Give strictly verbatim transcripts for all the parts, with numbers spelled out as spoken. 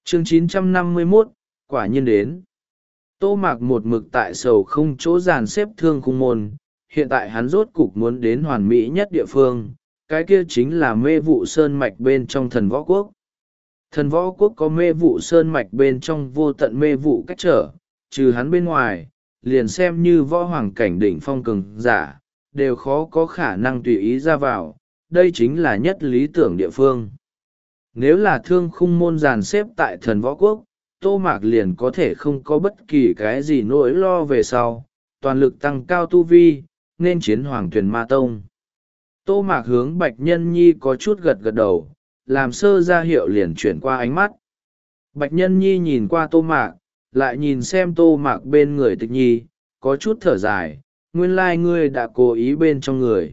chương chín trăm năm mươi mốt, quả nhiên đến. Tô Mạc một mực tại sầu không chỗ dàn xếp thương khung môn, hiện tại hắn rốt cục muốn đến hoàn mỹ nhất địa phương, cái kia chính là mê vụ sơn mạch bên trong thần võ quốc. Thần võ quốc có mê vụ sơn mạch bên trong vô tận mê vụ cách trở, trừ hắn bên ngoài, liền xem như võ hoàng cảnh đỉnh phong cường giả, đều khó có khả năng tùy ý ra vào, đây chính là nhất lý tưởng địa phương. Nếu là thương khung môn dàn xếp tại thần võ quốc, Tô Mạc liền có thể không có bất kỳ cái gì nỗi lo về sau, toàn lực tăng cao tu vi, nên chiến hoàng tuyển ma tông. Tô Mạc hướng Bạch Nhân Nhi có chút gật gật đầu, làm sơ ra hiệu liền chuyển qua ánh mắt. Bạch Nhân Nhi nhìn qua Tô Mạc, lại nhìn xem Tô Mạc bên người Tịch Nhi, có chút thở dài, nguyên lai ngươi đã cố ý bên trong người.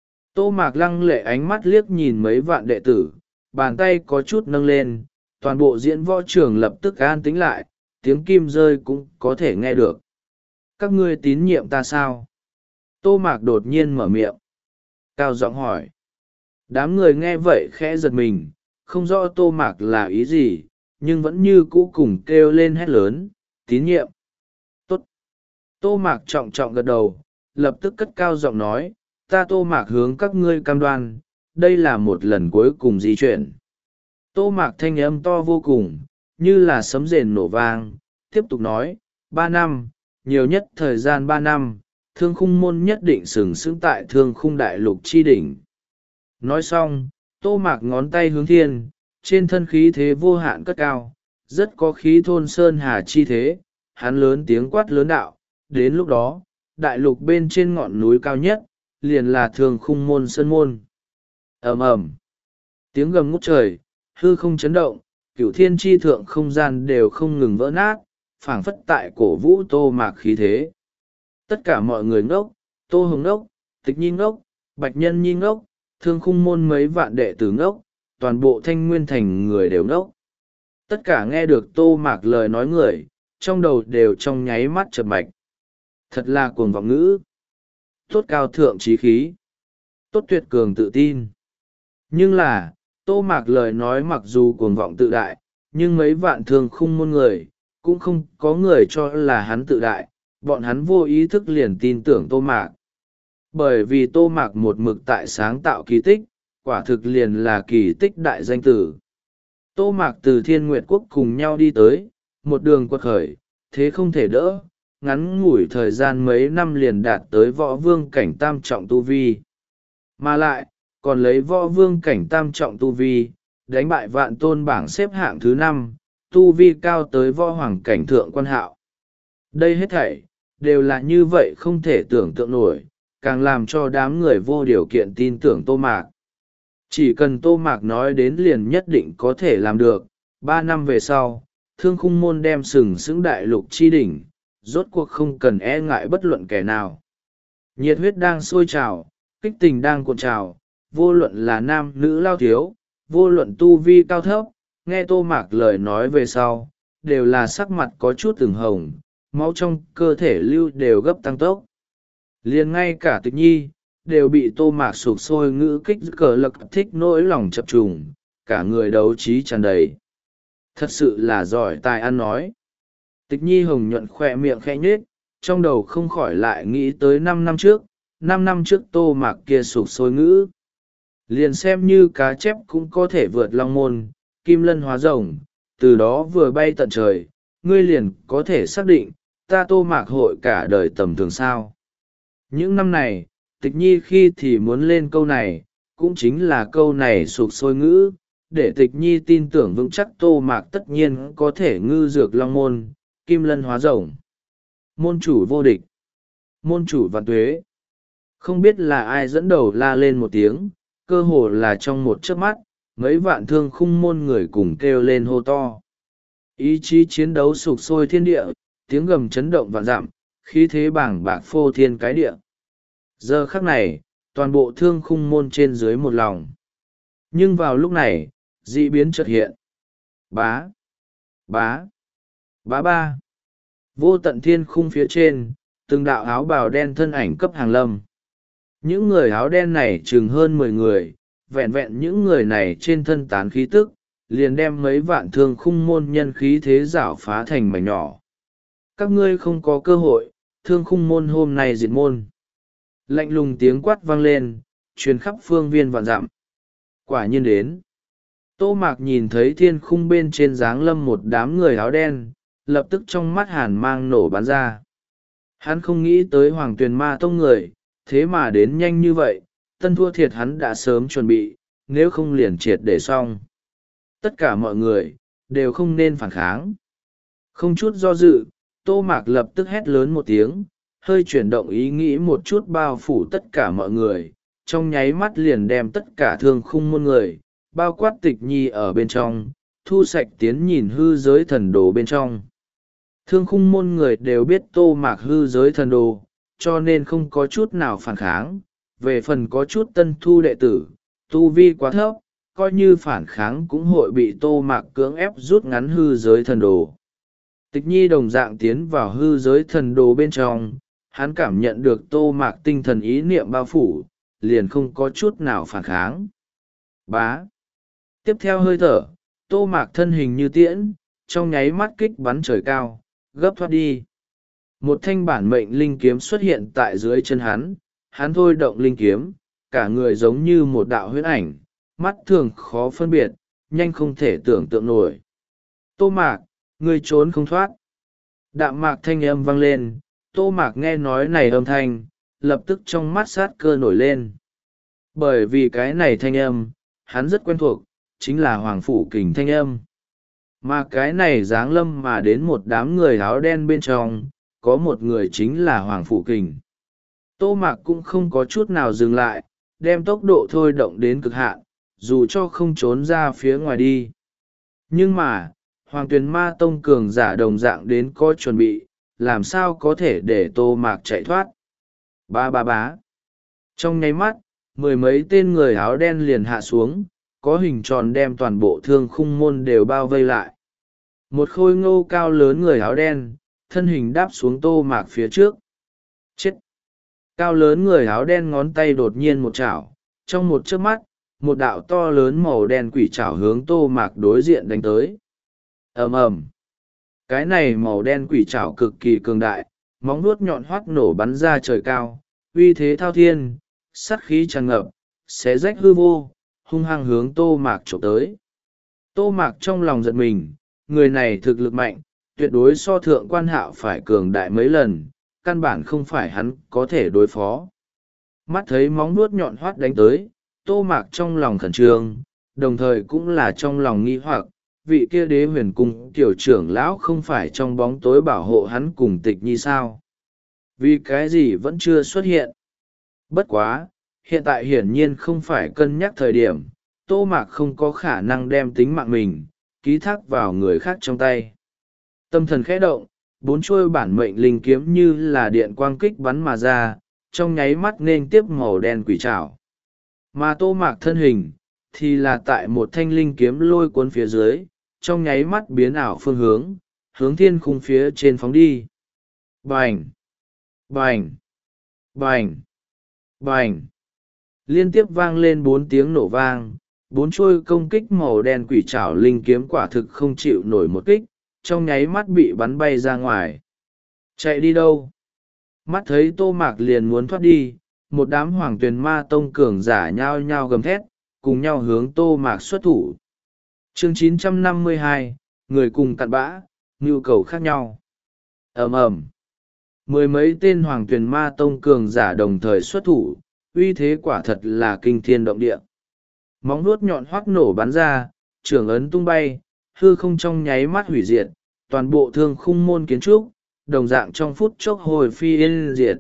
Tô Mạc lăng lệ ánh mắt liếc nhìn mấy vạn đệ tử, bàn tay có chút nâng lên, toàn bộ diễn võ trường lập tức an tĩnh lại, tiếng kim rơi cũng có thể nghe được. Các ngươi tín nhiệm ta sao? Tô Mạc đột nhiên mở miệng, cao giọng hỏi. Đám người nghe vậy khẽ giật mình, không rõ Tô Mạc là ý gì, nhưng vẫn như cũ cùng kêu lên hét lớn, tín nhiệm. Tốt. Tô Mạc trọng trọng gật đầu, lập tức cất cao giọng nói, ta Tô Mạc hướng các ngươi cam đoan, đây là một lần cuối cùng di chuyển. Tô Mạc thanh âm to vô cùng, như là sấm rền nổ vang, tiếp tục nói, ba năm, nhiều nhất thời gian ba năm, thương khung môn nhất định sừng sững tại thương khung đại lục chi đỉnh. Nói xong, Tô Mạc ngón tay hướng thiên, trên thân khí thế vô hạn cất cao, rất có khí thôn sơn hà chi thế, hắn lớn tiếng quát lớn đạo, đến lúc đó, đại lục bên trên ngọn núi cao nhất, liền là thương khung môn sơn môn. Ầm ầm, tiếng gầm ngút trời, hư không chấn động, cửu thiên tri thượng không gian đều không ngừng vỡ nát, phảng phất tại cổ vũ Tô Mạc khí thế. Tất cả mọi người ngốc, Tô Hồng ngốc, Tịch Nhi ngốc, Bạch Nhân Nhi ngốc, thương khung môn mấy vạn đệ tử ngốc, toàn bộ Thanh Nguyên Thành người đều ngốc. Tất cả nghe được Tô Mạc lời nói người, trong đầu đều trong nháy mắt chợp mạch. Thật là cuồng vọng ngữ. Tốt cao thượng trí khí. Tốt tuyệt cường tự tin. Nhưng là, Tô Mạc lời nói mặc dù cuồng vọng tự đại, nhưng mấy vạn thương khung môn người, cũng không có người cho là hắn tự đại, bọn hắn vô ý thức liền tin tưởng Tô Mạc. Bởi vì Tô Mạc một mực tại sáng tạo kỳ tích, quả thực liền là kỳ tích đại danh tử. Tô Mạc từ Thiên Nguyệt Quốc cùng nhau đi tới, một đường quật khởi, thế không thể đỡ, ngắn ngủi thời gian mấy năm liền đạt tới võ vương cảnh tam trọng tu vi. Mà lại, còn lấy võ vương cảnh tam trọng tu vi, đánh bại vạn tôn bảng xếp hạng thứ năm, tu vi cao tới võ hoàng cảnh thượng quan hạo. Đây hết thảy, đều là như vậy không thể tưởng tượng nổi, càng làm cho đám người vô điều kiện tin tưởng Tô Mạc. Chỉ cần Tô Mạc nói đến liền nhất định có thể làm được, ba năm về sau, thương khung môn đem sừng sững đại lục chi đỉnh, rốt cuộc không cần e ngại bất luận kẻ nào. Nhiệt huyết đang sôi trào, kích tình đang cuộn trào, vô luận là nam nữ lao thiếu, vô luận tu vi cao thấp, nghe Tô Mạc lời nói về sau, đều là sắc mặt có chút từng hồng, máu trong cơ thể lưu đều gấp tăng tốc. Liền ngay cả Tịch Nhi, đều bị Tô Mạc sụp sôi ngữ kích cờ lực thích nỗi lòng chập trùng, cả người đấu trí tràn đầy. Thật sự là giỏi tài ăn nói. Tịch Nhi hồng nhuận khoe miệng khẽ nhếch, trong đầu không khỏi lại nghĩ tới năm năm trước, năm năm trước Tô Mạc kia sụp sôi ngữ. Liền xem như cá chép cũng có thể vượt long môn, kim lân hóa rồng, từ đó vừa bay tận trời, ngươi liền có thể xác định, ta Tô Mạc hội cả đời tầm thường sao. Những năm này, Tịch Nhi khi thì muốn lên câu này, cũng chính là câu này sụp sôi ngữ, để Tịch Nhi tin tưởng vững chắc Tô Mạc tất nhiên có thể ngư dược long môn, kim lân hóa rồng. Môn chủ vô địch. Môn chủ vạn tuế. Không biết là ai dẫn đầu la lên một tiếng, cơ hồ là trong một chớp mắt, mấy vạn thương khung môn người cùng kêu lên hô to. Ý chí chiến đấu sục sôi thiên địa, tiếng gầm chấn động vạn dặm, khí thế bảng bạc phô thiên cái địa. Giờ khắc này, toàn bộ thương khung môn trên dưới một lòng. Nhưng vào lúc này, dị biến chợt hiện. Bá, bá, bá ba. Vô tận thiên khung phía trên, từng đạo áo bào đen thân ảnh cấp hàng lâm. Những người áo đen này chừng hơn mười người, vẹn vẹn những người này trên thân tán khí tức, liền đem mấy vạn thương khung môn nhân khí thế rảo phá thành mảnh nhỏ. Các ngươi không có cơ hội, thương khung môn hôm nay diệt môn. Lạnh lùng tiếng quát vang lên, truyền khắp phương viên vạn dặm. Quả nhiên đến. Tô Mạc nhìn thấy thiên khung bên trên giáng lâm một đám người áo đen, lập tức trong mắt hàn mang nổ bắn ra. Hắn không nghĩ tới Hoàng Tuyền Ma Tông người, thế mà đến nhanh như vậy, tân thua thiệt hắn đã sớm chuẩn bị, nếu không liền triệt để xong. Tất cả mọi người, đều không nên phản kháng. Không chút do dự, Tô Mạc lập tức hét lớn một tiếng, hơi chuyển động ý nghĩ một chút bao phủ tất cả mọi người, trong nháy mắt liền đem tất cả thương khung môn người, bao quát Tịch Nhi ở bên trong, thu sạch tiến nhìn hư giới thần đồ bên trong. Thương khung môn người đều biết Tô Mạc hư giới thần đồ, cho nên không có chút nào phản kháng. Về phần có chút tân thu đệ tử, tu vi quá thấp, coi như phản kháng cũng hội bị Tô Mạc cưỡng ép rút ngắn hư giới thần đồ. Tịch Nhi đồng dạng tiến vào hư giới thần đồ bên trong, hắn cảm nhận được Tô Mạc tinh thần ý niệm bao phủ, liền không có chút nào phản kháng. Bá. Tiếp theo hơi thở, Tô Mạc thân hình như tiễn, trong nháy mắt kích bắn trời cao, gấp thoát đi. Một thanh bản mệnh linh kiếm xuất hiện tại dưới chân hắn, hắn thôi động linh kiếm, cả người giống như một đạo huyễn ảnh, mắt thường khó phân biệt, nhanh không thể tưởng tượng nổi. Tô Mạc, ngươi trốn không thoát. Đạm mạc thanh âm vang lên, Tô Mạc nghe nói này âm thanh, lập tức trong mắt sát cơ nổi lên. Bởi vì cái này thanh âm, hắn rất quen thuộc, chính là Hoàng Phủ Kình thanh âm. Mà cái này giáng lâm mà đến một đám người áo đen bên trong, có một người chính là Hoàng Phủ Kình. Tô Mạc cũng không có chút nào dừng lại, đem tốc độ thôi động đến cực hạn, dù cho không trốn ra phía ngoài đi. Nhưng mà, Hoàng Tuyền Ma Tông cường giả đồng dạng đến có chuẩn bị, làm sao có thể để Tô Mạc chạy thoát. Ba ba bá. Trong nháy mắt, mười mấy tên người áo đen liền hạ xuống, có hình tròn đem toàn bộ thương khung môn đều bao vây lại. Một khôi ngô cao lớn người áo đen, thân hình đáp xuống Tô Mạc phía trước. Chết! Cao lớn người áo đen ngón tay đột nhiên một chảo, trong một chớp mắt, một đạo to lớn màu đen quỷ chảo hướng Tô Mạc đối diện đánh tới. Ầm ầm! Cái này màu đen quỷ chảo cực kỳ cường đại, móng vuốt nhọn hoắt nổ bắn ra trời cao, uy thế thao thiên, sát khí tràn ngập, xé rách hư vô, hung hăng hướng Tô Mạc chụp tới. Tô Mạc trong lòng giật mình, người này thực lực mạnh, tuyệt đối so thượng quan hạo phải cường đại mấy lần, căn bản không phải hắn có thể đối phó. Mắt thấy móng vuốt nhọn hoắt đánh tới, Tô Mạc trong lòng khẩn trương, đồng thời cũng là trong lòng nghi hoặc, vị kia Đế Huyền Cung tiểu trưởng lão không phải trong bóng tối bảo hộ hắn cùng Tịch Nhi sao? Vì cái gì vẫn chưa xuất hiện? Bất quá, hiện tại hiển nhiên không phải cân nhắc thời điểm, Tô Mạc không có khả năng đem tính mạng mình, ký thác vào người khác trong tay. Tâm thần khẽ động, bốn chuôi bản mệnh linh kiếm như là điện quang kích bắn mà ra, trong nháy mắt nên tiếp màu đen quỷ trảo. Mà Tô Mạc thân hình, thì là tại một thanh linh kiếm lôi cuốn phía dưới, trong nháy mắt biến ảo phương hướng, hướng thiên khung phía trên phóng đi. Bành! Bành! Bành! Bành! Liên tiếp vang lên bốn tiếng nổ vang, bốn chuôi công kích màu đen quỷ trảo linh kiếm quả thực không chịu nổi một kích, trong nháy mắt bị bắn bay ra ngoài. Chạy đi đâu? Mắt thấy Tô Mạc liền muốn thoát đi, một đám Hoàng Tuyền Ma Tông cường giả nhao nhao gầm thét, cùng nhau hướng Tô Mạc xuất thủ. Chương chín trăm năm mươi hai, người cùng cặn bã, nhu cầu khác nhau. Ầm ầm. Mười mấy tên Hoàng Tuyền Ma Tông cường giả đồng thời xuất thủ, uy thế quả thật là kinh thiên động địa. Móng vuốt nhọn hoắt nổ bắn ra, trường ấn tung bay, hư không trong nháy mắt hủy diệt, toàn bộ thương khung môn kiến trúc, đồng dạng trong phút chốc hồi phi yên diệt.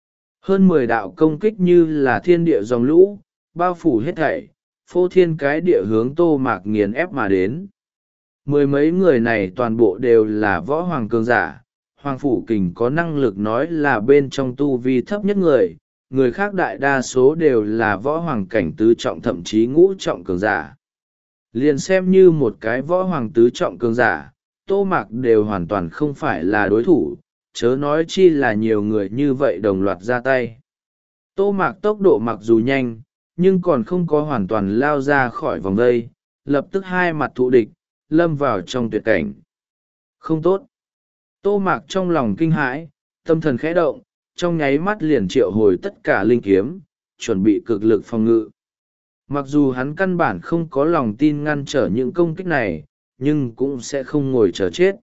Hơn mười đạo công kích như là thiên địa dòng lũ, bao phủ hết thảy, phô thiên cái địa hướng Tô Mạc nghiền ép mà đến. Mười mấy người này toàn bộ đều là võ hoàng cường giả, Hoàng Phủ Kình có năng lực nói là bên trong tu vi thấp nhất người, người khác đại đa số đều là võ hoàng cảnh tứ trọng thậm chí ngũ trọng cường giả. Liền xem như một cái võ hoàng tứ trọng cường giả, Tô Mạc đều hoàn toàn không phải là đối thủ, chớ nói chi là nhiều người như vậy đồng loạt ra tay. Tô Mạc tốc độ mặc dù nhanh, nhưng còn không có hoàn toàn lao ra khỏi vòng vây, lập tức hai mặt thụ địch, lâm vào trong tuyệt cảnh. Không tốt. Tô Mạc trong lòng kinh hãi, tâm thần khẽ động, trong nháy mắt liền triệu hồi tất cả linh kiếm, chuẩn bị cực lực phòng ngự. Mặc dù hắn căn bản không có lòng tin ngăn trở những công kích này, nhưng cũng sẽ không ngồi chờ chết.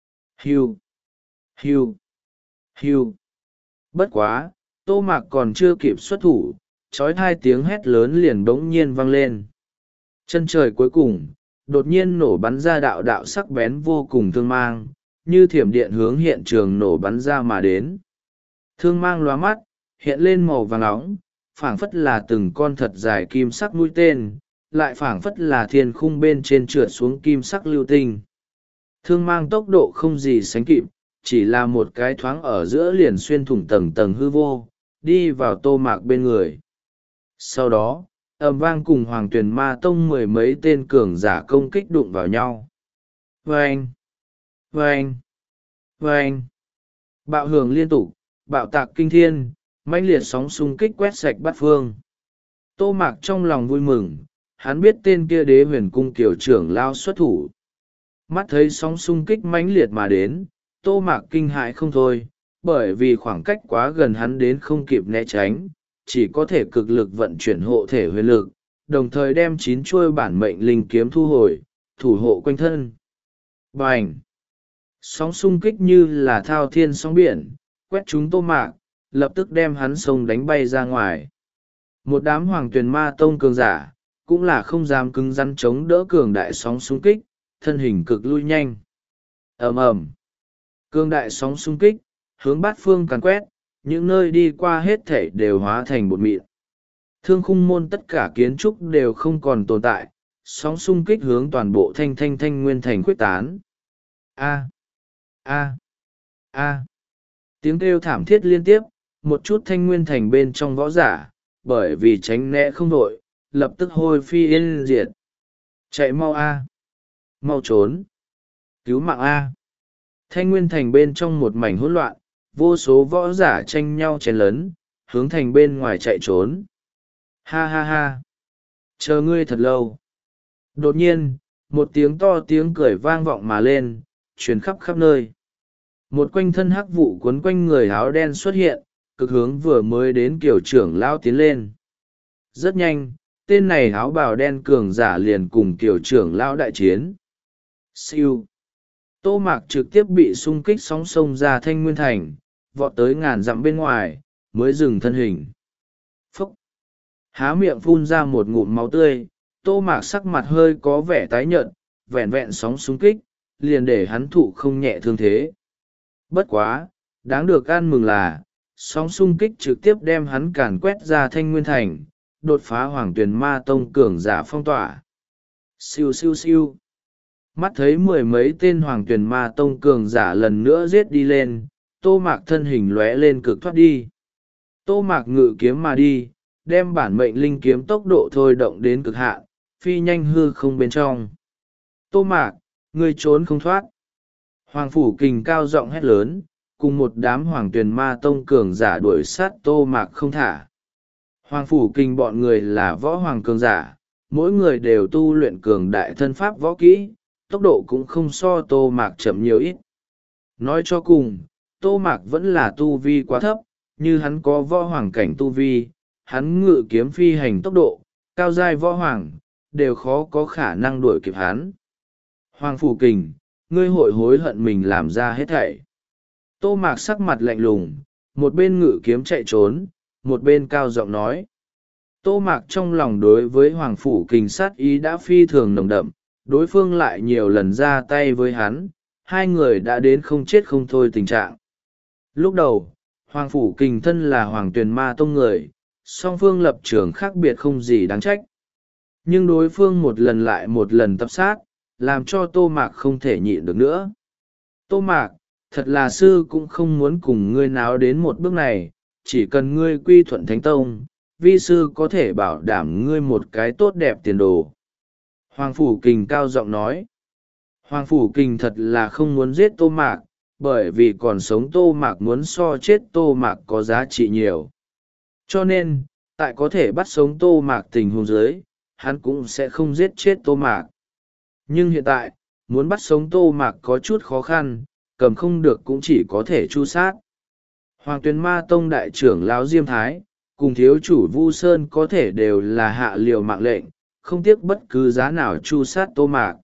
Hiu, hiu, hiu. Bất quá, Tô Mạc còn chưa kịp xuất thủ, trói hai tiếng hét lớn liền bỗng nhiên vang lên. Chân trời cuối cùng, đột nhiên nổ bắn ra đạo đạo sắc bén vô cùng thương mang, như thiểm điện hướng hiện trường nổ bắn ra mà đến. Thương mang lóa mắt, hiện lên màu vàng nóng, phảng phất là từng con thật dài kim sắc mũi tên, lại phảng phất là thiên khung bên trên trượt xuống kim sắc lưu tinh. Thương mang tốc độ không gì sánh kịp, chỉ là một cái thoáng ở giữa liền xuyên thủng tầng tầng hư vô, đi vào Tô Mạc bên người. Sau đó, ầm vang cùng Hoàng Tuyền Ma Tông mười mấy tên cường giả công kích đụng vào nhau. Vâng! Vâng! Vâng! Bạo hưởng liên tục, bạo tạc kinh thiên, mãnh liệt sóng xung kích quét sạch bát phương. Tô Mạc trong lòng vui mừng, hắn biết tên kia Đế Huyền Cung Kiều trưởng lao xuất thủ. Mắt thấy sóng xung kích mãnh liệt mà đến, Tô Mạc kinh hãi không thôi, bởi vì khoảng cách quá gần hắn đến không kịp né tránh, chỉ có thể cực lực vận chuyển hộ thể huyền lực, đồng thời đem chín chuôi bản mệnh linh kiếm thu hồi, thủ hộ quanh thân. Bành! Sóng xung kích như là thao thiên sóng biển, quét trúng Tô Mạc, lập tức đem hắn sông đánh bay ra ngoài. Một đám Hoàng Tuyền Ma Tông cường giả, cũng là không dám cứng rắn chống đỡ cường đại sóng xung kích, thân hình cực lui nhanh. Ầm ầm, cường đại sóng xung kích, hướng bát phương càn quét, những nơi đi qua hết thảy đều hóa thành bột mịn. Thương khung môn tất cả kiến trúc đều không còn tồn tại, sóng xung kích hướng toàn bộ thanh thanh thanh nguyên thành khuếch tán. A, a, a. Tiếng kêu thảm thiết liên tiếp, một chút thanh nguyên thành bên trong võ giả, bởi vì tránh né không đội, lập tức hôi phi yên diệt. Chạy mau a, mau trốn, cứu mạng a. Thanh nguyên thành bên trong một mảnh hỗn loạn, vô số võ giả tranh nhau chen lấn, hướng thành bên ngoài chạy trốn. Ha ha ha, chờ ngươi thật lâu. Đột nhiên, một tiếng to tiếng cười vang vọng mà lên, truyền khắp khắp nơi. Một quanh thân hắc vụ cuốn quanh người áo đen xuất hiện, cực hướng vừa mới đến Kiều trưởng lao tiến lên. Rất nhanh, tên này áo bào đen cường giả liền cùng Kiều trưởng lao đại chiến. Siêu! Tô Mạc trực tiếp bị xung kích sóng sông ra thanh nguyên thành, vọt tới ngàn dặm bên ngoài, mới dừng thân hình. Phúc! Há miệng phun ra một ngụm máu tươi, Tô Mạc sắc mặt hơi có vẻ tái nhợt, vẹn vẹn sóng xung kích, liền để hắn thụ không nhẹ thương thế. Bất quá, đáng được ăn mừng là, sóng xung kích trực tiếp đem hắn càn quét ra thanh nguyên thành, đột phá Hoàng Tuyền Ma Tông cường giả phong tỏa. Siêu siêu siêu. Mắt thấy mười mấy tên Hoàng Tuyền Ma Tông cường giả lần nữa giết đi lên, Tô Mạc thân hình lóe lên cực thoát đi. Tô Mạc ngự kiếm mà đi, đem bản mệnh linh kiếm tốc độ thôi động đến cực hạn, phi nhanh hư không bên trong. Tô Mạc, ngươi trốn không thoát. Hoàng Phủ Kình cao giọng hét lớn, cùng một đám Hoàng Tuyền Ma Tông cường giả đuổi sát Tô Mạc không thả. Hoàng Phủ Kình bọn người là võ hoàng cường giả, mỗi người đều tu luyện cường đại thân pháp võ kỹ, tốc độ cũng không so Tô Mạc chậm nhiều ít. Nói cho cùng, Tô Mạc vẫn là tu vi quá thấp, như hắn có võ hoàng cảnh tu vi, hắn ngự kiếm phi hành tốc độ, cao giai võ hoàng, đều khó có khả năng đuổi kịp hắn. Hoàng Phủ Kình, ngươi hội hối hận mình làm ra hết thảy. Tô Mạc sắc mặt lạnh lùng, một bên ngự kiếm chạy trốn, một bên cao giọng nói. Tô Mạc trong lòng đối với Hoàng Phủ Kình sát ý đã phi thường nồng đậm, đối phương lại nhiều lần ra tay với hắn, hai người đã đến không chết không thôi tình trạng. Lúc đầu, Hoàng Phủ Kình thân là Hoàng Tuyền Ma Tông người, song phương lập trường khác biệt không gì đáng trách. Nhưng đối phương một lần lại một lần tập sát, làm cho Tô Mạc không thể nhịn được nữa. Tô Mạc, thật là sư cũng không muốn cùng ngươi náo đến một bước này, chỉ cần ngươi quy thuận Thánh Tông, vi sư có thể bảo đảm ngươi một cái tốt đẹp tiền đồ. Hoàng Phủ Kình cao giọng nói. Hoàng Phủ Kình thật là không muốn giết Tô Mạc, bởi vì còn sống Tô Mạc muốn so chết Tô Mạc có giá trị nhiều. Cho nên, tại có thể bắt sống Tô Mạc tình huống dưới, hắn cũng sẽ không giết chết Tô Mạc. Nhưng hiện tại, muốn bắt sống Tô Mạc có chút khó khăn, cầm không được cũng chỉ có thể chu sát. Hoàng Tuyền Ma Tông đại trưởng lão Diêm Thái, cùng thiếu chủ Vu Sơn có thể đều là hạ liều mạng lệnh, không tiếc bất cứ giá nào chu sát Tô Mạc.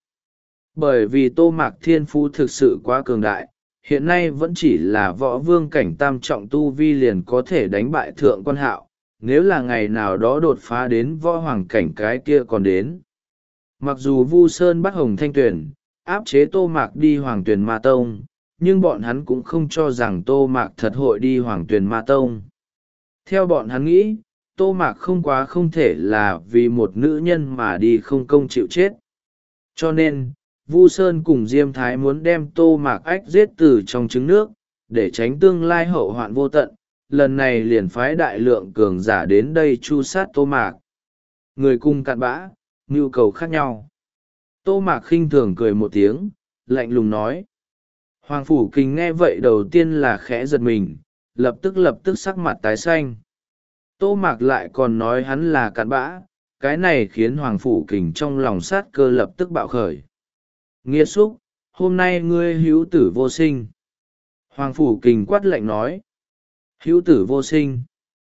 Bởi vì Tô Mạc thiên phú thực sự quá cường đại, hiện nay vẫn chỉ là võ vương cảnh tam trọng tu vi liền có thể đánh bại thượng quan hạo, nếu là ngày nào đó đột phá đến võ hoàng cảnh cái kia còn đến. Mặc dù Vu Sơn bắt Hồng Thanh Tuyền, áp chế Tô Mạc đi Hoàng Tuyền Ma Tông, nhưng bọn hắn cũng không cho rằng Tô Mạc thật hội đi Hoàng Tuyền Ma Tông. Theo bọn hắn nghĩ, Tô Mạc không quá không thể là vì một nữ nhân mà đi không công chịu chết. Cho nên, Vu Sơn cùng Diêm Thái muốn đem Tô Mạc ách giết từ trong trứng nước, để tránh tương lai hậu hoạn vô tận, lần này liền phái đại lượng cường giả đến đây chu sát Tô Mạc. Người cùng cặn bã, nhu cầu khác nhau. Tô Mạc khinh thường cười một tiếng, lạnh lùng nói. Hoàng Phủ Kình nghe vậy đầu tiên là khẽ giật mình, lập tức lập tức sắc mặt tái xanh. Tô Mạc lại còn nói hắn là cặn bã, cái này khiến Hoàng Phủ Kình trong lòng sát cơ lập tức bạo khởi. Nghiệt xúc, hôm nay ngươi hữu tử vô sinh. Hoàng Phủ Kình quát lạnh nói. Hữu tử vô sinh.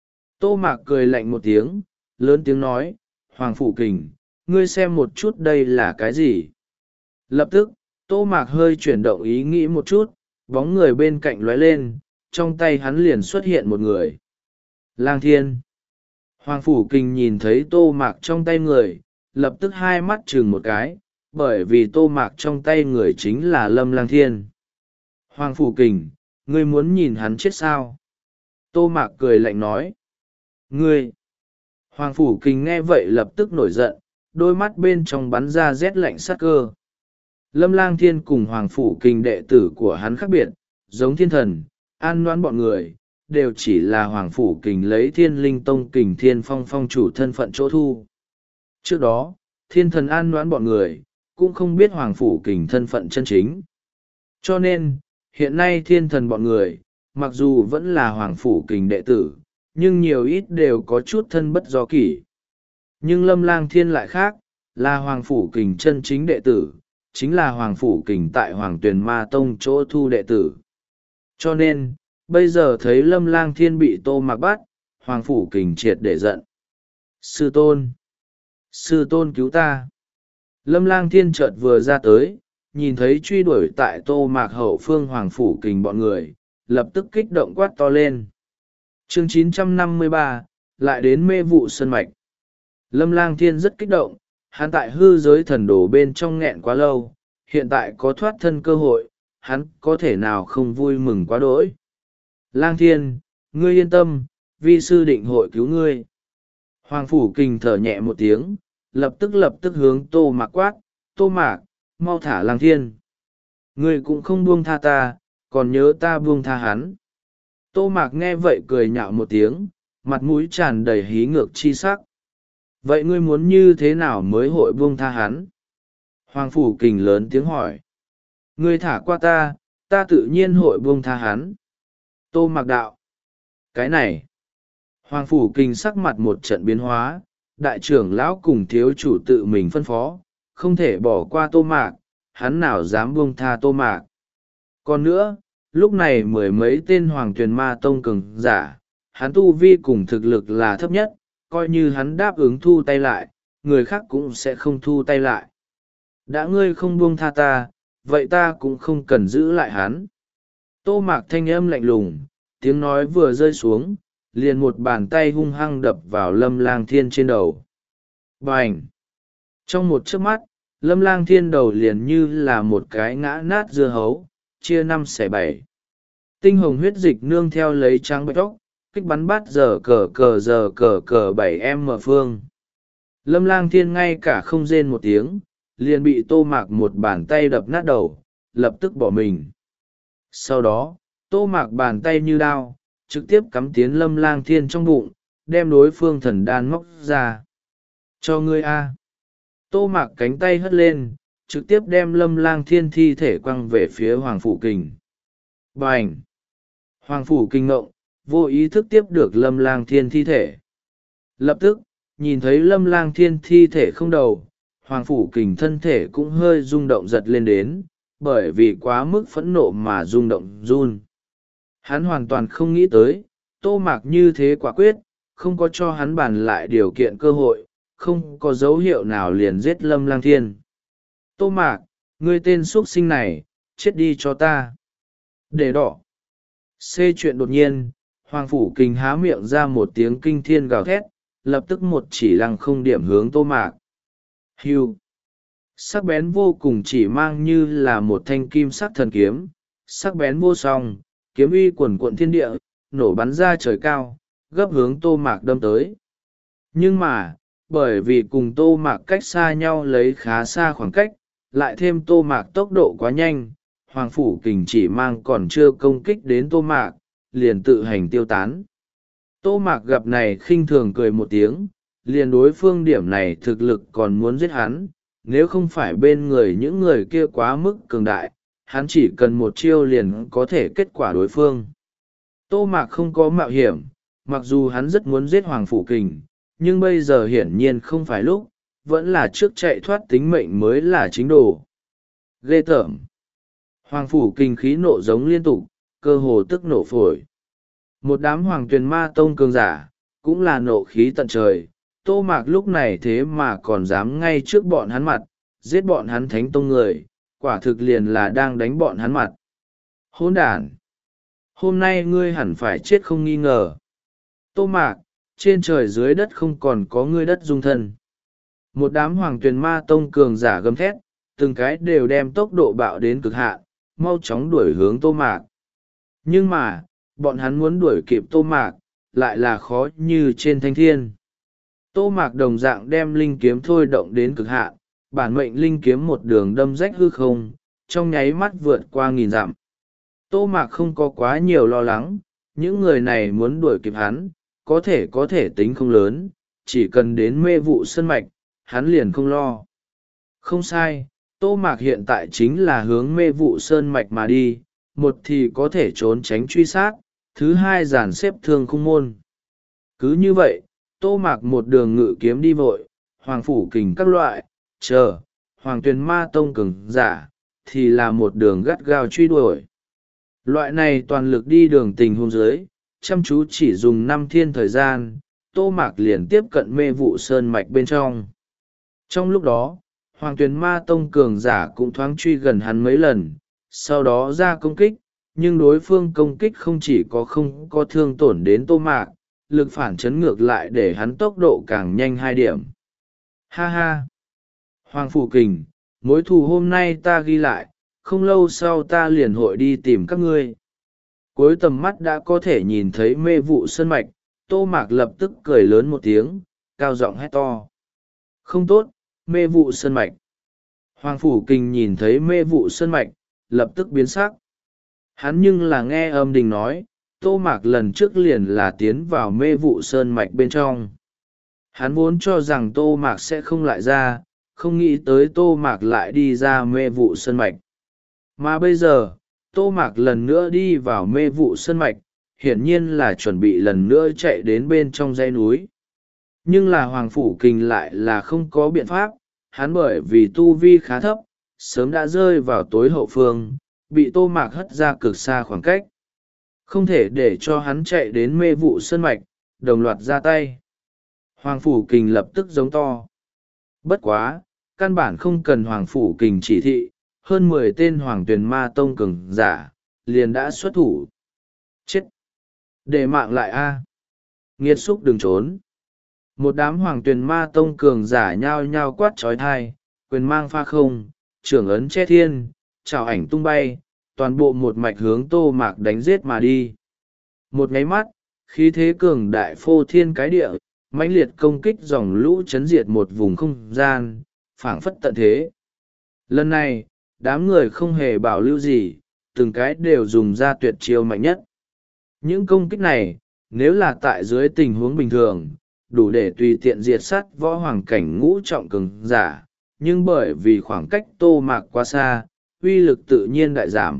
Tô Mạc cười lạnh một tiếng, lớn tiếng nói, Hoàng Phủ Kình, ngươi xem một chút đây là cái gì? Lập tức, Tô Mạc hơi chuyển động ý nghĩ một chút, bóng người bên cạnh lóe lên, trong tay hắn liền xuất hiện một người. Lang Thiên. Hoàng Phủ Kình nhìn thấy Tô Mạc trong tay người, lập tức hai mắt chừng một cái, bởi vì Tô Mạc trong tay người chính là Lâm Lang Thiên. Hoàng Phủ Kình, ngươi muốn nhìn hắn chết sao? Tô Mạc cười lạnh nói. Ngươi! Hoàng Phủ Kình nghe vậy lập tức nổi giận, đôi mắt bên trong bắn ra rét lạnh sát cơ. Lâm Lang Thiên cùng Hoàng Phủ Kình đệ tử của hắn khác biệt, giống thiên thần, an noãn bọn người, đều chỉ là Hoàng Phủ Kình lấy Thiên Linh Tông Kình Thiên Phong phong chủ thân phận chỗ thu. Trước đó, thiên thần an noãn bọn người, cũng không biết Hoàng Phủ Kình thân phận chân chính. Cho nên, hiện nay thiên thần bọn người, mặc dù vẫn là Hoàng Phủ Kình đệ tử, nhưng nhiều ít đều có chút thân bất do kỷ. Nhưng Lâm Lang Thiên lại khác, là Hoàng Phủ Kình chân chính đệ tử, chính là Hoàng Phủ Kình tại Hoàng Tuyền Ma Tông chỗ thu đệ tử. Cho nên, bây giờ thấy Lâm Lang Thiên bị Tô Mạc bắt, Hoàng Phủ Kình triệt để giận. Sư tôn! Sư tôn cứu ta! Lâm Lang Thiên chợt vừa ra tới, nhìn thấy truy đuổi tại Tô Mạc hậu phương Hoàng Phủ Kình bọn người, lập tức kích động quát to lên. Chương chín trăm năm mươi ba, lại đến mê vụ sơn mạch. Lâm Lang Thiên rất kích động, hắn tại hư giới thần đồ bên trong nghẹn quá lâu, hiện tại có thoát thân cơ hội, hắn có thể nào không vui mừng quá đỗi. Lang Thiên, ngươi yên tâm, vi sư định hội cứu ngươi. Hoàng Phủ Kình thở nhẹ một tiếng, lập tức lập tức hướng Tô Mạc quát, Tô Mạc, mau thả Lang Thiên. Ngươi cũng không buông tha ta, còn nhớ ta buông tha hắn. Tô Mạc nghe vậy cười nhạo một tiếng, mặt mũi tràn đầy hí ngược chi sắc. Vậy ngươi muốn như thế nào mới hội buông tha hắn? Hoàng Phủ Kình lớn tiếng hỏi. Ngươi thả qua ta, ta tự nhiên hội buông tha hắn. Tô Mạc đạo. Cái này. Hoàng Phủ Kình sắc mặt một trận biến hóa, đại trưởng lão cùng thiếu chủ tự mình phân phó, không thể bỏ qua Tô Mạc, hắn nào dám buông tha Tô Mạc. Còn nữa, lúc này mười mấy tên Hoàng Tuyền Ma Tông cường giả, hắn tu vi cùng thực lực là thấp nhất, coi như hắn đáp ứng thu tay lại, người khác cũng sẽ không thu tay lại. Đã ngươi không buông tha ta, vậy ta cũng không cần giữ lại hắn. Tô Mạc thanh âm lạnh lùng, tiếng nói vừa rơi xuống, liền một bàn tay hung hăng đập vào Lâm Lang Thiên trên đầu. Bành! Trong một chớp mắt, Lâm Lang Thiên đầu liền như là một cái ngã nát dưa hấu, chia năm xẻ bảy. Tinh hồng huyết dịch nương theo lấy trắng bạch tóc, kích bắn bát giờ cờ cờ giờ cờ cờ bảy em mở phương. Lâm Lang Thiên ngay cả không rên một tiếng, liền bị Tô Mạc một bàn tay đập nát đầu, lập tức bỏ mình. Sau đó, Tô Mạc bàn tay như đao, trực tiếp cắm tiến Lâm Lang Thiên trong bụng, đem đối phương thần đan móc ra. Cho ngươi a. Tô Mạc cánh tay hất lên, trực tiếp đem Lâm Lang Thiên thi thể quăng về phía Hoàng Phủ Kình. Bành! Hoàng Phủ Kình ngộng, vô ý thức tiếp được Lâm Lang Thiên thi thể. Lập tức, nhìn thấy Lâm Lang Thiên thi thể không đầu, Hoàng Phủ Kình thân thể cũng hơi rung động giật lên đến, bởi vì quá mức phẫn nộ mà rung động run. Hắn hoàn toàn không nghĩ tới, Tô Mạc như thế quả quyết, không có cho hắn bàn lại điều kiện cơ hội, không có dấu hiệu nào liền giết Lâm Lang Thiên. Tô Mạc, ngươi tên xuất sinh này, chết đi cho ta. Để đỏ. Xê chuyện đột nhiên, Hoàng Phủ Kình há miệng ra một tiếng kinh thiên gào thét, lập tức một chỉ lăng không điểm hướng Tô Mạc. Hưu. Sắc bén vô cùng, chỉ mang như là một thanh kim sắc thần kiếm, sắc bén vô song, kiếm uy quần quận thiên địa, nổ bắn ra trời cao, gấp hướng Tô Mạc đâm tới. Nhưng mà, bởi vì cùng Tô Mạc cách xa nhau lấy khá xa khoảng cách, lại thêm Tô Mạc tốc độ quá nhanh, Hoàng Phủ Kình chỉ mang còn chưa công kích đến Tô Mạc, liền tự hành tiêu tán. Tô Mạc gặp này khinh thường cười một tiếng, liền đối phương điểm này thực lực còn muốn giết hắn, nếu không phải bên người những người kia quá mức cường đại, hắn chỉ cần một chiêu liền có thể kết quả đối phương. Tô Mạc không có mạo hiểm, mặc dù hắn rất muốn giết Hoàng Phủ Kình, nhưng bây giờ hiển nhiên không phải lúc, vẫn là trước chạy thoát tính mệnh mới là chính đồ. Ghê tởm. Hoàng Phủ Kình khí nộ giống liên tục, cơ hồ tức nổ phổi. Một đám Hoàng Tuyền Ma Tông cường giả, cũng là nộ khí tận trời. Tô Mạc lúc này thế mà còn dám ngay trước bọn hắn mặt, giết bọn hắn Thánh Tông người, quả thực liền là đang đánh bọn hắn mặt. Hỗn đản! Hôm nay ngươi hẳn phải chết không nghi ngờ. Tô Mạc, trên trời dưới đất không còn có ngươi đất dung thân. Một đám Hoàng Tuyền Ma Tông cường giả gầm thét, từng cái đều đem tốc độ bạo đến cực hạn, mau chóng đuổi hướng Tô Mạc. Nhưng mà, bọn hắn muốn đuổi kịp Tô Mạc, lại là khó như trên thanh thiên. Tô Mạc đồng dạng đem linh kiếm thôi động đến cực hạn, bản mệnh linh kiếm một đường đâm rách hư không, trong nháy mắt vượt qua nghìn dặm. Tô Mạc không có quá nhiều lo lắng, những người này muốn đuổi kịp hắn, có thể có thể tính không lớn, chỉ cần đến mê vụ sơn mạch, hắn liền không lo. Không sai, Tô Mạc hiện tại chính là hướng mê vụ sơn mạch mà đi, một thì có thể trốn tránh truy sát, thứ hai dàn xếp thương khung môn. Cứ như vậy, Tô Mạc một đường ngự kiếm đi vội, Hoàng Phủ Kình các loại, chờ, Hoàng Tuyền Ma Tông cường giả, thì là một đường gắt gao truy đuổi. Loại này toàn lực đi đường tình huống dưới, chăm chú chỉ dùng năm thiên thời gian, Tô Mạc liền tiếp cận mê vụ sơn mạch bên trong. Trong lúc đó, Hoàng Tuyền Ma Tông cường giả cũng thoáng truy gần hắn mấy lần, sau đó ra công kích, nhưng đối phương công kích không chỉ có không có thương tổn đến Tô Mạc, lực phản chấn ngược lại để hắn tốc độ càng nhanh hai điểm. Ha ha! Hoàng Phủ Kình, mối thù hôm nay ta ghi lại, không lâu sau ta liền hội đi tìm các ngươi. Cuối tầm mắt đã có thể nhìn thấy mê vụ sơn mạch, Tô Mạc lập tức cười lớn một tiếng, cao giọng hét to. Không tốt, mê vụ sơn mạch. Hoàng Phủ Kình nhìn thấy mê vụ sơn mạch, lập tức biến sắc. Hắn nhưng là nghe âm đình nói, Tô Mạc lần trước liền là tiến vào mê vụ sơn mạch bên trong. Hắn vốn cho rằng Tô Mạc sẽ không lại ra, không nghĩ tới Tô Mạc lại đi ra mê vụ sơn mạch. Mà bây giờ, Tô Mạc lần nữa đi vào mê vụ sơn mạch, hiển nhiên là chuẩn bị lần nữa chạy đến bên trong dãy núi. Nhưng là Hoàng Phủ Kình lại là không có biện pháp, hắn bởi vì tu vi khá thấp, sớm đã rơi vào tối hậu phương, bị Tô Mạc hất ra cực xa khoảng cách. Không thể để cho hắn chạy đến mê vụ sơn mạch, đồng loạt ra tay. Hoàng Phủ Kình lập tức giống to. Bất quá, căn bản không cần Hoàng Phủ Kình chỉ thị, hơn mười tên Hoàng Tuyền Ma Tông cường giả, liền đã xuất thủ. Chết! Để mạng lại a! Nghiệt xúc đừng trốn! Một đám Hoàng Tuyền Ma Tông cường giả nhao nhao quát trói thai, quyền mang pha không, trưởng ấn che thiên, trào ảnh tung bay, toàn bộ một mạch hướng Tô Mạc đánh giết mà đi. Một nháy mắt, khí thế cường đại phô thiên cái địa, mãnh liệt công kích dòng lũ chấn diệt một vùng không gian, phảng phất tận thế. Lần này, đám người không hề bảo lưu gì, từng cái đều dùng ra tuyệt chiêu mạnh nhất. Những công kích này, nếu là tại dưới tình huống bình thường, đủ để tùy tiện diệt sát võ hoàng cảnh ngũ trọng cường giả, nhưng bởi vì khoảng cách Tô Mạc quá xa, uy lực tự nhiên đại giảm.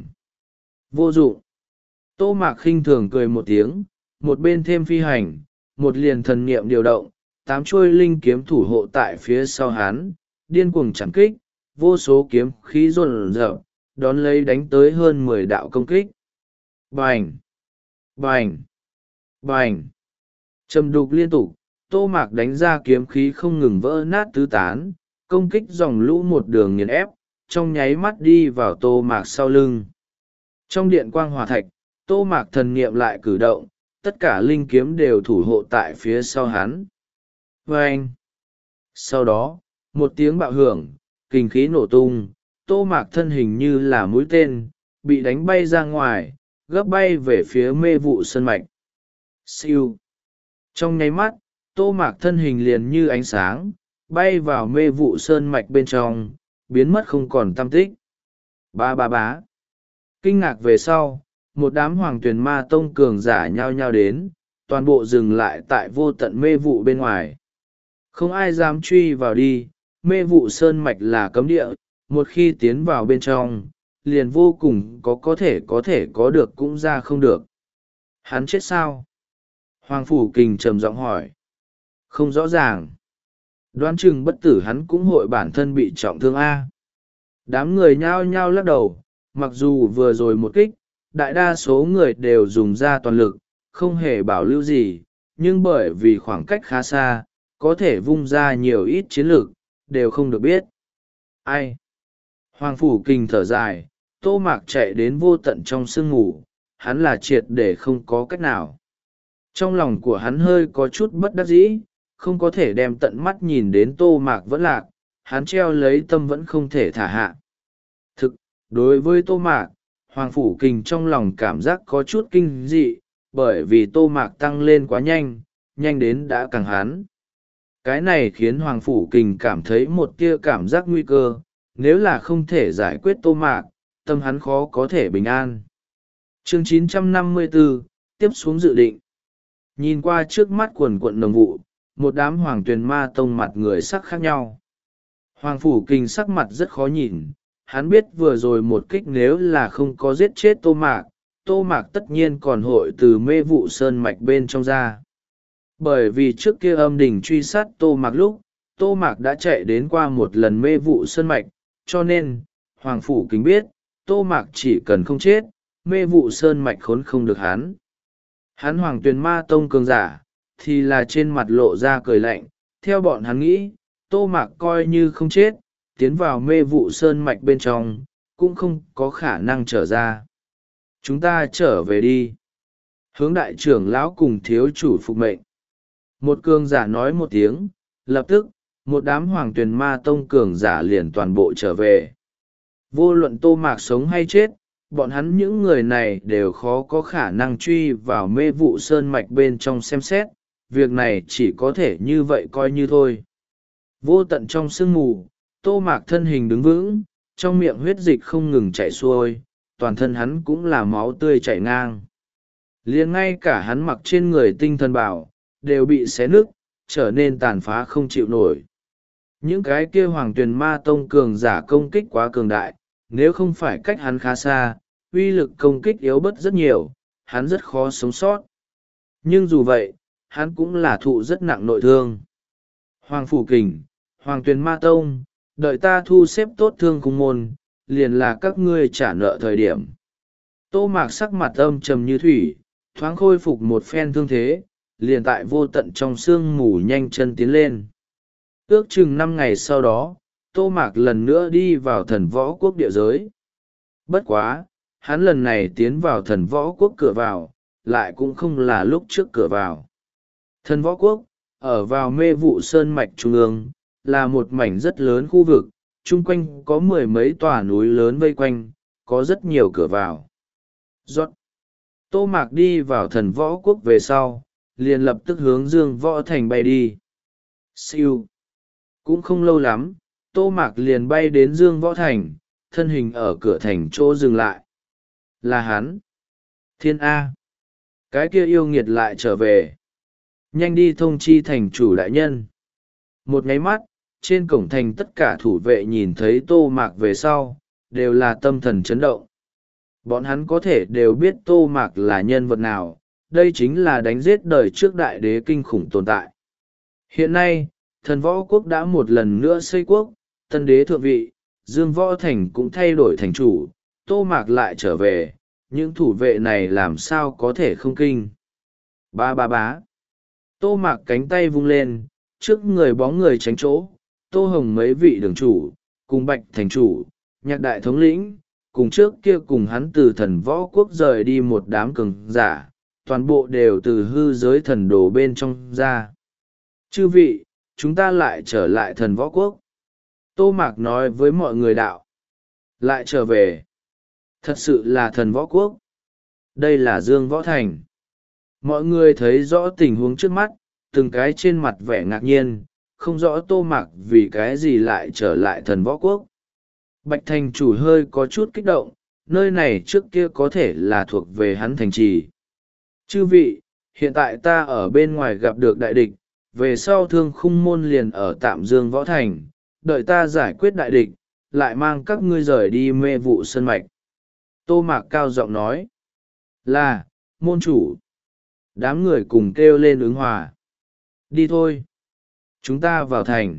Vô dụng. Tô Mạc khinh thường cười một tiếng, một bên thêm phi hành, một liền thần niệm điều động, tám chuôi linh kiếm thủ hộ tại phía sau hắn, điên cuồng chạm kích, vô số kiếm khí rồn rợp, đón lấy đánh tới hơn mười đạo công kích. Bành! Bành! Bành! Trầm đục liên tục, Tô Mạc đánh ra kiếm khí không ngừng vỡ nát tứ tán, công kích dòng lũ một đường nghiền ép, trong nháy mắt đi vào Tô Mạc sau lưng. Trong điện quang hỏa thạch, Tô Mạc thần niệm lại cử động, tất cả linh kiếm đều thủ hộ tại phía sau hắn. Vâng! Sau đó, một tiếng bạo hưởng, kình khí nổ tung, Tô Mạc thân hình như là mũi tên, bị đánh bay ra ngoài, gấp bay về phía mê vụ sơn mạch. Siêu! Trong nháy mắt, Tô Mạc thân hình liền như ánh sáng, bay vào mê vụ sơn mạch bên trong, biến mất không còn tăm tích. Ba ba bá! Kinh ngạc về sau, một đám hoàng tuyền ma tông cường giả nhao nhao đến, toàn bộ dừng lại tại vô tận mê vụ bên ngoài. Không ai dám truy vào đi, mê vụ sơn mạch là cấm địa, một khi tiến vào bên trong, liền vô cùng có có thể có thể có được cũng ra không được. Hắn chết sao? Hoàng Phủ Kình trầm giọng hỏi. Không rõ ràng. Đoán chừng bất tử hắn cũng hội bản thân bị trọng thương A. Đám người nhao nhao lắc đầu, mặc dù vừa rồi một kích, đại đa số người đều dùng ra toàn lực, không hề bảo lưu gì, nhưng bởi vì khoảng cách khá xa, có thể vung ra nhiều ít chiến lược, đều không được biết. Ai? Hoàng Phủ Kình thở dài, Tô Mạc chạy đến vô tận trong sương ngủ, hắn là triệt để không có cách nào. Trong lòng của hắn hơi có chút bất đắc dĩ, không có thể đem tận mắt nhìn đến Tô Mạc vẫn lạc, hắn treo lấy tâm vẫn không thể thả hạ. Thực, đối với Tô Mạc, Hoàng Phủ Kình trong lòng cảm giác có chút kinh dị, bởi vì Tô Mạc tăng lên quá nhanh, nhanh đến đã càng hắn. Cái này khiến Hoàng Phủ Kình cảm thấy một tia cảm giác nguy cơ, nếu là không thể giải quyết Tô Mạc, tâm hắn khó có thể bình an. Chương chín trăm năm mươi tư, tiếp xuống dự định. Nhìn qua trước mắt quần quận đồng vụ, một đám hoàng tuyền ma tông mặt người sắc khác nhau. Hoàng Phủ Kình sắc mặt rất khó nhìn, hắn biết vừa rồi một kích nếu là không có giết chết Tô Mạc, Tô Mạc tất nhiên còn hội từ mê vụ sơn mạch bên trong ra. Bởi vì trước kia âm đỉnh truy sát Tô Mạc lúc, Tô Mạc đã chạy đến qua một lần mê vụ sơn mạch, cho nên, Hoàng Phủ Kình biết, Tô Mạc chỉ cần không chết, mê vụ sơn mạch khốn không được hắn. Hắn Hoàng Tuyền Ma Tông cường giả, thì là trên mặt lộ ra cười lạnh, theo bọn hắn nghĩ, Tô Mạc coi như không chết, tiến vào mê vụ sơn mạch bên trong, cũng không có khả năng trở ra. Chúng ta trở về đi. Hướng đại trưởng lão cùng thiếu chủ phục mệnh. Một cường giả nói một tiếng, lập tức, một đám Hoàng Tuyền Ma Tông cường giả liền toàn bộ trở về. Vô luận Tô Mạc sống hay chết, bọn hắn những người này đều khó có khả năng truy vào mê vụ sơn mạch bên trong xem xét, việc này chỉ có thể như vậy coi như thôi. Vô tận trong sương mù, Tô Mạc thân hình đứng vững, trong miệng huyết dịch không ngừng chảy xuôi, toàn thân hắn cũng là máu tươi chảy ngang. Liền ngay cả hắn mặc trên người tinh thần bảo, đều bị xé nứt, trở nên tàn phá không chịu nổi. Những cái kia Hoàng Tuyền Ma Tông cường giả công kích quá cường đại, nếu không phải cách hắn khá xa, uy lực công kích yếu bớt rất nhiều, hắn rất khó sống sót. Nhưng dù vậy, hắn cũng là thụ rất nặng nội thương. Hoàng Phủ Kình, Hoàng Tuyền Ma Tông, đợi ta thu xếp tốt thương cung môn, liền là các ngươi trả nợ thời điểm. Tô Mạc sắc mặt âm trầm như thủy, thoáng khôi phục một phen thương thế, liền tại vô tận trong sương mù nhanh chân tiến lên. Ước chừng năm ngày sau đó, Tô Mạc lần nữa đi vào thần võ quốc địa giới. Bất quá, hắn lần này tiến vào thần võ quốc cửa vào, lại cũng không là lúc trước cửa vào. Thần võ quốc, ở vào mê vụ sơn mạch trung ương, là một mảnh rất lớn khu vực, chung quanh có mười mấy tòa núi lớn vây quanh, có rất nhiều cửa vào. Giọt. Tô Mạc đi vào thần võ quốc về sau, liền lập tức hướng Dương Võ Thành bay đi. Siêu. Cũng không lâu lắm, Tô Mạc liền bay đến Dương Võ Thành, thân hình ở cửa thành chỗ dừng lại. Là hắn. Thiên A. Cái kia yêu nghiệt lại trở về. Nhanh đi thông chi thành chủ đại nhân. Một nháy mắt, trên cổng thành tất cả thủ vệ nhìn thấy Tô Mạc về sau, đều là tâm thần chấn động. Bọn hắn có thể đều biết Tô Mạc là nhân vật nào, đây chính là đánh giết đời trước đại đế kinh khủng tồn tại. Hiện nay, thần võ quốc đã một lần nữa xây quốc, tân đế thượng vị, Dương Võ Thành cũng thay đổi thành chủ, Tô Mạc lại trở về, những thủ vệ này làm sao có thể không kinh. Ba ba bá. Tô Mạc cánh tay vung lên, trước người bóng người tránh chỗ, Tô Hồng mấy vị đường chủ, cùng Bạch thành chủ, Nhạc đại thống lĩnh, cùng trước kia cùng hắn từ thần võ quốc rời đi một đám cường giả, toàn bộ đều từ hư giới thần đồ bên trong ra. Chư vị, chúng ta lại trở lại thần võ quốc. Tô Mạc nói với mọi người đạo. Lại trở về. Thật sự là thần võ quốc. Đây là Dương Võ Thành. Mọi người thấy rõ tình huống trước mắt, từng cái trên mặt vẻ ngạc nhiên, không rõ Tô Mạc vì cái gì lại trở lại thần võ quốc. Bạch thành chủ hơi có chút kích động, nơi này trước kia có thể là thuộc về hắn thành trì. Chư vị, hiện tại ta ở bên ngoài gặp được đại địch, về sau thương khung môn liền ở tạm Dương Võ Thành, đợi ta giải quyết đại địch, lại mang các ngươi rời đi mê vụ sơn mạch. Tô Mạc cao giọng nói. Là, môn chủ. Đám người cùng kêu lên ứng hòa. Đi thôi. Chúng ta vào thành.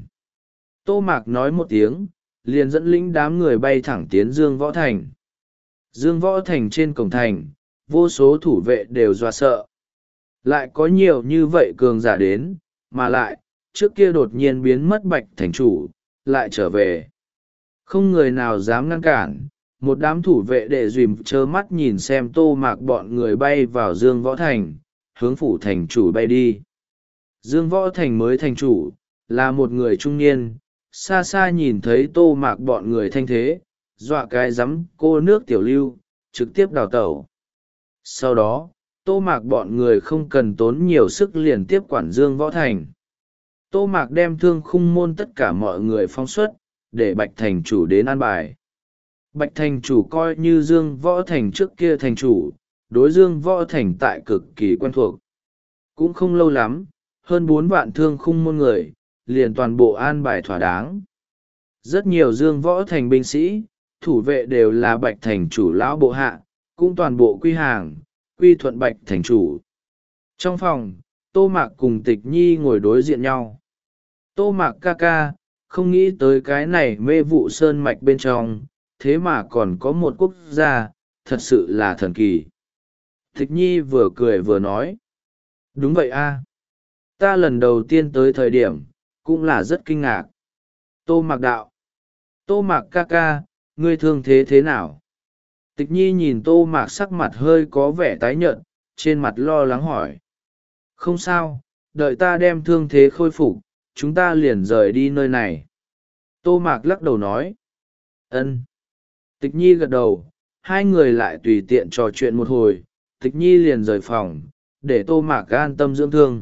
Tô Mạc nói một tiếng, liền dẫn lĩnh đám người bay thẳng tiến Dương Võ Thành. Dương Võ Thành trên cổng thành, vô số thủ vệ đều dọa sợ. Lại có nhiều như vậy cường giả đến, mà lại, trước kia đột nhiên biến mất Bạch thành chủ, lại trở về. Không người nào dám ngăn cản, một đám thủ vệ đệ dùm trơ mắt nhìn xem Tô Mạc bọn người bay vào Dương Võ Thành, hướng phủ thành chủ bay đi. Dương Võ Thành mới thành chủ, là một người trung niên, xa xa nhìn thấy Tô Mạc bọn người thanh thế, dọa cái rắm cô nước tiểu lưu, trực tiếp đào tẩu. Sau đó, Tô Mạc bọn người không cần tốn nhiều sức liền tiếp quản Dương Võ Thành. Tô Mạc đem thương khung môn tất cả mọi người phóng xuất, để Bạch thành chủ đến an bài. Bạch thành chủ coi như Dương Võ Thành trước kia thành chủ, đối Dương Võ Thành tại cực kỳ quen thuộc. Cũng không lâu lắm, hơn bốn vạn thương khung môn người, liền toàn bộ an bài thỏa đáng. Rất nhiều Dương Võ Thành binh sĩ, thủ vệ đều là Bạch thành chủ lão bộ hạ, cũng toàn bộ quy hàng, quy thuận Bạch thành chủ. Trong phòng, Tô Mạc cùng Tịch Nhi ngồi đối diện nhau. Tô Mạc ca ca, không nghĩ tới cái này mê vụ sơn mạch bên trong, thế mà còn có một quốc gia, thật sự là thần kỳ. Tịch Nhi vừa cười vừa nói. Đúng vậy a, ta lần đầu tiên tới thời điểm, cũng là rất kinh ngạc. Tô Mạc đạo. Tô Mạc ca ca, ngươi thương thế thế nào? Tịch Nhi nhìn Tô Mạc sắc mặt hơi có vẻ tái nhợt, trên mặt lo lắng hỏi. Không sao, đợi ta đem thương thế khôi phục, chúng ta liền rời đi nơi này. Tô Mạc lắc đầu nói. Ân. Tịch Nhi gật đầu, hai người lại tùy tiện trò chuyện một hồi, Tịch Nhi liền rời phòng, để Tô Mạc an tâm dưỡng thương.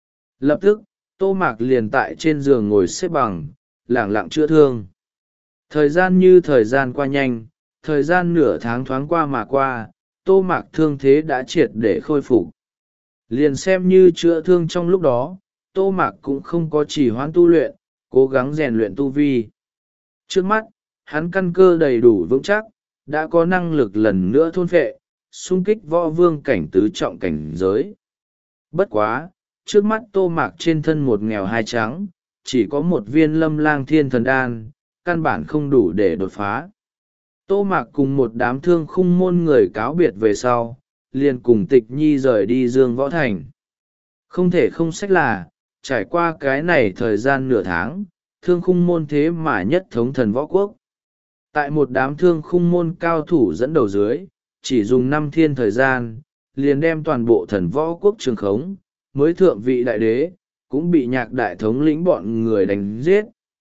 Lập tức, Tô Mạc liền tại trên giường ngồi xếp bằng, lẳng lặng chữa thương. Thời gian như thời gian qua nhanh, thời gian nửa tháng thoáng qua mà qua, Tô Mạc thương thế đã triệt để khôi phục. Liền xem như chữa thương trong lúc đó, Tô Mạc cũng không có chỉ hoãn tu luyện, cố gắng rèn luyện tu vi. Trước mắt, hắn căn cơ đầy đủ vững chắc, đã có năng lực lần nữa thôn phệ, xung kích võ vương cảnh tứ trọng cảnh giới. Bất quá, trước mắt Tô Mạc trên thân một nghèo hai trắng, chỉ có một viên lâm lang thiên thần đan, căn bản không đủ để đột phá. Tô Mạc cùng một đám thương khung môn người cáo biệt về sau, liền cùng Tịch Nhi rời đi Dương Võ Thành. Không thể không sách là, trải qua cái này thời gian nửa tháng, thương khung môn thế mà nhất thống thần võ quốc. Tại một đám thương khung môn cao thủ dẫn đầu dưới, chỉ dùng năm thiên thời gian, liền đem toàn bộ thần võ quốc trường khống, mới thượng vị đại đế, cũng bị Nhạc đại thống lĩnh bọn người đánh giết.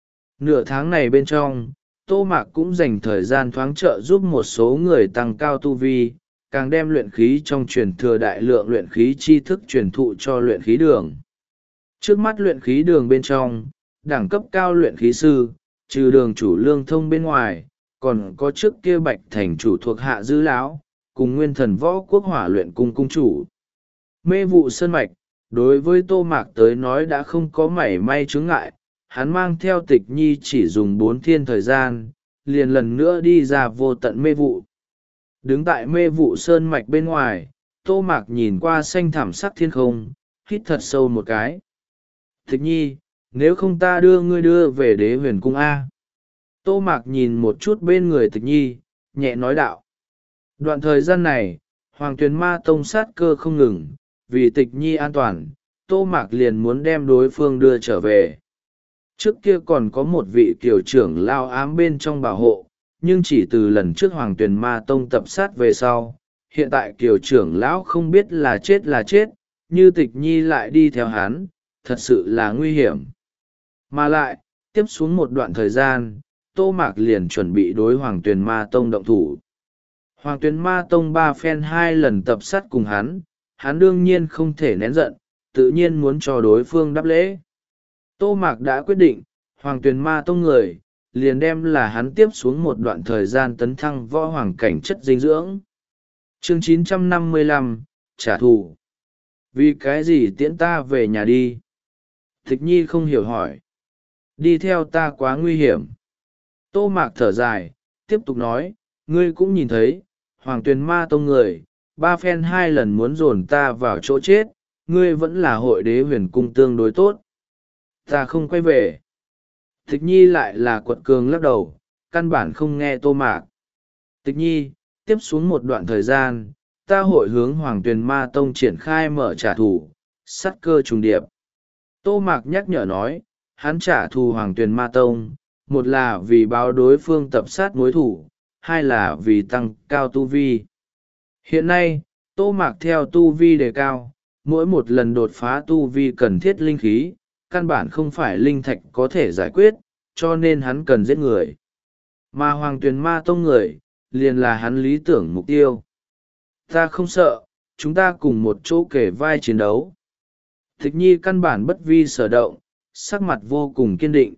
Nửa tháng này bên trong, Tô Mạc cũng dành thời gian thoáng trợ giúp một số người tăng cao tu vi, càng đem luyện khí trong truyền thừa đại lượng luyện khí tri thức truyền thụ cho luyện khí đường. Trước mắt luyện khí đường bên trong, đẳng cấp cao luyện khí sư, trừ đường chủ lương thông bên ngoài, còn có trước kia Bạch thành chủ thuộc hạ dư lão, cùng nguyên thần võ quốc hỏa luyện cung cung chủ. Mê vụ sơn mạch, đối với Tô Mạc tới nói đã không có mảy may chướng ngại, hắn mang theo Tịch Nhi chỉ dùng bốn thiên thời gian, liền lần nữa đi ra vô tận mê vụ. Đứng tại mê vụ sơn mạch bên ngoài, Tô Mạc nhìn qua xanh thảm sắc thiên không, hít thật sâu một cái. Tịch Nhi, nếu không ta đưa ngươi đưa về đế huyền cung A. Tô Mạc nhìn một chút bên người Tịch Nhi, nhẹ nói đạo. Đoạn thời gian này, Hoàng Tuyền Ma Tông sát cơ không ngừng, vì Tịch Nhi an toàn, Tô Mạc liền muốn đem đối phương đưa trở về. Trước kia còn có một vị kiều trưởng lao ám bên trong bảo hộ, nhưng chỉ từ lần trước Hoàng Tuyền Ma Tông tập sát về sau, hiện tại kiều trưởng lão không biết là chết là chết, như Tịch Nhi lại đi theo hắn, thật sự là nguy hiểm. Mà lại, tiếp xuống một đoạn thời gian, Tô Mạc liền chuẩn bị đối Hoàng Tuyền Ma Tông động thủ. Hoàng Tuyền Ma Tông ba phen hai lần tập sát cùng hắn, hắn đương nhiên không thể nén giận, tự nhiên muốn cho đối phương đáp lễ. Tô Mạc đã quyết định, Hoàng Tuyền Ma Tông người, liền đem là hắn tiếp xuống một đoạn thời gian tấn thăng võ hoàng cảnh chất dinh dưỡng. Chương chín trăm năm mươi lăm, trả thù. Vì cái gì tiễn ta về nhà đi? Tịch Nhi không hiểu hỏi. Đi theo ta quá nguy hiểm. Tô Mạc thở dài, tiếp tục nói, ngươi cũng nhìn thấy, Hoàng Tuyền Ma Tông người, ba phen hai lần muốn dồn ta vào chỗ chết, ngươi vẫn là hội đế huyền cung tương đối tốt. Ta không quay về. Tịch Nhi lại là quật cường lắc đầu, căn bản không nghe Tô Mạc. Tịch Nhi, tiếp xuống một đoạn thời gian, ta hội hướng Hoàng Tuyền Ma Tông triển khai mở trả thù, sắt cơ trùng điệp. Tô Mạc nhắc nhở nói, hắn trả thù Hoàng Tuyền Ma Tông, một là vì báo đối phương tập sát mối thủ, hai là vì tăng cao tu vi. Hiện nay, Tô Mạc theo tu vi đề cao, mỗi một lần đột phá tu vi cần thiết linh khí, căn bản không phải linh thạch có thể giải quyết, cho nên hắn cần giết người. Mà Hoàng Tuyền Ma Tông người, liền là hắn lý tưởng mục tiêu. Ta không sợ, chúng ta cùng một chỗ kể vai chiến đấu. Tịch Nhi căn bản bất vi sở động, sắc mặt vô cùng kiên định.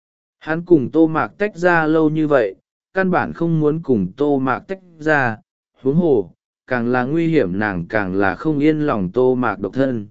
Hắn cùng Tô Mạc tách ra lâu như vậy, căn bản không muốn cùng Tô Mạc tách ra, huống hồ, càng là nguy hiểm nàng càng là không yên lòng Tô Mạc độc thân.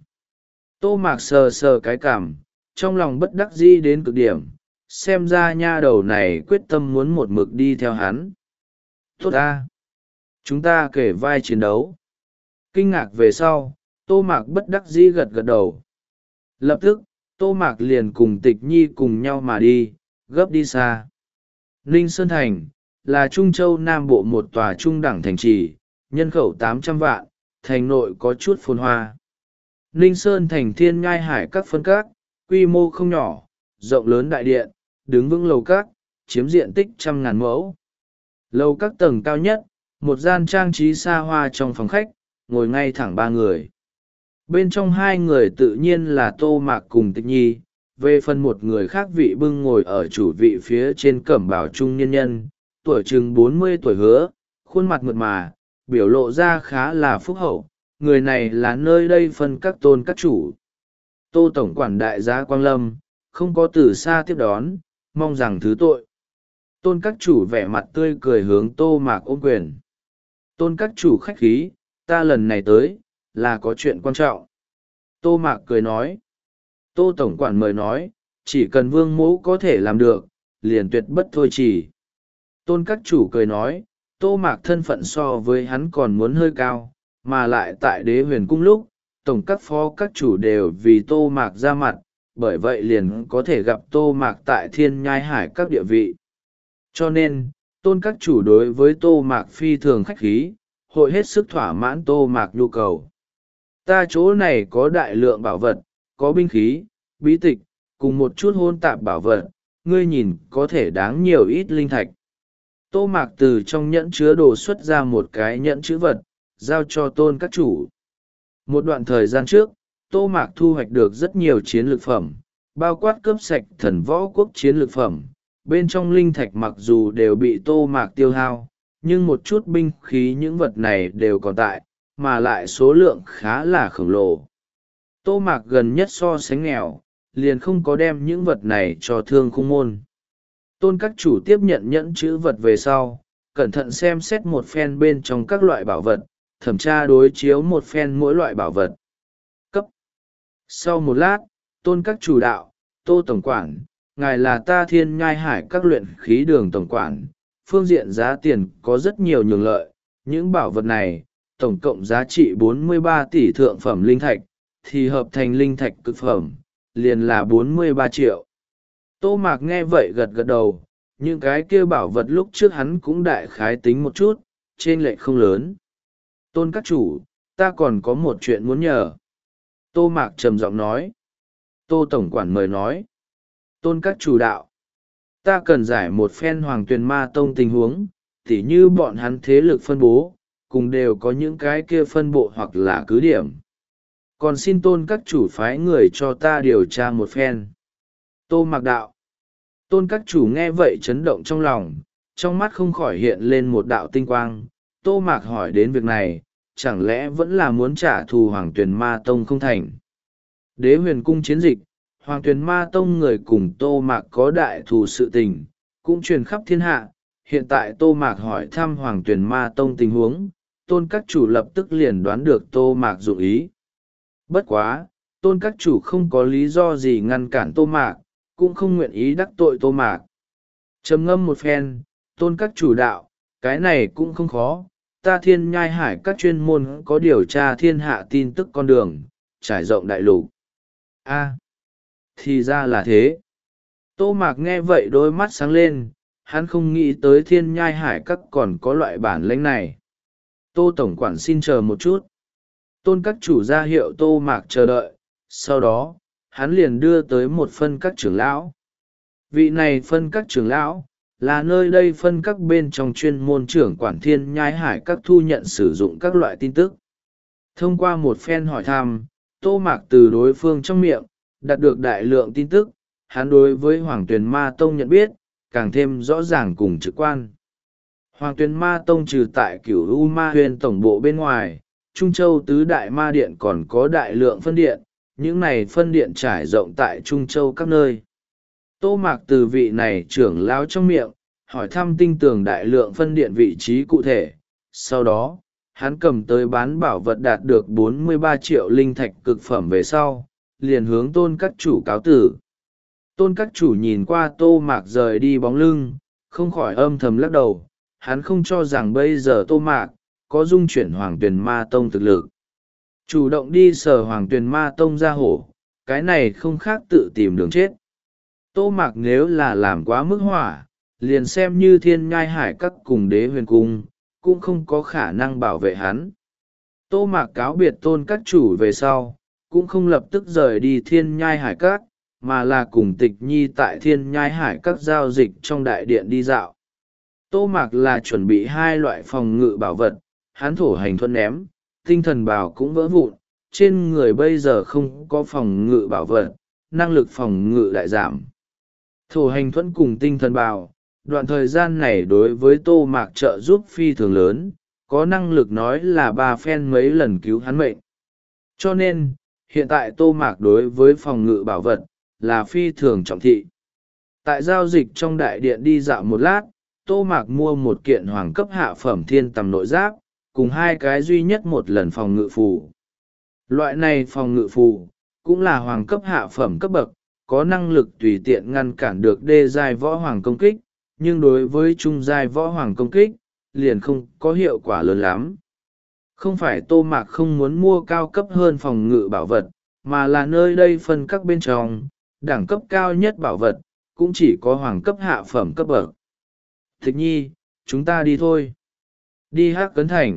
Tô Mạc sờ sờ cái cảm, trong lòng bất đắc dĩ đến cực điểm, xem ra nha đầu này quyết tâm muốn một mực đi theo hắn. Tốt ta! Chúng ta kể vai chiến đấu. Kinh ngạc về sau, Tô Mạc bất đắc dĩ gật gật đầu. Lập tức, Tô Mạc liền cùng Tịch Nhi cùng nhau mà đi, gấp đi xa. Ninh Sơn Thành, là Trung Châu Nam Bộ một tòa trung đẳng thành trì, nhân khẩu tám trăm vạn, thành nội có chút phồn hoa. Ninh Sơn Thành thiên ngai hải các phân các, quy mô không nhỏ, rộng lớn đại điện, đứng vững lầu các, chiếm diện tích trăm ngàn mẫu. Lầu các tầng cao nhất, một gian trang trí xa hoa trong phòng khách, ngồi ngay thẳng ba người. Bên trong hai người tự nhiên là Tô Mạc cùng Tịch Nhi, về phần một người khác vị bưng ngồi ở chủ vị phía trên cẩm bào trung niên nhân, tuổi chừng bốn mươi tuổi hứa, khuôn mặt mượt mà, biểu lộ ra khá là phúc hậu, người này là nơi đây phân các tôn các chủ. Tô Tổng quản đại gia Quang Lâm, không có từ xa tiếp đón, mong rằng thứ tội. Tôn các chủ vẻ mặt tươi cười hướng Tô Mạc ôm quyền. Tôn các chủ khách khí, ta lần này tới, là có chuyện quan trọng. Tô Mạc cười nói. Tô Tổng quản mời nói, chỉ cần Vương Mẫu có thể làm được, liền tuyệt bất thôi chỉ. Tôn các chủ cười nói, Tô Mạc thân phận so với hắn còn muốn hơi cao, mà lại tại đế huyền cung lúc, tổng các phó các chủ đều vì Tô Mạc ra mặt, bởi vậy liền có thể gặp Tô Mạc tại thiên nhai hải các địa vị. Cho nên, tôn các chủ đối với Tô Mạc phi thường khách khí, hội hết sức thỏa mãn Tô Mạc nhu cầu. Ta chỗ này có đại lượng bảo vật, có binh khí, bí tịch, cùng một chút hôn tạp bảo vật, ngươi nhìn có thể đáng nhiều ít linh thạch. Tô Mạc từ trong nhẫn chứa đồ xuất ra một cái nhẫn chữ vật, giao cho tôn các chủ. Một đoạn thời gian trước, Tô Mạc thu hoạch được rất nhiều chiến lược phẩm, bao quát cướp sạch thần võ quốc chiến lược phẩm. Bên trong linh thạch mặc dù đều bị Tô Mạc tiêu hao, nhưng một chút binh khí những vật này đều còn tại, mà lại số lượng khá là khổng lồ. Tô Mạc gần nhất so sánh nghèo, liền không có đem những vật này cho Thương Khung môn. Tôn các chủ tiếp nhận nhẫn chữ vật về sau, cẩn thận xem xét một phen bên trong các loại bảo vật, thẩm tra đối chiếu một phen mỗi loại bảo vật. Cấp. Sau một lát, tôn các chủ đạo, Tô Tổng quản, ngài là ta thiên nhai hải các luyện khí đường tổng quản, phương diện giá tiền có rất nhiều nhường lợi. Những bảo vật này, tổng cộng giá trị bốn mươi ba tỷ thượng phẩm linh thạch, thì hợp thành linh thạch cực phẩm, liền là bốn mươi ba triệu. Tô Mạc nghe vậy gật gật đầu, những cái kia bảo vật lúc trước hắn cũng đại khái tính một chút, trên lệch không lớn. Tôn các chủ, ta còn có một chuyện muốn nhờ. Tô Mạc trầm giọng nói. Tô tổng quản mời nói. Tôn các chủ đạo. Ta cần giải một phen Hoàng Tuyền Ma Tông tình huống, tỉ như bọn hắn thế lực phân bố, cùng đều có những cái kia phân bộ hoặc là cứ điểm. Còn xin tôn các chủ phái người cho ta điều tra một phen. Tô Mạc đạo. Tôn các chủ nghe vậy chấn động trong lòng, trong mắt không khỏi hiện lên một đạo tinh quang. Tô Mạc hỏi đến việc này, chẳng lẽ vẫn là muốn trả thù Hoàng Tuyền Ma Tông không thành. Đế huyền cung chiến dịch, Hoàng Tuyền Ma Tông người cùng Tô Mạc có đại thù sự tình, cũng truyền khắp thiên hạ. Hiện tại Tô Mạc hỏi thăm Hoàng Tuyền Ma Tông tình huống, tôn các chủ lập tức liền đoán được Tô Mạc dụng ý. Bất quá, tôn các chủ không có lý do gì ngăn cản Tô Mạc, cũng không nguyện ý đắc tội Tô Mạc. Trầm ngâm một phen, tôn các chủ đạo, cái này cũng không khó, ta Thiên Nhai Hải các chuyên môn có điều tra thiên hạ tin tức con đường, trải rộng đại lục. A, thì ra là thế. Tô Mạc nghe vậy đôi mắt sáng lên, hắn không nghĩ tới Thiên Nhai Hải các còn có loại bản lĩnh này. Tô tổng quản xin chờ một chút. Tôn các chủ ra hiệu Tô Mạc chờ đợi, sau đó, hắn liền đưa tới một phân các trưởng lão. Vị này phân các trưởng lão, là nơi đây phân các bên trong chuyên môn trưởng quản Thiên Nhai Hải các thu nhận sử dụng các loại tin tức. Thông qua một phen hỏi thăm, Tô Mạc từ đối phương trong miệng, đạt được đại lượng tin tức, hắn đối với Hoàng Tuyền Ma Tông nhận biết, càng thêm rõ ràng cùng trực quan. Hoàng Tuyền Ma Tông trừ tại Cửu U Ma Huyền tổng bộ bên ngoài, Trung Châu tứ đại ma điện còn có đại lượng phân điện, những này phân điện trải rộng tại Trung Châu các nơi. Tô Mạc từ vị này trưởng lão trong miệng, hỏi thăm tinh tường đại lượng phân điện vị trí cụ thể. Sau đó, hắn cầm tới bán bảo vật đạt được bốn mươi ba triệu linh thạch cực phẩm về sau, liền hướng tôn các chủ cáo tử. Tôn các chủ nhìn qua Tô Mạc rời đi bóng lưng, không khỏi âm thầm lắc đầu, hắn không cho rằng bây giờ Tô Mạc có dung chuyển Hoàng Tuyền Ma Tông thực lực. Chủ động đi sờ Hoàng Tuyền Ma Tông ra hổ, cái này không khác tự tìm đường chết. Tô Mạc nếu là làm quá mức hỏa, liền xem như Thiên Nhai Hải các cùng Đế huyền cung, cũng không có khả năng bảo vệ hắn. Tô Mạc cáo biệt tôn các chủ về sau, cũng không lập tức rời đi Thiên Nhai Hải các, mà là cùng Tịch Nhi tại Thiên Nhai Hải các giao dịch trong đại điện đi dạo. Tô Mạc là chuẩn bị hai loại phòng ngự bảo vật, hắn thổ hành thuẫn ném, tinh thần bào cũng vỡ vụn, trên người bây giờ không có phòng ngự bảo vật, năng lực phòng ngự lại giảm. Thổ hành thuẫn cùng tinh thần bào, đoạn thời gian này đối với Tô Mạc trợ giúp phi thường lớn, có năng lực nói là ba phen mấy lần cứu hắn mệnh. Cho nên, hiện tại Tô Mạc đối với phòng ngự bảo vật, là phi thường trọng thị. Tại giao dịch trong đại điện đi dạo một lát, Tô Mạc mua một kiện hoàng cấp hạ phẩm thiên tầm nội giáp, cùng hai cái duy nhất một lần phòng ngự phù. Loại này phòng ngự phù, cũng là hoàng cấp hạ phẩm cấp bậc, có năng lực tùy tiện ngăn cản được đê giai võ hoàng công kích, nhưng đối với trung giai võ hoàng công kích, liền không có hiệu quả lớn lắm. Không phải Tô Mạc không muốn mua cao cấp hơn phòng ngự bảo vật, mà là nơi đây phân các bên trong, đẳng cấp cao nhất bảo vật, cũng chỉ có hoàng cấp hạ phẩm cấp bậc. Tịch Nhi, chúng ta đi thôi. Đi Hắc Cấn Thành.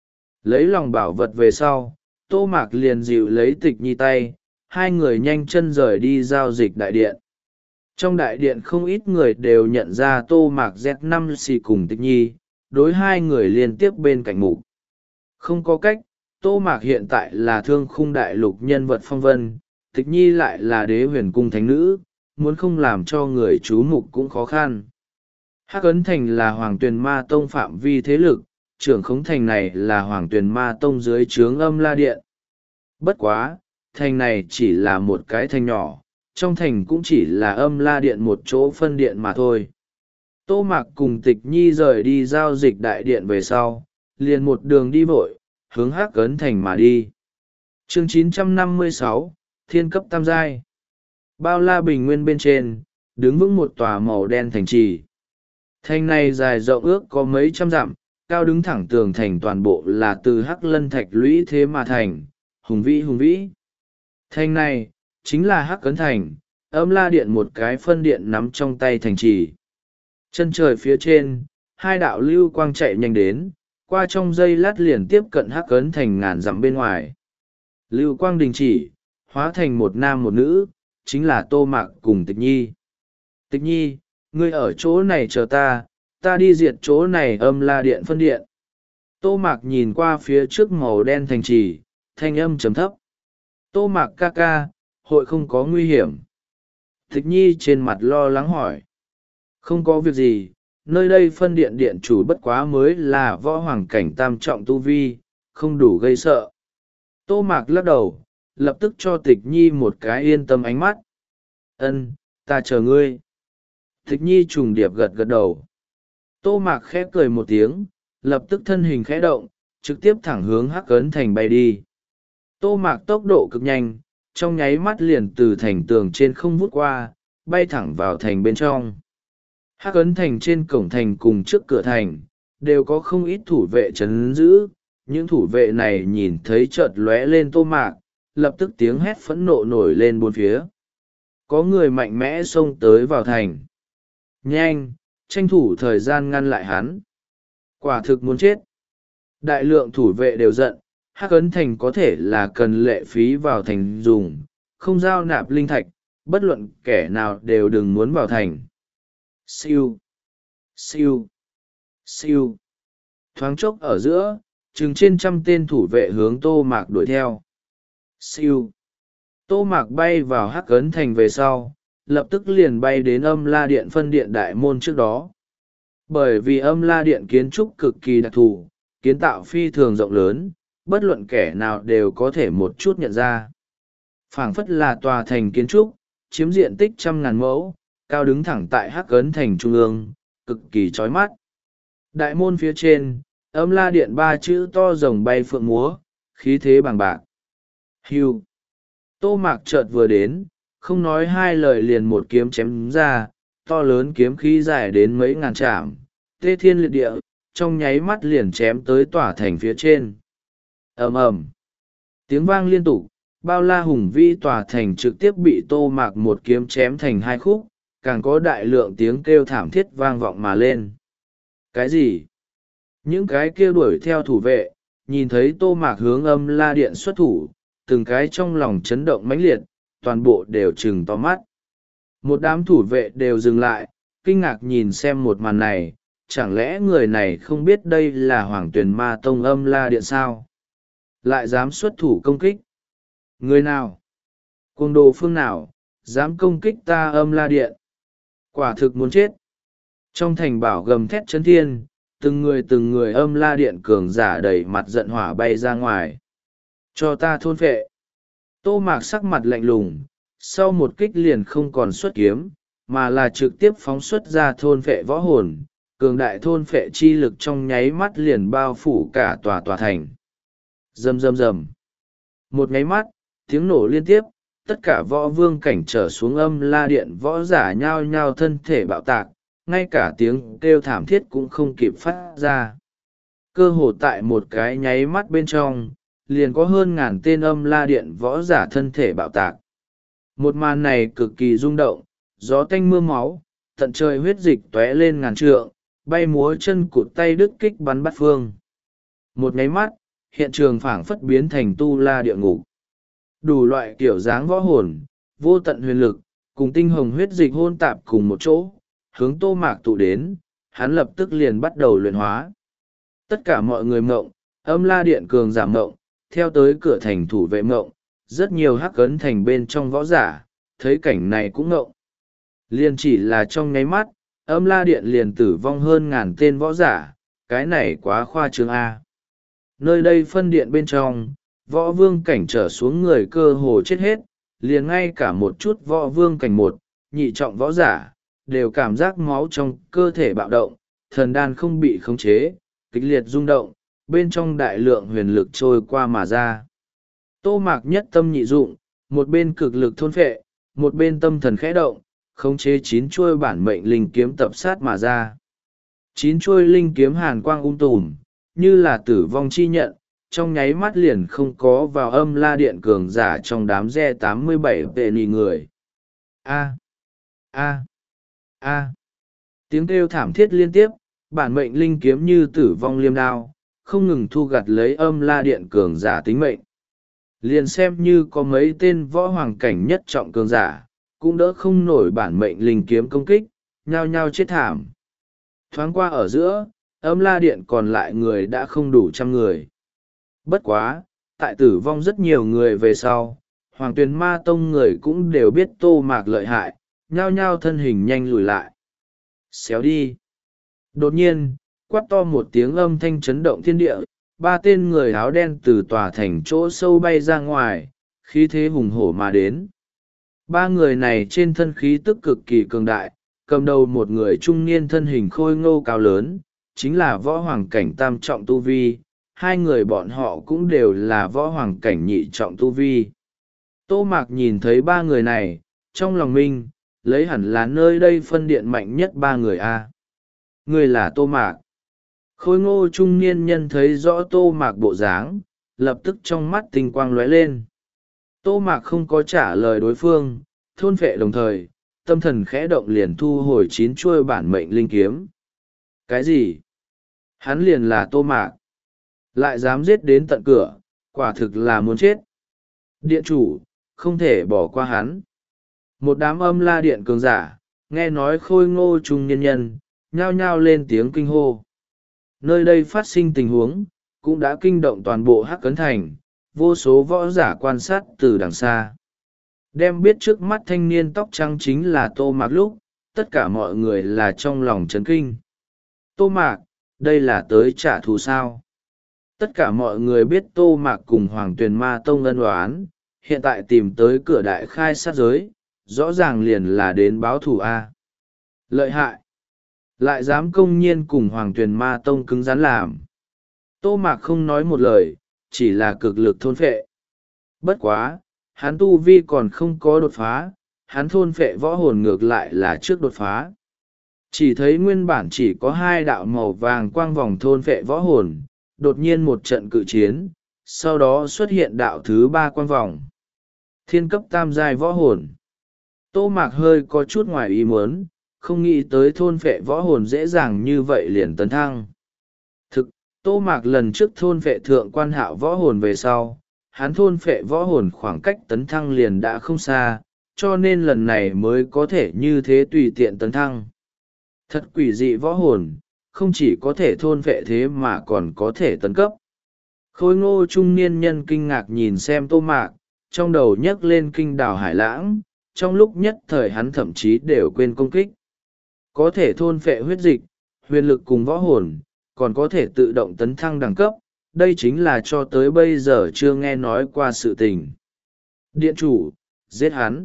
Lấy lòng bảo vật về sau, Tô Mạc liền dịu lấy Tịch Nhi tay, hai người nhanh chân rời đi giao dịch đại điện. Trong đại điện không ít người đều nhận ra Tô Mạc Z năm xì cùng Tịch Nhi, đối hai người liên tiếp bên cạnh mục. Không có cách, Tô Mạc hiện tại là thương khung đại lục nhân vật phong vân, Tịch Nhi lại là Đế huyền cung thánh nữ, muốn không làm cho người chú mục cũng khó khăn. Hắc Ấn Thành là Hoàng Tuyền Ma Tông phạm vi thế lực, trưởng khống thành này là Hoàng Tuyền Ma Tông dưới trướng Âm La Điện. Bất quá, thành này chỉ là một cái thành nhỏ, trong thành cũng chỉ là Âm La Điện một chỗ phân điện mà thôi. Tô Mạc cùng Tịch Nhi rời đi giao dịch đại điện về sau, liền một đường đi vội, hướng Hắc Ấn Thành mà đi. Chương chín trăm năm mươi sáu, Thiên cấp tam giai. Bao la bình nguyên bên trên, đứng vững một tòa màu đen thành trì. Thành này dài rộng ước có mấy trăm dặm, cao đứng thẳng tường thành toàn bộ là từ hắc lân thạch lũy thế mà thành, hùng vĩ hùng vĩ. Thành này, chính là Hắc Ấn Thành, Âm La Điện một cái phân điện nắm trong tay thành trì. Chân trời phía trên, hai đạo lưu quang chạy nhanh đến, qua trong giây lát liền tiếp cận hắc ấn thành ngàn dặm bên ngoài. Lưu quang đình chỉ, hóa thành một nam một nữ, chính là Tô Mạc cùng Tịch Nhi. Tịch Nhi, ngươi ở chỗ này chờ ta, ta đi diệt chỗ này âm la điện phân điện. Tô Mạc nhìn qua phía trước màu đen thành trì, thanh âm trầm thấp. Tô Mạc ca ca, hội không có nguy hiểm. Tịch Nhi trên mặt lo lắng hỏi. Không có việc gì, nơi đây phân điện điện chủ bất quá mới là võ hoàng cảnh tam trọng tu vi, không đủ gây sợ. Tô Mạc lắc đầu, lập tức cho Tịch Nhi một cái yên tâm ánh mắt. Ân, ta chờ ngươi. Tịch Nhi trùng điệp gật gật đầu. Tô Mạc khẽ cười một tiếng, lập tức thân hình khẽ động, trực tiếp thẳng hướng hắc ấn thành bay đi. Tô Mạc tốc độ cực nhanh, trong nháy mắt liền từ thành tường trên không vút qua, bay thẳng vào thành bên trong. Hắc ấn thành trên cổng thành cùng trước cửa thành, đều có không ít thủ vệ trấn giữ. Những thủ vệ này nhìn thấy chợt lóe lên Tô Mạc, lập tức tiếng hét phẫn nộ nổi lên bốn phía. Có người mạnh mẽ xông tới vào thành. Nhanh, tranh thủ thời gian ngăn lại hắn. Quả thực muốn chết. Đại lượng thủ vệ đều giận, hắc ấn thành có thể là cần lệ phí vào thành dùng, không giao nạp linh thạch, bất luận kẻ nào đều đừng muốn vào thành. Siêu, siêu, siêu. Thoáng chốc ở giữa, chừng trên trăm tên thủ vệ hướng Tô Mạc đuổi theo. Siêu. Tô Mạc bay vào hắc ấn thành về sau, lập tức liền bay đến âm la điện phân điện đại môn trước đó. Bởi vì âm la điện kiến trúc cực kỳ đặc thù, kiến tạo phi thường rộng lớn, bất luận kẻ nào đều có thể một chút nhận ra. Phảng phất là tòa thành kiến trúc, chiếm diện tích trăm ngàn mẫu, cao đứng thẳng tại hắc ấn thành trung ương, cực kỳ chói mắt. Đại môn phía trên, âm la điện ba chữ to rồng bay phượng múa, khí thế bằng bạc. Hưu. Tô Mạc chợt vừa đến, không nói hai lời liền một kiếm chém ra, to lớn kiếm khí dài đến mấy ngàn trảm, tê thiên liệt địa, trong nháy mắt liền chém tới tỏa thành phía trên. Ầm ầm. Tiếng vang liên tục, bao la hùng vĩ tòa thành trực tiếp bị Tô Mạc một kiếm chém thành hai khúc, càng có đại lượng tiếng kêu thảm thiết vang vọng mà lên. Cái gì? Những cái kia đuổi theo thủ vệ, nhìn thấy Tô Mạc hướng âm la điện xuất thủ, từng cái trong lòng chấn động mãnh liệt, toàn bộ đều trừng to mắt. Một đám thủ vệ đều dừng lại, kinh ngạc nhìn xem một màn này, chẳng lẽ người này không biết đây là Hoàng Tuyền Ma Tông âm la điện sao? Lại dám xuất thủ công kích? Người nào? Cuồng đồ phương nào, dám công kích ta âm la điện? Quả thực muốn chết. Trong thành bảo gầm thét chấn thiên, từng người từng người âm la điện cường giả đầy mặt giận hỏa bay ra ngoài. Cho ta thôn phệ. Tô Mạc sắc mặt lạnh lùng, sau một kích liền không còn xuất kiếm, mà là trực tiếp phóng xuất ra thôn phệ võ hồn, cường đại thôn phệ chi lực trong nháy mắt liền bao phủ cả tòa tòa thành. Rầm rầm rầm. Một nháy mắt, tiếng nổ liên tiếp, tất cả võ vương cảnh trở xuống âm la điện võ giả nhao nhao thân thể bạo tạc, ngay cả tiếng kêu thảm thiết cũng không kịp phát ra. Cơ hồ tại một cái nháy mắt bên trong, liền có hơn ngàn tên âm la điện võ giả thân thể bạo tạc. Một màn này cực kỳ rung động, gió tanh mưa máu, tận trời huyết dịch tóe lên ngàn trượng, bay múa chân cụt tay đứt kích bắn bắt phương. Một nháy mắt, hiện trường phảng phất biến thành tu la địa ngục. Đủ loại kiểu dáng võ hồn, vô tận huyền lực, cùng tinh hồng huyết dịch hôn tạp cùng một chỗ, hướng Tô Mạc tụ đến, hắn lập tức liền bắt đầu luyện hóa. Tất cả mọi người mộng, âm la điện cường giả mộng, theo tới cửa thành thủ vệ mộng, rất nhiều hắc ấn thành bên trong võ giả, thấy cảnh này cũng mộng. Liền chỉ là trong nháy mắt, âm la điện liền tử vong hơn ngàn tên võ giả, cái này quá khoa trương A. Nơi đây phân điện bên trong, võ vương cảnh trở xuống người cơ hồ chết hết, liền ngay cả một chút võ vương cảnh một, nhị trọng võ giả, đều cảm giác máu trong cơ thể bạo động, thần đan không bị khống chế, kịch liệt rung động, bên trong đại lượng huyền lực trôi qua mà ra. Tô Mạc nhất tâm nhị dụng, một bên cực lực thôn phệ, một bên tâm thần khẽ động, khống chế chín chuôi bản mệnh linh kiếm tập sát mà ra. Chín chuôi linh kiếm hàn quang ung tùm, như là tử vong chi nhận, trong nháy mắt liền không có vào âm la điện cường giả trong đám re tám mươi bảy vệ nì người. A. A. A. Tiếng kêu thảm thiết liên tiếp, bản mệnh linh kiếm như tử vong liêm đao, không ngừng thu gặt lấy âm la điện cường giả tính mệnh. Liền xem như có mấy tên võ hoàng cảnh nhất trọng cường giả, cũng đỡ không nổi bản mệnh linh kiếm công kích, nhao nhao chết thảm. Thoáng qua ở giữa, âm la điện còn lại người đã không đủ trăm người. Bất quá, tại tử vong rất nhiều người về sau, Hoàng Tuyền Ma Tông người cũng đều biết Tô Mạc lợi hại, nhao nhao thân hình nhanh lùi lại. Xéo đi. Đột nhiên, quát to một tiếng âm thanh chấn động thiên địa, ba tên người áo đen từ tòa thành chỗ sâu bay ra ngoài, khí thế hùng hổ mà đến. Ba người này trên thân khí tức cực kỳ cường đại, cầm đầu một người trung niên thân hình khôi ngô cao lớn, chính là võ hoàng cảnh tam trọng tu vi, hai người bọn họ cũng đều là võ hoàng cảnh nhị trọng tu vi. Tô Mạc nhìn thấy ba người này, trong lòng minh, lấy hẳn là nơi đây phân điện mạnh nhất ba người A. Người là Tô Mạc. Khôi ngô trung niên nhân thấy rõ Tô Mạc bộ dáng, lập tức trong mắt tinh quang lóe lên. Tô Mạc không có trả lời đối phương, thôn phệ đồng thời, tâm thần khẽ động liền thu hồi chín chuôi bản mệnh linh kiếm. Cái gì? Hắn liền là Tô Mạc. Lại dám giết đến tận cửa, quả thực là muốn chết. Điện chủ, không thể bỏ qua hắn. Một đám âm la điện cường giả, nghe nói khôi ngô trung nhân nhân, nhao nhao lên tiếng kinh hô. Nơi đây phát sinh tình huống, cũng đã kinh động toàn bộ Hắc Cấn Thành, vô số võ giả quan sát từ đằng xa. Đem biết trước mắt thanh niên tóc trắng chính là Tô Mạc lúc, tất cả mọi người là trong lòng chấn kinh. Tô Mạc, đây là tới trả thù sao? Tất cả mọi người biết Tô Mạc cùng Hoàng Tuyền Ma Tông ân oán, hiện tại tìm tới cửa đại khai sát giới, rõ ràng liền là đến báo thù A. Lợi hại! Lại dám công nhiên cùng Hoàng Tuyền Ma Tông cứng rắn làm. Tô Mạc không nói một lời, chỉ là cực lực thôn phệ. Bất quá, hắn tu vi còn không có đột phá, hắn thôn phệ võ hồn ngược lại là trước đột phá. Chỉ thấy nguyên bản chỉ có hai đạo màu vàng quang vòng thôn phệ võ hồn, đột nhiên một trận cự chiến, sau đó xuất hiện đạo thứ ba quang vòng. Thiên cấp tam giai võ hồn. Tô Mạc hơi có chút ngoài ý muốn, không nghĩ tới thôn phệ võ hồn dễ dàng như vậy liền tấn thăng. Thực, Tô Mạc lần trước thôn phệ thượng quan hạo võ hồn về sau, hắn thôn phệ võ hồn khoảng cách tấn thăng liền đã không xa, cho nên lần này mới có thể như thế tùy tiện tấn thăng. Thật quỷ dị võ hồn, không chỉ có thể thôn phệ thế mà còn có thể tấn cấp. Khôi ngô trung niên nhân kinh ngạc nhìn xem Tô Mạc, trong đầu nhấc lên kinh đảo hải lãng, trong lúc nhất thời hắn thậm chí đều quên công kích. Có thể thôn phệ huyết dịch, huyền lực cùng võ hồn, còn có thể tự động tấn thăng đẳng cấp, đây chính là cho tới bây giờ chưa nghe nói qua sự tình. Điện chủ, giết hắn.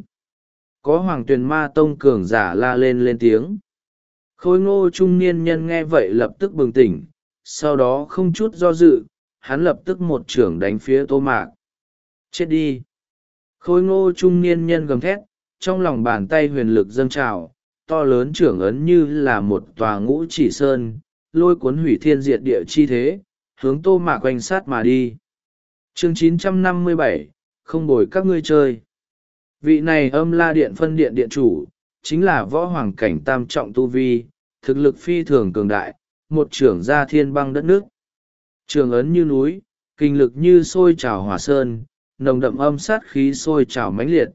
Có Hoàng Tuyền Ma Tông cường giả la lên lên tiếng. Khôi ngô trung niên nhân nghe vậy lập tức bừng tỉnh, sau đó không chút do dự, hắn lập tức một chưởng đánh phía Tô Mạc. Chết đi! Khôi ngô trung niên nhân gầm thét, trong lòng bàn tay huyền lực dâng trào, to lớn trưởng ấn như là một tòa ngũ chỉ sơn, lôi cuốn hủy thiên diệt địa chi thế, hướng Tô Mạc quanh sát mà đi. Chương chín trăm năm mươi bảy, không bồi các ngươi chơi. Vị này âm la điện phân điện điện chủ, chính là võ hoàng cảnh tam trọng tu vi, thực lực phi thường cường đại, một trưởng gia thiên băng đất nước. Trường ấn như núi, kinh lực như sôi trào hỏa sơn, nồng đậm âm sát khí sôi trào mãnh liệt.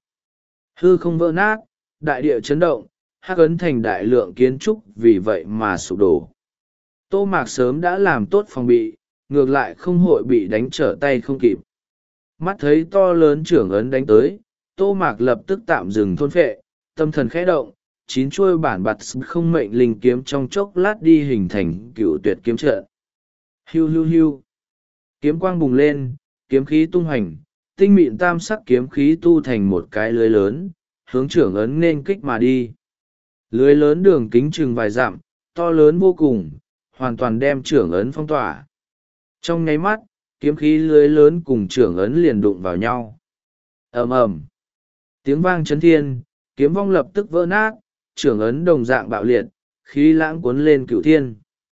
Hư không vỡ nát, đại địa chấn động, Hắc Ấn Thành đại lượng kiến trúc vì vậy mà sụp đổ. Tô Mạc sớm đã làm tốt phòng bị, ngược lại không hội bị đánh trở tay không kịp. Mắt thấy to lớn trưởng ấn đánh tới, Tô Mạc lập tức tạm dừng thôn phệ, tâm thần khẽ động, chín chuôi bản bạt không mệnh linh kiếm trong chốc lát đi hình thành cựu tuyệt kiếm trận. Hiu hiu hiu. Kiếm quang bùng lên, kiếm khí tung hành, tinh mịn tam sắc kiếm khí tu thành một cái lưới lớn, hướng trưởng ấn nên kích mà đi. Lưới lớn đường kính chừng vài dặm, to lớn vô cùng, hoàn toàn đem trưởng ấn phong tỏa. Trong nháy mắt, kiếm khí lưới lớn cùng trưởng ấn liền đụng vào nhau. Ầm ầm. Tiếng vang chấn thiên, kiếm vong lập tức vỡ nát, trưởng ấn đồng dạng bạo liệt, khí lãng cuốn lên cửu thiên.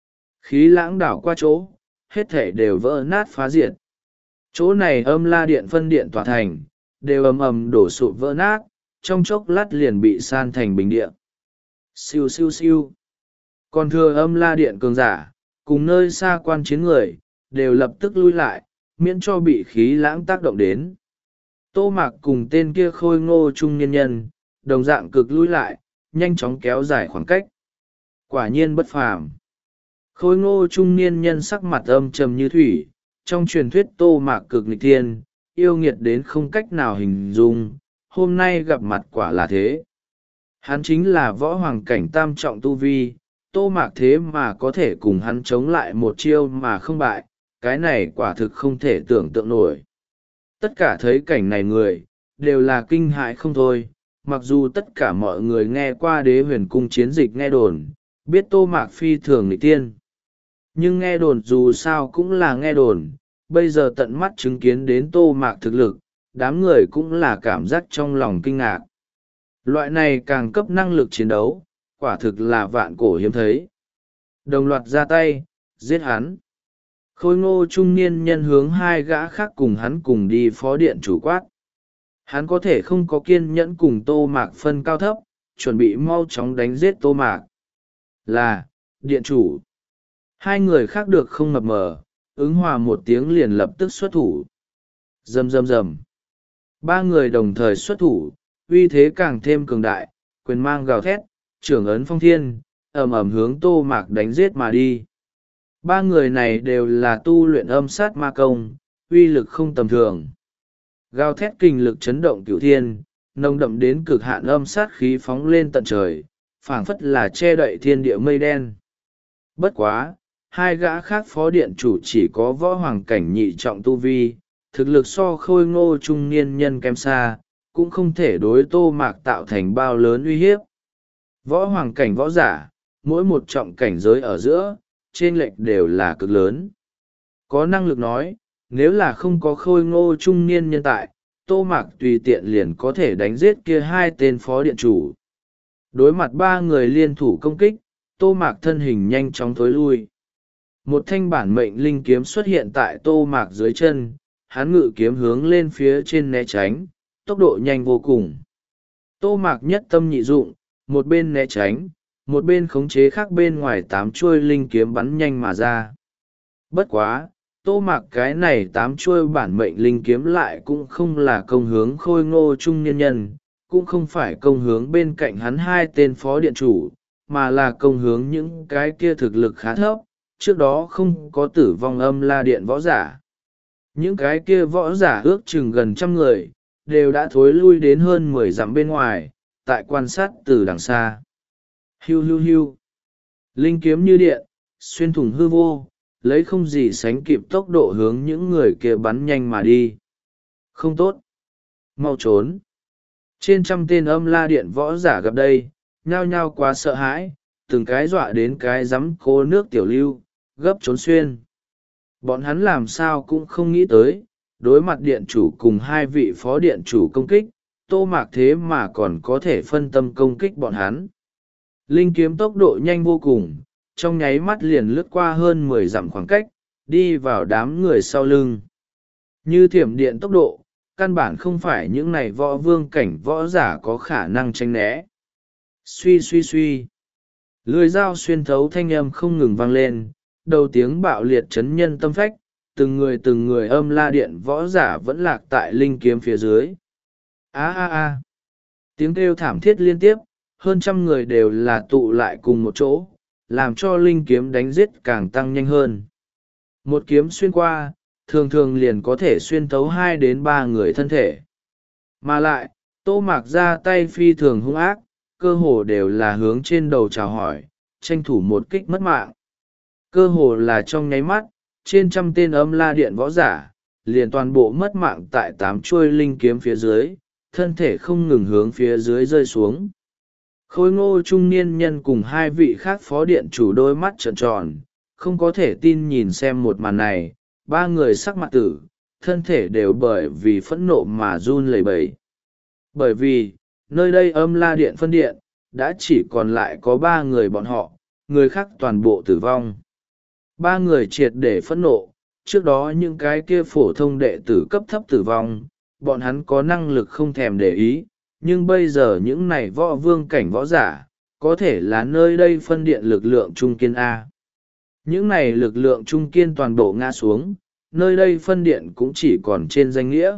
Khí lãng đảo qua chỗ, hết thể đều vỡ nát phá diệt. Chỗ này âm la điện phân điện tòa thành, đều ầm ầm đổ sụp vỡ nát, trong chốc lát liền bị san thành bình địa. Siêu siêu siêu. Còn thừa âm la điện cường giả cùng nơi xa quan chiến người đều lập tức lui lại, miễn cho bị khí lãng tác động đến. Tô Mạc cùng tên kia khôi ngô trung niên nhân đồng dạng cực lui lại, nhanh chóng kéo dài khoảng cách. Quả nhiên bất phàm. Khôi ngô trung niên nhân sắc mặt âm trầm như thủy, trong truyền thuyết Tô Mạc cực nghịch thiên, yêu nghiệt đến không cách nào hình dung, hôm nay gặp mặt quả là thế. Hắn chính là võ hoàng cảnh tam trọng tu vi, Tô Mạc thế mà có thể cùng hắn chống lại một chiêu mà không bại, cái này quả thực không thể tưởng tượng nổi. Tất cả thấy cảnh này người, đều là kinh hãi không thôi, mặc dù tất cả mọi người nghe qua đế huyền cung chiến dịch nghe đồn, biết Tô Mạc phi thường nghịch tiên. Nhưng nghe đồn dù sao cũng là nghe đồn, bây giờ tận mắt chứng kiến đến Tô Mạc thực lực, đám người cũng là cảm giác trong lòng kinh ngạc. Loại này càng cấp năng lực chiến đấu, quả thực là vạn cổ hiếm thấy. Đồng loạt ra tay, giết hắn. Khôi ngô trung niên nhân hướng hai gã khác cùng hắn cùng đi phó điện chủ quát. Hắn có thể không có kiên nhẫn cùng Tô Mạc phân cao thấp, chuẩn bị mau chóng đánh giết Tô Mạc. Là, điện chủ. Hai người khác được không mập mờ, ứng hòa một tiếng liền lập tức xuất thủ. Rầm rầm rầm. Ba người đồng thời xuất thủ, uy thế càng thêm cường đại, quyền mang gào thét, trưởng ấn phong thiên, ầm ầm hướng Tô Mạc đánh giết mà đi. Ba người này đều là tu luyện âm sát ma công, uy lực không tầm thường. Gào thét kinh lực chấn động cửu thiên, nồng đậm đến cực hạn âm sát khí phóng lên tận trời, phảng phất là che đậy thiên địa mây đen. Bất quá, hai gã khác phó điện chủ chỉ có võ hoàng cảnh nhị trọng tu vi, thực lực so khôi ngô trung niên nhân kém xa, cũng không thể đối Tô Mạc tạo thành bao lớn uy hiếp. Võ hoàng cảnh võ giả, mỗi một trọng cảnh giới ở giữa, trên lệch đều là cực lớn. Có năng lực nói, nếu là không có khôi ngô trung niên nhân tại, Tô Mạc tùy tiện liền có thể đánh giết kia hai tên phó điện chủ. Đối mặt ba người liên thủ công kích, Tô Mạc thân hình nhanh chóng thối lui. Một thanh bản mệnh linh kiếm xuất hiện tại Tô Mạc dưới chân, hắn ngự kiếm hướng lên phía trên né tránh, tốc độ nhanh vô cùng. Tô Mạc nhất tâm nhị dụng, một bên né tránh, một bên khống chế khác bên ngoài tám chuôi linh kiếm bắn nhanh mà ra. Bất quá, Tô Mạc cái này tám chuôi bản mệnh linh kiếm lại cũng không là công hướng khôi ngô trung niên nhân, cũng không phải công hướng bên cạnh hắn hai tên phó điện chủ, mà là công hướng những cái kia thực lực khá thấp, trước đó không có tử vong âm la điện võ giả. Những cái kia võ giả ước chừng gần trăm người, đều đã thối lui đến hơn mười dặm bên ngoài, tại quan sát từ đằng xa. Hiu hiu hiu. Linh kiếm như điện, xuyên thủng hư vô, lấy không gì sánh kịp tốc độ hướng những người kia bắn nhanh mà đi. Không tốt. Mau trốn. Trên trăm tên âm la điện võ giả gặp đây, nhao nhao quá sợ hãi, từng cái dọa đến cái rắm cô nước tiểu lưu, gấp trốn xuyên. Bọn hắn làm sao cũng không nghĩ tới, đối mặt điện chủ cùng hai vị phó điện chủ công kích, Tô Mạc thế mà còn có thể phân tâm công kích bọn hắn. Linh kiếm tốc độ nhanh vô cùng, trong nháy mắt liền lướt qua hơn mười dặm khoảng cách, đi vào đám người sau lưng. Như thiểm điện tốc độ, căn bản không phải những này võ vương cảnh võ giả có khả năng tránh né. Suy suy suy. Lưỡi dao xuyên thấu thanh âm không ngừng vang lên, đầu tiếng bạo liệt chấn nhân tâm phách, từng người từng người âm la điện võ giả vẫn lạc tại linh kiếm phía dưới. A a a. Tiếng kêu thảm thiết liên tiếp, hơn trăm người đều là tụ lại cùng một chỗ, làm cho linh kiếm đánh giết càng tăng nhanh hơn. Một kiếm xuyên qua, thường thường liền có thể xuyên thấu hai đến ba người thân thể. Mà lại, Tô Mạc ra tay phi thường hung ác, cơ hồ đều là hướng trên đầu chào hỏi, tranh thủ một kích mất mạng. Cơ hồ là trong nháy mắt, trên trăm tên âm la điện võ giả, liền toàn bộ mất mạng tại tám chuôi linh kiếm phía dưới, thân thể không ngừng hướng phía dưới rơi xuống. Khôi ngô trung niên nhân cùng hai vị khác phó điện chủ đôi mắt trợn tròn, không có thể tin nhìn xem một màn này, ba người sắc mặt tử, thân thể đều bởi vì phẫn nộ mà run lẩy bẩy. Bởi vì, nơi đây âm la điện phân điện, đã chỉ còn lại có ba người bọn họ, người khác toàn bộ tử vong. Ba người triệt để phẫn nộ, trước đó những cái kia phổ thông đệ tử cấp thấp tử vong, bọn hắn có năng lực không thèm để ý, nhưng bây giờ những này võ vương cảnh võ giả, có thể là nơi đây phân điện lực lượng trung kiên a. Những này lực lượng trung kiên toàn bộ ngã xuống, nơi đây phân điện cũng chỉ còn trên danh nghĩa.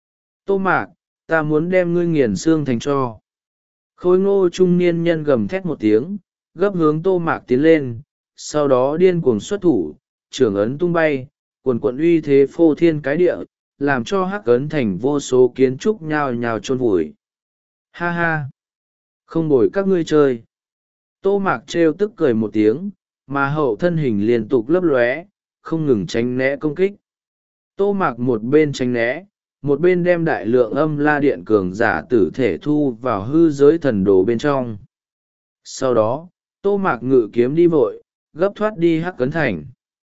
Tô Mạc, ta muốn đem ngươi nghiền xương thành tro. Khôi ngô trung niên nhân gầm thét một tiếng, gấp hướng Tô Mạc tiến lên, sau đó điên cuồng xuất thủ, trưởng ấn tung bay, quần quận uy thế phô thiên cái địa, làm cho Hắc Ấn Thành vô số kiến trúc nhào nhào chôn vùi. Ha ha! Không bồi các ngươi chơi. Tô Mạc trêu tức cười một tiếng, mà hậu thân hình liên tục lấp lóe, không ngừng tránh né công kích. Tô Mạc một bên tránh né, một bên đem đại lượng âm la điện cường giả tử thể thu vào hư giới thần đồ bên trong. Sau đó, Tô Mạc ngự kiếm đi vội, gấp thoát đi Hắc Ấn Thành.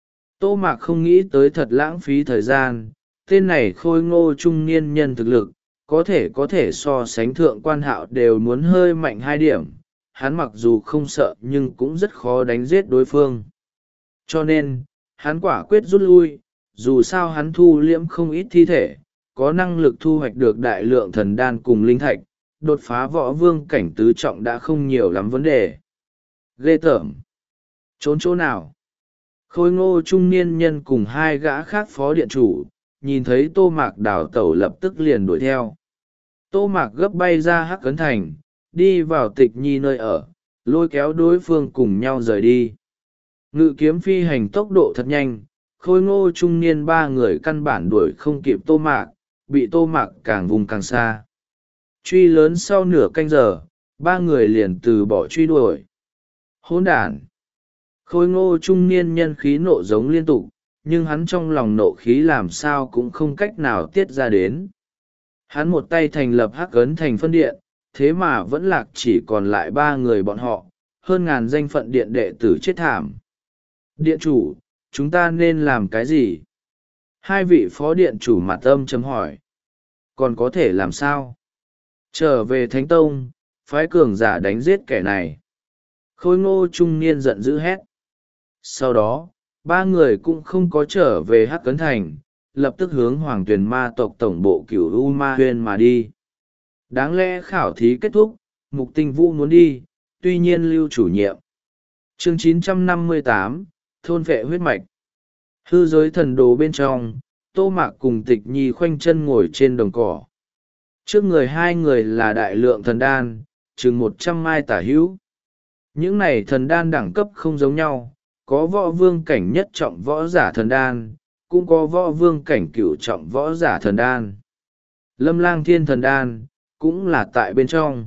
Tô Mạc không nghĩ tới thật lãng phí thời gian, tên này khôi ngô trung niên nhân thực lực, có thể có thể so sánh thượng quan hạo đều muốn hơi mạnh hai điểm. Hắn mặc dù không sợ nhưng cũng rất khó đánh giết đối phương. Cho nên, hắn quả quyết rút lui, dù sao hắn thu liễm không ít thi thể, có năng lực thu hoạch được đại lượng thần đan cùng linh thạch, đột phá võ vương cảnh tứ trọng đã không nhiều lắm vấn đề. Ghê tởm! Trốn chỗ nào? Khôi ngô trung niên nhân cùng hai gã khác phó điện chủ, nhìn thấy Tô Mạc đảo tẩu lập tức liền đuổi theo. Tô Mạc gấp bay ra Hắc Ấn Thành, đi vào Tịch Nhi nơi ở, lôi kéo đối phương cùng nhau rời đi. Ngự kiếm phi hành tốc độ thật nhanh, khôi ngô trung niên ba người căn bản đuổi không kịp Tô Mạc, bị Tô Mạc càng vùng càng xa. Truy lớn sau nửa canh giờ, ba người liền từ bỏ truy đuổi. Hỗn đản! Khôi ngô trung niên nhân khí nộ giống liên tục, nhưng hắn trong lòng nộ khí làm sao cũng không cách nào tiết ra đến. Hắn một tay thành lập Hắc Ấn Thành phân điện, thế mà vẫn lạc chỉ còn lại ba người bọn họ, hơn ngàn danh phận điện đệ tử chết thảm. Điện chủ, chúng ta nên làm cái gì? Hai vị phó điện chủ mặt âm chấm hỏi. Còn có thể làm sao? Trở về Thánh Tông, phái cường giả đánh giết kẻ này. Khôi ngô trung niên giận dữ hét. Sau đó, ba người cũng không có trở về Hắc Ấn Thành, lập tức hướng Hoàng Tuyền Ma tộc tổng bộ Cửu U Ma Huyên mà đi. Đáng lẽ khảo thí kết thúc, Mục Tinh Vũ muốn đi, tuy nhiên lưu chủ nhiệm. Chương chín trăm năm mươi tám, Thôn Vệ Huyết Mạch. Hư giới thần đồ bên trong, Tô Mạc cùng Tịch Nhi khoanh chân ngồi trên đồng cỏ. Trước người hai người là đại lượng thần đan, chừng một trăm mai tả hữu. Những này thần đan đẳng cấp không giống nhau, có võ vương cảnh nhất trọng võ giả thần đan, cũng có võ vương cảnh cửu trọng võ giả thần đan. Lâm Lang Thiên thần đan, cũng là tại bên trong.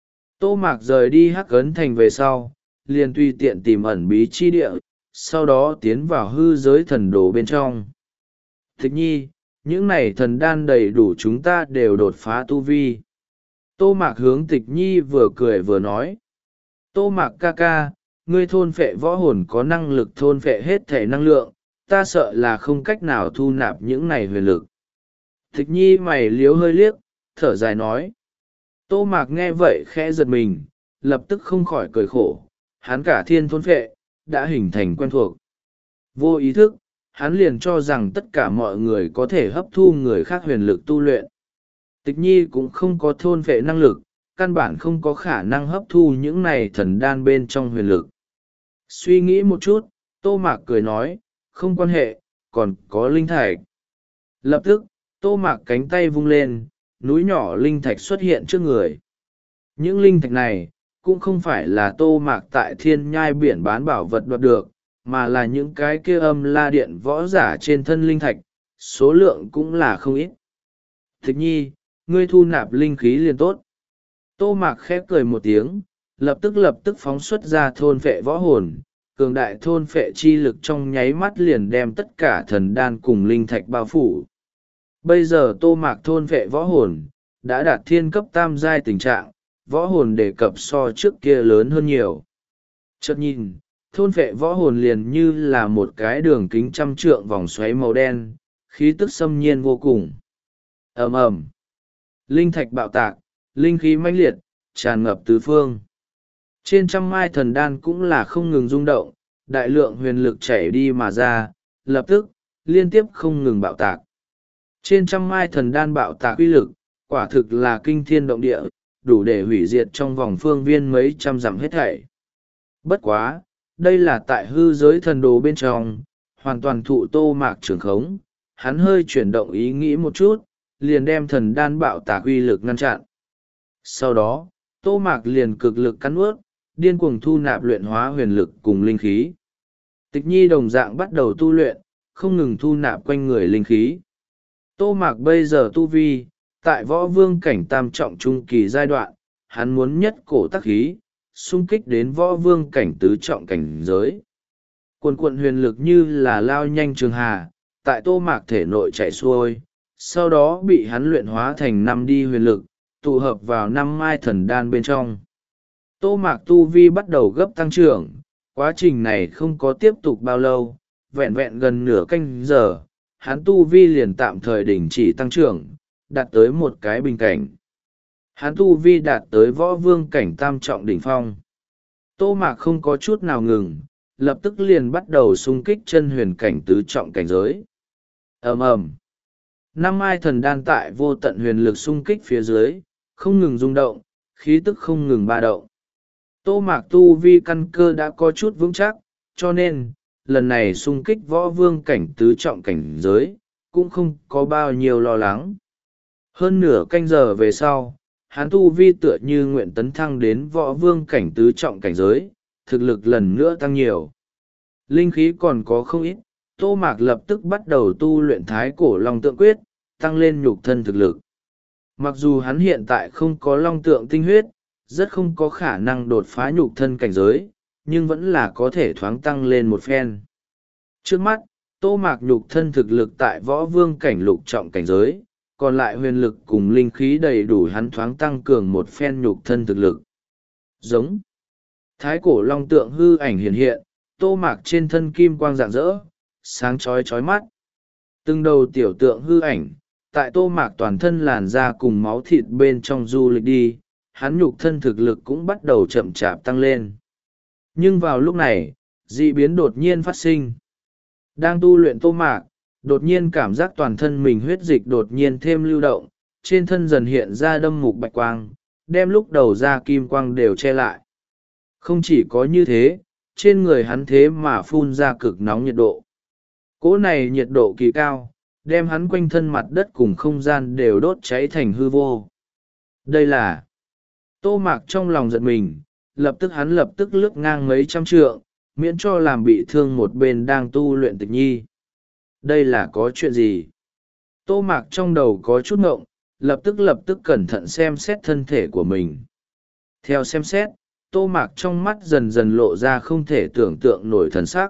Tô Mạc rời đi Hắc Ấn Thành về sau, liền tùy tiện tìm ẩn bí chi địa, sau đó tiến vào hư giới thần đồ bên trong. Tịch Nhi, những này thần đan đầy đủ chúng ta đều đột phá tu vi. Tô Mạc hướng Tịch Nhi vừa cười vừa nói. Tô Mạc ca ca, ngươi thôn phệ võ hồn có năng lực thôn phệ hết thể năng lượng, ta sợ là không cách nào thu nạp những này huyền lực. Tịch Nhi mày liếu hơi liếc, thở dài nói. Tô Mạc nghe vậy khẽ giật mình, lập tức không khỏi cười khổ, hắn cả thiên thôn phệ, đã hình thành quen thuộc. Vô ý thức, hắn liền cho rằng tất cả mọi người có thể hấp thu người khác huyền lực tu luyện. Tịch Nhi cũng không có thôn phệ năng lực, căn bản không có khả năng hấp thu những này thần đan bên trong huyền lực. Suy nghĩ một chút, Tô Mạc cười nói, không quan hệ, còn có linh thạch. Lập tức, Tô Mạc cánh tay vung lên, núi nhỏ linh thạch xuất hiện trước người. Những linh thạch này, cũng không phải là Tô Mạc tại thiên nhai biển bán bảo vật đoạt được, mà là những cái kia âm la điện võ giả trên thân linh thạch, số lượng cũng là không ít. Tịch Nhi, ngươi thu nạp linh khí liền tốt. Tô Mạc khép cười một tiếng, lập tức lập tức phóng xuất ra thôn phệ võ hồn, cường đại thôn phệ chi lực trong nháy mắt liền đem tất cả thần đan cùng linh thạch bao phủ. Bây giờ Tô Mạc thôn phệ võ hồn, đã đạt thiên cấp tam giai tình trạng, võ hồn đề cập so trước kia lớn hơn nhiều. Chợt nhìn, thôn phệ võ hồn liền như là một cái đường kính trăm trượng vòng xoáy màu đen, khí tức xâm nhiên vô cùng. Ầm ầm, linh thạch bạo tạc, linh khí mãnh liệt, tràn ngập tứ phương. Trên trăm mai thần đan cũng là không ngừng rung động, đại lượng huyền lực chảy đi mà ra, lập tức, liên tiếp không ngừng bạo tạc. Trên trăm mai thần đan bạo tạc uy lực, quả thực là kinh thiên động địa, đủ để hủy diệt trong vòng phương viên mấy trăm dặm hết thảy. Bất quá, đây là tại hư giới thần đồ bên trong, hoàn toàn thụ Tô Mạc trưởng khống, hắn hơi chuyển động ý nghĩ một chút, liền đem thần đan bạo tạc uy lực ngăn chặn. Sau đó, Tô Mạc liền cực lực cắn ướt, điên cuồng thu nạp luyện hóa huyền lực cùng linh khí. Tịch Nhi đồng dạng bắt đầu tu luyện, không ngừng thu nạp quanh người linh khí. Tô Mạc bây giờ tu vi, tại võ vương cảnh tam trọng trung kỳ giai đoạn, hắn muốn nhất cổ tắc khí, xung kích đến võ vương cảnh tứ trọng cảnh giới. Cuồn cuộn huyền lực như là lao nhanh trường hà, tại Tô Mạc thể nội chạy xuôi, sau đó bị hắn luyện hóa thành năm đi huyền lực, tụ hợp vào năm mai thần đan bên trong. Tô Mạc tu vi bắt đầu gấp tăng trưởng, quá trình này không có tiếp tục bao lâu, vẹn vẹn gần nửa canh giờ, hắn tu vi liền tạm thời đình chỉ tăng trưởng, đạt tới một cái bình cảnh. Hắn tu vi đạt tới võ vương cảnh tam trọng đỉnh phong. Tô Mạc không có chút nào ngừng, lập tức liền bắt đầu xung kích chân huyền cảnh tứ trọng cảnh giới. Ầm ầm. Năm mai thần đan tại vô tận huyền lực xung kích phía dưới, không ngừng rung động, khí tức không ngừng ba động. Tô Mạc tu vi căn cơ đã có chút vững chắc, cho nên, lần này xung kích võ vương cảnh tứ trọng cảnh giới, cũng không có bao nhiêu lo lắng. Hơn nửa canh giờ về sau, hắn tu vi tựa như nguyện tấn thăng đến võ vương cảnh tứ trọng cảnh giới, thực lực lần nữa tăng nhiều. Linh khí còn có không ít, Tô Mạc lập tức bắt đầu tu luyện thái cổ long tượng quyết, tăng lên nhục thân thực lực. Mặc dù hắn hiện tại không có long tượng tinh huyết, rất không có khả năng đột phá nhục thân cảnh giới, nhưng vẫn là có thể thoáng tăng lên một phen. Trước mắt, Tô Mạc nhục thân thực lực tại võ vương cảnh lục trọng cảnh giới, còn lại huyền lực cùng linh khí đầy đủ hắn thoáng tăng cường một phen nhục thân thực lực. Giống. Thái cổ long tượng hư ảnh hiện hiện, Tô Mạc trên thân kim quang rạng rỡ, sáng chói chói mắt. Từng đầu tiểu tượng hư ảnh, tại Tô Mạc toàn thân làn da cùng máu thịt bên trong du lịch đi, hắn nhục thân thực lực cũng bắt đầu chậm chạp tăng lên. Nhưng vào lúc này, dị biến đột nhiên phát sinh. Đang tu luyện Tô Mạc, đột nhiên cảm giác toàn thân mình huyết dịch đột nhiên thêm lưu động, trên thân dần hiện ra đâm mục bạch quang, đem lúc đầu ra kim quang đều che lại. Không chỉ có như thế, trên người hắn thế mà phun ra cực nóng nhiệt độ. Cỗ này nhiệt độ kỳ cao, đem hắn quanh thân mặt đất cùng không gian đều đốt cháy thành hư vô. Đây là... Tô Mạc trong lòng giật mình, lập tức hắn lập tức lướt ngang mấy trăm trượng, miễn cho làm bị thương một bên đang tu luyện Tịch Nhi. Đây là có chuyện gì? Tô Mạc trong đầu có chút ngộng, lập tức lập tức cẩn thận xem xét thân thể của mình. Theo xem xét, Tô Mạc trong mắt dần dần lộ ra không thể tưởng tượng nổi thần sắc.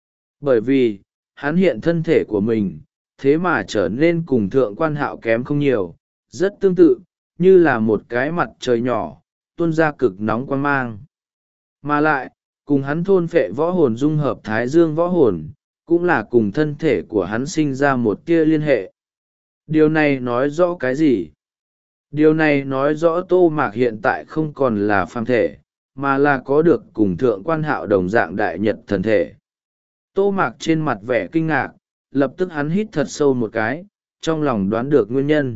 Bởi vì, hắn hiện thân thể của mình, thế mà trở nên cùng Thượng Quan Hạo kém không nhiều, rất tương tự, như là một cái mặt trời nhỏ, tuôn ra cực nóng quang mang. Mà lại, cùng hắn thôn phệ võ hồn dung hợp thái dương võ hồn, cũng là cùng thân thể của hắn sinh ra một tia liên hệ. Điều này nói rõ cái gì? Điều này nói rõ Tô Mạc hiện tại không còn là phàm thể, mà là có được cùng Thượng Quan Hạo đồng dạng đại nhật thần thể. Tô Mạc trên mặt vẻ kinh ngạc, lập tức hắn hít thật sâu một cái, trong lòng đoán được nguyên nhân.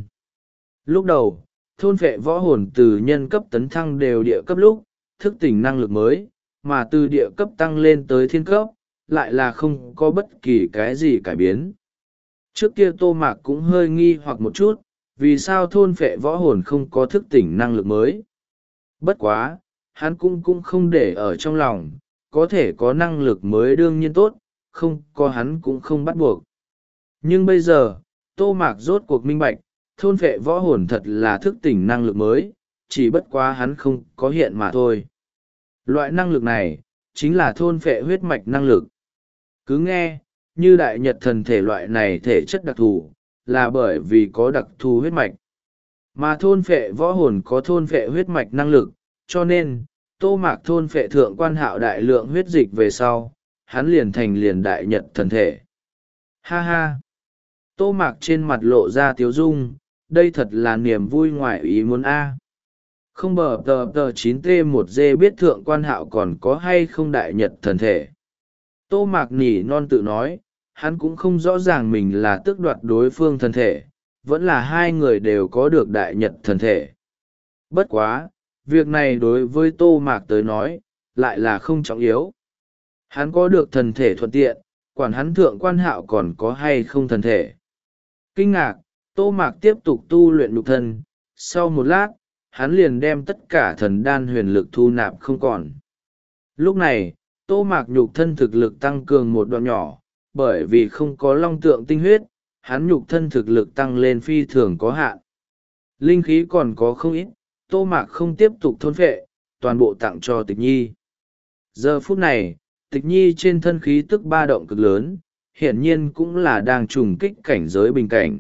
Lúc đầu, thôn phệ võ hồn từ nhân cấp tấn thăng đều địa cấp lúc, thức tỉnh năng lực mới, mà từ địa cấp tăng lên tới thiên cấp, lại là không có bất kỳ cái gì cải biến. Trước kia Tô Mạc cũng hơi nghi hoặc một chút, vì sao thôn phệ võ hồn không có thức tỉnh năng lực mới. Bất quá, hắn cũng cũng không để ở trong lòng, có thể có năng lực mới đương nhiên tốt, không có hắn cũng không bắt buộc. Nhưng bây giờ, Tô Mạc rốt cuộc minh bạch, thôn phệ võ hồn thật là thức tỉnh năng lực mới, chỉ bất quá hắn không có hiện mà thôi. Loại năng lực này, chính là thôn phệ huyết mạch năng lực. Cứ nghe, như đại nhật thần thể loại này thể chất đặc thù, là bởi vì có đặc thù huyết mạch. Mà thôn phệ võ hồn có thôn phệ huyết mạch năng lực, cho nên, Tô Mạc thôn phệ Thượng Quan Hạo đại lượng huyết dịch về sau, hắn liền thành liền đại nhật thần thể. Ha ha! Tô Mạc trên mặt lộ ra tiếu dung, đây thật là niềm vui ngoài ý muốn a. Không bờ tờ tờ chín t một g biết Thượng Quan Hạo còn có hay không đại nhật thần thể. Tô Mạc nỉ non tự nói, hắn cũng không rõ ràng mình là tước đoạt đối phương thần thể, vẫn là hai người đều có được đại nhật thần thể. Bất quá, việc này đối với Tô Mạc tới nói, lại là không trọng yếu. Hắn có được thần thể thuận tiện, quản hắn thượng quan hạo còn có hay không thần thể. Kinh ngạc, Tô Mạc tiếp tục tu luyện nhục thân, sau một lát, hắn liền đem tất cả thần đan huyền lực thu nạp không còn. Lúc này, Tô Mạc nhục thân thực lực tăng cường một đoạn nhỏ, bởi vì không có long tượng tinh huyết, hắn nhục thân thực lực tăng lên phi thường có hạn. Linh khí còn có không ít, Tô Mạc không tiếp tục thôn phệ, toàn bộ tặng cho Tịch Nhi. Giờ phút này, Tịch Nhi trên thân khí tức ba động cực lớn, hiển nhiên cũng là đang trùng kích cảnh giới bình cảnh.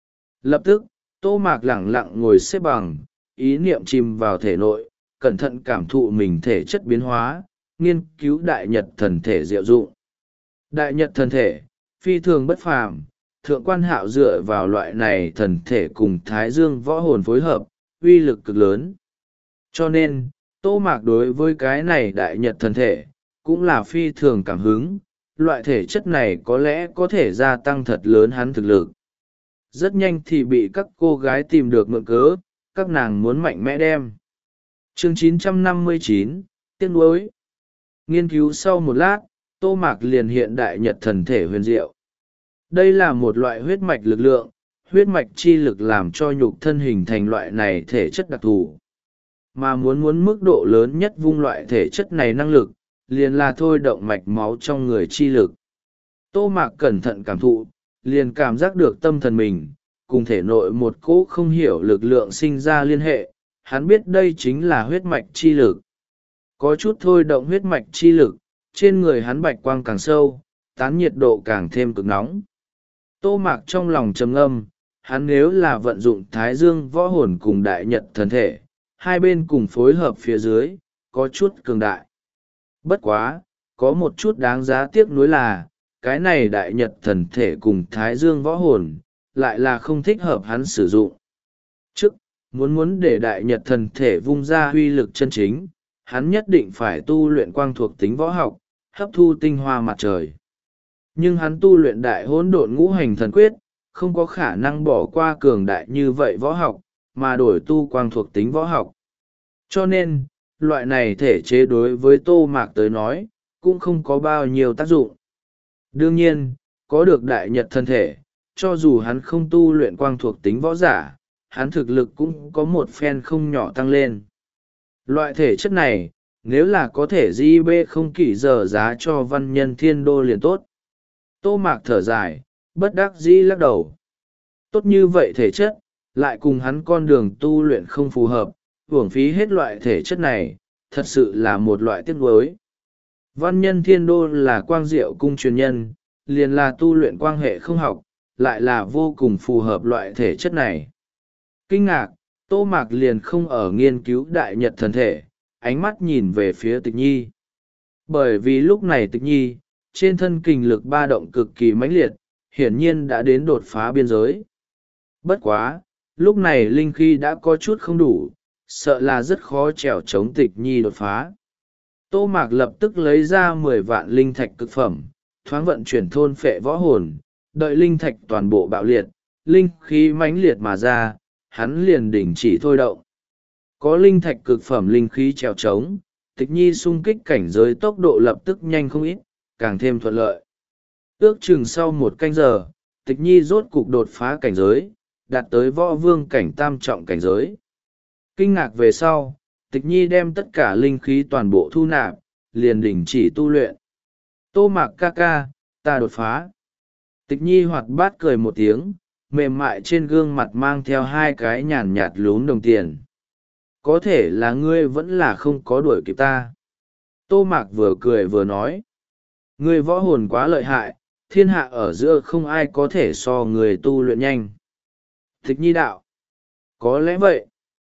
Lập tức, Tô Mạc lẳng lặng ngồi xếp bằng, ý niệm chìm vào thể nội, cẩn thận cảm thụ mình thể chất biến hóa, nghiên cứu đại nhật thần thể diệu dụng. Đại nhật thần thể, phi thường bất phàm, thượng quan hạo dựa vào loại này thần thể cùng thái dương võ hồn phối hợp, uy lực cực lớn. Cho nên, Tô Mạc đối với cái này đại nhật thần thể, cũng là phi thường cảm hứng, loại thể chất này có lẽ có thể gia tăng thật lớn hắn thực lực. Rất nhanh thì bị các cô gái tìm được mượn cớ, các nàng muốn mạnh mẽ đem. Chương chín trăm năm mươi chín, tiếc nuối. Nghiên cứu sau một lát, Tô Mạc liền hiện đại nhật thần thể huyền diệu. Đây là một loại huyết mạch lực lượng, huyết mạch chi lực làm cho nhục thân hình thành loại này thể chất đặc thù. Mà muốn muốn mức độ lớn nhất vung loại thể chất này năng lực, liền là thôi động mạch máu trong người chi lực. Tô Mạc cẩn thận cảm thụ, liền cảm giác được tâm thần mình, cùng thể nội một cỗ không hiểu lực lượng sinh ra liên hệ, hắn biết đây chính là huyết mạch chi lực. Có chút thôi động huyết mạch chi lực, trên người hắn bạch quang càng sâu, tán nhiệt độ càng thêm cực nóng. Tô Mạc trong lòng trầm ngâm, hắn nếu là vận dụng thái dương võ hồn cùng đại nhật thần thể, hai bên cùng phối hợp phía dưới, có chút cường đại. Bất quá, có một chút đáng giá tiếc nuối là, cái này đại nhật thần thể cùng thái dương võ hồn, lại là không thích hợp hắn sử dụng. Trước, muốn muốn để đại nhật thần thể vung ra huy lực chân chính, hắn nhất định phải tu luyện quang thuộc tính võ học, hấp thu tinh hoa mặt trời. Nhưng hắn tu luyện đại hỗn độn ngũ hành thần quyết, không có khả năng bỏ qua cường đại như vậy võ học, mà đổi tu quang thuộc tính võ học. Cho nên, loại này thể chế đối với Tô Mạc tới nói, cũng không có bao nhiêu tác dụng. Đương nhiên, có được đại nhật thân thể, cho dù hắn không tu luyện quang thuộc tính võ giả, hắn thực lực cũng có một phen không nhỏ tăng lên. Loại thể chất này, nếu là có thể di bê không kỷ giờ giá cho văn nhân thiên đô liền tốt. Tô Mạc thở dài, bất đắc dĩ lắc đầu. Tốt như vậy thể chất, lại cùng hắn con đường tu luyện không phù hợp, uổng phí hết loại thể chất này, thật sự là một loại tiếc nuối. Văn nhân thiên đô là quang diệu cung truyền nhân, liền là tu luyện quang hệ không học, lại là vô cùng phù hợp loại thể chất này. Kinh ngạc, Tô Mạc liền không ở nghiên cứu đại nhật thần thể, ánh mắt nhìn về phía Tịch Nhi. Bởi vì lúc này Tịch Nhi, trên thân kình lực ba động cực kỳ mãnh liệt, hiển nhiên đã đến đột phá biên giới. Bất quá, lúc này linh khí đã có chút không đủ, sợ là rất khó trèo chống Tịch Nhi đột phá. Tô Mạc lập tức lấy ra mười vạn linh thạch cực phẩm, thoáng vận chuyển thôn phệ võ hồn, đợi linh thạch toàn bộ bạo liệt, linh khí mãnh liệt mà ra, hắn liền đình chỉ thôi động. Có linh thạch cực phẩm linh khí trèo trống, Tịch Nhi xung kích cảnh giới tốc độ lập tức nhanh không ít, càng thêm thuận lợi. Ước chừng sau một canh giờ, Tịch Nhi rốt cục đột phá cảnh giới, đạt tới võ vương cảnh tam trọng cảnh giới. Kinh ngạc về sau, Tịch Nhi đem tất cả linh khí toàn bộ thu nạp, liền đình chỉ tu luyện. Tô Mạc ca ca, ta đột phá. Tịch Nhi hoạt bát cười một tiếng, mềm mại trên gương mặt mang theo hai cái nhàn nhạt lún đồng tiền. Có thể là ngươi vẫn là không có đuổi kịp ta. Tô Mạc vừa cười vừa nói. Ngươi võ hồn quá lợi hại, thiên hạ ở giữa không ai có thể so người tu luyện nhanh. Tịch Nhi đạo. Có lẽ vậy.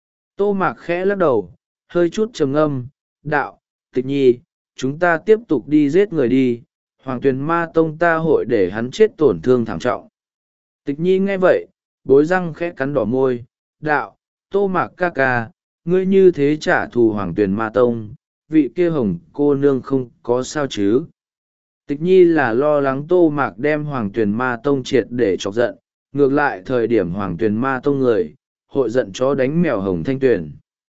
Tô Mạc khẽ lắc đầu, hơi chút trầm ngâm, đạo, Tịch Nhi, chúng ta tiếp tục đi giết người đi, Hoàng Tuyền Ma Tông ta hội để hắn chết tổn thương thảm trọng. Tịch Nhi nghe vậy, bối răng khẽ cắn đỏ môi, đạo, Tô Mạc ca ca, ngươi như thế trả thù Hoàng Tuyền Ma Tông, vị kia hồng cô nương không có sao chứ. Tịch Nhi là lo lắng Tô Mạc đem Hoàng Tuyền Ma Tông triệt để chọc giận, ngược lại thời điểm Hoàng Tuyền Ma Tông người, hội giận chó đánh mèo hồng thanh tuyền.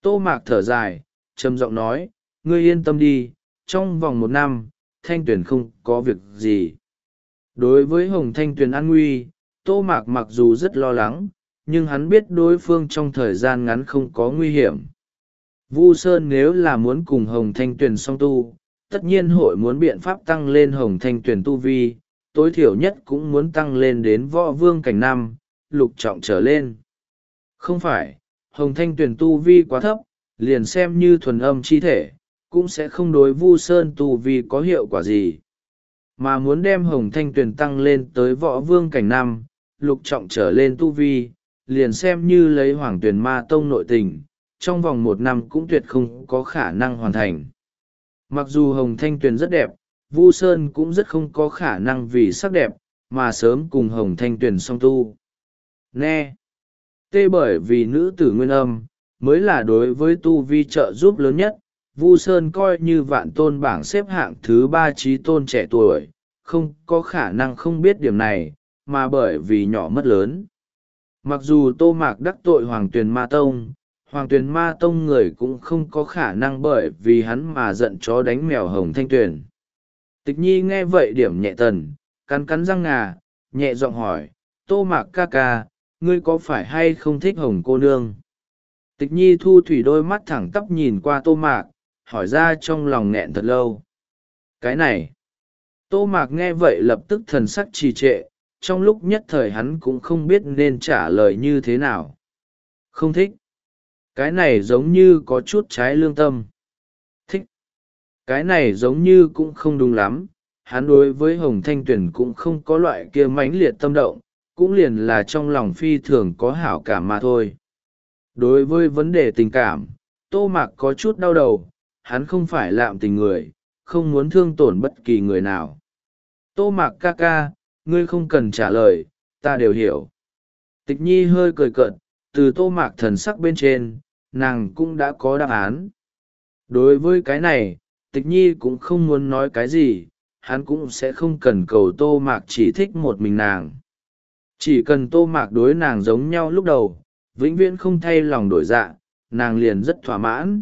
Tô Mạc thở dài, trầm giọng nói, ngươi yên tâm đi, trong vòng một năm, Thanh Tuyền không có việc gì. Đối với Hồng Thanh Tuyền an nguy, Tô Mạc mặc dù rất lo lắng, nhưng hắn biết đối phương trong thời gian ngắn không có nguy hiểm. Vu Sơn nếu là muốn cùng Hồng Thanh Tuyền song tu, tất nhiên hội muốn biện pháp tăng lên Hồng Thanh Tuyền tu vi, tối thiểu nhất cũng muốn tăng lên đến võ vương cảnh năm, lục trọng trở lên. Không phải, Hồng Thanh Tuyền tu vi quá thấp, liền xem như thuần âm chi thể, cũng sẽ không đối Vu Sơn tu vi có hiệu quả gì. Mà muốn đem Hồng Thanh Tuyền tăng lên tới võ vương cảnh năm, lục trọng trở lên tu vi, liền xem như lấy Hoàng Tuyền Ma Tông nội tình, trong vòng một năm cũng tuyệt không có khả năng hoàn thành. Mặc dù Hồng Thanh Tuyền rất đẹp, Vu Sơn cũng rất không có khả năng vì sắc đẹp, mà sớm cùng Hồng Thanh Tuyền song tu. Nghe! Tê bởi vì nữ tử nguyên âm, mới là đối với tu vi trợ giúp lớn nhất, Vu Sơn coi như vạn tôn bảng xếp hạng thứ ba trí tôn trẻ tuổi, không có khả năng không biết điểm này, mà bởi vì nhỏ mất lớn. Mặc dù Tô Mạc đắc tội Hoàng Tuyền Ma Tông, Hoàng Tuyền Ma Tông người cũng không có khả năng bởi vì hắn mà giận chó đánh mèo Hồng Thanh Tuyền. Tịch Nhi nghe vậy điểm nhẹ tần, cắn cắn răng ngà, nhẹ giọng hỏi, Tô Mạc ca ca, ngươi có phải hay không thích Hồng cô nương? Tịch Nhi thu thủy đôi mắt thẳng tắp nhìn qua Tô Mạc, hỏi ra trong lòng nghẹn thật lâu. Cái này, Tô Mạc nghe vậy lập tức thần sắc trì trệ, trong lúc nhất thời hắn cũng không biết nên trả lời như thế nào. Không thích. Cái này giống như có chút trái lương tâm. Thích. Cái này giống như cũng không đúng lắm, hắn đối với Hồng Thanh Tuyền cũng không có loại kia mãnh liệt tâm động, cũng liền là trong lòng phi thường có hảo cảm mà thôi. Đối với vấn đề tình cảm, Tô Mạc có chút đau đầu, hắn không phải lạm tình người, không muốn thương tổn bất kỳ người nào. Tô Mạc ca ca, ngươi không cần trả lời, ta đều hiểu. Tịch Nhi hơi cười cợt, từ Tô Mạc thần sắc bên trên, nàng cũng đã có đáp án. Đối với cái này, Tịch Nhi cũng không muốn nói cái gì, hắn cũng sẽ không cần cầu Tô Mạc chỉ thích một mình nàng. Chỉ cần Tô Mạc đối nàng giống nhau lúc đầu, vĩnh viễn không thay lòng đổi dạ, nàng liền rất thỏa mãn.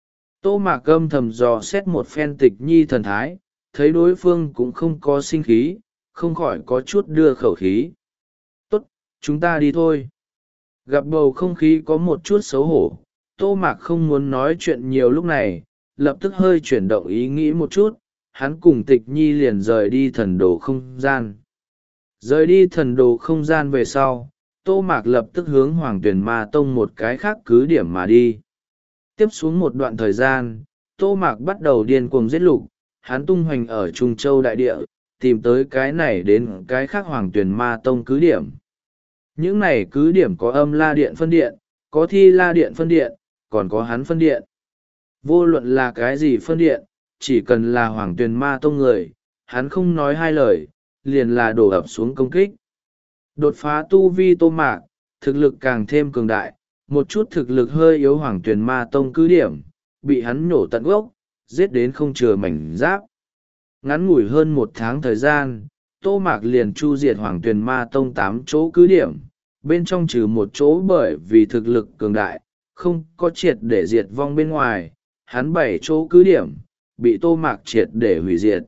Tô Mạc âm thầm dò xét một phen Tịch Nhi thần thái, thấy đối phương cũng không có sinh khí, không khỏi có chút đưa khẩu khí. Tốt, chúng ta đi thôi. Gặp bầu không khí có một chút xấu hổ, Tô Mạc không muốn nói chuyện nhiều lúc này, lập tức hơi chuyển động ý nghĩ một chút, hắn cùng Tịch Nhi liền rời đi thần đồ không gian. Rời đi thần đồ không gian về sau, Tô Mạc lập tức hướng Hoàng Tuyền Ma Tông một cái khác cứ điểm mà đi. Tiếp xuống một đoạn thời gian, Tô Mạc bắt đầu điên cuồng giết lục, hắn tung hoành ở Trung Châu đại địa, tìm tới cái này đến cái khác Hoàng Tuyền Ma Tông cứ điểm. Những này cứ điểm có âm la điện phân điện, có thi la điện phân điện, còn có hắn phân điện. Vô luận là cái gì phân điện, chỉ cần là Hoàng Tuyền Ma Tông người, hắn không nói hai lời, liền là đổ ập xuống công kích. Đột phá tu vi Tô Mạc, thực lực càng thêm cường đại, một chút thực lực hơi yếu Hoàng Tuyền Ma Tông cứ điểm, bị hắn nhổ tận gốc, giết đến không chừa mảnh giáp. Ngắn ngủi hơn một tháng thời gian, Tô Mạc liền chu diệt Hoàng Tuyền Ma Tông tám chỗ cứ điểm, bên trong trừ một chỗ bởi vì thực lực cường đại, không có triệt để diệt vong bên ngoài, hắn bảy chỗ cứ điểm, bị Tô Mạc triệt để hủy diệt.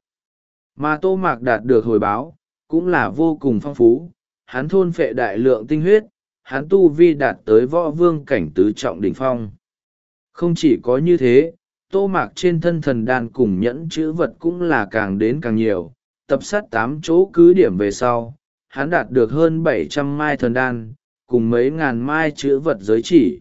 Mà Tô Mạc đạt được hồi báo, cũng là vô cùng phong phú, hắn thôn phệ đại lượng tinh huyết, hắn tu vi đạt tới võ vương cảnh tứ trọng đỉnh phong. Không chỉ có như thế, Tô Mạc trên thân thần đan cùng nhẫn chữ vật cũng là càng đến càng nhiều, tập sát tám chỗ cứ điểm về sau, hắn đạt được hơn bảy trăm mai thần đan, cùng mấy ngàn mai chữ vật giới chỉ.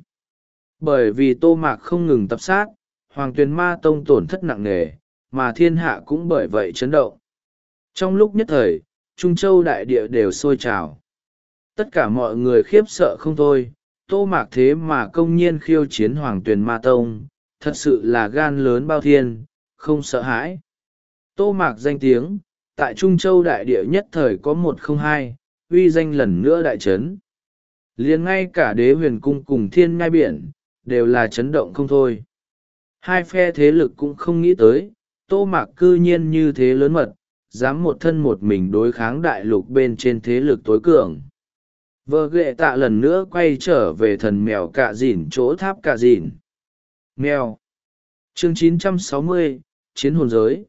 Bởi vì Tô Mạc không ngừng tập sát, Hoàng Tuyền Ma Tông tổn thất nặng nề, mà thiên hạ cũng bởi vậy chấn động. Trong lúc nhất thời, Trung Châu đại địa đều sôi trào. Tất cả mọi người khiếp sợ không thôi, Tô Mạc thế mà công nhiên khiêu chiến Hoàng Tuyền Ma Tông, thật sự là gan lớn bao thiên, không sợ hãi. Tô Mạc danh tiếng, tại Trung Châu đại địa nhất thời có một không hai, uy danh lần nữa đại chấn. Liền ngay cả Đế Huyền Cung cùng Thiên Ngai Biển, đều là chấn động không thôi. Hai phe thế lực cũng không nghĩ tới, Tô Mạc cư nhiên như thế lớn mật, dám một thân một mình đối kháng đại lục bên trên thế lực tối cường. Vợ ghệ tạ lần nữa quay trở về thần mèo cạ dỉn chỗ tháp cạ dỉn. Mèo. Chương chín trăm sáu mươi, Chiến hồn giới.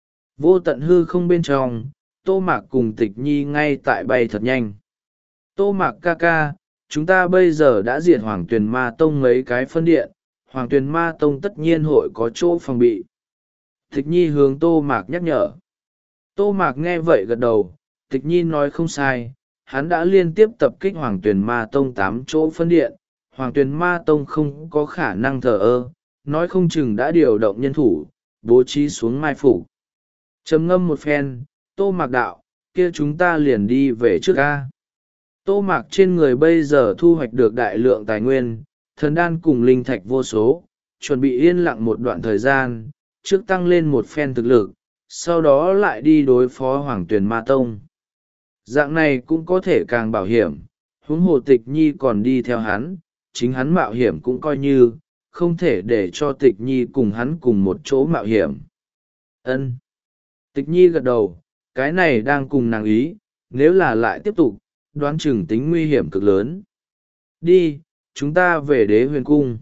Vô tận hư không bên trong, Tô Mạc cùng Tịch Nhi ngay tại bay thật nhanh. Tô Mạc ca ca, chúng ta bây giờ đã diệt Hoàng Tuyền Ma Tông mấy cái phân điện, Hoàng Tuyền Ma Tông tất nhiên hội có chỗ phòng bị. Tịch Nhi hướng Tô Mạc nhắc nhở. Tô Mạc nghe vậy gật đầu, Tịch Nhi nói không sai, hắn đã liên tiếp tập kích Hoàng Tuyền Ma Tông tám chỗ phân điện, Hoàng Tuyền Ma Tông không có khả năng thờ ơ, nói không chừng đã điều động nhân thủ, bố trí xuống mai phục. Trầm ngâm một phen, Tô Mạc đạo, kia chúng ta liền đi về trước ca. Tô Mạc trên người bây giờ thu hoạch được đại lượng tài nguyên, thần đan cùng linh thạch vô số, chuẩn bị yên lặng một đoạn thời gian, trước tăng lên một phen thực lực, sau đó lại đi đối phó Hoàng Tuyền Ma Tông. Dạng này cũng có thể càng bảo hiểm, huống hồ Tịch Nhi còn đi theo hắn, chính hắn mạo hiểm cũng coi như, không thể để cho Tịch Nhi cùng hắn cùng một chỗ mạo hiểm. Ân. Tịch Nhi gật đầu, cái này đang cùng nàng ý, nếu là lại tiếp tục, đoán chừng tính nguy hiểm cực lớn. Đi, chúng ta về Đế Huyền Cung.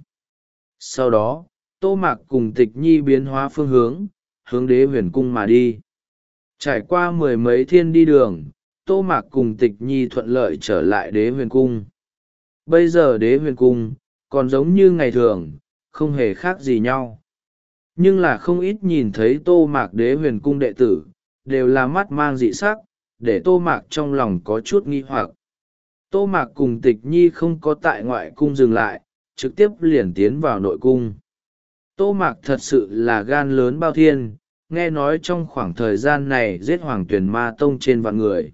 Sau đó, Tô Mạc cùng Tịch Nhi biến hóa phương hướng, hướng Đế Huyền Cung mà đi. Trải qua mười mấy thiên đi đường, Tô Mạc cùng Tịch Nhi thuận lợi trở lại Đế Huyền Cung. Bây giờ Đế Huyền Cung, còn giống như ngày thường, không hề khác gì nhau. Nhưng là không ít nhìn thấy Tô Mạc Đế Huyền Cung đệ tử, đều là mắt mang dị sắc, để Tô Mạc trong lòng có chút nghi hoặc. Tô Mạc cùng Tịch Nhi không có tại ngoại cung dừng lại, trực tiếp liền tiến vào nội cung. Tô Mạc thật sự là gan lớn bao thiên, nghe nói trong khoảng thời gian này giết Hoàng Tuyền Ma Tông trên vạn người.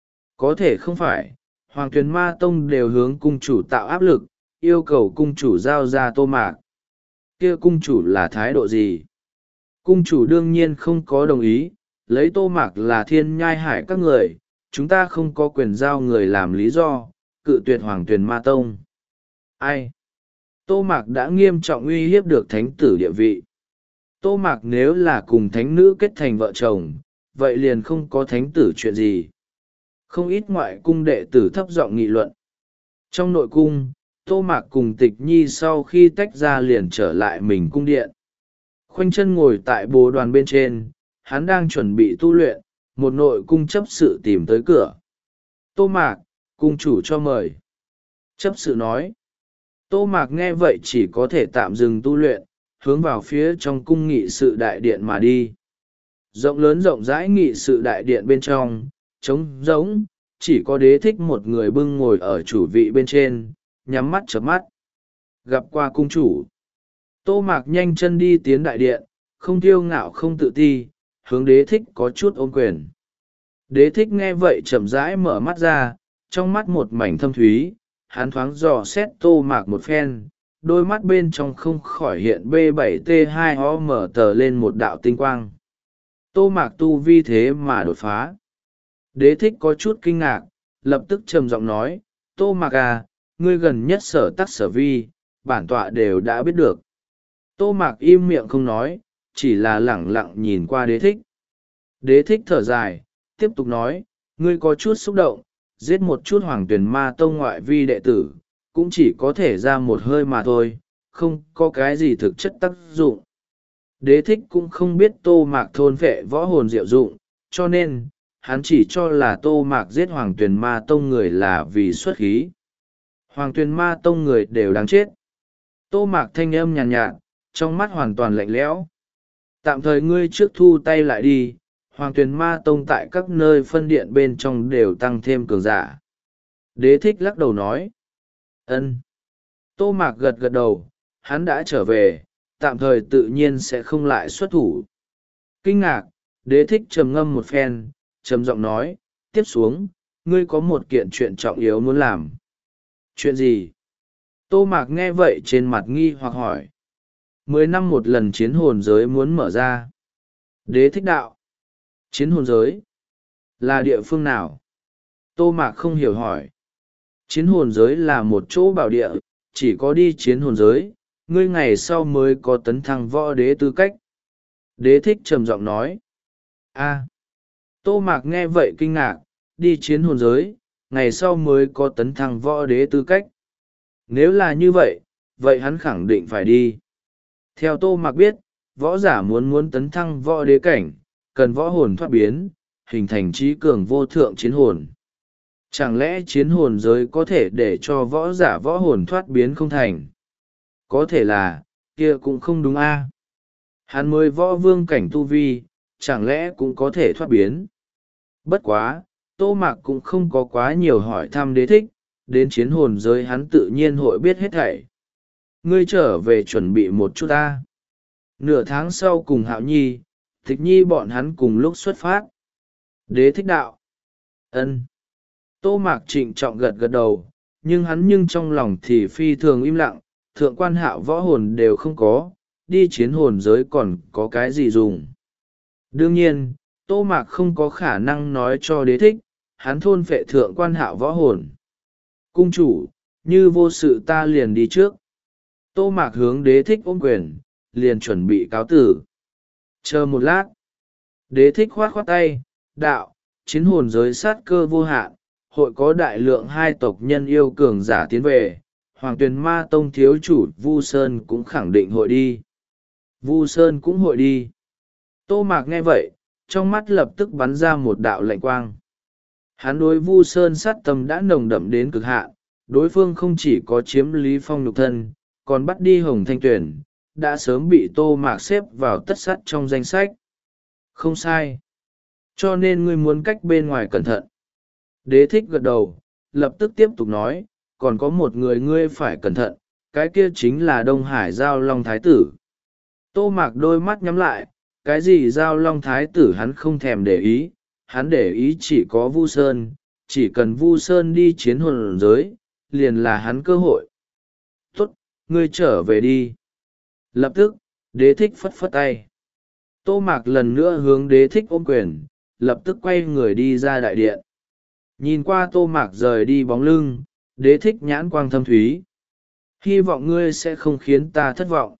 Có thể không phải, Hoàng Tuyền Ma Tông đều hướng cung chủ tạo áp lực, yêu cầu cung chủ giao ra Tô Mạc. Kia cung chủ là thái độ gì? Cung chủ đương nhiên không có đồng ý, lấy Tô Mạc là thiên nhai hải các người, chúng ta không có quyền giao người làm lý do, cự tuyệt Hoàng Tuyền Ma Tông. Ai? Tô Mạc đã nghiêm trọng uy hiếp được thánh tử địa vị. Tô Mạc nếu là cùng thánh nữ kết thành vợ chồng, vậy liền không có thánh tử chuyện gì. Không ít ngoại cung đệ tử thấp giọng nghị luận. Trong nội cung, Tô Mạc cùng Tịch Nhi sau khi tách ra liền trở lại mình cung điện. Khoanh chân ngồi tại bồ đoàn bên trên, hắn đang chuẩn bị tu luyện, một nội cung chấp sự tìm tới cửa. Tô Mạc, cung chủ cho mời. Chấp sự nói. Tô Mạc nghe vậy chỉ có thể tạm dừng tu luyện, hướng vào phía trong cung nghị sự đại điện mà đi. Rộng lớn rộng rãi nghị sự đại điện bên trong, trống rỗng, chỉ có Đế Thích một người bưng ngồi ở chủ vị bên trên, nhắm mắt chớp mắt. Gặp qua cung chủ. Tô Mạc nhanh chân đi tiến đại điện, không kiêu ngạo không tự ti, hướng Đế Thích có chút ôm quyền. Đế Thích nghe vậy chậm rãi mở mắt ra, trong mắt một mảnh thâm thúy, hắn thoáng dò xét Tô Mạc một phen, đôi mắt bên trong không khỏi hiện B bảy T hai O mở tờ lên một đạo tinh quang. Tô Mạc tu vi thế mà đột phá. Đế Thích có chút kinh ngạc, lập tức trầm giọng nói, Tô Mạc à, ngươi gần nhất sở tắc sở vi, bản tọa đều đã biết được. Tô Mạc im miệng không nói, chỉ là lẳng lặng nhìn qua Đế Thích. Đế Thích thở dài, tiếp tục nói, ngươi có chút xúc động, giết một chút Hoàng Tuyền Ma Tông ngoại vi đệ tử, cũng chỉ có thể ra một hơi mà thôi, không có cái gì thực chất tác dụng. Đế Thích cũng không biết Tô Mạc thôn phệ võ hồn diệu dụng, cho nên, hắn chỉ cho là Tô Mạc giết Hoàng Tuyền Ma Tông người là vì xuất khí. Hoàng Tuyền Ma Tông người đều đáng chết. Tô Mạc thanh âm nhàn nhạt, nhạt, trong mắt hoàn toàn lạnh lẽo. Tạm thời ngươi trước thu tay lại đi, Hoàng Tuyền Ma Tông tại các nơi phân điện bên trong đều tăng thêm cường giả. Đế Thích lắc đầu nói. Ân. Tô Mạc gật gật đầu, hắn đã trở về, tạm thời tự nhiên sẽ không lại xuất thủ. Kinh ngạc, Đế Thích trầm ngâm một phen, trầm giọng nói, tiếp xuống, ngươi có một kiện chuyện trọng yếu muốn làm. Chuyện gì? Tô Mạc nghe vậy trên mặt nghi hoặc hỏi. Mười năm một lần chiến hồn giới muốn mở ra. Đế Thích đạo. Chiến hồn giới? Là địa phương nào? Tô Mạc không hiểu hỏi. Chiến hồn giới là một chỗ bảo địa, chỉ có đi chiến hồn giới, ngươi ngày sau mới có tấn thăng võ đế tư cách. Đế Thích trầm giọng nói. A. Tô Mạc nghe vậy kinh ngạc, đi chiến hồn giới, ngày sau mới có tấn thăng võ đế tư cách. Nếu là như vậy, vậy hắn khẳng định phải đi. Theo Tô Mạc biết, võ giả muốn muốn tấn thăng võ đế cảnh, cần võ hồn thoát biến, hình thành trí cường vô thượng chiến hồn. Chẳng lẽ chiến hồn giới có thể để cho võ giả võ hồn thoát biến không thành? Có thể là, kia cũng không đúng a. Hắn mới võ vương cảnh tu vi, chẳng lẽ cũng có thể thoát biến? Bất quá, Tô Mạc cũng không có quá nhiều hỏi thăm đế thích, đến chiến hồn giới hắn tự nhiên hội biết hết thảy. Ngươi trở về chuẩn bị một chút ta. Nửa tháng sau cùng Hạo Nhi, Thích Nhi bọn hắn cùng lúc xuất phát. Đế thích đạo. Ân. Tô Mạc trịnh trọng gật gật đầu, nhưng hắn nhưng trong lòng thì phi thường im lặng, thượng quan Hạo võ hồn đều không có, đi chiến hồn giới còn có cái gì dùng. Đương nhiên, Tô Mạc không có khả năng nói cho đế thích, hắn thôn phệ thượng quan Hạo võ hồn. Cung chủ, như vô sự ta liền đi trước. Tô Mạc hướng đế thích ôm quyền, liền chuẩn bị cáo tử. Chờ một lát. Đế thích khoát khoát tay, đạo, chiến hồn giới sát cơ vô hạn, hội có đại lượng hai tộc nhân yêu cường giả tiến về. Hoàng Tuyền Ma Tông thiếu chủ Vu Sơn cũng khẳng định hội đi. Vu Sơn cũng hội đi. Tô Mạc nghe vậy, trong mắt lập tức bắn ra một đạo lạnh quang. Hắn đối Vu Sơn sát tâm đã nồng đậm đến cực hạn, đối phương không chỉ có chiếm Lý Phong nhục thân, còn bắt đi Hồng Thanh Tuyển, đã sớm bị Tô Mạc xếp vào tất sắt trong danh sách. Không sai. Cho nên ngươi muốn cách bên ngoài cẩn thận. Đế thích gật đầu, lập tức tiếp tục nói, còn có một người ngươi phải cẩn thận, cái kia chính là Đông Hải Giao Long Thái Tử. Tô Mạc đôi mắt nhắm lại, cái gì Giao Long Thái Tử hắn không thèm để ý, hắn để ý chỉ có Vu Sơn, chỉ cần Vu Sơn đi chiến hồn giới, liền là hắn cơ hội. Tốt, ngươi trở về đi. Lập tức, đế thích phất phất tay. Tô Mạc lần nữa hướng đế thích ôm quyền, lập tức quay người đi ra đại điện. Nhìn qua Tô Mạc rời đi bóng lưng, đế thích nhãn quang thâm thúy. Hy vọng ngươi sẽ không khiến ta thất vọng.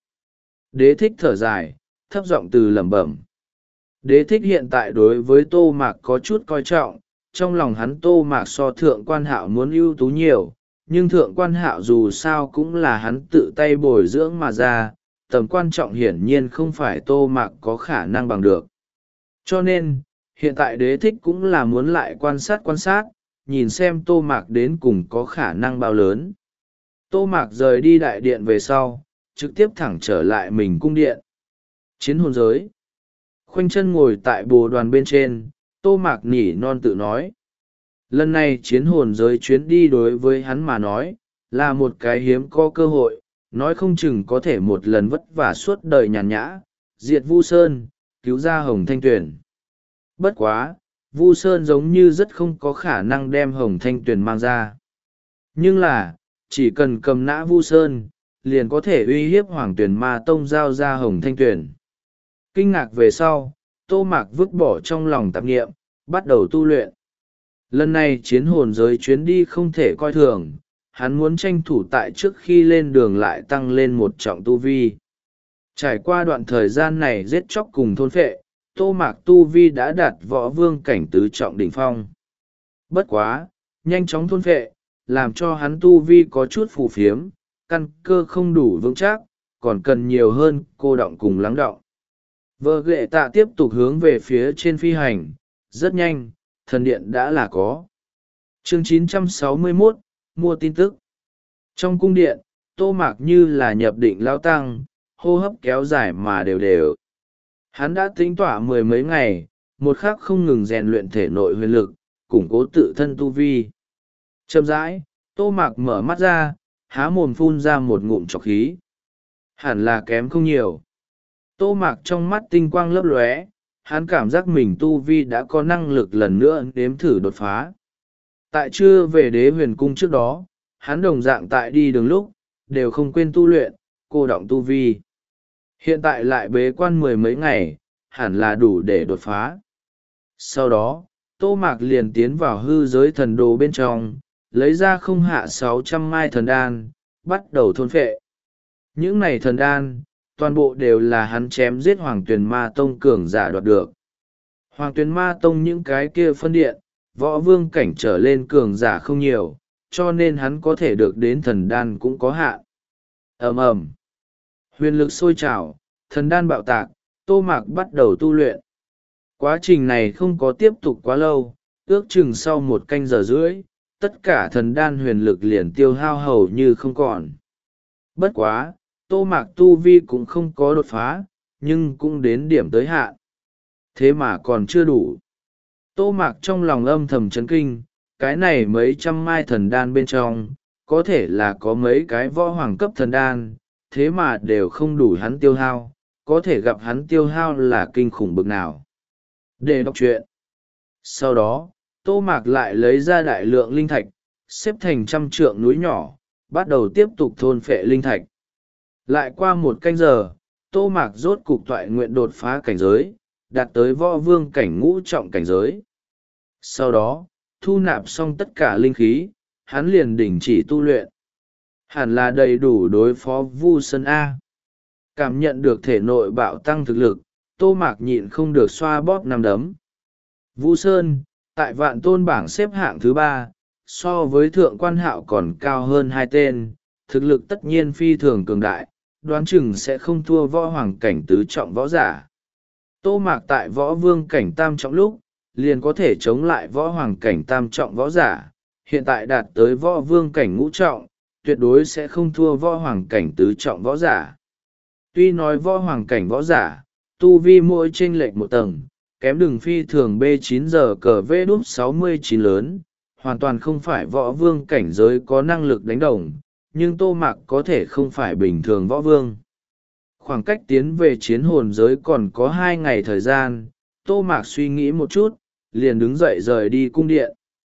Đế thích thở dài, thấp giọng từ lẩm bẩm. Đế thích hiện tại đối với Tô Mạc có chút coi trọng, trong lòng hắn Tô Mạc so thượng quan Hạo muốn ưu tú nhiều, nhưng thượng quan Hạo dù sao cũng là hắn tự tay bồi dưỡng mà ra, tầm quan trọng hiển nhiên không phải Tô Mạc có khả năng bằng được. Cho nên, hiện tại đế thích cũng là muốn lại quan sát quan sát, nhìn xem Tô Mạc đến cùng có khả năng bao lớn. Tô Mạc rời đi đại điện về sau, trực tiếp thẳng trở lại mình cung điện. Chiến hồn giới. Khoanh chân ngồi tại bồ đoàn bên trên, Tô Mạc nỉ non tự nói. Lần này chiến hồn giới chuyến đi đối với hắn mà nói, là một cái hiếm có cơ hội, nói không chừng có thể một lần vất vả suốt đời nhàn nhã, diệt Vu Sơn, cứu ra Hồng Thanh Tuyền. Bất quá, Vu Sơn giống như rất không có khả năng đem Hồng Thanh Tuyền mang ra. Nhưng là, chỉ cần cầm nã Vu Sơn, liền có thể uy hiếp Hoàng Tuyền Ma Tông giao ra Hồng Thanh Tuyền. Kinh ngạc về sau, Tô Mạc vứt bỏ trong lòng tạp nghiệm, bắt đầu tu luyện. Lần này chiến hồn giới chuyến đi không thể coi thường, hắn muốn tranh thủ tại trước khi lên đường lại tăng lên một trọng tu vi. Trải qua đoạn thời gian này giết chóc cùng thôn phệ, Tô Mạc tu vi đã đạt võ vương cảnh tứ trọng đỉnh phong. Bất quá, nhanh chóng thôn phệ, làm cho hắn tu vi có chút phù phiếm, căn cơ không đủ vững chắc, còn cần nhiều hơn cô động cùng lắng động. Vợ ghệ tạ tiếp tục hướng về phía trên phi hành, rất nhanh, thần điện đã là có. Chương chín trăm sáu mươi mốt, mua tin tức. Trong cung điện, Tô Mạc như là nhập định lao tăng, hô hấp kéo dài mà đều đều. Hắn đã tính tỏa mười mấy ngày, một khắc không ngừng rèn luyện thể nội huyền lực, củng cố tự thân tu vi. Chậm rãi, Tô Mạc mở mắt ra, há mồm phun ra một ngụm trọc khí. Hẳn là kém không nhiều. Tô Mạc trong mắt tinh quang lấp lóe, hắn cảm giác mình tu vi đã có năng lực lần nữa nếm thử đột phá. Tại chưa về đế huyền cung trước đó, hắn đồng dạng tại đi đường lúc, đều không quên tu luyện, cô động tu vi. Hiện tại lại bế quan mười mấy ngày, hẳn là đủ để đột phá. Sau đó, Tô Mạc liền tiến vào hư giới thần đồ bên trong, lấy ra không hạ sáu trăm mai thần đan, bắt đầu thôn phệ. Những này thần đan, toàn bộ đều là hắn chém giết Hoàng Tuyền Ma Tông cường giả đoạt được. Hoàng Tuyền Ma Tông những cái kia phân điện, võ vương cảnh trở lên cường giả không nhiều, cho nên hắn có thể được đến thần đan cũng có hạn. Ầm ầm. Huyền lực sôi trào, thần đan bạo tạc, Tô Mạc bắt đầu tu luyện. Quá trình này không có tiếp tục quá lâu, ước chừng sau một canh giờ rưỡi, tất cả thần đan huyền lực liền tiêu hao hầu như không còn. Bất quá, Tô Mạc tu vi cũng không có đột phá, nhưng cũng đến điểm tới hạn. Thế mà còn chưa đủ. Tô Mạc trong lòng âm thầm chấn kinh, cái này mấy trăm mai thần đan bên trong, có thể là có mấy cái võ hoàng cấp thần đan, thế mà đều không đủ hắn tiêu hao, có thể gặp hắn tiêu hao là kinh khủng bực nào. Để đọc truyện. Sau đó, Tô Mạc lại lấy ra đại lượng linh thạch, xếp thành trăm trượng núi nhỏ, bắt đầu tiếp tục thôn phệ linh thạch. Lại qua một canh giờ, Tô Mạc rốt cục toại nguyện đột phá cảnh giới, đạt tới võ vương cảnh ngũ trọng cảnh giới. Sau đó, thu nạp xong tất cả linh khí, hắn liền đình chỉ tu luyện. Hẳn là đầy đủ đối phó Vu Sơn A. Cảm nhận được thể nội bạo tăng thực lực, Tô Mạc nhịn không được xoa bóp nắm đấm. Vu Sơn, tại vạn tôn bảng xếp hạng thứ ba, so với thượng quan hạo còn cao hơn hai tên, thực lực tất nhiên phi thường cường đại, đoán chừng sẽ không thua võ hoàng cảnh tứ trọng võ giả. Tô Mạc tại võ vương cảnh tam trọng lúc, liền có thể chống lại võ hoàng cảnh tam trọng võ giả, hiện tại đạt tới võ vương cảnh ngũ trọng, tuyệt đối sẽ không thua võ hoàng cảnh tứ trọng võ giả. Tuy nói võ hoàng cảnh võ giả, tu vi mỗi chênh lệch một tầng, kém đường phi thường B chín giờ cờ V đúp sáu mươi chín lớn, hoàn toàn không phải võ vương cảnh giới có năng lực đánh đồng, nhưng Tô Mạc có thể không phải bình thường võ vương. Khoảng cách tiến về chiến hồn giới còn có hai ngày thời gian, Tô Mạc suy nghĩ một chút, liền đứng dậy rời đi cung điện.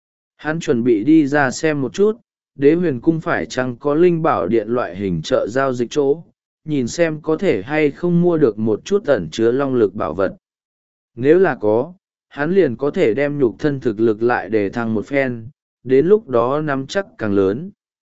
Hắn chuẩn bị đi ra xem một chút, đế huyền cung phải chăng có linh bảo điện loại hình chợ giao dịch chỗ, nhìn xem có thể hay không mua được một chút ẩn chứa long lực bảo vật. Nếu là có, hắn liền có thể đem nhục thân thực lực lại để thăng một phen, đến lúc đó nắm chắc càng lớn.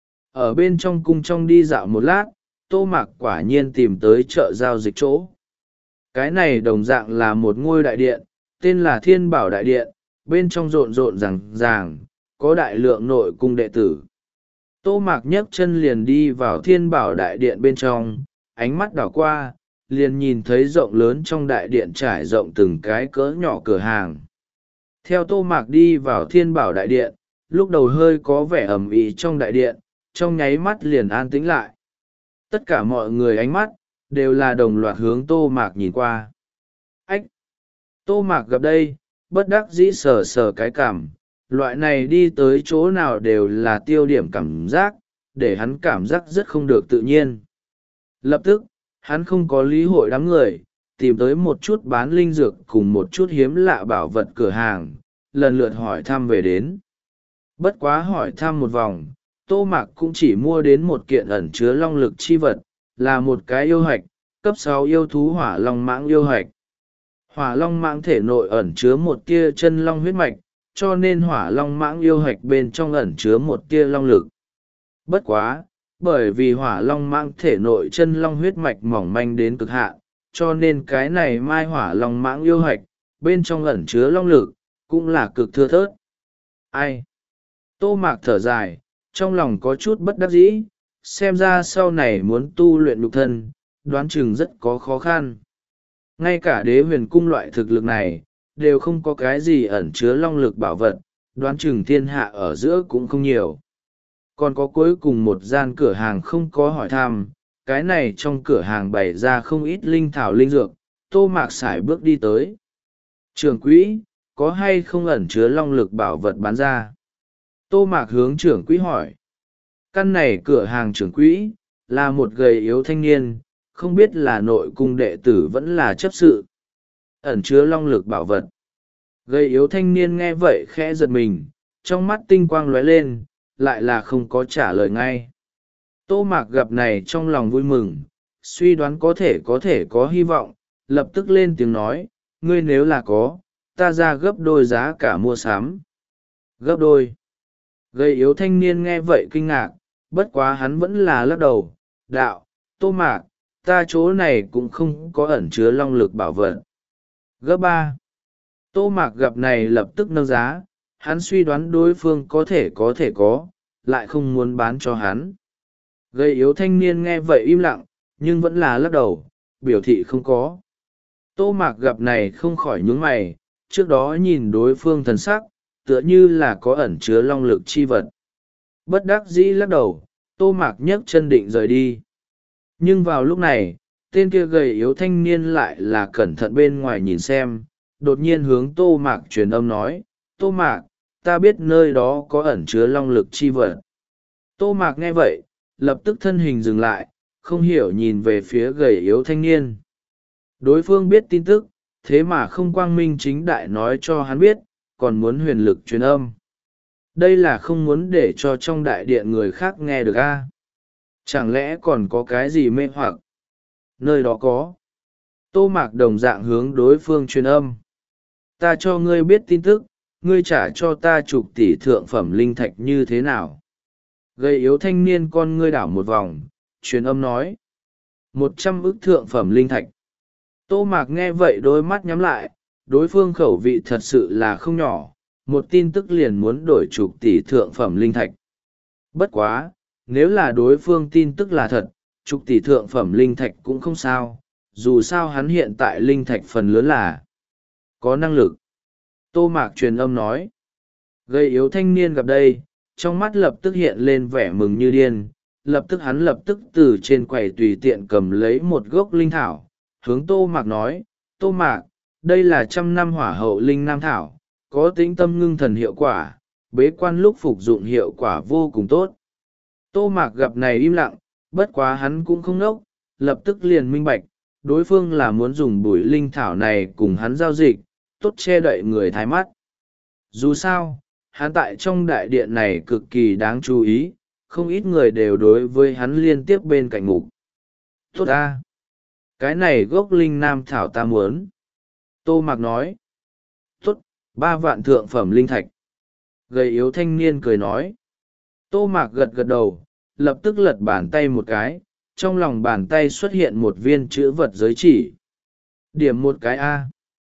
Ở bên trong cung trong đi dạo một lát, Tô Mạc quả nhiên tìm tới chợ giao dịch chỗ. Cái này đồng dạng là một ngôi đại điện, tên là Thiên Bảo Đại Điện, bên trong rộn rộn ràng ràng, có đại lượng nội cung đệ tử. Tô Mạc nhấc chân liền đi vào Thiên Bảo Đại Điện bên trong, ánh mắt đảo qua, liền nhìn thấy rộng lớn trong đại điện trải rộng từng cái cỡ nhỏ cửa hàng. Theo Tô Mạc đi vào Thiên Bảo Đại Điện, lúc đầu hơi có vẻ ầm ĩ trong đại điện, trong nháy mắt liền an tĩnh lại. Tất cả mọi người ánh mắt, đều là đồng loạt hướng Tô Mạc nhìn qua. Ách! Tô Mạc gặp đây, bất đắc dĩ sờ sờ cái cảm, loại này đi tới chỗ nào đều là tiêu điểm cảm giác, để hắn cảm giác rất không được tự nhiên. Lập tức, hắn không có lý hội đám người, tìm tới một chút bán linh dược cùng một chút hiếm lạ bảo vật cửa hàng, lần lượt hỏi thăm về đến. Bất quá hỏi thăm một vòng, Tô Mạc cũng chỉ mua đến một kiện ẩn chứa long lực chi vật, là một cái yêu hạch, cấp sáu yêu thú hỏa long mãng yêu hạch. Hỏa long mãng thể nội ẩn chứa một tia chân long huyết mạch, cho nên hỏa long mãng yêu hạch bên trong ẩn chứa một tia long lực. Bất quá, bởi vì hỏa long mãng thể nội chân long huyết mạch mỏng manh đến cực hạn, cho nên cái này mai hỏa long mãng yêu hạch, bên trong ẩn chứa long lực, cũng là cực thưa thớt. Ai? Tô Mạc thở dài, trong lòng có chút bất đắc dĩ, xem ra sau này muốn tu luyện nhục thân, đoán chừng rất có khó khăn. Ngay cả đế huyền cung loại thực lực này, đều không có cái gì ẩn chứa long lực bảo vật, đoán chừng thiên hạ ở giữa cũng không nhiều. Còn có cuối cùng một gian cửa hàng không có hỏi thăm, cái này trong cửa hàng bày ra không ít linh thảo linh dược, Tô Mạc sải bước đi tới. Trưởng quỹ, có hay không ẩn chứa long lực bảo vật bán ra? Tô Mạc hướng trưởng quỹ hỏi. Căn này cửa hàng trưởng quỹ, là một gầy yếu thanh niên, không biết là nội cung đệ tử vẫn là chấp sự. Ẩn chứa long lực bảo vật. Gầy yếu thanh niên nghe vậy khẽ giật mình, trong mắt tinh quang lóe lên, lại là không có trả lời ngay. Tô Mạc gặp này trong lòng vui mừng, suy đoán có thể có thể có hy vọng, lập tức lên tiếng nói, ngươi nếu là có, ta ra gấp đôi giá cả mua sắm. Gấp đôi. Gầy yếu thanh niên nghe vậy kinh ngạc, bất quá hắn vẫn là lắc đầu, đạo, Tô Mạc, ta chỗ này cũng không có ẩn chứa long lực bảo vật. Gấp ba. Tô Mạc gặp này lập tức nâng giá, hắn suy đoán đối phương có thể có thể có, lại không muốn bán cho hắn. Gầy yếu thanh niên nghe vậy im lặng, nhưng vẫn là lắc đầu, biểu thị không có. Tô Mạc gặp này không khỏi nhướng mày, trước đó nhìn đối phương thần sắc, tựa như là có ẩn chứa long lực chi vật. Bất đắc dĩ lắc đầu, Tô Mạc nhấc chân định rời đi. Nhưng vào lúc này, tên kia gầy yếu thanh niên lại là cẩn thận bên ngoài nhìn xem, đột nhiên hướng Tô Mạc truyền âm nói, Tô Mạc, ta biết nơi đó có ẩn chứa long lực chi vật. Tô Mạc nghe vậy, lập tức thân hình dừng lại, không hiểu nhìn về phía gầy yếu thanh niên. Đối phương biết tin tức, thế mà không quang minh chính đại nói cho hắn biết, còn muốn huyền lực truyền âm. Đây là không muốn để cho trong đại điện người khác nghe được a? Chẳng lẽ còn có cái gì mê hoặc? Nơi đó có. Tô Mạc đồng dạng hướng đối phương truyền âm. Ta cho ngươi biết tin tức, ngươi trả cho ta chục tỷ thượng phẩm linh thạch như thế nào? Gầy yếu thanh niên con ngươi đảo một vòng, truyền âm nói. Một trăm ức thượng phẩm linh thạch. Tô Mạc nghe vậy đôi mắt nhắm lại, đối phương khẩu vị thật sự là không nhỏ, một tin tức liền muốn đổi chục tỷ thượng phẩm linh thạch. Bất quá, nếu là đối phương tin tức là thật, chục tỷ thượng phẩm linh thạch cũng không sao, dù sao hắn hiện tại linh thạch phần lớn là có năng lực. Tô Mạc truyền âm nói. Gầy yếu thanh niên gặp đây, trong mắt lập tức hiện lên vẻ mừng như điên, lập tức hắn lập tức từ trên quầy tùy tiện cầm lấy một gốc linh thảo, hướng Tô Mạc nói, Tô Mạc, đây là trăm năm hỏa hậu linh nam thảo, có tính tâm ngưng thần hiệu quả, bế quan lúc phục dụng hiệu quả vô cùng tốt. Tô Mạc gặp này im lặng, bất quá hắn cũng không nốc, lập tức liền minh bạch, đối phương là muốn dùng bụi linh thảo này cùng hắn giao dịch, tốt che đậy người thái mắt. Dù sao, hắn tại trong đại điện này cực kỳ đáng chú ý, không ít người đều đối với hắn liên tiếp bên cạnh ngục. Tốt ta! Cái này gốc linh nam thảo ta muốn. Tô Mạc nói. Tốt, ba vạn thượng phẩm linh thạch. Gầy yếu thanh niên cười nói. Tô Mạc gật gật đầu, lập tức lật bàn tay một cái, trong lòng bàn tay xuất hiện một viên chữ vật giới chỉ. Điểm một cái A.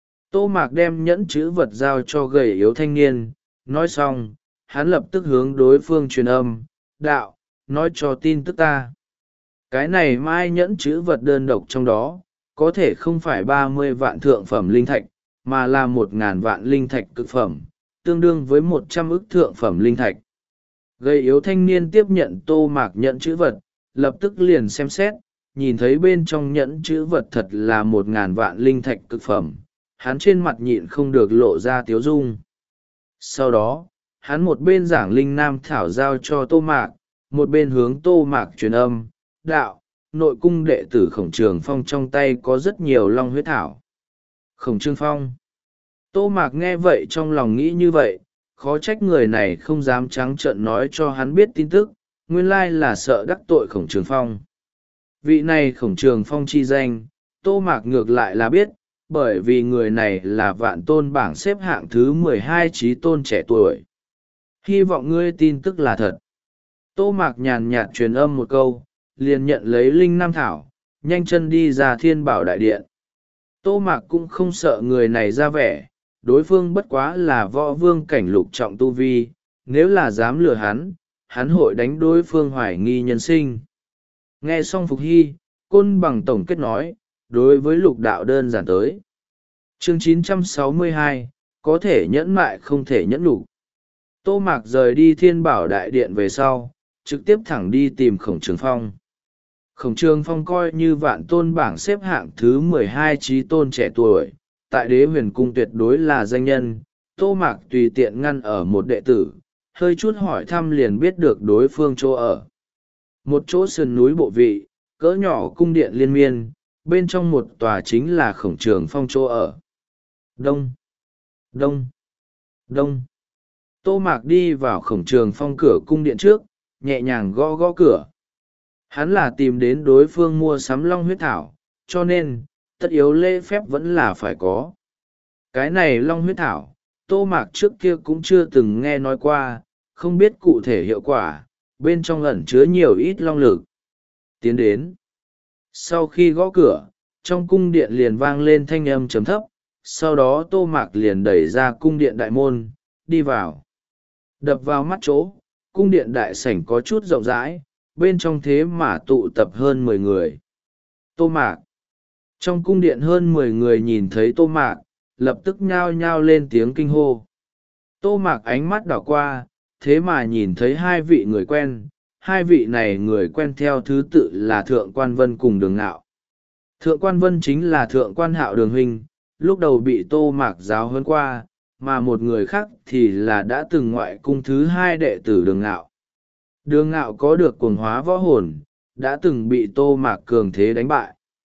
Tô Mạc đem nhẫn chữ vật giao cho gầy yếu thanh niên, nói xong, hắn lập tức hướng đối phương truyền âm, đạo, nói cho tin tức ta. Cái này mai nhẫn chữ vật đơn độc trong đó, có thể không phải ba mươi vạn thượng phẩm linh thạch, mà là một ngàn vạn linh thạch cực phẩm, tương đương với một trăm ức thượng phẩm linh thạch. Gầy yếu thanh niên tiếp nhận Tô Mạc nhẫn chữ vật, lập tức liền xem xét, nhìn thấy bên trong nhẫn chữ vật thật là một ngàn vạn linh thạch cực phẩm, hắn trên mặt nhịn không được lộ ra tiếu dung. Sau đó, hắn một bên giảng linh nam thảo giao cho Tô Mạc, một bên hướng Tô Mạc truyền âm, đạo, nội cung đệ tử Khổng Trường Phong trong tay có rất nhiều long huyết thảo. Khổng Trường Phong. Tô Mạc nghe vậy trong lòng nghĩ như vậy, khó trách người này không dám trắng trợn nói cho hắn biết tin tức, nguyên lai là sợ đắc tội Khổng Trường Phong. Vị này Khổng Trường Phong chi danh, Tô Mạc ngược lại là biết, bởi vì người này là vạn tôn bảng xếp hạng thứ mười hai trí tôn trẻ tuổi. Hy vọng ngươi tin tức là thật. Tô Mạc nhàn nhạt truyền âm một câu, liền nhận lấy linh nam thảo, nhanh chân đi ra Thiên Bảo Đại Điện. Tô Mạc cũng không sợ người này ra vẻ, đối phương bất quá là võ vương cảnh lục trọng tu vi, nếu là dám lừa hắn, hắn hội đánh đối phương hoài nghi nhân sinh. Nghe xong Phục Hy, Côn Bằng tổng kết nói, đối với lục đạo đơn giản tới. Chương chín trăm sáu mươi hai, có thể nhẫn mại không thể nhẫn đủ. Tô Mạc rời đi Thiên Bảo Đại Điện về sau, trực tiếp thẳng đi tìm Khổng Trường Phong. Khổng Trường Phong coi như vạn tôn bảng xếp hạng thứ mười hai trí tôn trẻ tuổi, tại Đế Huyền Cung tuyệt đối là danh nhân. Tô Mạc tùy tiện ngăn ở một đệ tử, hơi chút hỏi thăm liền biết được đối phương chỗ ở. Một chỗ sườn núi bộ vị, cỡ nhỏ cung điện liên miên, bên trong một tòa chính là Khổng Trường Phong chỗ ở. Đông, đông, đông. Tô Mạc đi vào Khổng Trường Phong cửa cung điện trước, nhẹ nhàng gõ gõ cửa. Hắn là tìm đến đối phương mua sắm long huyết thảo, cho nên, tất yếu lễ phép vẫn là phải có. Cái này long huyết thảo, Tô Mạc trước kia cũng chưa từng nghe nói qua, không biết cụ thể hiệu quả, bên trong ẩn chứa nhiều ít long lực. Tiến đến. Sau khi gõ cửa, trong cung điện liền vang lên thanh âm trầm thấp, sau đó Tô Mạc liền đẩy ra cung điện đại môn, đi vào. Đập vào mắt chỗ, cung điện đại sảnh có chút rộng rãi, bên trong thế mà tụ tập hơn mười người. Tô Mạc. Trong cung điện hơn mười người nhìn thấy Tô Mạc, lập tức nhao nhao lên tiếng kinh hô. Tô Mạc ánh mắt đảo qua, thế mà nhìn thấy hai vị người quen, hai vị này người quen theo thứ tự là Thượng Quan Vân cùng Đường Ngạo. Thượng Quan Vân chính là Thượng Quan Hạo Đường huynh, lúc đầu bị Tô Mạc giáo huấn qua, mà một người khác thì là đã từng ngoại cung thứ hai đệ tử Đường Ngạo. Đường Ngạo có được cuồng hóa võ hồn, đã từng bị Tô Mạc cường thế đánh bại.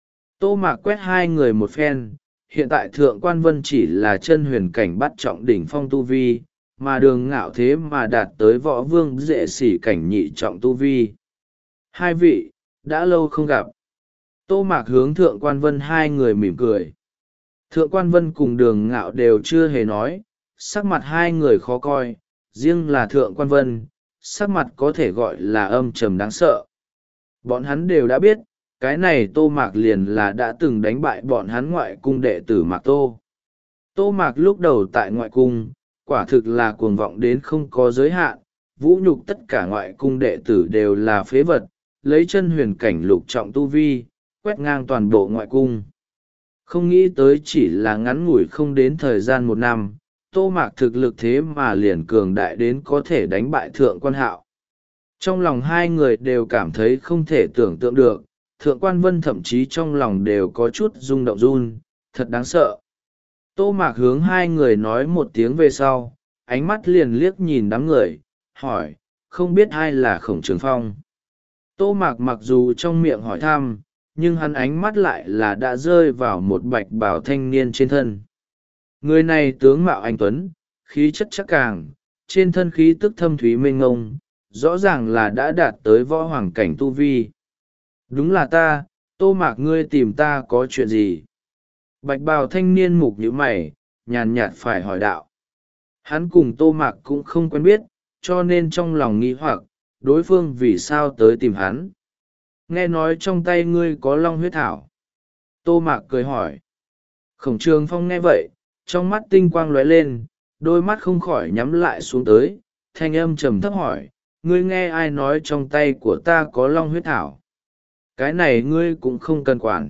Tô Mạc quét hai người một phen, hiện tại Thượng Quan Vân chỉ là chân huyền cảnh bắt trọng đỉnh phong tu vi, mà Đường Ngạo thế mà đạt tới võ vương dễ sỉ cảnh nhị trọng tu vi. Hai vị, đã lâu không gặp. Tô Mạc hướng Thượng Quan Vân hai người mỉm cười. Thượng Quan Vân cùng Đường Ngạo đều chưa hề nói, sắc mặt hai người khó coi, riêng là Thượng Quan Vân, sắc mặt có thể gọi là âm trầm đáng sợ. Bọn hắn đều đã biết, cái này Tô Mạc liền là đã từng đánh bại bọn hắn ngoại cung đệ tử Mạc Tô. Tô Mạc lúc đầu tại ngoại cung, quả thực là cuồng vọng đến không có giới hạn, vũ nhục tất cả ngoại cung đệ tử đều là phế vật, lấy chân huyền cảnh lục trọng tu vi, quét ngang toàn bộ ngoại cung. Không nghĩ tới chỉ là ngắn ngủi không đến thời gian một năm, Tô Mạc thực lực thế mà liền cường đại đến có thể đánh bại Thượng Quan Hạo. Trong lòng hai người đều cảm thấy không thể tưởng tượng được, Thượng Quan Vân thậm chí trong lòng đều có chút rung động run, thật đáng sợ. Tô Mạc hướng hai người nói một tiếng về sau, ánh mắt liền liếc nhìn đám người, hỏi, không biết ai là Khổng Trường Phong. Tô Mạc mặc dù trong miệng hỏi thăm, nhưng hắn ánh mắt lại là đã rơi vào một bạch bào thanh niên trên thân. Người này tướng mạo anh tuấn, khí chất chắc càng, trên thân khí tức thâm thúy mênh ngông, rõ ràng là đã đạt tới võ hoàng cảnh tu vi. Đúng là ta, Tô Mạc, ngươi tìm ta có chuyện gì? Bạch bào thanh niên mục nhíu mày, nhàn nhạt phải hỏi đạo. Hắn cùng Tô Mạc cũng không quen biết, cho nên trong lòng nghi hoặc, đối phương vì sao tới tìm hắn. Nghe nói trong tay ngươi có long huyết thảo. Tô Mạc cười hỏi. Khổng Trường Phong nghe vậy, trong mắt tinh quang lóe lên, đôi mắt không khỏi nhắm lại xuống tới, thanh âm trầm thấp hỏi, ngươi nghe ai nói trong tay của ta có long huyết thảo? Cái này ngươi cũng không cần quản.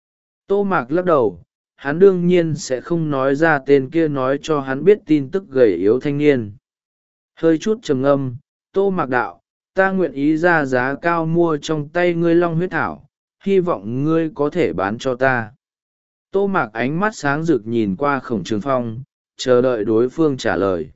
Tô Mạc lắc đầu, hắn đương nhiên sẽ không nói ra tên kia nói cho hắn biết tin tức gầy yếu thanh niên. Hơi chút trầm ngâm, Tô Mạc đạo, ta nguyện ý ra giá cao mua trong tay ngươi long huyết thảo, hy vọng ngươi có thể bán cho ta. Tô Mạc ánh mắt sáng rực nhìn qua Khổng Trường Phong, chờ đợi đối phương trả lời.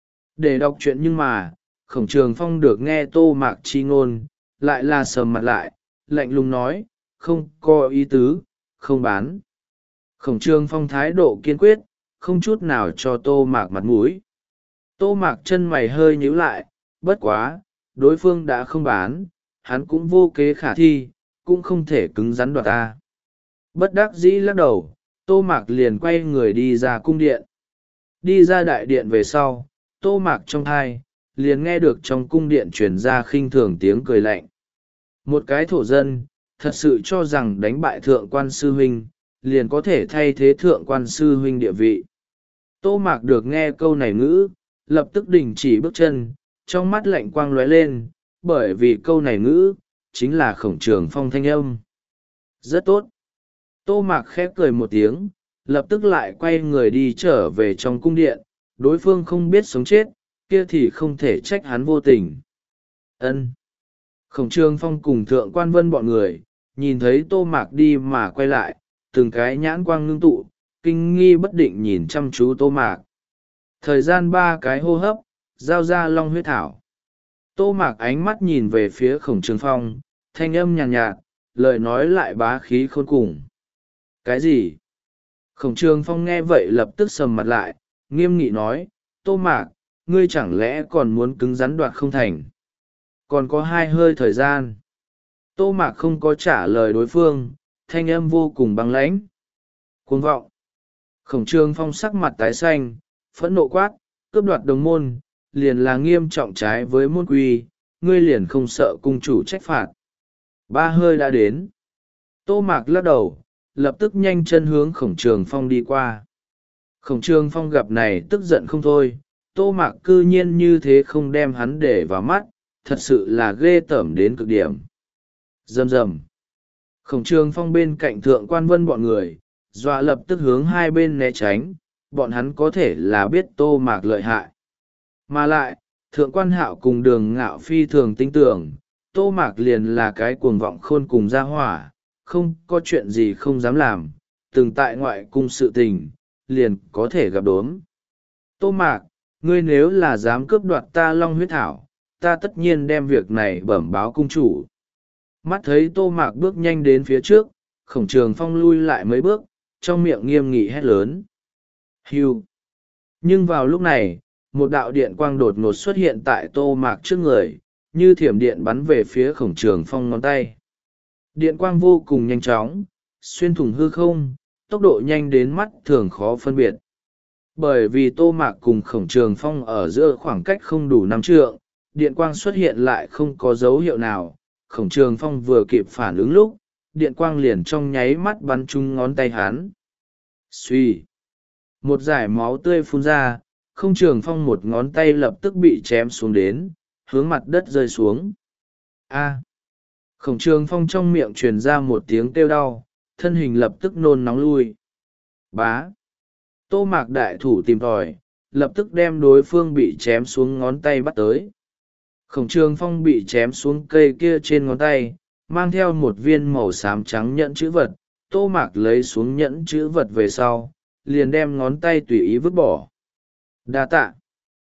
Để đọc chuyện nhưng mà, Khổng Trường Phong được nghe Tô Mạc chi ngôn, lại là sầm mặt lại, lạnh lùng nói, không có ý tứ, không bán. Khổng Trường Phong thái độ kiên quyết, không chút nào cho Tô Mạc mặt mũi. Tô Mạc chân mày hơi nhíu lại, bất quá, đối phương đã không bán, hắn cũng vô kế khả thi, cũng không thể cứng rắn đoạt ta. Bất đắc dĩ lắc đầu, Tô Mạc liền quay người đi ra cung điện. Đi ra đại điện về sau, Tô Mạc trong thai, liền nghe được trong cung điện truyền ra khinh thường tiếng cười lạnh. Một cái thổ dân, thật sự cho rằng đánh bại Thượng Quan Sư Huynh, liền có thể thay thế Thượng Quan Sư Huynh địa vị. Tô Mạc được nghe câu này ngữ, lập tức đình chỉ bước chân, trong mắt lạnh quang lóe lên, bởi vì câu này ngữ, chính là Khổng Trường Phong thanh âm. Rất tốt. Tô Mạc khép cười một tiếng, lập tức lại quay người đi trở về trong cung điện, đối phương không biết sống chết, kia thì không thể trách hắn vô tình. Ân. Khổng Trường Phong cùng Thượng Quan Vân bọn người, nhìn thấy Tô Mạc đi mà quay lại, từng cái nhãn quang ngưng tụ, kinh nghi bất định nhìn chăm chú Tô Mạc. Thời gian ba cái hô hấp, giao ra long huyết thảo. Tô Mạc ánh mắt nhìn về phía Khổng Trường Phong, thanh âm nhàn nhạt, nhạt, lời nói lại bá khí khôn cùng. Cái gì? Khổng Trường Phong nghe vậy lập tức sầm mặt lại, nghiêm nghị nói, Tô Mạc, ngươi chẳng lẽ còn muốn cứng rắn đoạt không thành? Còn có hai hơi thời gian. Tô Mạc không có trả lời đối phương, thanh âm vô cùng băng lãnh. Cuồng vọng. Khổng Trường Phong sắc mặt tái xanh, phẫn nộ quát, cướp đoạt đồng môn, liền là nghiêm trọng trái với môn quy, ngươi liền không sợ cung chủ trách phạt. Ba hơi đã đến. Tô Mạc lắc đầu, lập tức nhanh chân hướng Khổng Trường Phong đi qua. Khổng Trường Phong gặp này tức giận không thôi, Tô Mạc cư nhiên như thế không đem hắn để vào mắt, thật sự là ghê tởm đến cực điểm. Rầm rầm. Khổng Trường Phong bên cạnh Thượng Quan Vân bọn người, dọa lập tức hướng hai bên né tránh, bọn hắn có thể là biết Tô Mạc lợi hại. Mà lại, Thượng Quan Hạo cùng Đường Ngạo phi thường tin tưởng, Tô Mạc liền là cái cuồng vọng khôn cùng gia hỏa, không có chuyện gì không dám làm, từng tại ngoại cung sự tình, liền có thể gặp đốm. Tô Mạc, ngươi nếu là dám cướp đoạt ta Long huyết thảo, ta tất nhiên đem việc này bẩm báo cung chủ. Mắt thấy Tô Mạc bước nhanh đến phía trước, Khổng Trường Phong lui lại mấy bước, trong miệng nghiêm nghị hét lớn. Hưu! Nhưng vào lúc này, một đạo điện quang đột ngột xuất hiện tại Tô Mạc trước người, như thiểm điện bắn về phía Khổng Trường Phong ngón tay. Điện quang vô cùng nhanh chóng, xuyên thủng hư không, tốc độ nhanh đến mắt thường khó phân biệt. Bởi vì Tô Mạc cùng Khổng Trường Phong ở giữa khoảng cách không đủ năm trượng, điện quang xuất hiện lại không có dấu hiệu nào. Khổng Trường Phong vừa kịp phản ứng lúc, điện quang liền trong nháy mắt bắn trúng ngón tay hắn. Xuy! Một dải máu tươi phun ra, Khổng Trường Phong một ngón tay lập tức bị chém xuống đến, hướng mặt đất rơi xuống. A! Khổng Trường Phong trong miệng truyền ra một tiếng kêu đau, thân hình lập tức nôn nóng lui. Bá! Tô Mạc đại thủ tìm tòi, lập tức đem đối phương bị chém xuống ngón tay bắt tới. Khổng Trường Phong bị chém xuống cây kia trên ngón tay, mang theo một viên màu xám trắng nhẫn chữ vật. Tô Mạc lấy xuống nhẫn chữ vật về sau, liền đem ngón tay tùy ý vứt bỏ. Đa tạ!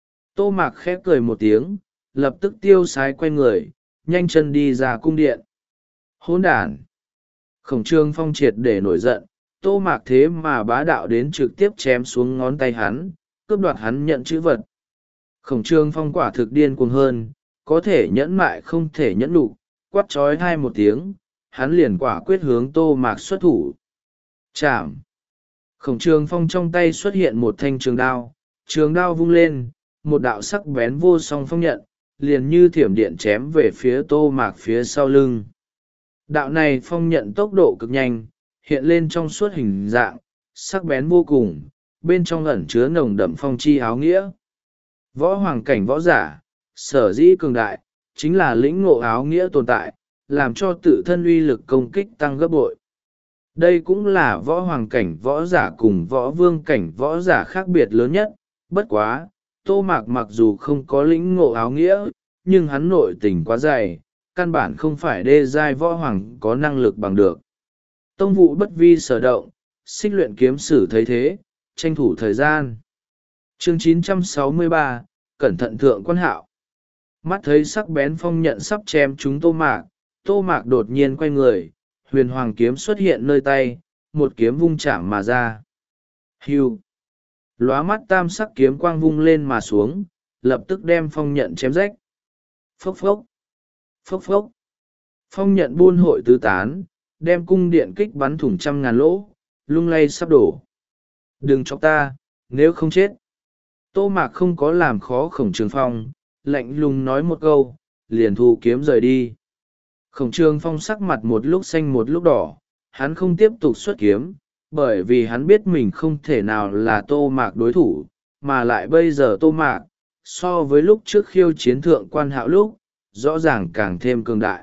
Tô Mạc khép cười một tiếng, lập tức tiêu sái quay người, nhanh chân đi ra cung điện. Hỗn đản! Khổng Trường Phong triệt để nổi giận, Tô Mạc thế mà bá đạo đến trực tiếp chém xuống ngón tay hắn, cướp đoạt hắn nhận chữ vật. Khổng Trường Phong quả thực điên cuồng hơn, có thể nhẫn mại không thể nhẫn đủ, quát trói hai một tiếng, hắn liền quả quyết hướng Tô Mạc xuất thủ. Chạm! Khổng Trường Phong trong tay xuất hiện một thanh trường đao, trường đao vung lên, một đạo sắc bén vô song phong nhận, liền như thiểm điện chém về phía Tô Mạc phía sau lưng. Đạo này phong nhận tốc độ cực nhanh, hiện lên trong suốt hình dạng, sắc bén vô cùng, bên trong ẩn chứa nồng đậm phong chi áo nghĩa. Võ hoàng cảnh võ giả, sở dĩ cường đại, chính là lĩnh ngộ áo nghĩa tồn tại, làm cho tự thân uy lực công kích tăng gấp bội. Đây cũng là võ hoàng cảnh võ giả cùng võ vương cảnh võ giả khác biệt lớn nhất, bất quá, Tô Mạc mặc dù không có lĩnh ngộ áo nghĩa, nhưng hắn nội tình quá dày, căn bản không phải đê giai võ hoàng có năng lực bằng được. Tông vụ bất vi sở động, xích luyện kiếm sử thấy thế, tranh thủ thời gian. Chương chín trăm sáu mươi ba, cẩn thận Thượng Quan Hạo. Mắt thấy sắc bén phong nhận sắp chém chúng Tô Mạc, Tô Mạc đột nhiên quay người, huyền hoàng kiếm xuất hiện nơi tay, một kiếm vung chạm mà ra. Hưu! Lóa mắt tam sắc kiếm quang vung lên mà xuống, lập tức đem phong nhận chém rách. Phốc phốc! Phốc phốc! Phong nhận buôn hội tứ tán, đem cung điện kích bắn thủng trăm ngàn lỗ, lung lay sắp đổ. Đừng chọc ta, nếu không chết. Tô Mạc không có làm khó Khổng Trường Phong, lạnh lùng nói một câu, liền thu kiếm rời đi. Khổng Trường Phong sắc mặt một lúc xanh một lúc đỏ, hắn không tiếp tục xuất kiếm, bởi vì hắn biết mình không thể nào là Tô Mạc đối thủ, mà lại bây giờ Tô Mạc, so với lúc trước khiêu chiến Thượng Quan Hạo lúc, rõ ràng càng thêm cường đại.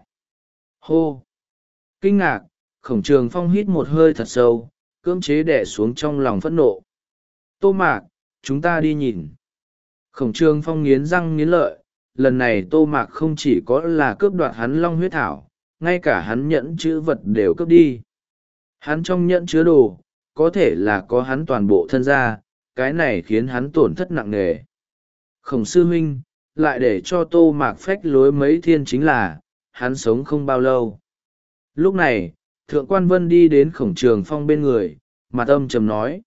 Hô! Kinh ngạc, Khổng Trường Phong hít một hơi thật sâu, cưỡng chế đè xuống trong lòng phẫn nộ. Tô Mạc, chúng ta đi nhìn. Khổng Trường Phong nghiến răng nghiến lợi, lần này Tô Mạc không chỉ có là cướp đoạt hắn long huyết thảo, ngay cả hắn nhẫn chữ vật đều cướp đi. Hắn trong nhẫn chứa đồ, có thể là có hắn toàn bộ thân gia, cái này khiến hắn tổn thất nặng nề. Khổng sư huynh, lại để cho Tô Mạc phách lối mấy thiên chính là, hắn sống không bao lâu. Lúc này, Thượng Quan Vân đi đến Khổng Trường Phong bên người, mặt âm trầm nói.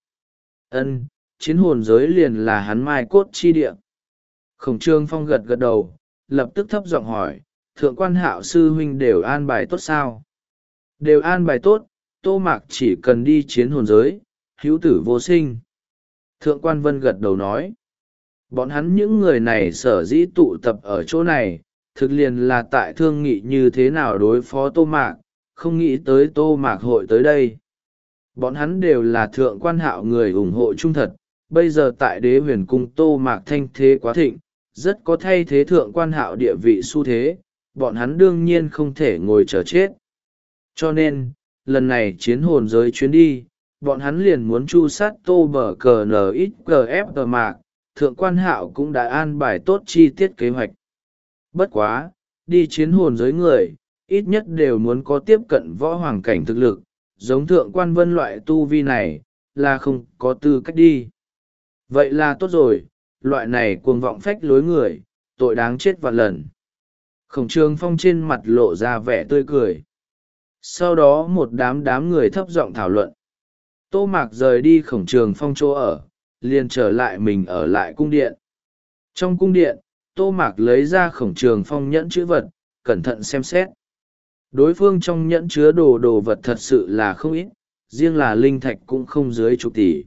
Ân, chiến hồn giới liền là hắn mai cốt chi địa. Khổng Trường Phong gật gật đầu, lập tức thấp giọng hỏi, Thượng Quan Hạo sư huynh đều an bài tốt sao? Đều an bài tốt, Tô Mạc chỉ cần đi chiến hồn giới, hữu tử vô sinh. Thượng Quan Vân gật đầu nói. Bọn hắn những người này sở dĩ tụ tập ở chỗ này, thực liền là tại thương nghị như thế nào đối phó Tô Mạc, không nghĩ tới Tô Mạc hội tới đây. Bọn hắn đều là Thượng Quan Hạo người ủng hộ trung thật, bây giờ tại Đế Huyền Cung Tô Mạc thanh thế quá thịnh, rất có thay thế Thượng Quan Hạo địa vị xu thế, bọn hắn đương nhiên không thể ngồi chờ chết. Cho nên, lần này chiến hồn giới chuyến đi bọn hắn liền muốn chu sát tô bờ cờ n ít gf tờ mạc. Thượng quan hạo cũng đã an bài tốt chi tiết kế hoạch. Bất quá đi chiến hồn giới người ít nhất đều muốn có tiếp cận võ hoàng cảnh thực lực, giống thượng quan vân loại tu vi này là không có tư cách đi. Vậy là tốt rồi, loại này cuồng vọng phách lối người tội đáng chết vạn lần. Khổng Trường Phong trên mặt lộ ra vẻ tươi cười. Sau đó một đám đám người thấp giọng thảo luận. Tô Mạc rời đi Khổng Trường Phong chỗ ở, liền trở lại mình ở lại cung điện. Trong cung điện, Tô Mạc lấy ra Khổng Trường Phong nhẫn chữ vật, cẩn thận xem xét. Đối phương trong nhẫn chứa đồ đồ vật thật sự là không ít, riêng là linh thạch cũng không dưới chục tỷ.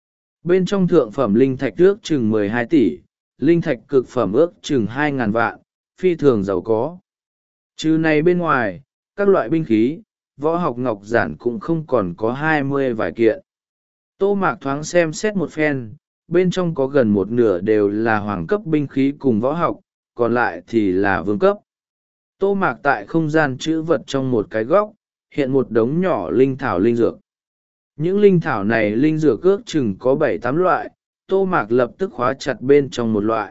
Bên trong thượng phẩm linh thạch ước chừng mười hai tỷ, linh thạch cực phẩm ước chừng hai ngàn vạn, phi thường giàu có. Trừ này bên ngoài, các loại binh khí, võ học ngọc giản cũng không còn có hai mươi vài kiện. Tô Mạc thoáng xem xét một phen, bên trong có gần một nửa đều là hoàng cấp binh khí cùng võ học, còn lại thì là vương cấp. Tô Mạc tại không gian chữ vật trong một cái góc, hiện một đống nhỏ linh thảo linh dược. Những linh thảo này linh dược ước chừng có bảy tám loại, Tô Mạc lập tức khóa chặt bên trong một loại.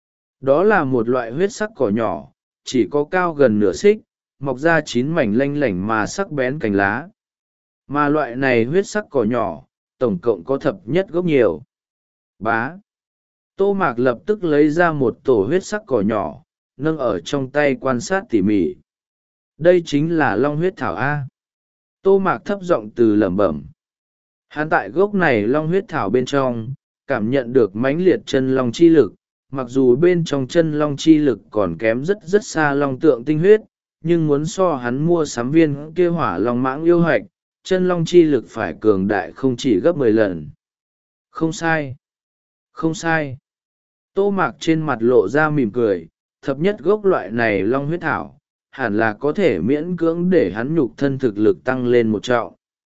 Đó là một loại huyết sắc cỏ nhỏ, chỉ có cao gần nửa xích, mọc ra chín mảnh lanh lảnh mà sắc bén cành lá. Mà loại này huyết sắc cỏ nhỏ, tổng cộng có thập nhất gốc nhiều. Bá. Tô Mạc lập tức lấy ra một tổ huyết sắc cỏ nhỏ, nâng ở trong tay quan sát tỉ mỉ. Đây chính là long huyết thảo A. Tô Mạc thấp giọng từ lẩm bẩm. Hắn tại gốc này long huyết thảo bên trong, cảm nhận được mãnh liệt chân long chi lực, mặc dù bên trong chân long chi lực còn kém rất rất xa long tượng tinh huyết, nhưng muốn so hắn mua sắm viên kia hỏa long mãng yêu hạch, chân long chi lực phải cường đại không chỉ gấp mười lần. Không sai. Không sai. Tô Mạc trên mặt lộ ra mỉm cười, thập nhất gốc loại này long huyết thảo, hẳn là có thể miễn cưỡng để hắn nhục thân thực lực tăng lên một trọng.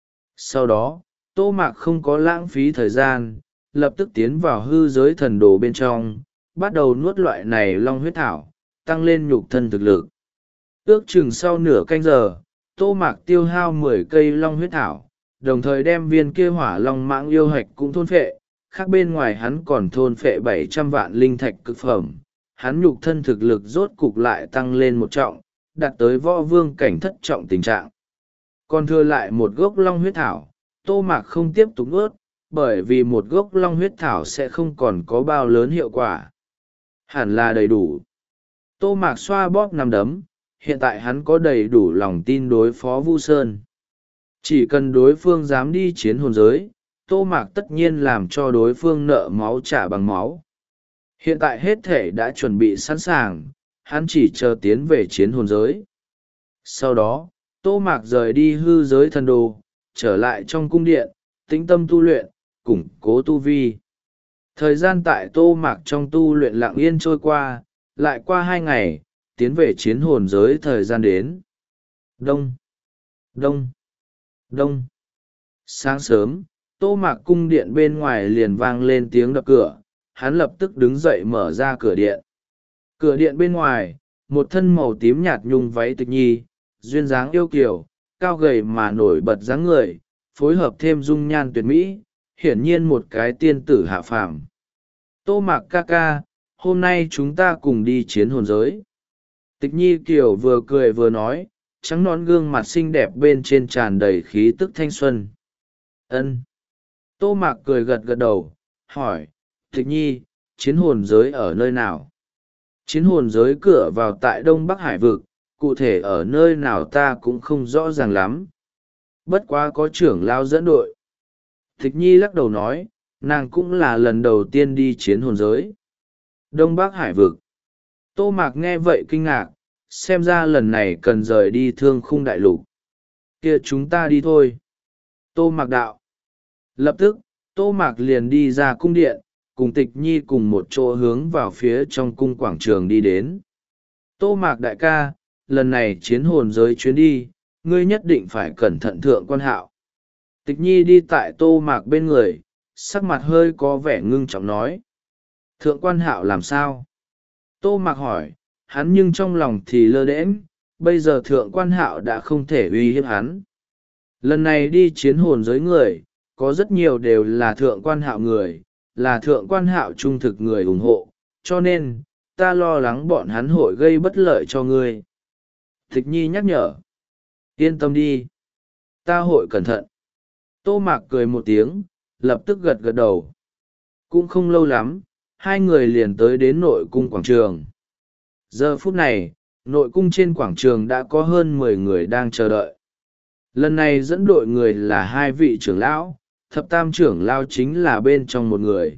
Sau đó, Tô Mạc không có lãng phí thời gian, lập tức tiến vào hư giới thần đồ bên trong, bắt đầu nuốt loại này long huyết thảo, tăng lên nhục thân thực lực. Ước chừng sau nửa canh giờ, Tô Mạc tiêu hao mười cây long huyết thảo, đồng thời đem viên kia hỏa long mãng yêu hạch cũng thôn phệ, khác bên ngoài hắn còn thôn phệ bảy trăm vạn linh thạch cực phẩm. Hắn nhục thân thực lực rốt cục lại tăng lên một trọng, đạt tới võ vương cảnh thất trọng tình trạng. Còn thừa lại một gốc long huyết thảo, Tô Mạc không tiếp tục ướt, bởi vì một gốc long huyết thảo sẽ không còn có bao lớn hiệu quả. Hẳn là đầy đủ. Tô Mạc xoa bóp nằm đấm, hiện tại hắn có đầy đủ lòng tin đối phó Vu Sơn. Chỉ cần đối phương dám đi chiến hồn giới, Tô Mạc tất nhiên làm cho đối phương nợ máu trả bằng máu. Hiện tại hết thể đã chuẩn bị sẵn sàng, hắn chỉ chờ tiến về chiến hồn giới. Sau đó, Tô Mạc rời đi hư giới thần đồ, trở lại trong cung điện, tĩnh tâm tu luyện, củng cố tu vi. Thời gian tại Tô Mạc trong tu luyện lặng yên trôi qua, lại qua hai ngày, tiến về chiến hồn giới thời gian đến. Đông, đông, đông. Sáng sớm, Tô Mạc cung điện bên ngoài liền vang lên tiếng đập cửa, hắn lập tức đứng dậy mở ra cửa điện. Cửa điện bên ngoài, một thân màu tím nhạt nhung váy Tịch Nhi, duyên dáng yêu kiều, cao gầy mà nổi bật dáng người, phối hợp thêm dung nhan tuyệt mỹ, hiển nhiên một cái tiên tử hạ phàm. Tô Mạc ca ca, hôm nay chúng ta cùng đi chiến hồn giới. Tịch Nhi kiều vừa cười vừa nói, trắng nõn gương mặt xinh đẹp bên trên tràn đầy khí tức thanh xuân. Ân. Tô Mạc cười gật gật đầu, hỏi, Tịch Nhi, chiến hồn giới ở nơi nào? Chiến hồn giới cửa vào tại Đông Bắc Hải vực, cụ thể ở nơi nào ta cũng không rõ ràng lắm. Bất quá có trưởng lao dẫn đội. Tịch Nhi lắc đầu nói, nàng cũng là lần đầu tiên đi chiến hồn giới. Đông Bắc Hải vực. Tô Mạc nghe vậy kinh ngạc, xem ra lần này cần rời đi Thương Khung Đại Lục. Kia chúng ta đi thôi. Tô Mạc đạo. Lập tức, Tô Mạc liền đi ra cung điện, cùng Tịch Nhi cùng một chỗ hướng vào phía trong cung quảng trường đi đến. Tô Mạc đại ca, lần này chiến hồn giới chuyến đi, ngươi nhất định phải cẩn thận thượng quan hạo. Tịch Nhi đi tại Tô Mạc bên người, sắc mặt hơi có vẻ ngưng trọng nói. Thượng quan hạo làm sao? Tô Mạc hỏi, hắn nhưng trong lòng thì lơ đễnh, bây giờ thượng quan hạo đã không thể uy hiếp hắn. Lần này đi chiến hồn giới người, có rất nhiều đều là thượng quan hạo người, là thượng quan hạo trung thực người ủng hộ, cho nên, ta lo lắng bọn hắn hội gây bất lợi cho ngươi. Tịch nhi nhắc nhở. Yên tâm đi. Ta hội cẩn thận. Tô Mạc cười một tiếng, lập tức gật gật đầu. Cũng không lâu lắm, hai người liền tới đến nội cung quảng trường. Giờ phút này, nội cung trên quảng trường đã có hơn mười người đang chờ đợi. Lần này dẫn đội người là hai vị trưởng lão, thập tam trưởng lão chính là bên trong một người.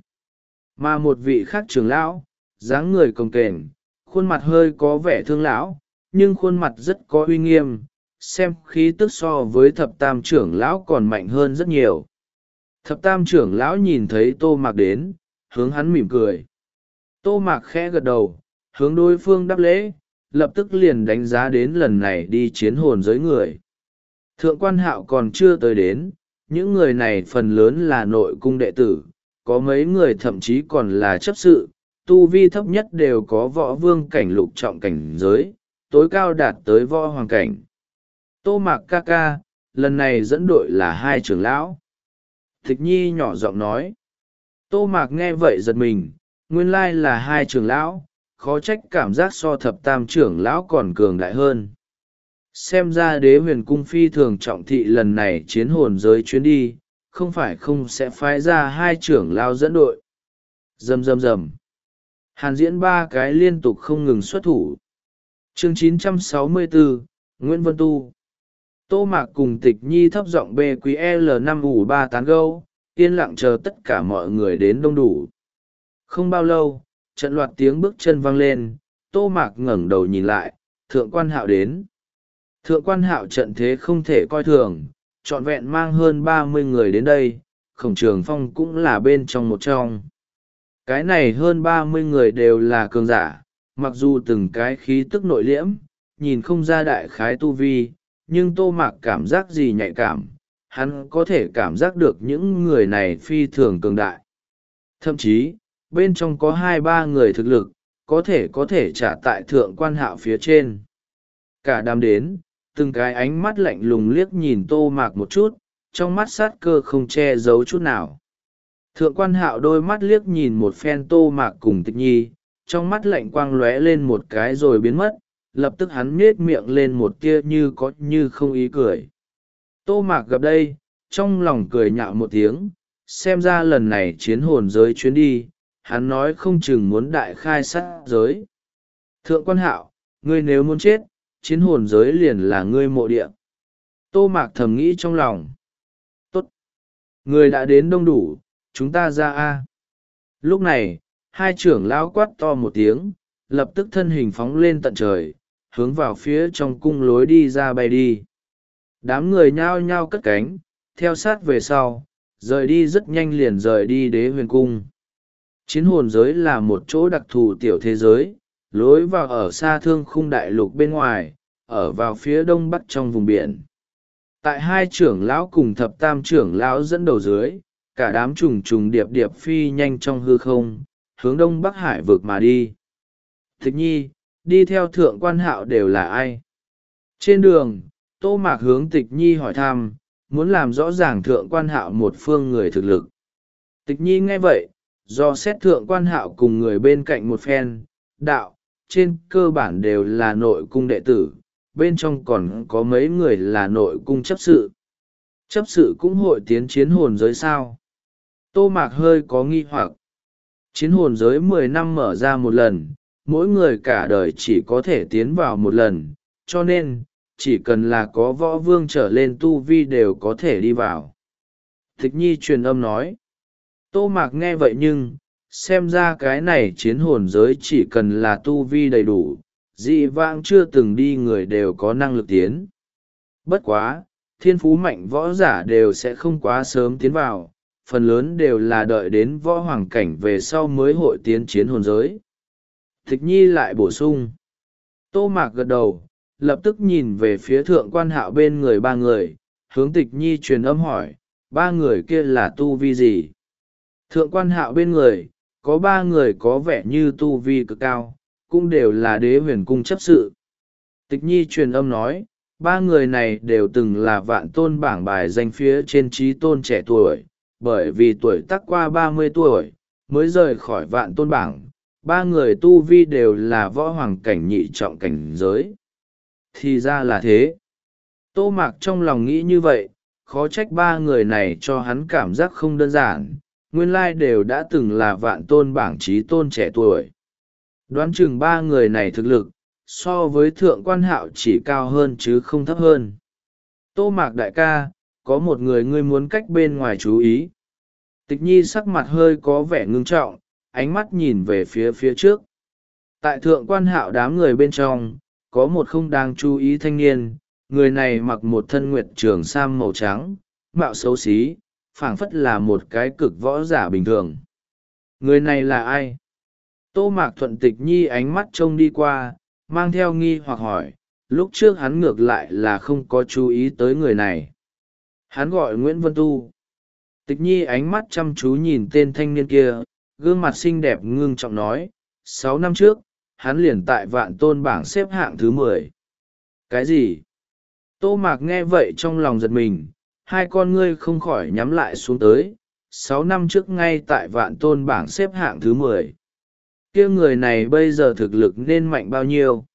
Mà một vị khác trưởng lão, dáng người cồng kềnh, khuôn mặt hơi có vẻ thương lão, nhưng khuôn mặt rất có uy nghiêm, xem khí tức so với thập tam trưởng lão còn mạnh hơn rất nhiều. Thập tam trưởng lão nhìn thấy Tô Mạc đến, hướng hắn mỉm cười. Tô Mạc khẽ gật đầu, hướng đối phương đáp lễ, lập tức liền đánh giá đến lần này đi chiến hồn giới người. Thượng quan hạo còn chưa tới đến, những người này phần lớn là nội cung đệ tử, có mấy người thậm chí còn là chấp sự, tu vi thấp nhất đều có võ vương cảnh lục trọng cảnh giới, tối cao đạt tới võ hoàng cảnh. Tô Mạc ca ca, lần này dẫn đội là hai trưởng lão. Tịch nhi nhỏ giọng nói. Tô Mạc nghe vậy giật mình, nguyên lai là hai trưởng lão, khó trách cảm giác so thập tam trưởng lão còn cường đại hơn. Xem ra đế huyền cung phi thường trọng thị lần này chiến hồn giới chuyến đi, không phải không sẽ phái ra hai trưởng lão dẫn đội. Rầm rầm rầm. Hàn diễn ba cái liên tục không ngừng xuất thủ. Chương chín trăm sáu mươi bốn, Nguyễn Vân Tu. Tô Mạc cùng Tịch Nhi thấp giọng bê quý L năm ủ ba tán gâu, yên lặng chờ tất cả mọi người đến đông đủ. Không bao lâu, trận loạt tiếng bước chân vang lên, Tô Mạc ngẩng đầu nhìn lại, thượng quan hạo đến. Thượng quan hạo trận thế không thể coi thường, trọn vẹn mang hơn ba mươi người đến đây, Khổng Trường Phong cũng là bên trong một trong. Cái này hơn ba mươi người đều là cường giả, mặc dù từng cái khí tức nội liễm, nhìn không ra đại khái tu vi, nhưng Tô Mạc cảm giác gì nhạy cảm, hắn có thể cảm giác được những người này phi thường cường đại. Thậm chí, bên trong có hai ba người thực lực, có thể có thể trả tại thượng quan hạo phía trên. Cả đám đến, từng cái ánh mắt lạnh lùng liếc nhìn Tô Mạc một chút, trong mắt sát cơ không che giấu chút nào. Thượng quan hạo đôi mắt liếc nhìn một phen Tô Mạc cùng Tịch Nhi, trong mắt lạnh quang lóe lên một cái rồi biến mất, lập tức hắn nhếch miệng lên một tia như có như không ý cười. Tô Mạc gặp đây, trong lòng cười nhạo một tiếng, xem ra lần này chiến hồn giới chuyến đi, hắn nói không chừng muốn đại khai sát giới. Thượng quan hạo, ngươi nếu muốn chết, chiến hồn giới liền là ngươi mộ địa. Tô Mạc thầm nghĩ trong lòng. Tốt. Người đã đến đông đủ, chúng ta ra a. Lúc này, hai trưởng lão quát to một tiếng, lập tức thân hình phóng lên tận trời, hướng vào phía trong cung lối đi ra bay đi. Đám người nhao nhao cất cánh, theo sát về sau, rời đi rất nhanh liền rời đi đế huyền cung. Chiến hồn giới là một chỗ đặc thù tiểu thế giới, lối vào ở xa thương khung đại lục bên ngoài, ở vào phía đông bắc trong vùng biển. Tại hai trưởng lão cùng thập tam trưởng lão dẫn đầu dưới, cả đám trùng trùng điệp điệp phi nhanh trong hư không, hướng đông bắc hải vực mà đi. Tịch Nhi, đi theo thượng quan hạo đều là ai? Trên đường, Tô Mạc hướng Tịch Nhi hỏi thăm, muốn làm rõ ràng thượng quan hạo một phương người thực lực. Tịch Nhi nghe vậy, do xét thượng quan hạo cùng người bên cạnh một phen, đạo, trên cơ bản đều là nội cung đệ tử, bên trong còn có mấy người là nội cung chấp sự. Chấp sự cũng hội tiến chiến hồn giới sao? Tô Mạc hơi có nghi hoặc. Chiến hồn giới mười năm mở ra một lần, mỗi người cả đời chỉ có thể tiến vào một lần, cho nên, chỉ cần là có võ vương trở lên tu vi đều có thể đi vào. Tịch Nhi truyền âm nói. Tô Mạc nghe vậy nhưng, xem ra cái này chiến hồn giới chỉ cần là tu vi đầy đủ, dị vãng chưa từng đi người đều có năng lực tiến. Bất quá, thiên phú mạnh võ giả đều sẽ không quá sớm tiến vào, phần lớn đều là đợi đến võ hoàng cảnh về sau mới hội tiến chiến hồn giới. Tịch Nhi lại bổ sung. Tô Mạc gật đầu, lập tức nhìn về phía thượng quan hạo bên người ba người, hướng Tịch Nhi truyền âm hỏi, ba người kia là tu vi gì? Thượng quan hạo bên người, có ba người có vẻ như tu vi cực cao, cũng đều là đế huyền cung chấp sự. Tịch Nhi truyền âm nói, ba người này đều từng là vạn tôn bảng bài danh phía trên trí tôn trẻ tuổi, bởi vì tuổi tác qua ba mươi tuổi mới rời khỏi vạn tôn bảng. Ba người tu vi đều là võ hoàng cảnh nhị trọng cảnh giới. Thì ra là thế. Tô Mạc trong lòng nghĩ như vậy, khó trách ba người này cho hắn cảm giác không đơn giản, nguyên lai đều đã từng là vạn tôn bảng trí tôn trẻ tuổi. Đoán chừng ba người này thực lực so với thượng quan hạo chỉ cao hơn chứ không thấp hơn. Tô Mạc đại ca, có một người ngươi muốn cách bên ngoài chú ý. Tịch Nhi sắc mặt hơi có vẻ ngưng trọng, ánh mắt nhìn về phía phía trước. Tại thượng quan hạo đám người bên trong, có một không đáng chú ý thanh niên, người này mặc một thân nguyệt trường sam màu trắng, mạo xấu xí, phảng phất là một cái cực võ giả bình thường. Người này là ai? Tô Mạc thuận Tịch Nhi ánh mắt trông đi qua, mang theo nghi hoặc hỏi, lúc trước hắn ngược lại là không có chú ý tới người này. Hắn gọi Nguyễn Vân Tu. Tịch Nhi ánh mắt chăm chú nhìn tên thanh niên kia, gương mặt xinh đẹp ngưng trọng nói, sáu năm trước, hắn liền tại vạn tôn bảng xếp hạng thứ mười. Cái gì? Tô Mạc nghe vậy trong lòng giật mình, hai con ngươi không khỏi nhắm lại xuống tới, sáu năm trước ngay tại vạn tôn bảng xếp hạng thứ mười. Kia người này bây giờ thực lực nên mạnh bao nhiêu?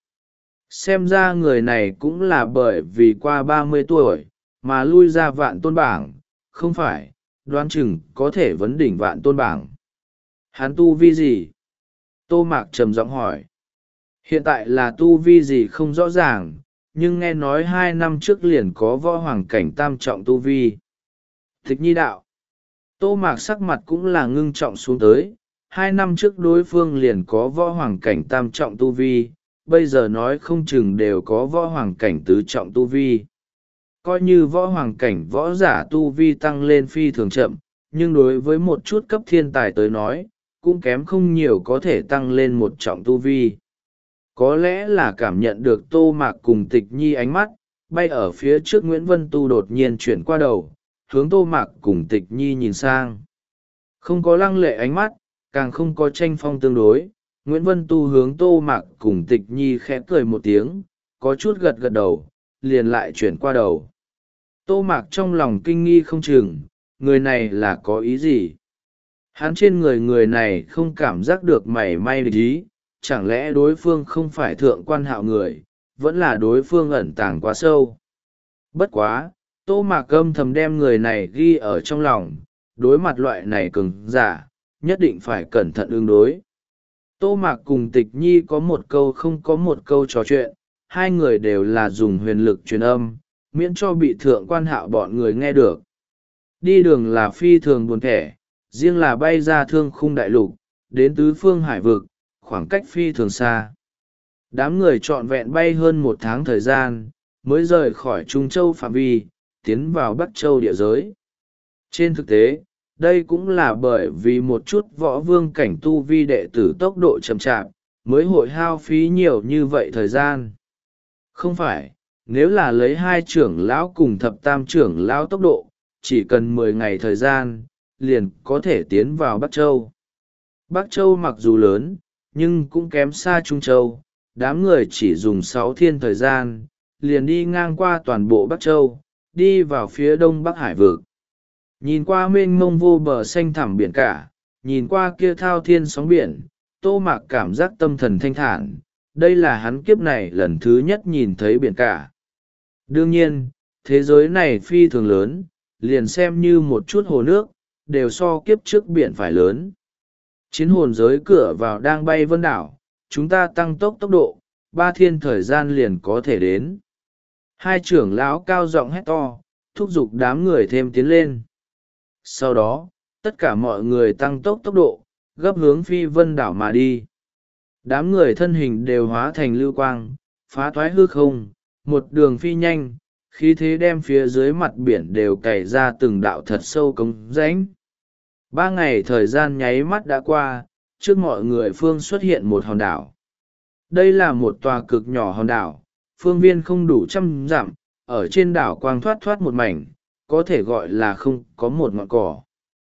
Xem ra người này cũng là bởi vì qua ba mươi tuổi, mà lui ra vạn tôn bảng, không phải, đoán chừng có thể vấn đỉnh vạn tôn bảng. Hắn tu vi gì? Tô Mạc trầm giọng hỏi. Hiện tại là tu vi gì không rõ ràng, nhưng nghe nói hai năm trước liền có võ hoàng cảnh tam trọng tu vi. Tịch Nhi đạo. Tô Mạc sắc mặt cũng là ngưng trọng xuống tới, hai năm trước đối phương liền có võ hoàng cảnh tam trọng tu vi, bây giờ nói không chừng đều có võ hoàng cảnh tứ trọng tu vi. Coi như võ hoàng cảnh võ giả tu vi tăng lên phi thường chậm, nhưng đối với một chút cấp thiên tài tới nói, cũng kém không nhiều có thể tăng lên một trọng tu vi. Có lẽ là cảm nhận được Tô Mạc cùng Tịch Nhi ánh mắt, bay ở phía trước Nguyễn Vân Tu đột nhiên chuyển qua đầu, hướng Tô Mạc cùng Tịch Nhi nhìn sang. Không có lăng lệ ánh mắt, càng không có tranh phong tương đối, Nguyễn Vân Tu hướng Tô Mạc cùng Tịch Nhi khẽ cười một tiếng, có chút gật gật đầu, liền lại chuyển qua đầu. Tô Mạc trong lòng kinh nghi không chừng, người này là có ý gì? Hắn trên người người này không cảm giác được mảy may địch ý, chẳng lẽ đối phương không phải thượng quan hạo người, vẫn là đối phương ẩn tàng quá sâu. Bất quá, Tô Mạc âm thầm đem người này ghi ở trong lòng, đối mặt loại này cứng giả, nhất định phải cẩn thận ứng đối. Tô Mạc cùng Tịch Nhi có một câu không có một câu trò chuyện, hai người đều là dùng huyền lực truyền âm, miễn cho bị thượng quan hạo bọn người nghe được. Đi đường là phi thường buồn thẻ, riêng là bay ra thương khung đại lục, đến tứ phương hải vực, khoảng cách phi thường xa. Đám người trọn vẹn bay hơn một tháng thời gian, mới rời khỏi Trung Châu phạm vi, tiến vào Bắc Châu địa giới. Trên thực tế, đây cũng là bởi vì một chút võ vương cảnh tu vi đệ tử tốc độ chậm chạp, mới hội hao phí nhiều như vậy thời gian. Không phải, nếu là lấy hai trưởng lão cùng thập tam trưởng lão tốc độ, chỉ cần mười ngày thời gian, liền có thể tiến vào Bắc Châu. Bắc Châu mặc dù lớn, nhưng cũng kém xa Trung Châu, đám người chỉ dùng sáu thiên thời gian, liền đi ngang qua toàn bộ Bắc Châu, đi vào phía đông Bắc Hải vực. Nhìn qua mênh mông vô bờ xanh thẳm biển cả, nhìn qua kia thao thiên sóng biển, Tô Mạc cảm giác tâm thần thanh thản, đây là hắn kiếp này lần thứ nhất nhìn thấy biển cả. Đương nhiên, thế giới này phi thường lớn, liền xem như một chút hồ nước, đều so kiếp trước biển phải lớn. Chiến hồn giới cửa vào đang bay vân đảo, chúng ta tăng tốc tốc độ, ba thiên thời gian liền có thể đến. Hai trưởng lão cao giọng hét to, thúc giục đám người thêm tiến lên. Sau đó, tất cả mọi người tăng tốc tốc độ, gấp hướng phi vân đảo mà đi. Đám người thân hình đều hóa thành lưu quang, phá thoái hư không, một đường phi nhanh, khí thế đem phía dưới mặt biển đều cày ra từng đạo thật sâu cống rãnh. Ba ngày thời gian nháy mắt đã qua, trước mọi người phương xuất hiện một hòn đảo. Đây là một tòa cực nhỏ hòn đảo, phương viên không đủ trăm dặm, ở trên đảo quang thoát thoát một mảnh, có thể gọi là không có một ngọn cỏ.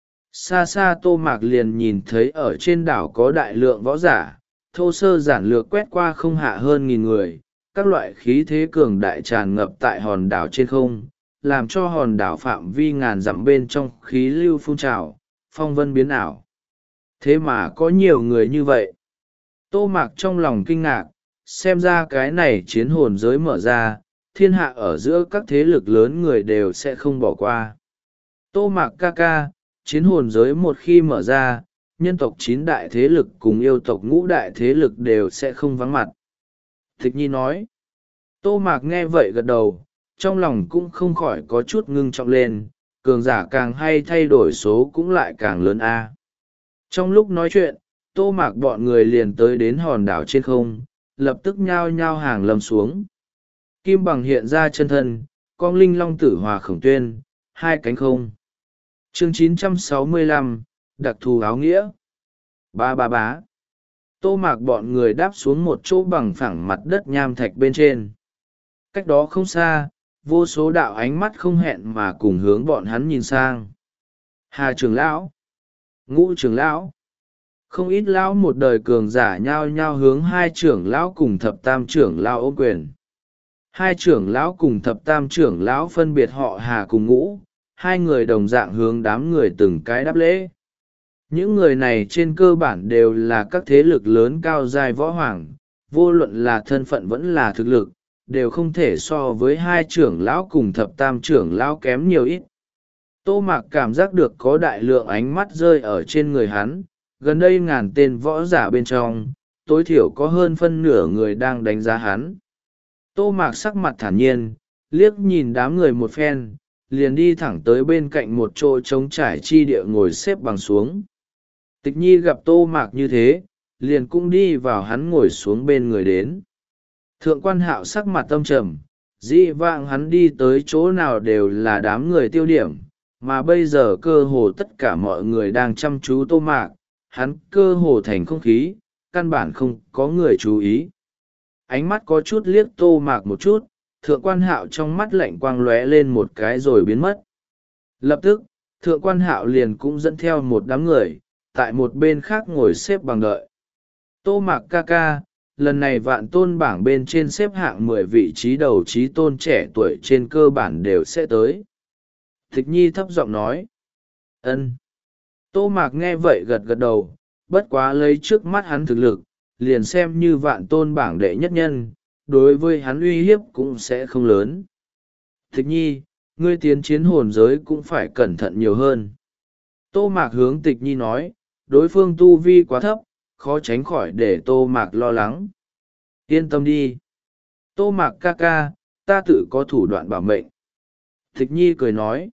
Xa xa Tô Mạc liền nhìn thấy ở trên đảo có đại lượng võ giả, thô sơ giản lược quét qua không hạ hơn nghìn người, các loại khí thế cường đại tràn ngập tại hòn đảo trên không, làm cho hòn đảo phạm vi ngàn dặm bên trong khí lưu phun trào, phong vân biến ảo. Thế mà có nhiều người như vậy. Tô Mạc trong lòng kinh ngạc, xem ra cái này chiến hồn giới mở ra, thiên hạ ở giữa các thế lực lớn người đều sẽ không bỏ qua. Tô Mạc ca ca, chiến hồn giới một khi mở ra, nhân tộc chín đại thế lực cùng yêu tộc ngũ đại thế lực đều sẽ không vắng mặt. Tịch Nhi nói. Tô Mạc nghe vậy gật đầu, trong lòng cũng không khỏi có chút ngưng trọng lên, cường giả càng hay thay đổi số cũng lại càng lớn a. Trong lúc nói chuyện, Tô Mạc bọn người liền tới đến hòn đảo trên không, lập tức nhao nhao hàng lâm xuống. Kim Bằng hiện ra chân thân, con linh long tử hòa khổng tuyên, hai cánh không. Chương chín trăm sáu mươi lăm, đặc thù áo nghĩa. Ba ba bá. Tô Mạc bọn người đáp xuống một chỗ bằng phẳng mặt đất nham thạch bên trên. Cách đó không xa, vô số đạo ánh mắt không hẹn mà cùng hướng bọn hắn nhìn sang. Hà trưởng lão, Ngũ trưởng lão, không ít lão một đời cường giả nhao nhao hướng hai trưởng lão cùng thập tam trưởng lão ôm quyền. Hai trưởng lão cùng thập tam trưởng lão phân biệt họ Hà cùng Ngũ, hai người đồng dạng hướng đám người từng cái đáp lễ. Những người này trên cơ bản đều là các thế lực lớn cao giai võ hoàng, vô luận là thân phận vẫn là thực lực, đều không thể so với hai trưởng lão cùng thập tam trưởng lão kém nhiều ít. Tô Mạc cảm giác được có đại lượng ánh mắt rơi ở trên người hắn, gần đây ngàn tên võ giả bên trong, tối thiểu có hơn phân nửa người đang đánh giá hắn. Tô Mạc sắc mặt thản nhiên, liếc nhìn đám người một phen, liền đi thẳng tới bên cạnh một chỗ trống trải chi địa ngồi xếp bằng xuống. Tịch Nhi gặp Tô Mạc như thế, liền cũng đi vào hắn ngồi xuống bên người đến. Thượng quan Hạo sắc mặt âm trầm, dĩ vãng hắn đi tới chỗ nào đều là đám người tiêu điểm, mà bây giờ cơ hồ tất cả mọi người đang chăm chú Tô Mạc, hắn cơ hồ thành không khí, căn bản không có người chú ý. Ánh mắt có chút liếc Tô Mạc một chút, thượng quan Hạo trong mắt lạnh quang lóe lên một cái rồi biến mất. Lập tức, thượng quan Hạo liền cũng dẫn theo một đám người, tại một bên khác ngồi xếp bằng đợi. Tô Mạc ca ca, lần này vạn tôn bảng bên trên xếp hạng mười vị trí đầu trí tôn trẻ tuổi trên cơ bản đều sẽ tới. Tịch Nhi thấp giọng nói. Ân. Tô Mạc nghe vậy gật gật đầu, bất quá lấy trước mắt hắn thực lực, liền xem như vạn tôn bảng đệ nhất nhân, đối với hắn uy hiếp cũng sẽ không lớn. Tịch Nhi, ngươi tiến chiến hồn giới cũng phải cẩn thận nhiều hơn. Tô Mạc hướng Tịch Nhi nói, đối phương tu vi quá thấp, khó tránh khỏi để Tô Mạc lo lắng. Yên tâm đi. Tô Mạc ca ca, ta tự có thủ đoạn bảo mệnh. Tịch Nhi cười nói.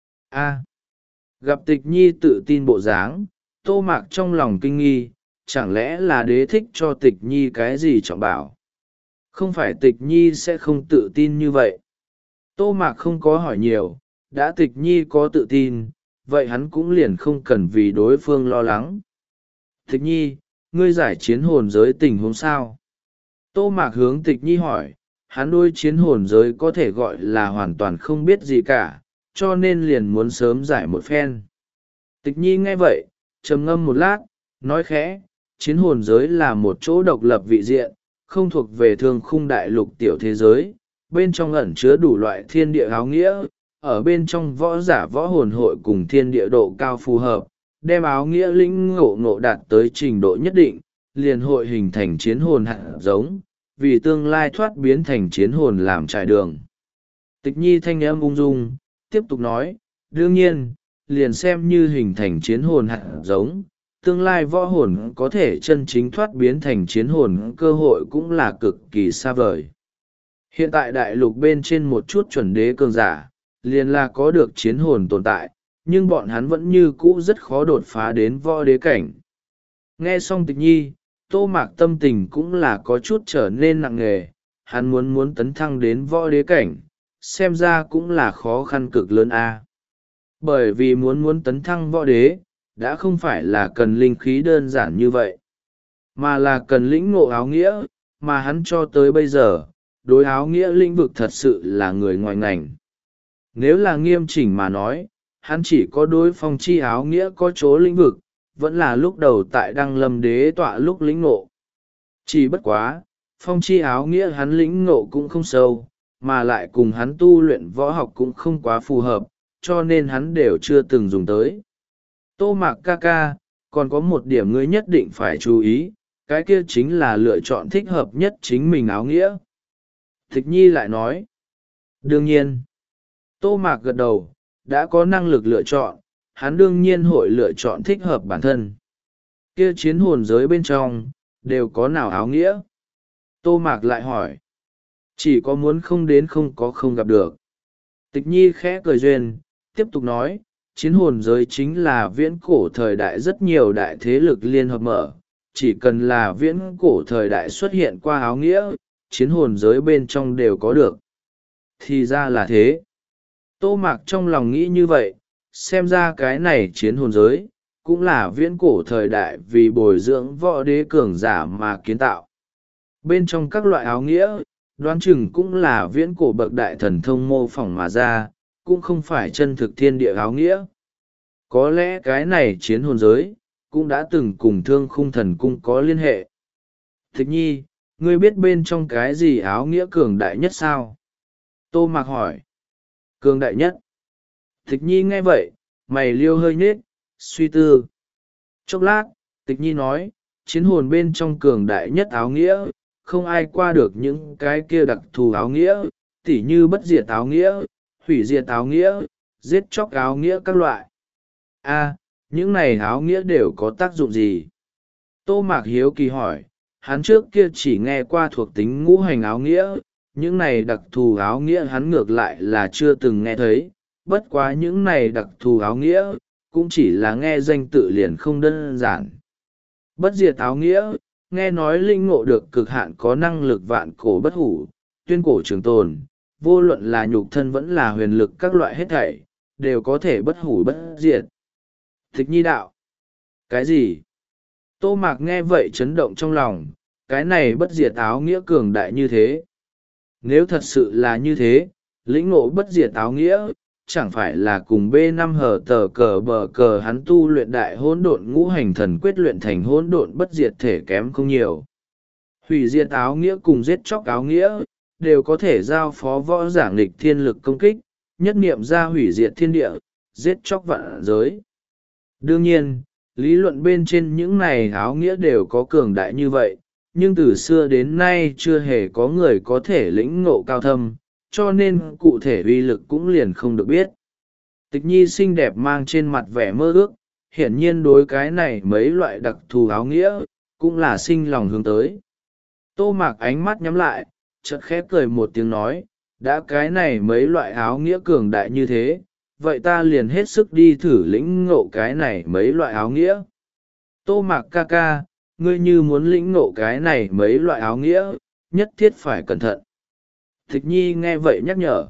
A. Gặp Tịch Nhi tự tin bộ dáng, Tô Mạc trong lòng kinh nghi, chẳng lẽ là đế thích cho Tịch Nhi cái gì trọng bảo. Không phải Tịch Nhi sẽ không tự tin như vậy. Tô Mạc không có hỏi nhiều, đã Tịch Nhi có tự tin, vậy hắn cũng liền không cần vì đối phương lo lắng. Tịch Nhi, ngươi giải chiến hồn giới tình huống sao? Tô Mạc hướng Tịch Nhi hỏi, hắn đối chiến hồn giới có thể gọi là hoàn toàn không biết gì cả, cho nên liền muốn sớm giải một phen. Tịch Nhi nghe vậy, trầm ngâm một lát, nói khẽ, chiến hồn giới là một chỗ độc lập vị diện, không thuộc về thương khung đại lục tiểu thế giới, bên trong ẩn chứa đủ loại thiên địa áo nghĩa, ở bên trong võ giả võ hồn hội cùng thiên địa độ cao phù hợp, đem áo nghĩa lĩnh ngộ ngộ đạt tới trình độ nhất định, liền hội hình thành chiến hồn hạt giống, vì tương lai thoát biến thành chiến hồn làm trải đường. Tịch Nhi thanh âm ung dung, tiếp tục nói, đương nhiên, liền xem như hình thành chiến hồn hạt giống, tương lai võ hồn có thể chân chính thoát biến thành chiến hồn cơ hội cũng là cực kỳ xa vời. Hiện tại đại lục bên trên một chút chuẩn đế cường giả, liền là có được chiến hồn tồn tại, nhưng bọn hắn vẫn như cũ rất khó đột phá đến võ đế cảnh. Nghe xong Tịch Nhi, Tô Mạc tâm tình cũng là có chút trở nên nặng nề, hắn muốn muốn tấn thăng đến võ đế cảnh, xem ra cũng là khó khăn cực lớn a. Bởi vì muốn muốn tấn thăng võ đế, đã không phải là cần linh khí đơn giản như vậy, mà là cần lĩnh ngộ áo nghĩa, mà hắn cho tới bây giờ, đối áo nghĩa lĩnh vực thật sự là người ngoài ngành. Nếu là nghiêm chỉnh mà nói, hắn chỉ có đối phong chi áo nghĩa có chỗ lĩnh vực, vẫn là lúc đầu tại Đăng Lâm Đế tọa lúc lĩnh ngộ. Chỉ bất quá, phong chi áo nghĩa hắn lĩnh ngộ cũng không sâu, mà lại cùng hắn tu luyện võ học cũng không quá phù hợp, cho nên hắn đều chưa từng dùng tới. Tô Mạc ca ca, còn có một điểm ngươi nhất định phải chú ý, cái kia chính là lựa chọn thích hợp nhất chính mình áo nghĩa. Tịch Nhi lại nói. Đương nhiên. Tô Mạc gật đầu, đã có năng lực lựa chọn, hắn đương nhiên hội lựa chọn thích hợp bản thân. Kia chiến hồn giới bên trong, đều có nào áo nghĩa? Tô Mạc lại hỏi. Chỉ có muốn không đến không có không gặp được. Tịch Nhi khẽ cười duyên, tiếp tục nói, chiến hồn giới chính là viễn cổ thời đại rất nhiều đại thế lực liên hợp mở, chỉ cần là viễn cổ thời đại xuất hiện qua áo nghĩa, chiến hồn giới bên trong đều có được. Thì ra là thế. Tô Mạc trong lòng nghĩ như vậy, xem ra cái này chiến hồn giới, cũng là viễn cổ thời đại vì bồi dưỡng võ đế cường giả mà kiến tạo. Bên trong các loại áo nghĩa, đoán chừng cũng là viễn cổ bậc đại thần thông mô phỏng mà ra, cũng không phải chân thực thiên địa áo nghĩa. Có lẽ cái này chiến hồn giới, cũng đã từng cùng Thương Khung Thần Cung có liên hệ. Tịch Nhi, ngươi biết bên trong cái gì áo nghĩa cường đại nhất sao? Tô Mạc hỏi. Cường đại nhất. Tịch Nhi nghe vậy, mày liêu hơi nhết, suy tư. Chốc lát, Tịch Nhi nói, chiến hồn bên trong cường đại nhất áo nghĩa, không ai qua được những cái kia đặc thù áo nghĩa, tỉ như bất diệt áo nghĩa, hủy diệt áo nghĩa, giết chóc áo nghĩa các loại. A, những này áo nghĩa đều có tác dụng gì? Tô Mạc hiếu kỳ hỏi, hắn trước kia chỉ nghe qua thuộc tính ngũ hành áo nghĩa, những này đặc thù áo nghĩa hắn ngược lại là chưa từng nghe thấy, bất quá những này đặc thù áo nghĩa, cũng chỉ là nghe danh tự liền không đơn giản. Bất diệt áo nghĩa, nghe nói linh ngộ được cực hạn có năng lực vạn cổ bất hủ, tuyên cổ trường tồn, vô luận là nhục thân vẫn là huyền lực các loại hết thảy, đều có thể bất hủ bất diệt. Tịch Nhi đạo. Cái gì? Tô Mạc nghe vậy chấn động trong lòng, cái này bất diệt áo nghĩa cường đại như thế. Nếu thật sự là như thế, lĩnh ngộ bất diệt áo nghĩa, chẳng phải là cùng B năm hở tờ cờ bờ cờ hắn tu luyện đại hỗn độn ngũ hành thần quyết luyện thành hỗn độn bất diệt thể kém không nhiều. Hủy diệt áo nghĩa cùng giết chóc áo nghĩa, đều có thể giao phó võ giả nghịch thiên lực công kích, nhất niệm ra hủy diệt thiên địa, giết chóc vạn giới. Đương nhiên, lý luận bên trên những này áo nghĩa đều có cường đại như vậy, nhưng từ xưa đến nay chưa hề có người có thể lĩnh ngộ cao thâm, cho nên cụ thể uy lực cũng liền không được biết. Tịch Nhi xinh đẹp mang trên mặt vẻ mơ ước, hiển nhiên đối cái này mấy loại đặc thù áo nghĩa, cũng là sinh lòng hướng tới. Tô Mạc ánh mắt nhắm lại, chợt khẽ cười một tiếng nói, đã cái này mấy loại áo nghĩa cường đại như thế, vậy ta liền hết sức đi thử lĩnh ngộ cái này mấy loại áo nghĩa. Tô Mạc ca ca, ngươi như muốn lĩnh ngộ cái này mấy loại áo nghĩa, nhất thiết phải cẩn thận. Tịch Nhi nghe vậy nhắc nhở.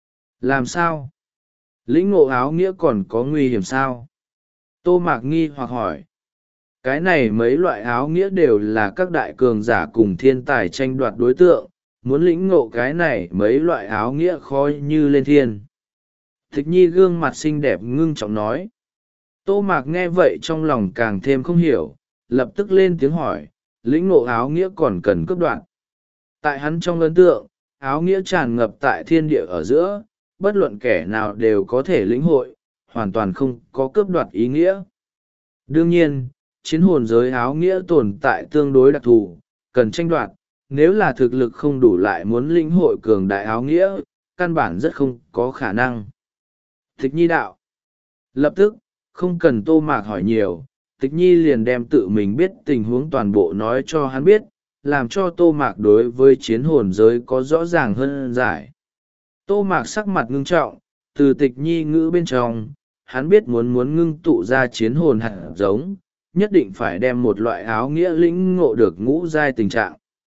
Làm sao? Lĩnh ngộ áo nghĩa còn có nguy hiểm sao? Tô Mạc nghi hoặc hỏi. Cái này mấy loại áo nghĩa đều là các đại cường giả cùng thiên tài tranh đoạt đối tượng, muốn lĩnh ngộ cái này mấy loại áo nghĩa khó như lên thiên. Tịch Nhi gương mặt xinh đẹp ngưng trọng nói. Tô Mạc nghe vậy trong lòng càng thêm không hiểu, lập tức lên tiếng hỏi, lĩnh ngộ áo nghĩa còn cần cướp đoạn. Tại hắn trong ấn tượng, áo nghĩa tràn ngập tại thiên địa ở giữa, bất luận kẻ nào đều có thể lĩnh hội, hoàn toàn không có cướp đoạt ý nghĩa. Đương nhiên, chiến hồn giới áo nghĩa tồn tại tương đối đặc thù, cần tranh đoạt, nếu là thực lực không đủ lại muốn lĩnh hội cường đại áo nghĩa, căn bản rất không có khả năng. Tịch Nhi đạo. Lập tức, không cần Tô Mạc hỏi nhiều, Tịch Nhi liền đem tự mình biết tình huống toàn bộ nói cho hắn biết, làm cho Tô Mạc đối với chiến hồn giới có rõ ràng hơn giải. Tô Mạc sắc mặt ngưng trọng, từ Tịch Nhi ngữ bên trong, hắn biết muốn muốn ngưng tụ ra chiến hồn hạt giống, nhất định phải đem một loại áo nghĩa lĩnh ngộ được ngũ giai tình trạng.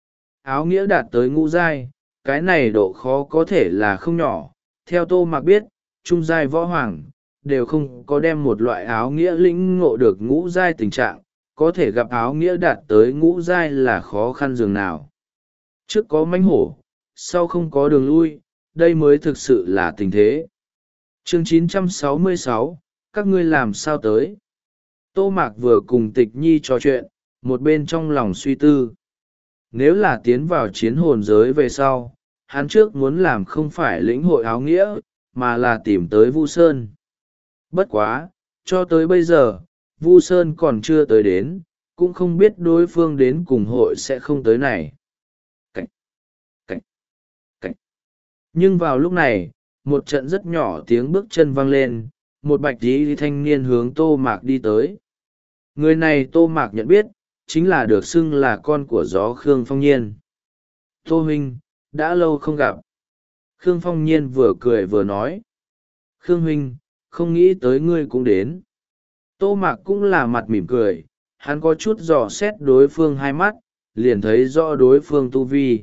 Áo nghĩa đạt tới ngũ giai, cái này độ khó có thể là không nhỏ, theo Tô Mạc biết, trung giai võ hoàng, đều không có đem một loại áo nghĩa lĩnh ngộ được ngũ giai tình trạng, có thể gặp áo nghĩa đạt tới ngũ giai là khó khăn dường nào. Trước có mãnh hổ, sau không có đường lui, đây mới thực sự là tình thế. Chương chín trăm sáu mươi sáu, các ngươi làm sao tới? Tô Mạc vừa cùng Tịch Nhi trò chuyện, một bên trong lòng suy tư. nếu là tiến vào chiến hồn giới về sau, hắn trước muốn làm không phải lĩnh hội áo nghĩa, mà là tìm tới Vu Sơn. Bất quá, cho tới bây giờ, Vu Sơn còn chưa tới đến, cũng không biết đối phương đến cùng hội sẽ không tới này. Cảnh, cảnh, cảnh. Nhưng vào lúc này, một trận rất nhỏ tiếng bước chân vang lên, một bạch tí thanh niên hướng Tô Mạc đi tới. Người này Tô Mạc nhận biết, chính là được xưng là con của gió Khương Phong Nhiên. Tô huynh, đã lâu không gặp. Khương Phong Nhiên vừa cười vừa nói. Khương huynh, không nghĩ tới ngươi cũng đến. Tô Mạc cũng là mặt mỉm cười, hắn có chút dò xét đối phương hai mắt, liền thấy rõ đối phương tu vi.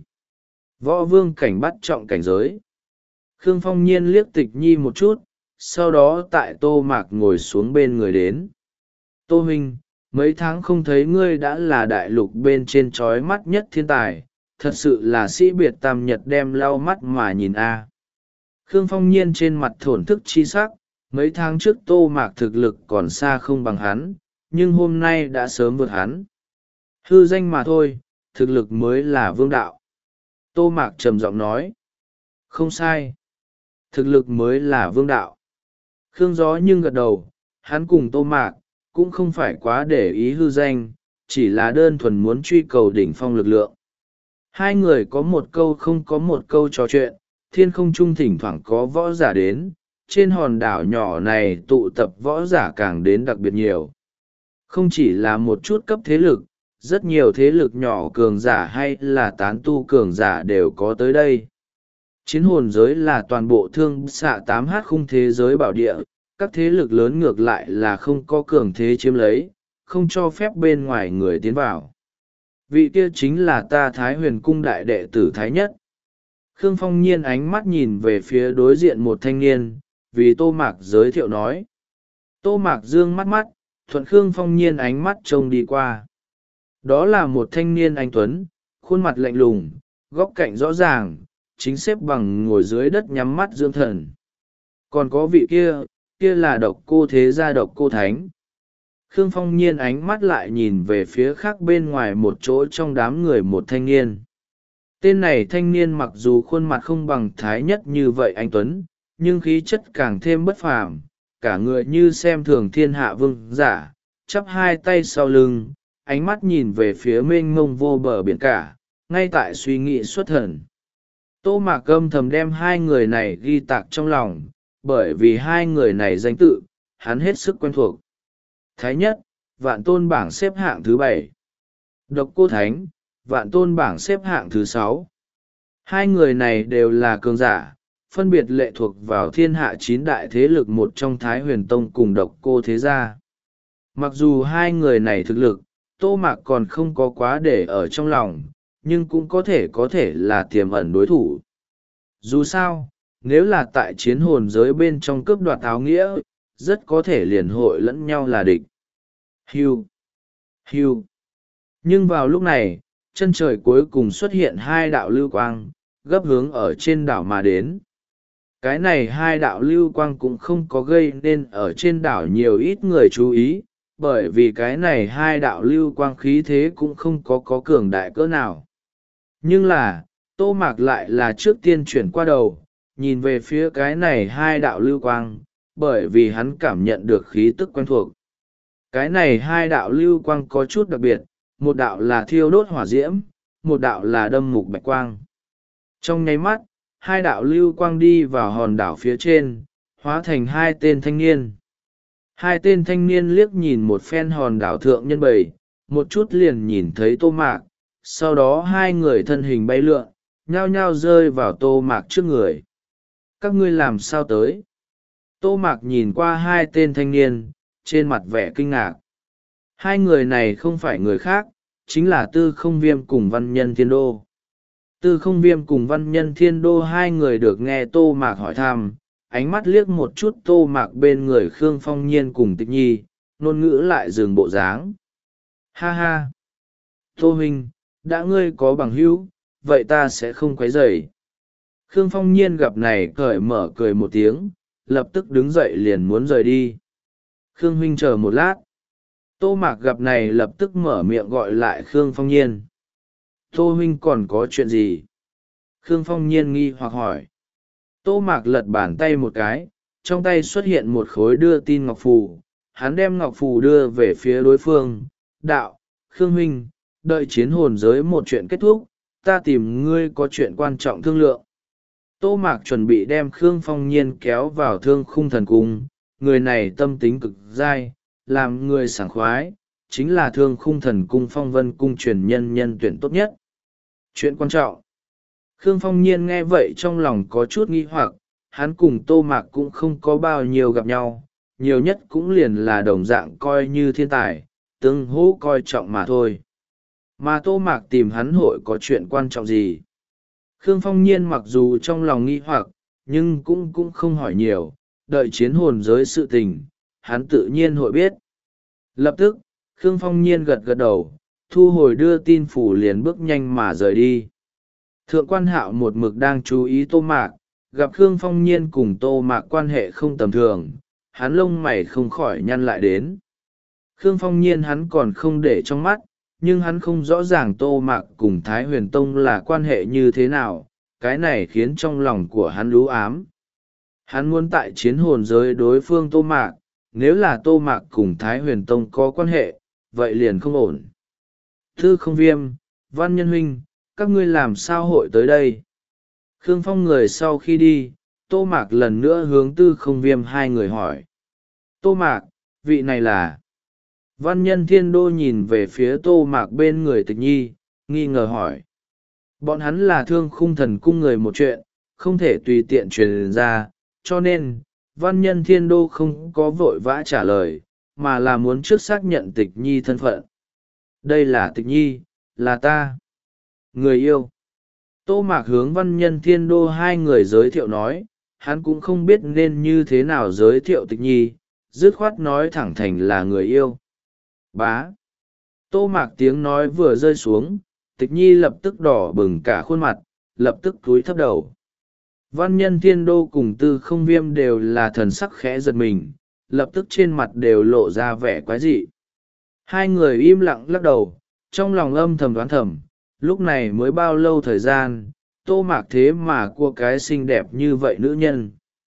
Võ vương cảnh bắt trọng cảnh giới. Khương Phong Nhiên liếc Tịch Nhi một chút, sau đó tại Tô Mạc ngồi xuống bên người đến. Tô huynh, mấy tháng không thấy ngươi đã là đại lục bên trên trói mắt nhất thiên tài, thật sự là sĩ biệt tam nhật đem lau mắt mà nhìn a. Khương Phong Nhiên trên mặt thổn thức chi sắc, mấy tháng trước Tô Mạc thực lực còn xa không bằng hắn, nhưng hôm nay đã sớm vượt hắn. Hư danh mà thôi, thực lực mới là vương đạo. Tô Mạc trầm giọng nói. Không sai. Thực lực mới là vương đạo. Khương Gió nhưng gật đầu, hắn cùng Tô Mạc, cũng không phải quá để ý hư danh, chỉ là đơn thuần muốn truy cầu đỉnh phong lực lượng. Hai người có một câu không có một câu trò chuyện, thiên không trung thỉnh thoảng có võ giả đến, trên hòn đảo nhỏ này tụ tập võ giả càng đến đặc biệt nhiều. Không chỉ là một chút cấp thế lực, rất nhiều thế lực nhỏ cường giả hay là tán tu cường giả đều có tới đây. Chiến hồn giới là toàn bộ thương xạ tám h khung thế giới bảo địa, các thế lực lớn ngược lại là không có cường thế chiếm lấy, không cho phép bên ngoài người tiến vào. Vị kia chính là ta Thái Huyền Cung đại đệ tử Thái Nhất. Khương Phong Nhiên ánh mắt nhìn về phía đối diện một thanh niên, vì Tô Mạc giới thiệu nói. Tô Mạc dương mắt mắt, thuận Khương Phong Nhiên ánh mắt trông đi qua. Đó là một thanh niên anh tuấn, khuôn mặt lạnh lùng, góc cạnh rõ ràng, chính xếp bằng ngồi dưới đất nhắm mắt dưỡng thần. Còn có vị kia, kia là Độc Cô Thế Gia Độc Cô Thánh. Khương Phong Nhiên ánh mắt lại nhìn về phía khác bên ngoài một chỗ trong đám người một thanh niên. Tên này thanh niên mặc dù khuôn mặt không bằng Thái Nhất như vậy anh tuấn, nhưng khí chất càng thêm bất phàm, cả người như xem thường thiên hạ vương giả, chắp hai tay sau lưng, ánh mắt nhìn về phía mênh mông vô bờ biển cả, ngay tại suy nghĩ xuất thần. Tô Mạc âm thầm đem hai người này ghi tạc trong lòng, bởi vì hai người này danh tự, hắn hết sức quen thuộc. Thái Nhất, Vạn Tôn bảng xếp hạng thứ bảy. Độc Cô Thánh, Vạn Tôn bảng xếp hạng thứ sáu. Hai người này đều là cường giả, phân biệt lệ thuộc vào thiên hạ chín đại thế lực một trong Thái Huyền Tông cùng Độc Cô Thế Gia. Mặc dù hai người này thực lực, Tô Mạc còn không có quá để ở trong lòng, nhưng cũng có thể có thể là tiềm ẩn đối thủ. Dù sao, nếu là tại chiến hồn giới bên trong cướp đoạt áo nghĩa, rất có thể liền hội lẫn nhau là địch. Hiu! Hiu! Nhưng vào lúc này, chân trời cuối cùng xuất hiện hai đạo lưu quang, gấp hướng ở trên đảo mà đến. Cái này hai đạo lưu quang cũng không có gây nên ở trên đảo nhiều ít người chú ý, bởi vì cái này hai đạo lưu quang khí thế cũng không có có cường đại cỡ nào. Nhưng là, Tô Mạc lại là trước tiên chuyển qua đầu, nhìn về phía cái này hai đạo lưu quang, bởi vì hắn cảm nhận được khí tức quen thuộc. Cái này hai đạo lưu quang có chút đặc biệt, một đạo là thiêu đốt hỏa diễm, một đạo là đâm mục bạch quang. Trong nháy mắt, hai đạo lưu quang đi vào hòn đảo phía trên, hóa thành hai tên thanh niên. Hai tên thanh niên liếc nhìn một phen hòn đảo thượng nhân bầy, một chút liền nhìn thấy Tô Mạc, sau đó hai người thân hình bay lượn, nhao nhao rơi vào Tô Mạc trước người. Các ngươi làm sao tới? Tô Mạc nhìn qua hai tên thanh niên, trên mặt vẻ kinh ngạc. Hai người này không phải người khác, chính là Tư Không Viêm cùng Văn Nhân Thiên Đô. Tư Không Viêm cùng Văn Nhân Thiên Đô hai người được nghe Tô Mạc hỏi thăm, ánh mắt liếc một chút Tô Mạc bên người Khương Phong Nhiên cùng Tịch Nhi, ngôn ngữ lại dừng bộ dáng. Ha ha! Tô huynh, đã ngươi có bằng hữu, vậy ta sẽ không quấy rầy. Khương Phong Nhiên gặp này cởi mở cười một tiếng, lập tức đứng dậy liền muốn rời đi. Khương huynh chờ một lát. Tô Mạc gặp này lập tức mở miệng gọi lại Khương Phong Nhiên. Tô huynh còn có chuyện gì? Khương Phong Nhiên nghi hoặc hỏi. Tô Mạc lật bàn tay một cái, trong tay xuất hiện một khối đưa tin ngọc phù. Hắn đem ngọc phù đưa về phía đối phương. Đạo, Khương huynh, đợi chiến hồn giới một chuyện kết thúc, ta tìm ngươi có chuyện quan trọng thương lượng. Tô Mạc chuẩn bị đem Khương Phong Nhiên kéo vào Thương Khung Thần Cung. Người này tâm tính cực dai, làm người sảng khoái, chính là Thương Khung Thần Cung Phong Vân Cung truyền nhân nhân tuyển tốt nhất. Chuyện quan trọng. Khương Phong Nhiên nghe vậy trong lòng có chút nghi hoặc, hắn cùng Tô Mạc cũng không có bao nhiêu gặp nhau, nhiều nhất cũng liền là đồng dạng coi như thiên tài, tương hỗ coi trọng mà thôi. Mà Tô Mạc tìm hắn hội có chuyện quan trọng gì? Khương Phong Nhiên mặc dù trong lòng nghi hoặc, nhưng cũng cũng không hỏi nhiều, đợi chiến hồn giới sự tình, hắn tự nhiên hội biết. Lập tức, Khương Phong Nhiên gật gật đầu, thu hồi đưa tin phủ liền bước nhanh mà rời đi. Thượng quan Hạo một mực đang chú ý Tô Mạc, gặp Khương Phong Nhiên cùng Tô Mạc quan hệ không tầm thường, hắn lông mày không khỏi nhăn lại đến. Khương Phong Nhiên hắn còn không để trong mắt, nhưng hắn không rõ ràng Tô Mạc cùng Thái Huyền Tông là quan hệ như thế nào, cái này khiến trong lòng của hắn lú ám. Hắn muốn tại chiến hồn giới đối phương Tô Mạc, nếu là Tô Mạc cùng Thái Huyền Tông có quan hệ, vậy liền không ổn. Thư Không Viêm, Văn Nhân Huynh, các ngươi làm sao hội tới đây? Khương Phong người sau khi đi, Tô Mạc lần nữa hướng Tư Không Viêm hai người hỏi. Tô Mạc, vị này là... Văn Nhân Thiên Đô nhìn về phía Tô Mạc bên người Tịch Nhi, nghi ngờ hỏi. Bọn hắn là Thương Khung Thần Cung người một chuyện, không thể tùy tiện truyền ra, cho nên, Văn Nhân Thiên Đô không có vội vã trả lời, mà là muốn trước xác nhận Tịch Nhi thân phận. Đây là Tịch Nhi, là ta. Người yêu. Tô Mạc hướng Văn Nhân Thiên Đô hai người giới thiệu nói, hắn cũng không biết nên như thế nào giới thiệu Tịch Nhi, dứt khoát nói thẳng thành là người yêu. Bá. Tô Mạc tiếng nói vừa rơi xuống, Tịch Nhi lập tức đỏ bừng cả khuôn mặt, lập tức cúi thấp đầu. Văn Nhân Thiên Đô cùng Tư Không Viêm đều là thần sắc khẽ giật mình, lập tức trên mặt đều lộ ra vẻ quái dị. Hai người im lặng lắc đầu, trong lòng âm thầm đoán thầm, lúc này mới bao lâu thời gian, Tô Mạc thế mà cua cái xinh đẹp như vậy nữ nhân.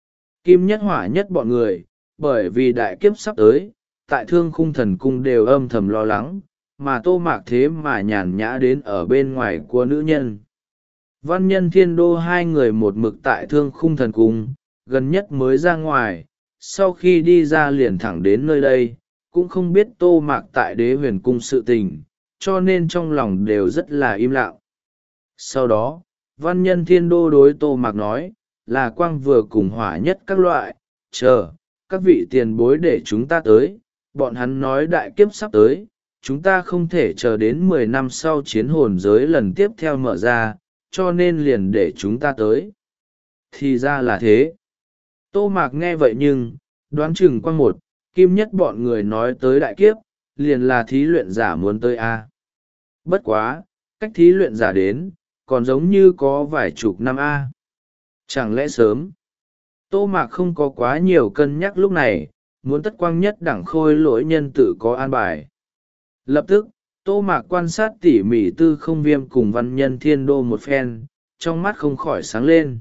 Kim nhất hỏa nhất bọn người, bởi vì đại kiếp sắp tới, tại Thương Khung Thần Cung đều âm thầm lo lắng, mà Tô Mạc thế mà nhàn nhã đến ở bên ngoài của nữ nhân. Văn Nhân Thiên Đô hai người một mực tại Thương Khung Thần Cung, gần nhất mới ra ngoài, sau khi đi ra liền thẳng đến nơi đây, cũng không biết Tô Mạc tại Đế Huyền Cung sự tình, cho nên trong lòng đều rất là im lặng. Sau đó, Văn Nhân Thiên Đô đối Tô Mạc nói, là quang vừa cùng hỏa nhất các loại, chờ, các vị tiền bối để chúng ta tới, bọn hắn nói đại kiếp sắp tới, chúng ta không thể chờ đến mười năm sau chiến hồn giới lần tiếp theo mở ra, cho nên liền để chúng ta tới. Thì ra là thế. Tô Mạc nghe vậy nhưng, đoán chừng quang một, kim nhất bọn người nói tới đại kiếp, liền là thí luyện giả muốn tới A. Bất quá, cách thí luyện giả đến, còn giống như có vài chục năm A. Chẳng lẽ sớm? Tô Mạc không có quá nhiều cân nhắc lúc này, muốn tất quang nhất đẳng khôi lỗi nhân tự có an bài. Lập tức, Tô Mạc quan sát tỉ mỉ Tư Không Viêm cùng Văn Nhân Thiên Đô một phen, trong mắt không khỏi sáng lên.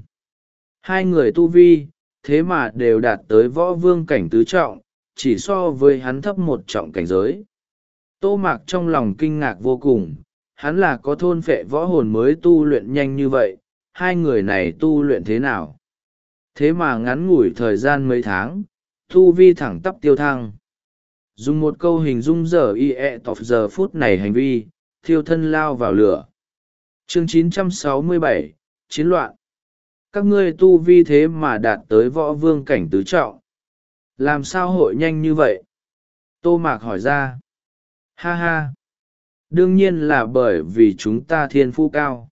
Hai người tu vi, thế mà đều đạt tới võ vương cảnh tứ trọng, chỉ so với hắn thấp một trọng cảnh giới. Tô Mạc trong lòng kinh ngạc vô cùng, hắn là có thôn phệ võ hồn mới tu luyện nhanh như vậy, hai người này tu luyện thế nào? Thế mà ngắn ngủi thời gian mấy tháng, tu vi thẳng tắp tiêu thăng. Dùng một câu hình dung giờ y e tộc giờ phút này hành vi, thiêu thân lao vào lửa. Chương chín trăm sáu mươi bảy, Chiến loạn. Các ngươi tu vi thế mà đạt tới võ vương cảnh tứ trọng. Làm sao hội nhanh như vậy? Tô Mạc hỏi ra. Ha ha. Đương nhiên là bởi vì chúng ta thiên phú cao.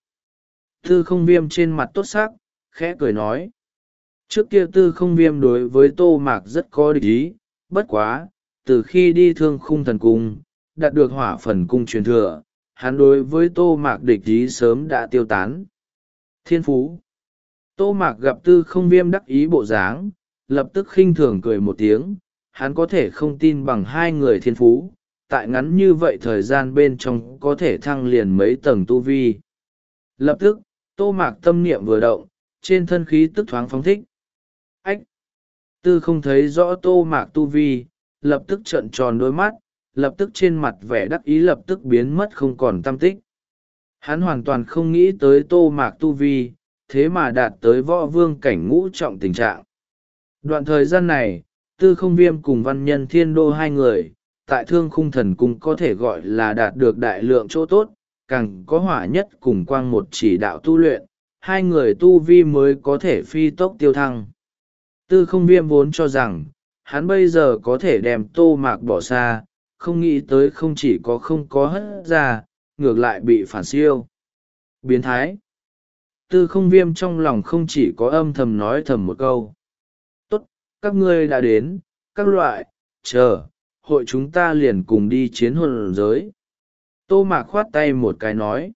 Tư Không Viêm trên mặt tốt sắc, khẽ cười nói. Trước kia Tư Không Viêm đối với Tô Mạc rất có địch ý, bất quá, từ khi đi Thương Khung Thần Cung, đạt được hỏa phần cung truyền thừa, hắn đối với Tô Mạc địch ý sớm đã tiêu tán. Thiên phú. Tô Mạc gặp Tư Không Viêm đắc ý bộ dáng, lập tức khinh thường cười một tiếng, hắn có thể không tin bằng hai người thiên phú, tại ngắn như vậy thời gian bên trong có thể thăng liền mấy tầng tu vi. Lập tức, Tô Mạc tâm niệm vừa động, trên thân khí tức thoáng phóng thích. Ách! Tư không thấy rõ Tô Mạc tu vi, lập tức trợn tròn đôi mắt, lập tức trên mặt vẻ đắc ý lập tức biến mất không còn tăm tích. Hắn hoàn toàn không nghĩ tới Tô Mạc tu vi, thế mà đạt tới võ vương cảnh ngũ trọng tình trạng. Đoạn thời gian này, Tư Không Viêm cùng Văn Nhân Thiên Đô hai người, tại Thương Khung Thần Cung có thể gọi là đạt được đại lượng chỗ tốt, càng có hỏa nhất cùng quang một chỉ đạo tu luyện, hai người tu vi mới có thể phi tốc tiêu thăng. Tư Không Viêm vốn cho rằng, hắn bây giờ có thể đem Tô Mạc bỏ xa, không nghĩ tới không chỉ có không có hất ra, ngược lại bị phản siêu. Biến thái! Tư Không Viêm trong lòng không chỉ có âm thầm nói thầm một câu. Tốt, các ngươi đã đến, các loại, chờ, hội chúng ta liền cùng đi chiến hồn giới. Tô Mạc khoát tay một cái nói.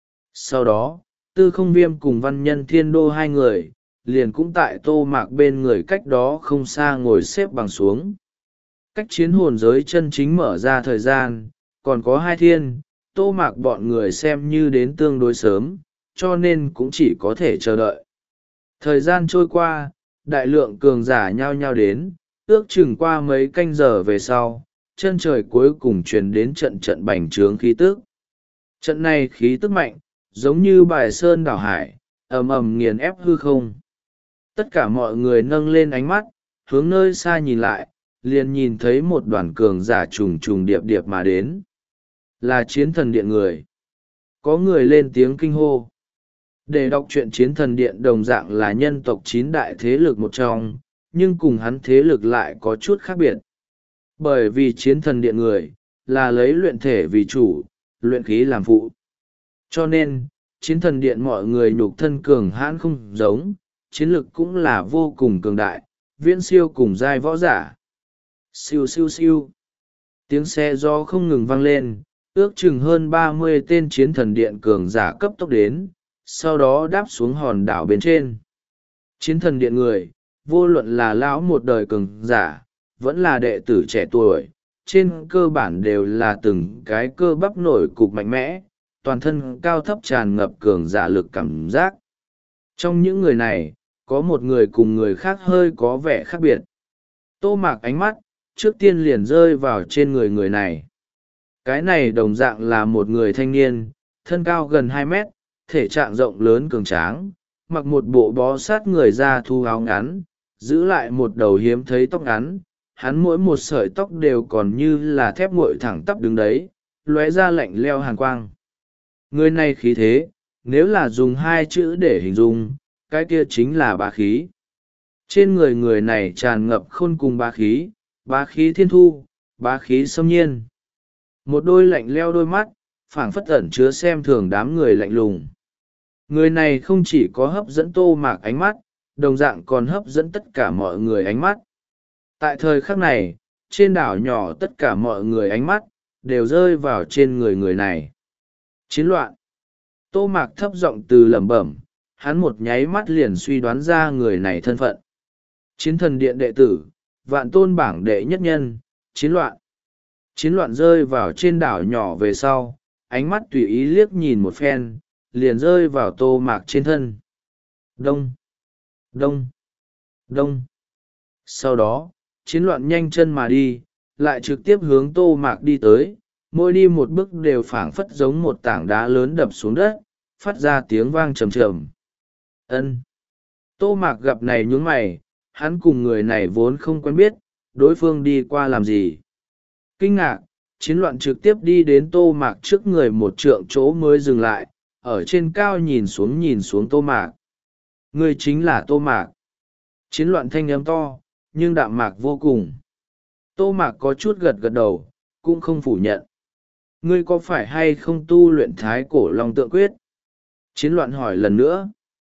Sau đó, Tư Không Viêm cùng Văn Nhân Thiên Đô hai người, liền cũng tại Tô Mạc bên người cách đó không xa ngồi xếp bằng xuống. Cách chiến hồn giới chân chính mở ra thời gian, còn có hai thiên, Tô Mạc bọn người xem như đến tương đối sớm, cho nên cũng chỉ có thể chờ đợi. Thời gian trôi qua, đại lượng cường giả nhao nhao đến, ước chừng qua mấy canh giờ về sau, chân trời cuối cùng truyền đến trận trận bành trướng khí tức. Trận này khí tức mạnh, giống như bài sơn đảo hải, ầm ầm nghiền ép hư không. Tất cả mọi người nâng lên ánh mắt, hướng nơi xa nhìn lại, liền nhìn thấy một đoàn cường giả trùng trùng điệp điệp mà đến. Là chiến thần điện người. Có người lên tiếng kinh hô. Để đọc truyện chiến thần điện đồng dạng là nhân tộc chín đại thế lực một trong, nhưng cùng hắn thế lực lại có chút khác biệt. Bởi vì chiến thần điện người, là lấy luyện thể vì chủ, luyện khí làm phụ. Cho nên, chiến thần điện mọi người nhục thân cường hãn không giống, chiến lực cũng là vô cùng cường đại, viễn siêu cùng giai võ giả. Siêu siêu siêu. Tiếng xe do không ngừng vang lên, ước chừng hơn ba mươi tên chiến thần điện cường giả cấp tốc đến, sau đó đáp xuống hòn đảo bên trên. Chiến thần điện người, vô luận là lão một đời cường giả, vẫn là đệ tử trẻ tuổi, trên cơ bản đều là từng cái cơ bắp nổi cục mạnh mẽ, toàn thân cao thấp tràn ngập cường giả lực cảm giác. Trong những người này, có một người cùng người khác hơi có vẻ khác biệt. Tô Mạc ánh mắt, trước tiên liền rơi vào trên người người này. Cái này đồng dạng là một người thanh niên, thân cao gần hai mét, thể trạng rộng lớn cường tráng, mặc một bộ bó sát người da thu áo ngắn, giữ lại một đầu hiếm thấy tóc ngắn, hắn mỗi một sợi tóc đều còn như là thép nguội thẳng tắp đứng đấy, lóe ra lạnh leo hàn quang. Người này khí thế, nếu là dùng hai chữ để hình dung, cái kia chính là bá khí. Trên người người này tràn ngập khôn cùng bá khí, bá khí thiên thu, bá khí xâm nhiên. Một đôi lạnh leo đôi mắt, phảng phất ẩn chứa xem thường đám người lạnh lùng. Người này không chỉ có hấp dẫn Tô Mạc ánh mắt, đồng dạng còn hấp dẫn tất cả mọi người ánh mắt. Tại thời khắc này, trên đảo nhỏ tất cả mọi người ánh mắt, đều rơi vào trên người người này. Chiến loạn. Tô Mạc thấp giọng từ lẩm bẩm, hắn một nháy mắt liền suy đoán ra người này thân phận. Chiến thần điện đệ tử, vạn tôn bảng đệ nhất nhân, chiến loạn. Chiến loạn rơi vào trên đảo nhỏ về sau, ánh mắt tùy ý liếc nhìn một phen, liền rơi vào Tô Mạc trên thân. Đông, đông, đông. Sau đó, chiến loạn nhanh chân mà đi, lại trực tiếp hướng Tô Mạc đi tới, mỗi đi một bước đều phảng phất giống một tảng đá lớn đập xuống đất, phát ra tiếng vang trầm trầm. Ân. Tô Mạc gặp này nhướng mày, hắn cùng người này vốn không quen biết, đối phương đi qua làm gì. Kinh ngạc, chiến loạn trực tiếp đi đến Tô Mạc trước người một trượng chỗ mới dừng lại, ở trên cao nhìn xuống nhìn xuống Tô Mạc. Người chính là Tô Mạc. Chiến loạn thanh âm to, nhưng đạm mạc vô cùng. Tô Mạc có chút gật gật đầu, cũng không phủ nhận. Ngươi có phải hay không tu luyện thái cổ long tượng quyết? Chiến loạn hỏi lần nữa.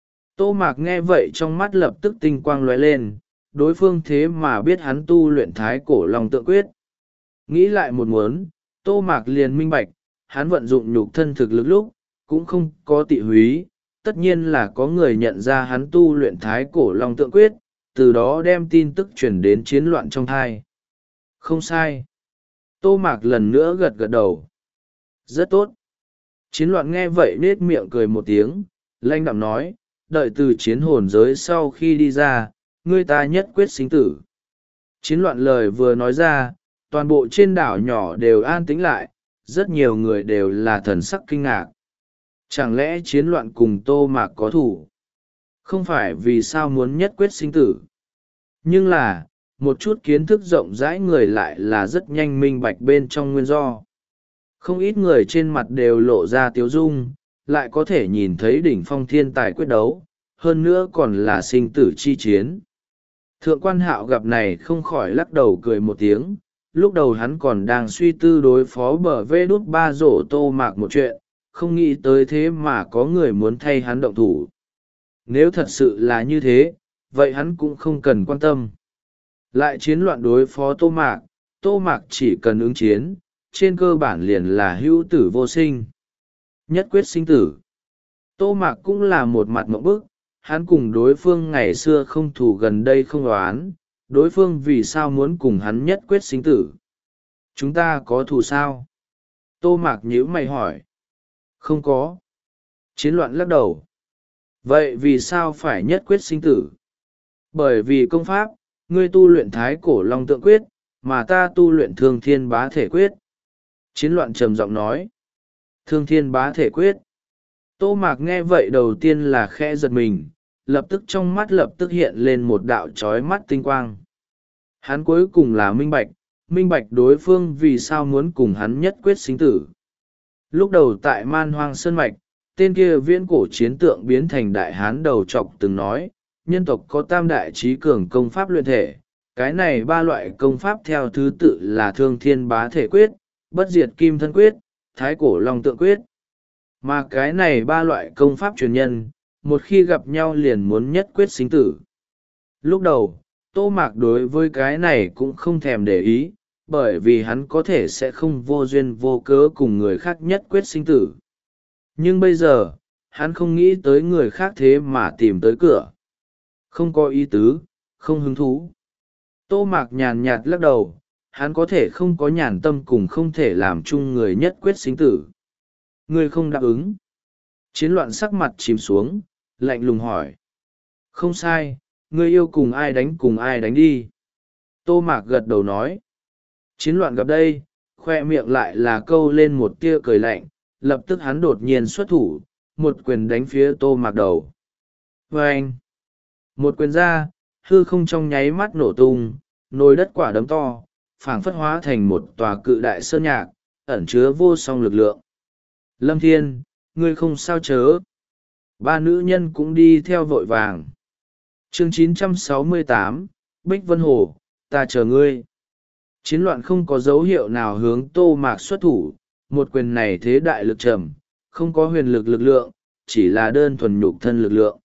Tô Mạc nghe vậy trong mắt lập tức tinh quang lóe lên, đối phương thế mà biết hắn tu luyện thái cổ long tượng quyết. Nghĩ lại một muốn, Tô Mạc liền minh bạch, hắn vận dụng nhục thân thực lực lúc, cũng không có tị húy, tất nhiên là có người nhận ra hắn tu luyện thái cổ long tượng quyết, từ đó đem tin tức truyền đến chiến loạn trong thai. Không sai. Tô Mạc lần nữa gật gật đầu. Rất tốt. Chiến loạn nghe vậy nết miệng cười một tiếng, lãnh đạm nói, đợi từ chiến hồn giới sau khi đi ra, ngươi ta nhất quyết sinh tử. Chiến loạn lời vừa nói ra, toàn bộ trên đảo nhỏ đều an tĩnh lại, rất nhiều người đều là thần sắc kinh ngạc. Chẳng lẽ chiến loạn cùng Tô Mạc có thủ? Không phải vì sao muốn nhất quyết sinh tử. Nhưng là, một chút kiến thức rộng rãi người lại là rất nhanh minh bạch bên trong nguyên do. Không ít người trên mặt đều lộ ra tiếu dung, lại có thể nhìn thấy đỉnh phong thiên tài quyết đấu, hơn nữa còn là sinh tử chi chiến. Thượng quan Hạo gặp này không khỏi lắc đầu cười một tiếng, lúc đầu hắn còn đang suy tư đối phó bờ vê đút ba rổ Tô Mạc một chuyện, không nghĩ tới thế mà có người muốn thay hắn động thủ. Nếu thật sự là như thế, vậy hắn cũng không cần quan tâm. Lại chiến loạn đối phó Tô Mạc, Tô Mạc chỉ cần ứng chiến, trên cơ bản liền là hữu tử vô sinh. Nhất quyết sinh tử. Tô Mạc cũng là một mặt mộng bức, hắn cùng đối phương ngày xưa không thù gần đây không đoán, đối phương vì sao muốn cùng hắn nhất quyết sinh tử. Chúng ta có thù sao? Tô Mạc nhíu mày hỏi. Không có. Chiến loạn lắc đầu. Vậy vì sao phải nhất quyết sinh tử? Bởi vì công pháp, ngươi tu luyện thái cổ long tượng quyết, mà ta tu luyện thương thiên bá thể quyết. Chiến loạn trầm giọng nói. Thương thiên bá thể quyết. Tô Mạc nghe vậy đầu tiên là khẽ giật mình, lập tức trong mắt lập tức hiện lên một đạo trói mắt tinh quang. Hắn cuối cùng là minh bạch, minh bạch đối phương vì sao muốn cùng hắn nhất quyết sinh tử. Lúc đầu tại Man Hoang Sơn Mạch, tên kia viễn cổ chiến tượng biến thành đại hán đầu trọc từng nói, nhân tộc có tam đại trí cường công pháp luyện thể, cái này ba loại công pháp theo thứ tự là thương thiên bá thể quyết, bất diệt kim thân quyết, thái cổ long tượng quyết. Mà cái này ba loại công pháp truyền nhân, một khi gặp nhau liền muốn nhất quyết sinh tử. Lúc đầu, Tô Mạc đối với cái này cũng không thèm để ý, bởi vì hắn có thể sẽ không vô duyên vô cớ cùng người khác nhất quyết sinh tử. Nhưng bây giờ, hắn không nghĩ tới người khác thế mà tìm tới cửa. Không có ý tứ, không hứng thú. Tô Mạc nhàn nhạt lắc đầu, hắn có thể không có nhàn tâm cùng không thể làm chung người nhất quyết sinh tử. Ngươi không đáp ứng. Chiến loạn sắc mặt chìm xuống, lạnh lùng hỏi. Không sai, ngươi yêu cùng ai đánh cùng ai đánh đi. Tô Mạc gật đầu nói. Chiến loạn gặp đây, khoe miệng lại là câu lên một tia cười lạnh, lập tức hắn đột nhiên xuất thủ, một quyền đánh phía Tô Mạc đầu. Và anh, một quyền ra, hư không trong nháy mắt nổ tung, nồi đất quả đấm to, phảng phất hóa thành một tòa cự đại sơn nhạc, ẩn chứa vô song lực lượng. Lâm Thiên, ngươi không sao chớ. Ba nữ nhân cũng đi theo vội vàng. Chương chín trăm sáu mươi tám, Bích Vân Hồ, ta chờ ngươi. Chiến loạn không có dấu hiệu nào hướng Tô Mạc xuất thủ, một quyền này thế đại lực trầm, không có huyền lực lực lượng, chỉ là đơn thuần nhục thân lực lượng.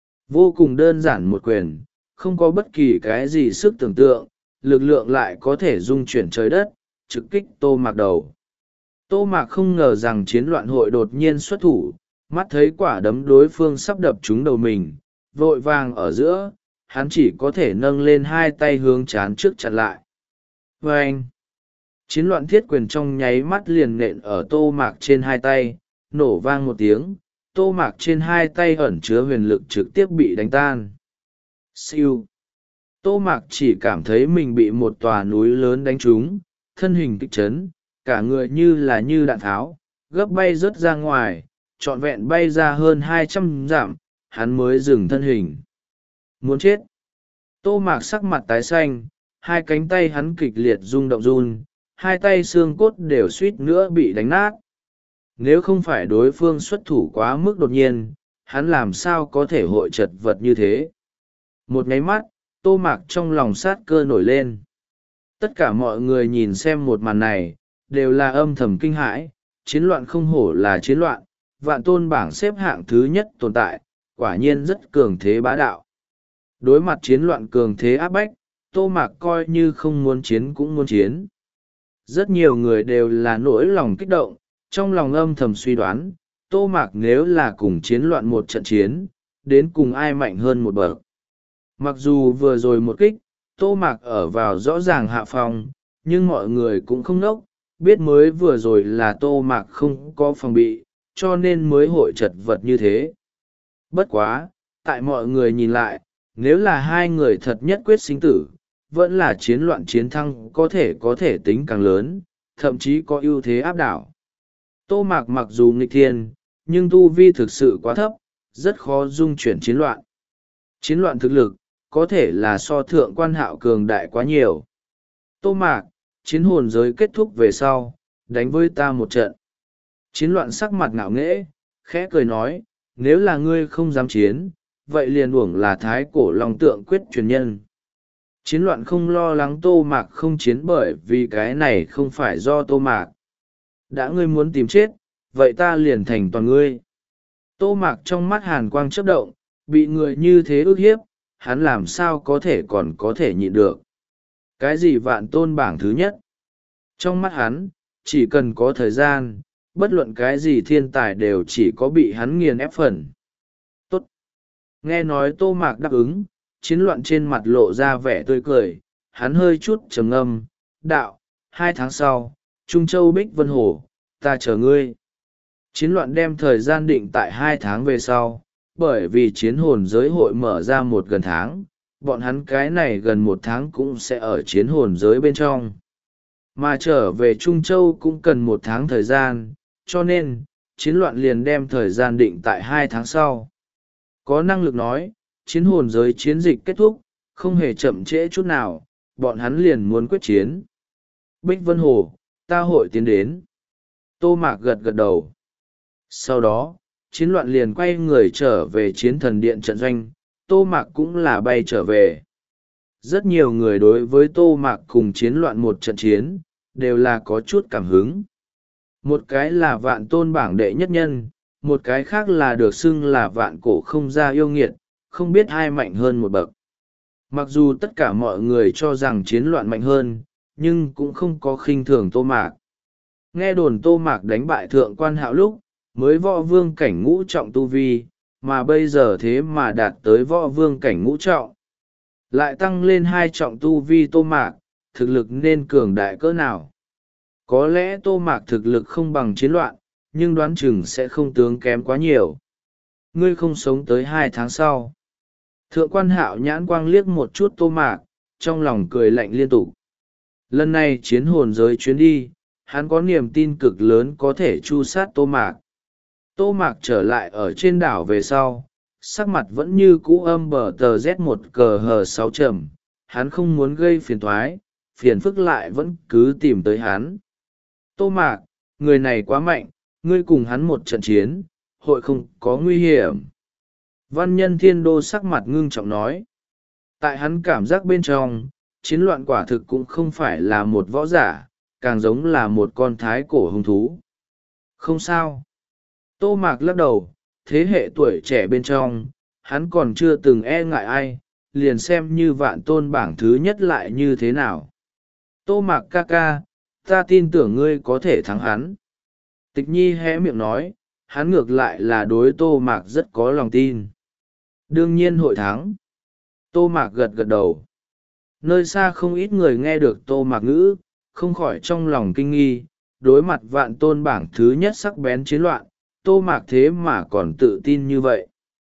Vô cùng đơn giản một quyền, không có bất kỳ cái gì sức tưởng tượng, lực lượng lại có thể dung chuyển trời đất, trực kích Tô Mạc đầu. Tô Mạc không ngờ rằng chiến loạn hội đột nhiên xuất thủ, mắt thấy quả đấm đối phương sắp đập trúng đầu mình, vội vàng ở giữa, hắn chỉ có thể nâng lên hai tay hướng chán trước chặn lại. Và anh, chiến loạn thiết quyền trong nháy mắt liền nện ở Tô Mạc trên hai tay, nổ vang một tiếng, Tô Mạc trên hai tay ẩn chứa huyền lực trực tiếp bị đánh tan. Siêu. Tô Mạc chỉ cảm thấy mình bị một tòa núi lớn đánh trúng, thân hình kích chấn, cả người như là như đạn tháo, gấp bay rớt ra ngoài, trọn vẹn bay ra hơn hai trăm dặm, hắn mới dừng thân hình. Muốn chết. Tô Mạc sắc mặt tái xanh, hai cánh tay hắn kịch liệt rung động run, hai tay xương cốt đều suýt nữa bị đánh nát. Nếu không phải đối phương xuất thủ quá mức đột nhiên, hắn làm sao có thể hội chật vật như thế. Một nháy mắt, Tô Mạc trong lòng sát cơ nổi lên. Tất cả mọi người nhìn xem một màn này, đều là âm thầm kinh hãi, chiến loạn không hổ là chiến loạn, vạn tôn bảng xếp hạng thứ nhất tồn tại, quả nhiên rất cường thế bá đạo. Đối mặt chiến loạn cường thế áp bách, Tô Mạc coi như không muốn chiến cũng muốn chiến. Rất nhiều người đều là nỗi lòng kích động, trong lòng âm thầm suy đoán, Tô Mạc nếu là cùng chiến loạn một trận chiến, đến cùng ai mạnh hơn một bậc. Mặc dù vừa rồi một kích, Tô Mạc ở vào rõ ràng hạ phong, nhưng mọi người cũng không nốc, biết mới vừa rồi là Tô Mạc không có phòng bị, cho nên mới hội chật vật như thế. Bất quá, tại mọi người nhìn lại, nếu là hai người thật nhất quyết sinh tử, vẫn là chiến loạn chiến thắng có thể có thể tính càng lớn, thậm chí có ưu thế áp đảo. Tô Mạc mặc dù nghịch thiên, nhưng tu vi thực sự quá thấp, rất khó dung chuyển chiến loạn. Chiến loạn thực lực, có thể là so thượng quan hạo cường đại quá nhiều. Tô Mạc, chiến hồn giới kết thúc về sau, đánh với ta một trận. Chiến loạn sắc mặt ngạo nghễ, khẽ cười nói, nếu là ngươi không dám chiến, vậy liền uổng là thái cổ long tượng quyết truyền nhân. Chiến loạn không lo lắng Tô Mạc không chiến bởi vì cái này không phải do Tô Mạc. Đã ngươi muốn tìm chết, vậy ta liền thành toàn ngươi. Tô Mạc trong mắt hàn quang chớp động, bị người như thế ức hiếp, hắn làm sao có thể còn có thể nhịn được. Cái gì vạn tôn bảng thứ nhất? Trong mắt hắn, chỉ cần có thời gian, bất luận cái gì thiên tài đều chỉ có bị hắn nghiền ép phần. Tốt! Nghe nói Tô Mạc đáp ứng, chiến loạn trên mặt lộ ra vẻ tươi cười, hắn hơi chút trầm ngâm, đạo, hai tháng sau, Trung Châu Bích Vân Hồ, ta chờ ngươi. Chiến loạn đem thời gian định tại hai tháng về sau, bởi vì chiến hồn giới hội mở ra một gần tháng, bọn hắn cái này gần một tháng cũng sẽ ở chiến hồn giới bên trong. Mà trở về Trung Châu cũng cần một tháng thời gian, cho nên, chiến loạn liền đem thời gian định tại hai tháng sau. Có năng lực nói, chiến hồn giới chiến dịch kết thúc, không hề chậm trễ chút nào, bọn hắn liền muốn quyết chiến. Bích Vân Hồ, ta hội tiến đến. Tô Mạc gật gật đầu. Sau đó, chiến loạn liền quay người trở về chiến thần điện trận doanh, Tô Mạc cũng là bay trở về. Rất nhiều người đối với Tô Mạc cùng chiến loạn một trận chiến, đều là có chút cảm hứng. Một cái là vạn tôn bảng đệ nhất nhân, một cái khác là được xưng là vạn cổ không ra yêu nghiệt, không biết ai mạnh hơn một bậc. Mặc dù tất cả mọi người cho rằng chiến loạn mạnh hơn, nhưng cũng không có khinh thường Tô Mạc. Nghe đồn Tô Mạc đánh bại thượng quan hạo lúc, mới võ vương cảnh ngũ trọng tu vi, mà bây giờ thế mà đạt tới võ vương cảnh ngũ trọng. Lại tăng lên hai trọng tu vi Tô Mạc, thực lực nên cường đại cỡ nào. Có lẽ Tô Mạc thực lực không bằng chiến loạn, nhưng đoán chừng sẽ không tướng kém quá nhiều. Ngươi không sống tới hai tháng sau. Thượng quan hạo nhãn quang liếc một chút Tô Mạc, trong lòng cười lạnh liên tục. Lần này chiến hồn giới chuyến đi, hắn có niềm tin cực lớn có thể chu sát Tô Mạc. Tô Mạc trở lại ở trên đảo về sau, sắc mặt vẫn như cũ âm bờ tờ Z một cờ hờ sáu trầm, hắn không muốn gây phiền thoái, phiền phức lại vẫn cứ tìm tới hắn. Tô Mạc, người này quá mạnh, ngươi cùng hắn một trận chiến, hội không có nguy hiểm. Văn nhân thiên đô sắc mặt ngưng trọng nói. Tại hắn cảm giác bên trong, chiến loạn quả thực cũng không phải là một võ giả, càng giống là một con thái cổ hung thú. Không sao. Tô Mạc lắc đầu, thế hệ tuổi trẻ bên trong, hắn còn chưa từng e ngại ai, liền xem như vạn tôn bảng thứ nhất lại như thế nào. Tô Mạc ca ca, ta tin tưởng ngươi có thể thắng hắn. Tịch Nhi hé miệng nói, hắn ngược lại là đối Tô Mạc rất có lòng tin. Đương nhiên hội thắng. Tô Mạc gật gật đầu. Nơi xa không ít người nghe được Tô Mạc ngữ, không khỏi trong lòng kinh nghi, đối mặt vạn tôn bảng thứ nhất sắc bén chiến loạn, Tô Mạc thế mà còn tự tin như vậy.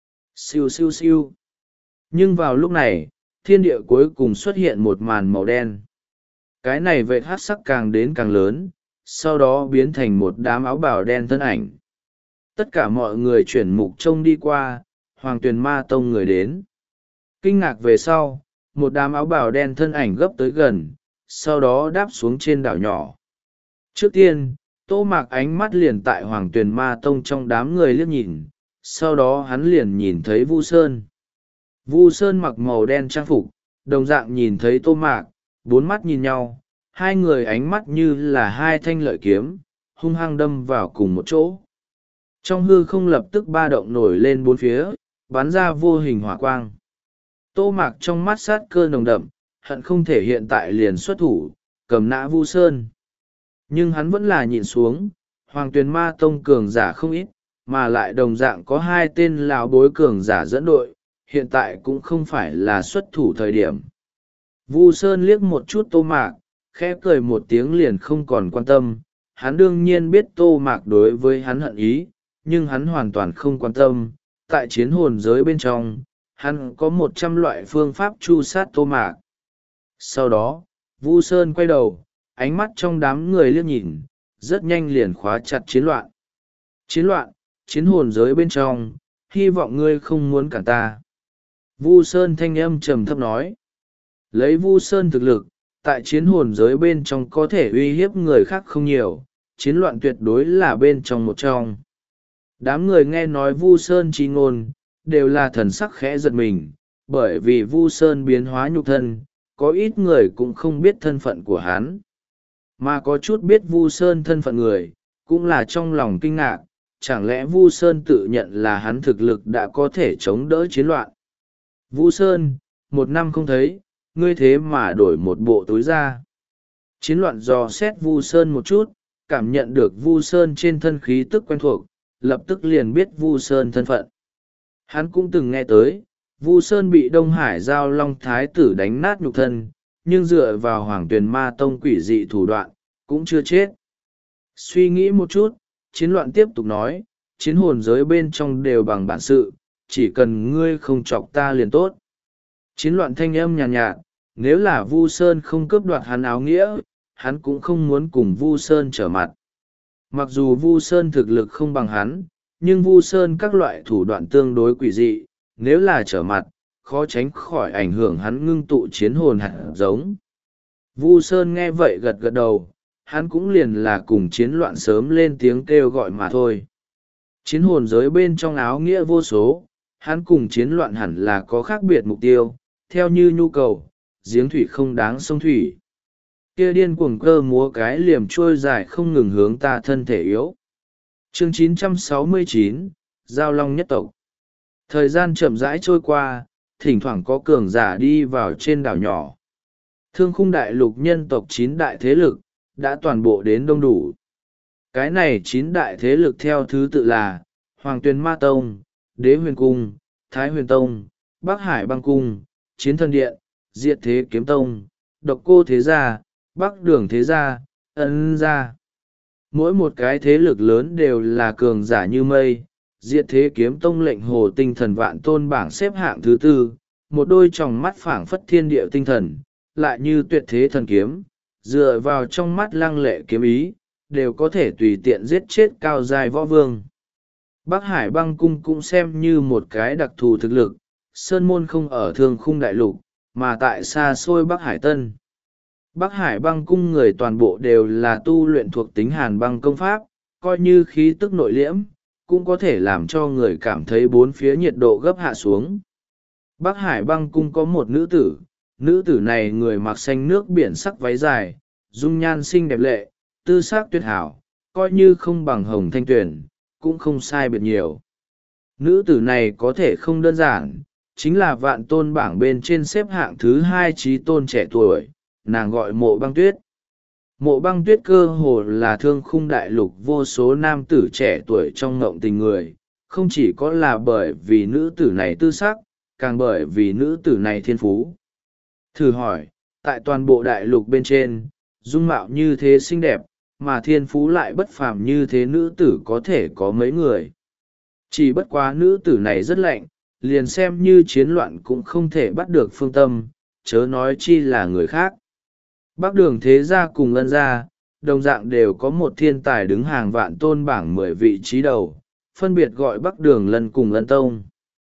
Siêu siêu siêu. Nhưng vào lúc này, thiên địa cuối cùng xuất hiện một màn màu đen. Cái này vệt hát sắc càng đến càng lớn, sau đó biến thành một đám áo bào đen thân ảnh. Tất cả mọi người chuyển mục trông đi qua, Hoàng Tuyền Ma Tông người đến. Kinh ngạc về sau, một đám áo bào đen thân ảnh gấp tới gần, sau đó đáp xuống trên đảo nhỏ. Trước tiên, Tô Mạc ánh mắt liền tại Hoàng Tuyền Ma Tông trong đám người liếc nhìn, sau đó hắn liền nhìn thấy Vu Sơn. Vu Sơn mặc màu đen trang phục, đồng dạng nhìn thấy Tô Mạc, bốn mắt nhìn nhau, hai người ánh mắt như là hai thanh lợi kiếm, hung hăng đâm vào cùng một chỗ. Trong hư không lập tức ba động nổi lên bốn phía, bắn ra vô hình hỏa quang. Tô Mạc trong mắt sát cơ nồng đậm, hận không thể hiện tại liền xuất thủ, cầm nã Vu Sơn. Nhưng hắn vẫn là nhìn xuống, Hoàng Tuyền Ma Tông cường giả không ít, mà lại đồng dạng có hai tên lão bối cường giả dẫn đội, hiện tại cũng không phải là xuất thủ thời điểm. Vu Sơn liếc một chút Tô Mạc, khẽ cười một tiếng liền không còn quan tâm. Hắn đương nhiên biết Tô Mạc đối với hắn hận ý, nhưng hắn hoàn toàn không quan tâm. Tại chiến hồn giới bên trong, hắn có một trăm loại phương pháp tru sát Tô Mạc. Sau đó, Vu Sơn quay đầu, ánh mắt trong đám người liếc nhìn, rất nhanh liền khóa chặt chiến loạn. Chiến loạn, chiến hồn giới bên trong, hy vọng ngươi không muốn cản ta. Vu Sơn thanh âm trầm thấp nói. Lấy Vu Sơn thực lực, tại chiến hồn giới bên trong có thể uy hiếp người khác không nhiều, chiến loạn tuyệt đối là bên trong một trong. Đám người nghe nói Vu Sơn chi ngôn, đều là thần sắc khẽ giật mình, bởi vì Vu Sơn biến hóa nhục thân, có ít người cũng không biết thân phận của hắn. Mà có chút biết Vu Sơn thân phận người, cũng là trong lòng kinh ngạc, chẳng lẽ Vu Sơn tự nhận là hắn thực lực đã có thể chống đỡ chiến loạn. Vu Sơn, một năm không thấy, ngươi thế mà đổi một bộ túi ra. Chiến loạn dò xét Vu Sơn một chút, cảm nhận được Vu Sơn trên thân khí tức quen thuộc, lập tức liền biết Vu Sơn thân phận. Hắn cũng từng nghe tới, Vu Sơn bị Đông Hải Giao Long Thái tử đánh nát nhục thân, nhưng dựa vào Hoàng Tuyền Ma Tông quỷ dị thủ đoạn, cũng chưa chết. Suy nghĩ một chút, chiến loạn tiếp tục nói, chiến hồn giới bên trong đều bằng bản sự, chỉ cần ngươi không chọc ta liền tốt. Chiến loạn thanh âm nhàn nhạt, nhạt, nếu là Vu Sơn không cướp đoạt hắn áo nghĩa, hắn cũng không muốn cùng Vu Sơn trở mặt. Mặc dù Vu Sơn thực lực không bằng hắn, nhưng Vu Sơn các loại thủ đoạn tương đối quỷ dị, nếu là trở mặt, khó tránh khỏi ảnh hưởng hắn ngưng tụ chiến hồn hạt giống. Vu Sơn nghe vậy gật gật đầu, hắn cũng liền là cùng chiến loạn sớm lên tiếng kêu gọi mà thôi. Chiến hồn giới bên trong áo nghĩa vô số, hắn cùng chiến loạn hẳn là có khác biệt mục tiêu, theo như nhu cầu, giếng thủy không đáng sông thủy. Kia điên cuồng cơ múa cái liềm trôi dài không ngừng hướng ta thân thể yếu. Chương chín trăm sáu mươi chín, Giao Long nhất tộc. Thời gian chậm rãi trôi qua, thỉnh thoảng có cường giả đi vào trên đảo nhỏ. Thương khung đại lục nhân tộc chín đại thế lực, đã toàn bộ đến đông đủ. Cái này chín đại thế lực theo thứ tự là Hoàng Tuyền Ma Tông, Đế Huyền Cung, Thái Huyền Tông, Bắc Hải Băng Cung, Chiến Thần Điện, Diệt Thế Kiếm Tông, Độc Cô Thế Gia, Bắc Đường Thế Gia, Ân Gia. Mỗi một cái thế lực lớn đều là cường giả như mây. Diệt Thế Kiếm Tông lệnh hồ tinh thần vạn tôn bảng xếp hạng thứ tư, một đôi tròng mắt phảng phất thiên địa tinh thần, lại như tuyệt thế thần kiếm, dựa vào trong mắt lăng lệ kiếm ý, đều có thể tùy tiện giết chết cao giai võ vương. Bắc Hải Băng Cung cũng xem như một cái đặc thù thực lực, sơn môn không ở thương khung đại lục, mà tại xa xôi Bắc Hải Tân. Bắc Hải Băng Cung người toàn bộ đều là tu luyện thuộc tính hàn băng công pháp, coi như khí tức nội liễm, cũng có thể làm cho người cảm thấy bốn phía nhiệt độ gấp hạ xuống. Bắc Hải Băng Cung có một nữ tử, nữ tử này người mặc xanh nước biển sắc váy dài, dung nhan xinh đẹp lệ, tư sắc tuyệt hảo, coi như không bằng hồng thanh tuyển, cũng không sai biệt nhiều. Nữ tử này có thể không đơn giản, chính là vạn tôn bảng bên trên xếp hạng thứ hai trí tôn trẻ tuổi, nàng gọi Mộ Băng Tuyết. Mộ Băng Tuyết cơ hồ là thương khung đại lục vô số nam tử trẻ tuổi trong ngộng tình người, không chỉ có là bởi vì nữ tử này tư sắc, càng bởi vì nữ tử này thiên phú. Thử hỏi, tại toàn bộ đại lục bên trên, dung mạo như thế xinh đẹp, mà thiên phú lại bất phàm như thế nữ tử có thể có mấy người. Chỉ bất quá nữ tử này rất lạnh, liền xem như chiến loạn cũng không thể bắt được phương tâm, chớ nói chi là người khác. Bắc Đường Thế Gia cùng Ân Gia, đồng dạng đều có một thiên tài đứng hàng vạn tôn bảng mười vị trí đầu, phân biệt gọi Bắc Đường Lân cùng Ân Tông.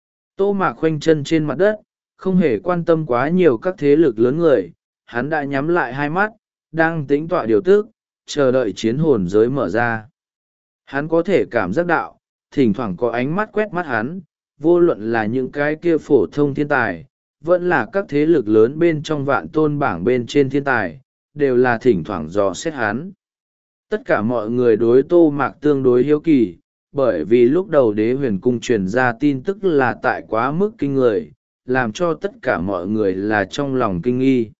Tô Mạc khoanh chân trên mặt đất, không hề quan tâm quá nhiều các thế lực lớn người, hắn đã nhắm lại hai mắt, đang tĩnh tọa điều tức, chờ đợi chiến hồn giới mở ra. Hắn có thể cảm giác đạo, thỉnh thoảng có ánh mắt quét mắt hắn, vô luận là những cái kia phổ thông thiên tài, vẫn là các thế lực lớn bên trong vạn tôn bảng bên trên thiên tài, đều là thỉnh thoảng dò xét hắn. Tất cả mọi người đối Tô Mạc tương đối hiếu kỳ, bởi vì lúc đầu Đế Huyền Cung truyền ra tin tức là tại quá mức kinh người, làm cho tất cả mọi người là trong lòng kinh nghi.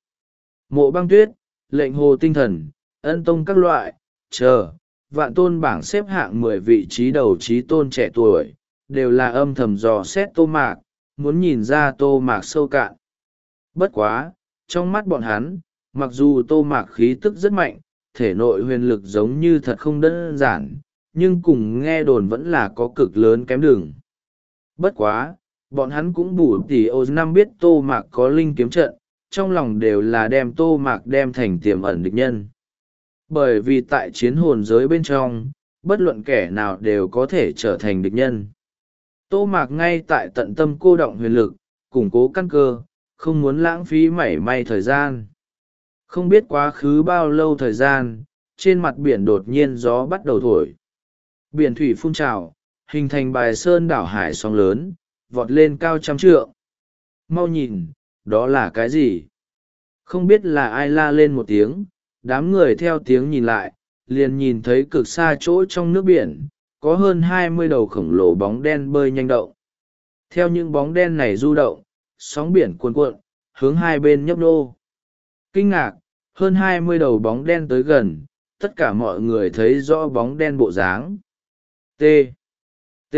Mộ Băng Tuyết, lệnh hồ tinh thần, Ân Tông các loại, chờ, vạn tôn bảng xếp hạng mười vị trí đầu trí tôn trẻ tuổi, đều là âm thầm dò xét Tô Mạc, muốn nhìn ra Tô Mạc sâu cạn. Bất quá, trong mắt bọn hắn, mặc dù tô mạc khí tức rất mạnh, thể nội huyền lực giống như thật không đơn giản, nhưng cùng nghe đồn vẫn là có cực lớn kém đường. Bất quá, bọn hắn cũng bù tỉ ô năm biết tô mạc có linh kiếm trận, trong lòng đều là đem tô mạc đem thành tiềm ẩn địch nhân. Bởi vì tại chiến hồn giới bên trong, bất luận kẻ nào đều có thể trở thành địch nhân. Tô mạc ngay tại tận tâm cô động huyền lực, củng cố căn cơ, không muốn lãng phí mảy may thời gian. Không biết quá khứ bao lâu thời gian, trên mặt biển đột nhiên gió bắt đầu thổi. Biển thủy phun trào, hình thành bài sơn đảo hải sóng lớn, vọt lên cao trăm trượng. Mau nhìn, đó là cái gì? Không biết là ai la lên một tiếng, đám người theo tiếng nhìn lại, liền nhìn thấy cực xa chỗ trong nước biển, có hơn hai mươi đầu khổng lồ bóng đen bơi nhanh động. Theo những bóng đen này du động, sóng biển cuồn cuộn, hướng hai bên nhấp nô. Kinh ngạc, hơn hai mươi đầu bóng đen tới gần, tất cả mọi người thấy rõ bóng đen bộ dáng. T. T.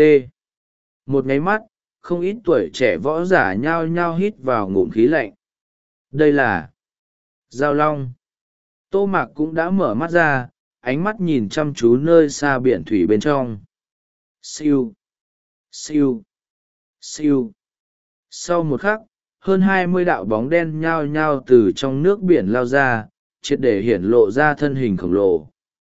Một nháy mắt, không ít tuổi trẻ võ giả nhao nhao hít vào ngụm khí lạnh. Đây là Giao Long. Tô Mạc cũng đã mở mắt ra, ánh mắt nhìn chăm chú nơi xa biển thủy bên trong. Siêu. Siêu. Siêu. Sau một khắc, hơn hai mươi đạo bóng đen nhao nhao từ trong nước biển lao ra, triệt để hiển lộ ra thân hình khổng lồ.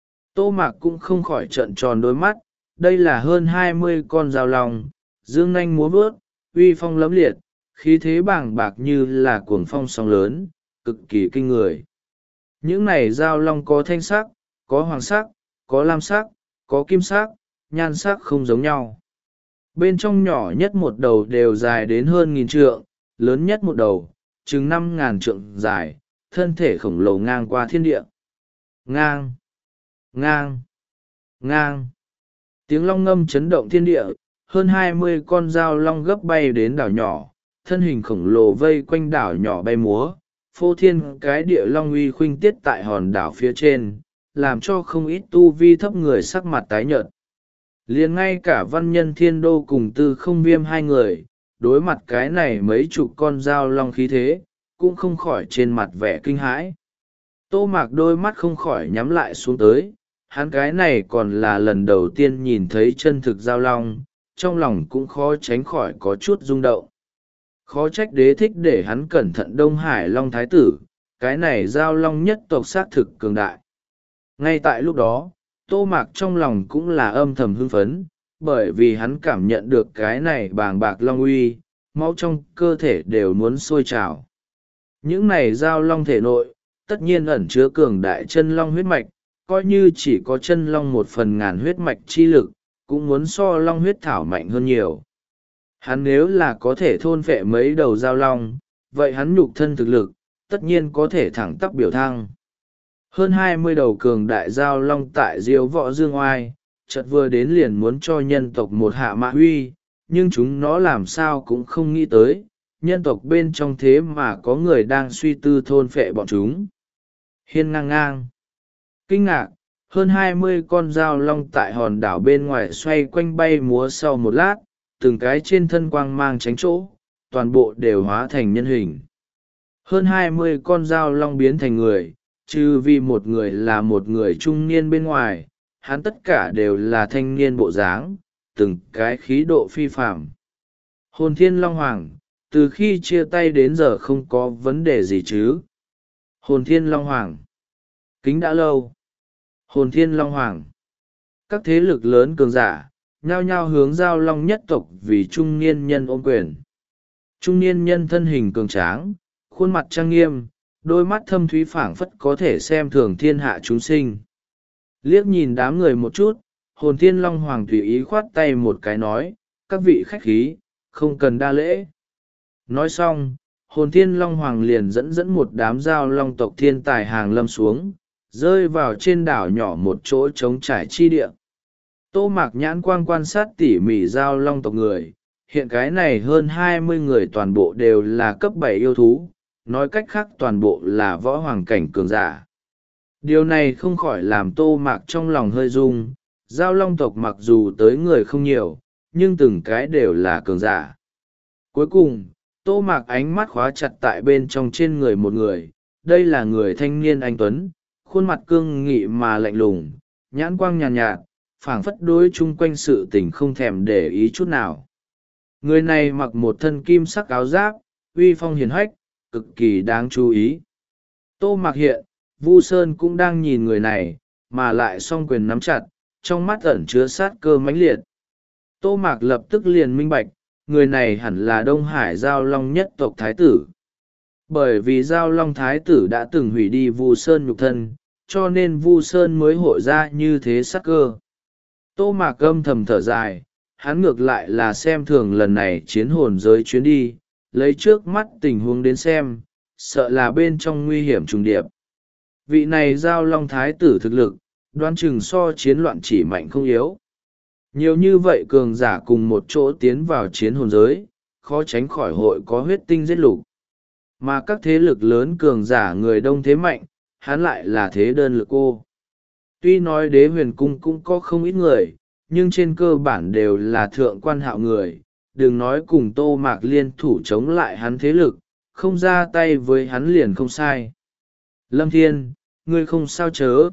Tô Mạc cũng không khỏi trợn tròn đôi mắt, đây là hơn hai mươi con giao long, dương nanh múa vớt, uy phong lẫm liệt, khí thế bàng bạc như là cuồng phong sóng lớn, cực kỳ kinh người. Những này giao long có thanh sắc, có hoàng sắc, có lam sắc, có kim sắc, nhan sắc không giống nhau. Bên trong nhỏ nhất một đầu đều dài đến hơn nghìn trượng, lớn nhất một đầu, chừng năm ngàn trượng dài, thân thể khổng lồ ngang qua thiên địa. Ngang, ngang, ngang. Tiếng long ngâm chấn động thiên địa, hơn hai mươi con dao long gấp bay đến đảo nhỏ, thân hình khổng lồ vây quanh đảo nhỏ bay múa, phô thiên cái địa long uy khuynh tiết tại hòn đảo phía trên, làm cho không ít tu vi thấp người sắc mặt tái nhợt. Liền ngay cả văn nhân thiên đô cùng tư không viêm hai người, đối mặt cái này mấy chục con dao long khí thế, cũng không khỏi trên mặt vẻ kinh hãi. Tô Mạc đôi mắt không khỏi nhắm lại xuống tới, hắn cái này còn là lần đầu tiên nhìn thấy chân thực dao long, trong lòng cũng khó tránh khỏi có chút rung động. Khó trách đế thích để hắn cẩn thận Đông Hải Long Thái tử, cái này dao long nhất tộc xác thực cường đại. Ngay tại lúc đó, Tô Mạc trong lòng cũng là âm thầm hưng phấn, bởi vì hắn cảm nhận được cái này bàng bạc long uy, máu trong cơ thể đều muốn sôi trào. Những này dao long thể nội, tất nhiên ẩn chứa cường đại chân long huyết mạch, coi như chỉ có chân long một phần ngàn huyết mạch chi lực, cũng muốn so long huyết thảo mạnh hơn nhiều. Hắn nếu là có thể thôn phệ mấy đầu dao long, vậy hắn nhục thân thực lực, tất nhiên có thể thẳng tắp biểu thăng. Hơn hai mươi đầu cường đại dao long tại diếu võ dương oai, chợt vừa đến liền muốn cho nhân tộc một hạ mạ huy, nhưng chúng nó làm sao cũng không nghĩ tới, nhân tộc bên trong thế mà có người đang suy tư thôn phệ bọn chúng. Hiên ngang ngang. Kinh ngạc, hơn hai mươi con dao long tại hòn đảo bên ngoài xoay quanh bay múa sau một lát, từng cái trên thân quang mang tránh chỗ, toàn bộ đều hóa thành nhân hình. Hơn hai mươi con dao long biến thành người, trừ vì một người là một người trung niên bên ngoài, hắn tất cả đều là thanh niên bộ dáng, từng cái khí độ phi phạm. Hồn Thiên Long Hoàng, từ khi chia tay đến giờ không có vấn đề gì chứ? Hồn Thiên Long Hoàng, kính đã lâu. Hồn Thiên Long Hoàng, các thế lực lớn cường giả, nhao nhao hướng giao long nhất tộc vì trung niên nhân ôm quyền. Trung niên nhân thân hình cường tráng, khuôn mặt trang nghiêm, đôi mắt thâm thúy phảng phất có thể xem thường thiên hạ chúng sinh. Liếc nhìn đám người một chút, Hồn Thiên Long Hoàng tùy ý khoát tay một cái nói, các vị khách khí, không cần đa lễ. Nói xong, Hồn Thiên Long Hoàng liền dẫn dẫn một đám giao long tộc thiên tài hàng lâm xuống, rơi vào trên đảo nhỏ một chỗ trống trải chi địa. Tô Mạc nhãn quang quan sát tỉ mỉ giao long tộc người, hiện cái này hơn hai mươi người toàn bộ đều là cấp bảy yêu thú, nói cách khác toàn bộ là võ hoàng cảnh cường giả. Điều này không khỏi làm Tô Mạc trong lòng hơi rung, giao long tộc mặc dù tới người không nhiều, nhưng từng cái đều là cường giả. Cuối cùng, Tô Mạc ánh mắt khóa chặt tại bên trong trên người một người, đây là người thanh niên anh tuấn, khuôn mặt cương nghị mà lạnh lùng, nhãn quang nhàn nhạt, nhạt phảng phất đối chung quanh sự tình không thèm để ý chút nào. Người này mặc một thân kim sắc áo giáp, uy phong hiền hách, cực kỳ đáng chú ý. Tô Mạc hiện, Vu Sơn cũng đang nhìn người này, mà lại song quyền nắm chặt, trong mắt ẩn chứa sát cơ mãnh liệt. Tô Mạc lập tức liền minh bạch, người này hẳn là Đông Hải Giao Long nhất tộc Thái tử. Bởi vì Giao Long Thái tử đã từng hủy đi Vu Sơn nhục thân, cho nên Vu Sơn mới hội ra như thế sát cơ. Tô Mạc âm thầm thở dài, hắn ngược lại là xem thường lần này chiến hồn giới chuyến đi, lấy trước mắt tình huống đến xem, sợ là bên trong nguy hiểm trùng điệp. Vị này Giao Long Thái tử thực lực, đoán chừng so chiến loạn chỉ mạnh không yếu. Nhiều như vậy cường giả cùng một chỗ tiến vào chiến hồn giới, khó tránh khỏi hội có huyết tinh giết lục. Mà các thế lực lớn cường giả người đông thế mạnh, hắn lại là thế đơn lực cô. Tuy nói đế huyền cung cũng có không ít người, nhưng trên cơ bản đều là thượng quan hạo người, đừng nói cùng Tô Mạc liên thủ chống lại hắn thế lực, không ra tay với hắn liền không sai. Lâm Thiên, ngươi không sao chớ.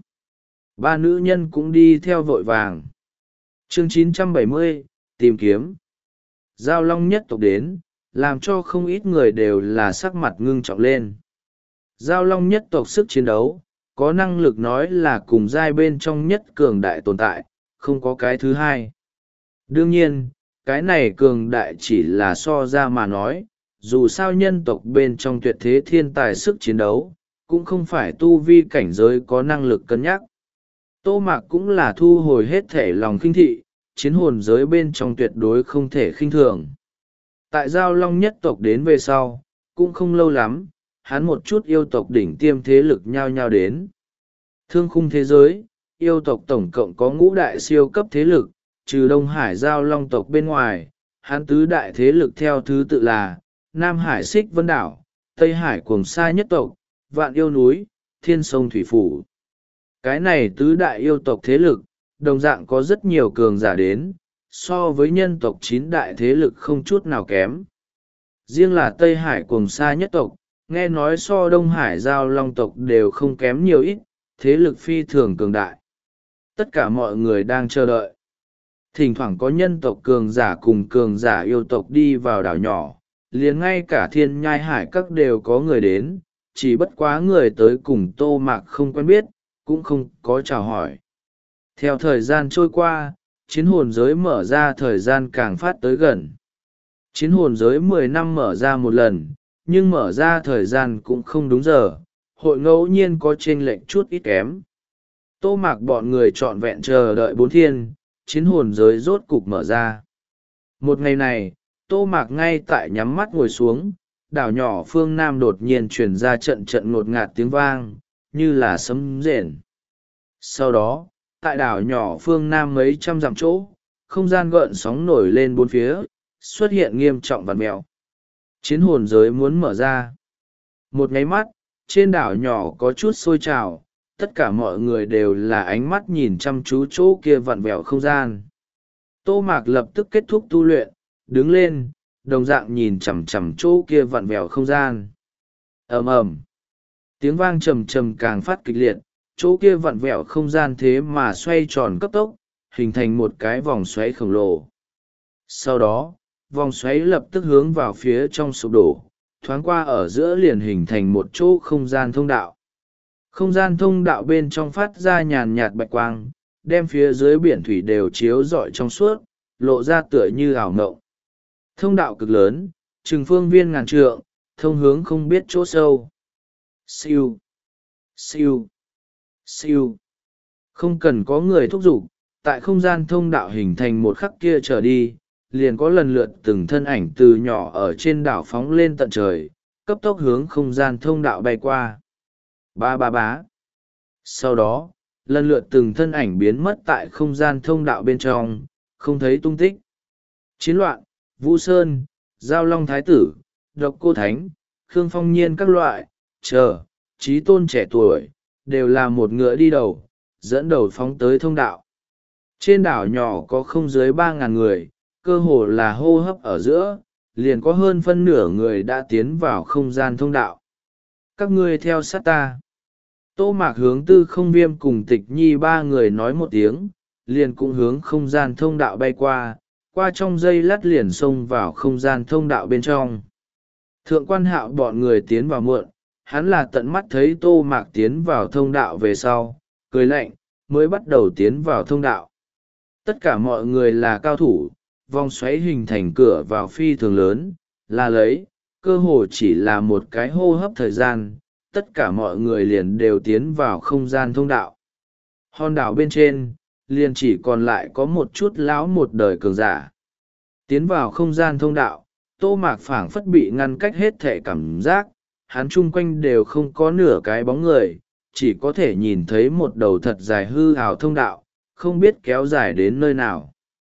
Ba nữ nhân cũng đi theo vội vàng. Chương chín trăm bảy mươi, tìm kiếm. Giao Long nhất tộc đến, làm cho không ít người đều là sắc mặt ngưng trọng lên. Giao Long nhất tộc sức chiến đấu, có năng lực nói là cùng giai bên trong nhất cường đại tồn tại, không có cái thứ hai. Đương nhiên, cái này cường đại chỉ là so ra mà nói, dù sao nhân tộc bên trong tuyệt thế thiên tài sức chiến đấu, cũng không phải tu vi cảnh giới có năng lực cân nhắc. Tô Mạc cũng là thu hồi hết thể lòng khinh thị, chiến hồn giới bên trong tuyệt đối không thể khinh thường. Tại Giao Long nhất tộc đến về sau, cũng không lâu lắm, hắn một chút yêu tộc đỉnh tiêm thế lực nhao nhao đến. Thương khung thế giới, yêu tộc tổng cộng có ngũ đại siêu cấp thế lực, trừ Đông Hải Giao Long tộc bên ngoài, hắn tứ đại thế lực theo thứ tự là Nam Hải Xích Vân Đảo, Tây Hải Cuồng Sa nhất tộc, Vạn Yêu Núi, Thiên Sông Thủy Phủ. Cái này tứ đại yêu tộc thế lực, đồng dạng có rất nhiều cường giả đến, so với nhân tộc chín đại thế lực không chút nào kém. Riêng là Tây Hải Cuồng Sa nhất tộc, nghe nói so Đông Hải Giao Long tộc đều không kém nhiều ít, thế lực phi thường cường đại. Tất cả mọi người đang chờ đợi. Thỉnh thoảng có nhân tộc cường giả cùng cường giả yêu tộc đi vào đảo nhỏ, liền ngay cả thiên nhai hải các đều có người đến, chỉ bất quá người tới cùng Tô Mạc không quen biết, cũng không có chào hỏi. Theo thời gian trôi qua, chiến hồn giới mở ra thời gian càng phát tới gần. Chiến hồn giới mười năm mở ra một lần, nhưng mở ra thời gian cũng không đúng giờ, hội ngẫu nhiên có chênh lệch chút ít kém. Tô Mạc bọn người trọn vẹn chờ đợi bốn thiên, chiến hồn giới rốt cục mở ra. Một ngày này, Tô Mạc ngay tại nhắm mắt ngồi xuống, đảo nhỏ phương Nam đột nhiên truyền ra trận trận ngột ngạt tiếng vang, như là sấm rền. Sau đó, tại đảo nhỏ phương Nam mấy trăm dặm chỗ, không gian gợn sóng nổi lên bốn phía, xuất hiện nghiêm trọng vặn mèo. Chiến hồn giới muốn mở ra. Một nháy mắt, trên đảo nhỏ có chút sôi trào, tất cả mọi người đều là ánh mắt nhìn chăm chú chỗ kia vặn vẹo không gian. Tô Mạc lập tức kết thúc tu luyện, đứng lên, đồng dạng nhìn chằm chằm chỗ kia vặn vẹo không gian. Ầm ầm, tiếng vang trầm trầm càng phát kịch liệt, chỗ kia vặn vẹo không gian thế mà xoay tròn cấp tốc, hình thành một cái vòng xoáy khổng lồ. Sau đó, vòng xoáy lập tức hướng vào phía trong sụp đổ, thoáng qua ở giữa liền hình thành một chỗ không gian thông đạo. Không gian thông đạo bên trong phát ra nhàn nhạt bạch quang, đem phía dưới biển thủy đều chiếu rọi trong suốt, lộ ra tựa như ảo ngộng. Thông đạo cực lớn, chừng phương viên ngàn trượng, thông hướng không biết chỗ sâu. Siêu, siêu, siêu. Không cần có người thúc giục, tại không gian thông đạo hình thành một khắc kia trở đi, liền có lần lượt từng thân ảnh từ nhỏ ở trên đảo phóng lên tận trời, cấp tốc hướng không gian thông đạo bay qua. Ba ba bá. Sau đó, lần lượt từng thân ảnh biến mất tại không gian thông đạo bên trong, không thấy tung tích. Chiến loạn, Vũ Sơn, Giao Long Thái Tử, Độc Cô Thánh, Khương Phong Nhiên các loại, chờ, trí tôn trẻ tuổi, đều là một ngựa đi đầu, dẫn đầu phóng tới thông đạo. Trên đảo nhỏ có không dưới ba ngàn người, cơ hồ là hô hấp ở giữa, liền có hơn phân nửa người đã tiến vào không gian thông đạo. các ngươi theo sát ta. Tô Mạc hướng Tư Không Viêm cùng Tịch Nhi ba người nói một tiếng, liền cũng hướng không gian thông đạo bay qua, qua trong giây lát liền xông vào không gian thông đạo bên trong. Thượng Quan Hạo bọn người tiến vào muộn, hắn là tận mắt thấy Tô Mạc tiến vào thông đạo về sau, cười lạnh, mới bắt đầu tiến vào thông đạo. Tất cả mọi người là cao thủ, vòng xoáy hình thành cửa vào phi thường lớn, là lấy, cơ hồ chỉ là một cái hô hấp thời gian, tất cả mọi người liền đều tiến vào không gian thông đạo. Hòn đảo bên trên, liền chỉ còn lại có một chút lão một đời cường giả. Tiến vào không gian thông đạo, Tô Mạc phảng phất bị ngăn cách hết thể cảm giác, hắn chung quanh đều không có nửa cái bóng người, chỉ có thể nhìn thấy một đầu thật dài hư ảo thông đạo, không biết kéo dài đến nơi nào.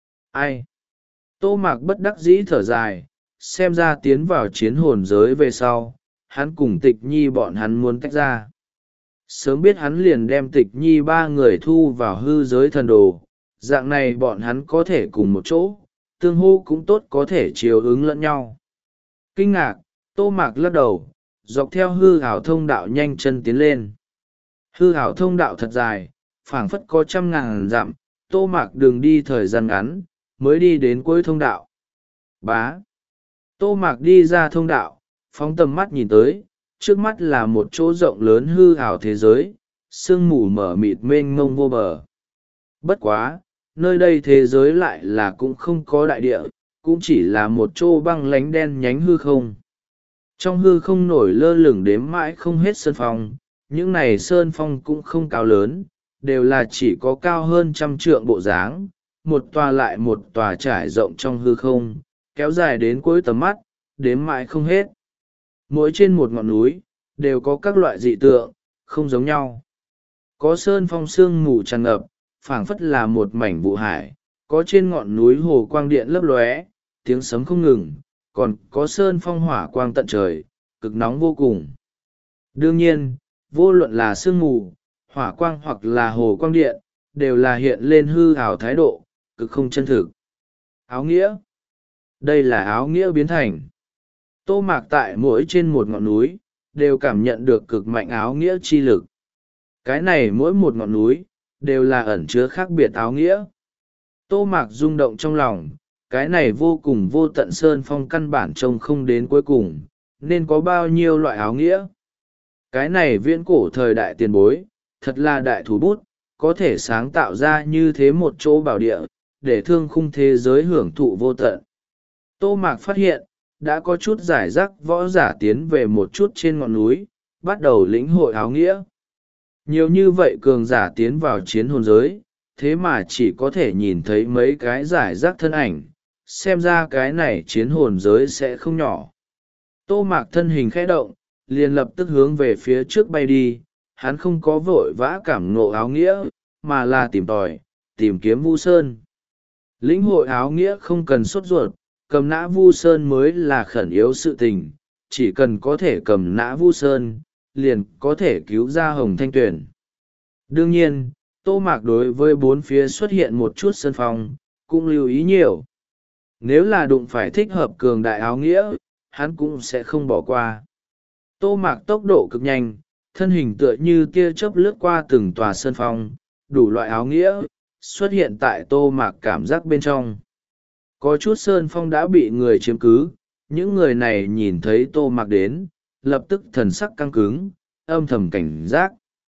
Ai? Tô Mạc bất đắc dĩ thở dài, xem ra tiến vào chiến hồn giới về sau, hắn cùng Tịch Nhi bọn hắn muốn tách ra. Sớm biết hắn liền đem Tịch Nhi ba người thu vào hư giới thần đồ, dạng này bọn hắn có thể cùng một chỗ, tương hô cũng tốt, có thể chiều ứng lẫn nhau. Kinh ngạc, Tô Mạc lắc đầu, dọc theo hư ảo thông đạo nhanh chân tiến lên. Hư ảo thông đạo thật dài, phảng phất có trăm ngàn dặm, Tô Mạc đường đi thời gian ngắn, mới đi đến cuối thông đạo. Bá. Tô Mạc đi ra thông đạo, phóng tầm mắt nhìn tới, trước mắt là một chỗ rộng lớn hư ảo thế giới, sương mù mở mịt mênh mông vô bờ. Bất quá, nơi đây thế giới lại là cũng không có đại địa, cũng chỉ là một chỗ băng lánh đen nhánh hư không. Trong hư không nổi lơ lửng đếm mãi không hết sơn phong, những này sơn phong cũng không cao lớn, đều là chỉ có cao hơn trăm trượng bộ dáng, một tòa lại một tòa trải rộng trong hư không, kéo dài đến cuối tầm mắt, đếm mãi không hết. Mỗi trên một ngọn núi, đều có các loại dị tượng, không giống nhau. Có sơn phong sương mù tràn ngập, phảng phất là một mảnh vụ hải, có trên ngọn núi hồ quang điện lấp lóe, tiếng sấm không ngừng, còn có sơn phong hỏa quang tận trời, cực nóng vô cùng. Đương nhiên, vô luận là sương mù, hỏa quang hoặc là hồ quang điện, đều là hiện lên hư ảo thái độ, cực không chân thực. Áo nghĩa. Đây là áo nghĩa biến thành. Tô Mạc tại mỗi trên một ngọn núi, đều cảm nhận được cực mạnh áo nghĩa chi lực. Cái này mỗi một ngọn núi, đều là ẩn chứa khác biệt áo nghĩa. Tô Mạc rung động trong lòng, cái này vô cùng vô tận sơn phong căn bản trông không đến cuối cùng, nên có bao nhiêu loại áo nghĩa. Cái này viễn cổ thời đại tiền bối, thật là đại thủ bút, có thể sáng tạo ra như thế một chỗ bảo địa, để thương khung thế giới hưởng thụ vô tận. Tô Mạc phát hiện, đã có chút giải rác võ giả tiến về một chút trên ngọn núi, bắt đầu lĩnh hội áo nghĩa. Nhiều như vậy cường giả tiến vào chiến hồn giới, thế mà chỉ có thể nhìn thấy mấy cái giải rác thân ảnh, xem ra cái này chiến hồn giới sẽ không nhỏ. Tô Mạc thân hình khẽ động, liền lập tức hướng về phía trước bay đi, hắn không có vội vã cảm ngộ áo nghĩa, mà là tìm tòi, tìm kiếm Vu Sơn. Lĩnh hội áo nghĩa không cần sốt ruột, cầm nã Vu Sơn mới là khẩn yếu sự tình, chỉ cần có thể cầm nã Vu Sơn, liền có thể cứu ra Hồng Thanh Tuyền. Đương nhiên, Tô Mạc đối với bốn phía xuất hiện một chút sơn phong, cũng lưu ý nhiều. Nếu là đụng phải thích hợp cường đại áo nghĩa, hắn cũng sẽ không bỏ qua. Tô Mạc tốc độ cực nhanh, thân hình tựa như tia chớp lướt qua từng tòa sơn phong, đủ loại áo nghĩa, xuất hiện tại Tô Mạc cảm giác bên trong. Có chút sơn phong đã bị người chiếm cứ, những người này nhìn thấy Tô Mạc đến, lập tức thần sắc căng cứng, âm thầm cảnh giác.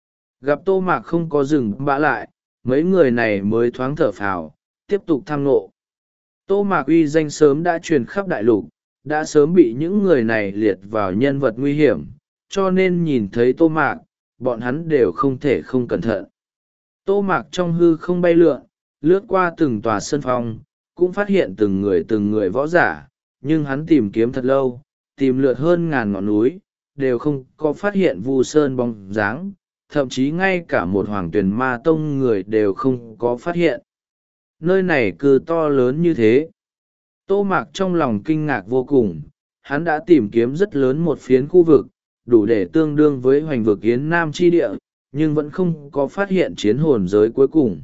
Gặp Tô Mạc không có dừng bã lại, mấy người này mới thoáng thở phào, tiếp tục tham ngộ. Tô Mạc uy danh sớm đã truyền khắp đại lục, đã sớm bị những người này liệt vào nhân vật nguy hiểm, cho nên nhìn thấy Tô Mạc, bọn hắn đều không thể không cẩn thận. Tô Mạc trong hư không bay lượn, lướt qua từng tòa sân phong, cũng phát hiện từng người từng người võ giả, nhưng hắn tìm kiếm thật lâu, tìm lượt hơn ngàn ngọn núi, đều không có phát hiện Vu Sơn bóng dáng, thậm chí ngay cả một Hoàng Tuyền Ma Tông người đều không có phát hiện. Nơi này cứ to lớn như thế. Tô Mạc trong lòng kinh ngạc vô cùng, hắn đã tìm kiếm rất lớn một phiến khu vực, đủ để tương đương với hoành vực Yến Nam chi địa, nhưng vẫn không có phát hiện chiến hồn giới cuối cùng.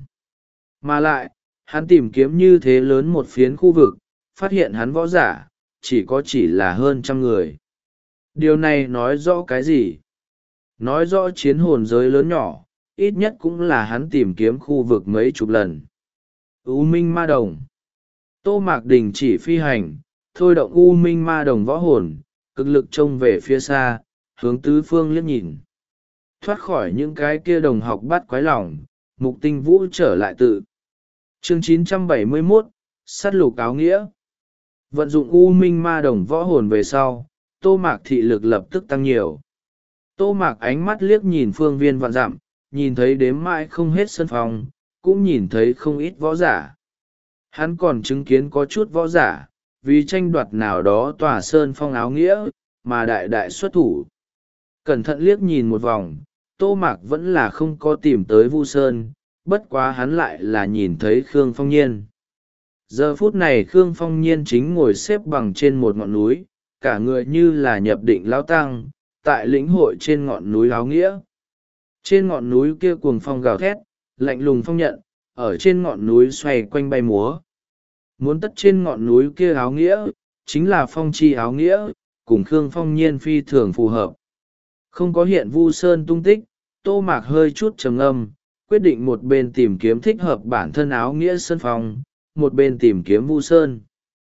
Mà lại, hắn tìm kiếm như thế lớn một phiến khu vực, phát hiện hắn võ giả, chỉ có chỉ là hơn trăm người. Điều này nói rõ cái gì? nói rõ chiến hồn giới lớn nhỏ, ít nhất cũng là hắn tìm kiếm khu vực mấy chục lần. U Minh Ma Đồng. Tô Mạc đình chỉ phi hành, thôi động U Minh Ma Đồng võ hồn, cực lực trông về phía xa, hướng tứ phương liếc nhìn. Thoát khỏi những cái kia đồng học bắt quái lòng, Mục Tinh Vũ trở lại tự. Chương chín trăm bảy mươi mốt, sát lục áo nghĩa. Vận dụng U Minh Ma Đồng võ hồn về sau, Tô Mạc thị lực lập tức tăng nhiều. Tô Mạc ánh mắt liếc nhìn phương viên vạn dặm, nhìn thấy đếm mãi không hết sân phòng, cũng nhìn thấy không ít võ giả. Hắn còn chứng kiến có chút võ giả, vì tranh đoạt nào đó tòa sơn phong áo nghĩa, mà đại đại xuất thủ. Cẩn thận liếc nhìn một vòng, Tô Mạc vẫn là không có tìm tới Vu Sơn, bất quá hắn lại là nhìn thấy Khương Phong Nhiên. Giờ phút này Khương Phong Nhiên chính ngồi xếp bằng trên một ngọn núi, cả người như là nhập định lão tăng, tại lĩnh hội trên ngọn núi áo nghĩa. Trên ngọn núi kia cuồng phong gào thét, lạnh lùng phong nhận, ở trên ngọn núi xoay quanh bay múa. Muốn tất trên ngọn núi kia áo nghĩa, chính là phong chi áo nghĩa, cùng Khương Phong Nhiên phi thường phù hợp. Không có hiện Vu Sơn tung tích, Tô Mạc hơi chút trầm ngâm, quyết định một bên tìm kiếm thích hợp bản thân áo nghĩa sơn phong, một bên tìm kiếm Vu Sơn.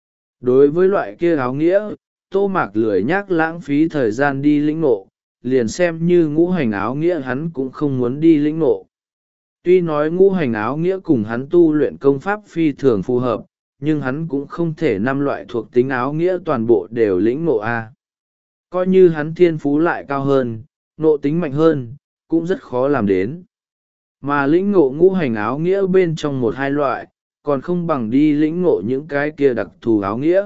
Đối với loại kia áo nghĩa, Tô Mạc lười nhác lãng phí thời gian đi lĩnh ngộ, liền xem như ngũ hành áo nghĩa hắn cũng không muốn đi lĩnh ngộ. Tuy nói ngũ hành áo nghĩa cùng hắn tu luyện công pháp phi thường phù hợp, nhưng hắn cũng không thể năm loại thuộc tính áo nghĩa toàn bộ đều lĩnh ngộ a. Coi như hắn thiên phú lại cao hơn, ngộ tính mạnh hơn, cũng rất khó làm đến. Mà lĩnh ngộ ngũ hành áo nghĩa bên trong một hai loại, còn không bằng đi lĩnh ngộ những cái kia đặc thù áo nghĩa.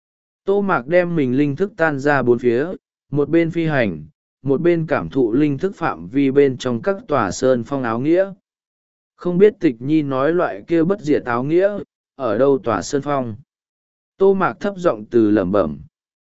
Tô Mạc đem mình linh thức tan ra bốn phía, một bên phi hành, một bên cảm thụ linh thức phạm vi bên trong các tòa sơn phong áo nghĩa. Không biết Tịch Nhi nói loại kia bất diệt áo nghĩa, ở đâu tòa sơn phong. Tô Mạc thấp giọng từ lẩm bẩm.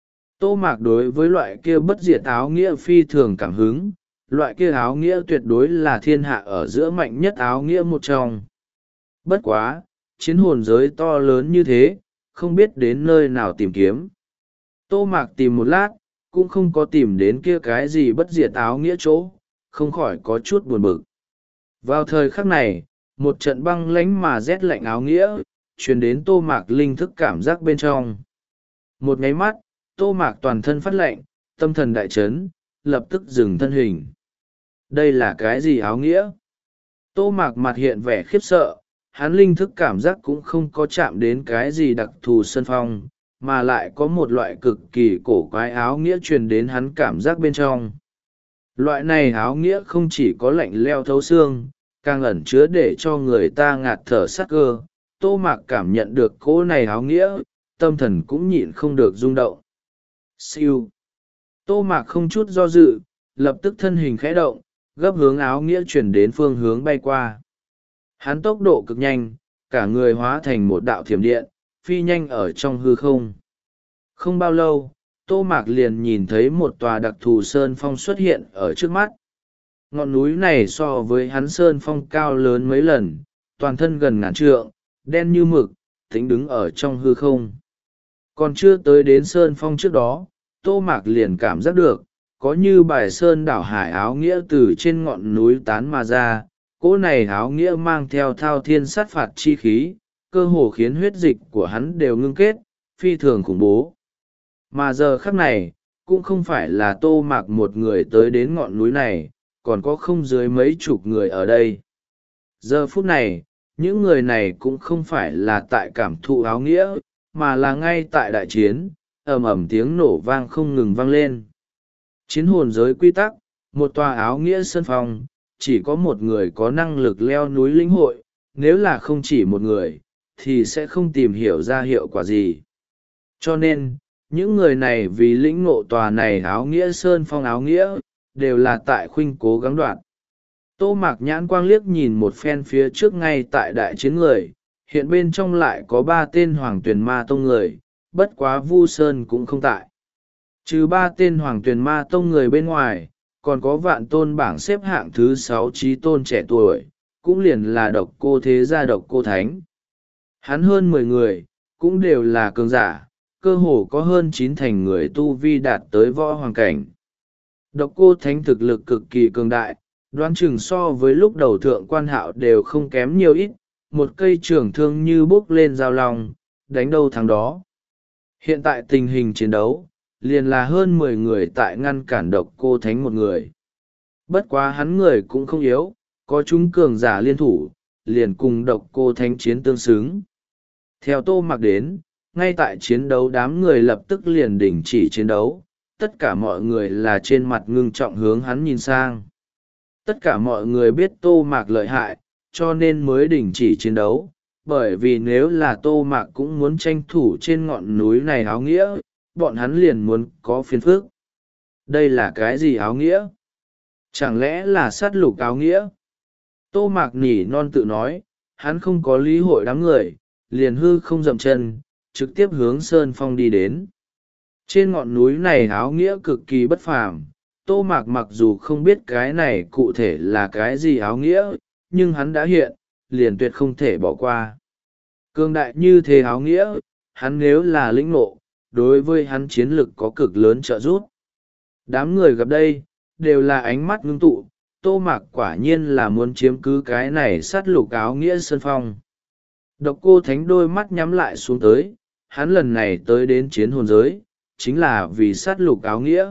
Tô Mạc đối với loại kia bất diệt áo nghĩa phi thường cảm hứng, loại kia áo nghĩa tuyệt đối là thiên hạ ở giữa mạnh nhất áo nghĩa một trong. Bất quá, chiến hồn giới to lớn như thế, không biết đến nơi nào tìm kiếm. Tô Mạc tìm một lát, cũng không có tìm đến kia cái gì bất diệt áo nghĩa chỗ, không khỏi có chút buồn bực. Vào thời khắc này, một trận băng lánh mà rét lạnh áo nghĩa, truyền đến Tô Mạc linh thức cảm giác bên trong. Một nháy mắt, Tô Mạc toàn thân phát lạnh, tâm thần đại chấn, lập tức dừng thân hình. Đây là cái gì áo nghĩa? Tô Mạc mặt hiện vẻ khiếp sợ, hắn linh thức cảm giác cũng không có chạm đến cái gì đặc thù sân phong, mà lại có một loại cực kỳ cổ quái áo nghĩa truyền đến hắn cảm giác bên trong. Loại này áo nghĩa không chỉ có lạnh leo thấu xương, càng ẩn chứa để cho người ta ngạt thở sát cơ. Tô Mạc cảm nhận được cỗ này áo nghĩa, tâm thần cũng nhịn không được rung động. Siêu. Tô Mạc không chút do dự, lập tức thân hình khẽ động, gấp hướng áo nghĩa chuyển đến phương hướng bay qua. Hắn tốc độ cực nhanh, cả người hóa thành một đạo thiểm điện, phi nhanh ở trong hư không. Không bao lâu, Tô Mạc liền nhìn thấy một tòa đặc thù sơn phong xuất hiện ở trước mắt. Ngọn núi này so với hắn sơn phong cao lớn mấy lần, toàn thân gần ngàn trượng, đen như mực, tính đứng ở trong hư không. Còn chưa tới đến sơn phong trước đó, Tô Mạc liền cảm giác được, có như bài sơn đảo hải áo nghĩa từ trên ngọn núi tán mà ra, cỗ này áo nghĩa mang theo thao thiên sát phạt chi khí, cơ hồ khiến huyết dịch của hắn đều ngưng kết, phi thường khủng bố. Mà giờ khắc này, cũng không phải là Tô Mạc một người tới đến ngọn núi này, còn có không dưới mấy chục người ở đây. Giờ phút này, những người này cũng không phải là tại cảm thụ áo nghĩa, mà là ngay tại đại chiến, ầm ầm tiếng nổ vang không ngừng vang lên. Chiến hồn giới quy tắc, một tòa áo nghĩa sân phong, chỉ có một người có năng lực leo núi lĩnh hội, nếu là không chỉ một người, thì sẽ không tìm hiểu ra hiệu quả gì. Cho nên, những người này vì lĩnh ngộ tòa này áo nghĩa sơn phong áo nghĩa, đều là tại khuynh cố gắng đoạt. Tô Mạc nhãn quang liếc nhìn một phen phía trước ngay tại đại chiến người, hiện bên trong lại có ba tên hoàng tuyền ma tông người, bất quá Vu Sơn cũng không tại. Trừ ba tên hoàng tuyền ma tông người bên ngoài, còn có vạn tôn bảng xếp hạng thứ sáu trí tôn trẻ tuổi, cũng liền là độc cô thế gia độc cô thánh. Hắn hơn mười người, cũng đều là cường giả, cơ hồ có hơn chín thành người tu vi đạt tới võ hoàng cảnh. Độc Cô Thánh thực lực cực kỳ cường đại, đoán chừng so với lúc đầu thượng quan hạo đều không kém nhiều ít, một cây trường thương như bốc lên dao lòng, đánh đâu thắng đó. Hiện tại tình hình chiến đấu, liền là hơn mười người tại ngăn cản Độc Cô Thánh một người. Bất quá hắn người cũng không yếu, có chúng cường giả liên thủ, liền cùng Độc Cô Thánh chiến tương xứng. Theo Tô Mạc đến, ngay tại chiến đấu đám người lập tức liền đình chỉ chiến đấu, tất cả mọi người là trên mặt ngưng trọng hướng hắn nhìn sang. Tất cả mọi người biết Tô Mạc lợi hại, cho nên mới đình chỉ chiến đấu, bởi vì nếu là Tô Mạc cũng muốn tranh thủ trên ngọn núi này áo nghĩa, bọn hắn liền muốn có phiền phức. Đây là cái gì áo nghĩa? Chẳng lẽ là sát lục áo nghĩa? Tô Mạc nỉ non tự nói, hắn không có lý hội đám người, liền hư không dậm chân, trực tiếp hướng Sơn Phong đi đến. Trên ngọn núi này áo nghĩa cực kỳ bất phàm, Tô Mạc mặc dù không biết cái này cụ thể là cái gì áo nghĩa, nhưng hắn đã hiện, liền tuyệt không thể bỏ qua. Cương đại như thế áo nghĩa, hắn nếu là lĩnh ngộ, đối với hắn chiến lực có cực lớn trợ giúp. Đám người gặp đây, đều là ánh mắt ngưng tụ, Tô Mạc quả nhiên là muốn chiếm cứ cái này sát lục áo nghĩa Sơn Phong. Độc Cô Thánh đôi mắt nhắm lại xuống tới, hắn lần này tới đến chiến hồn giới, chính là vì sát lục áo nghĩa.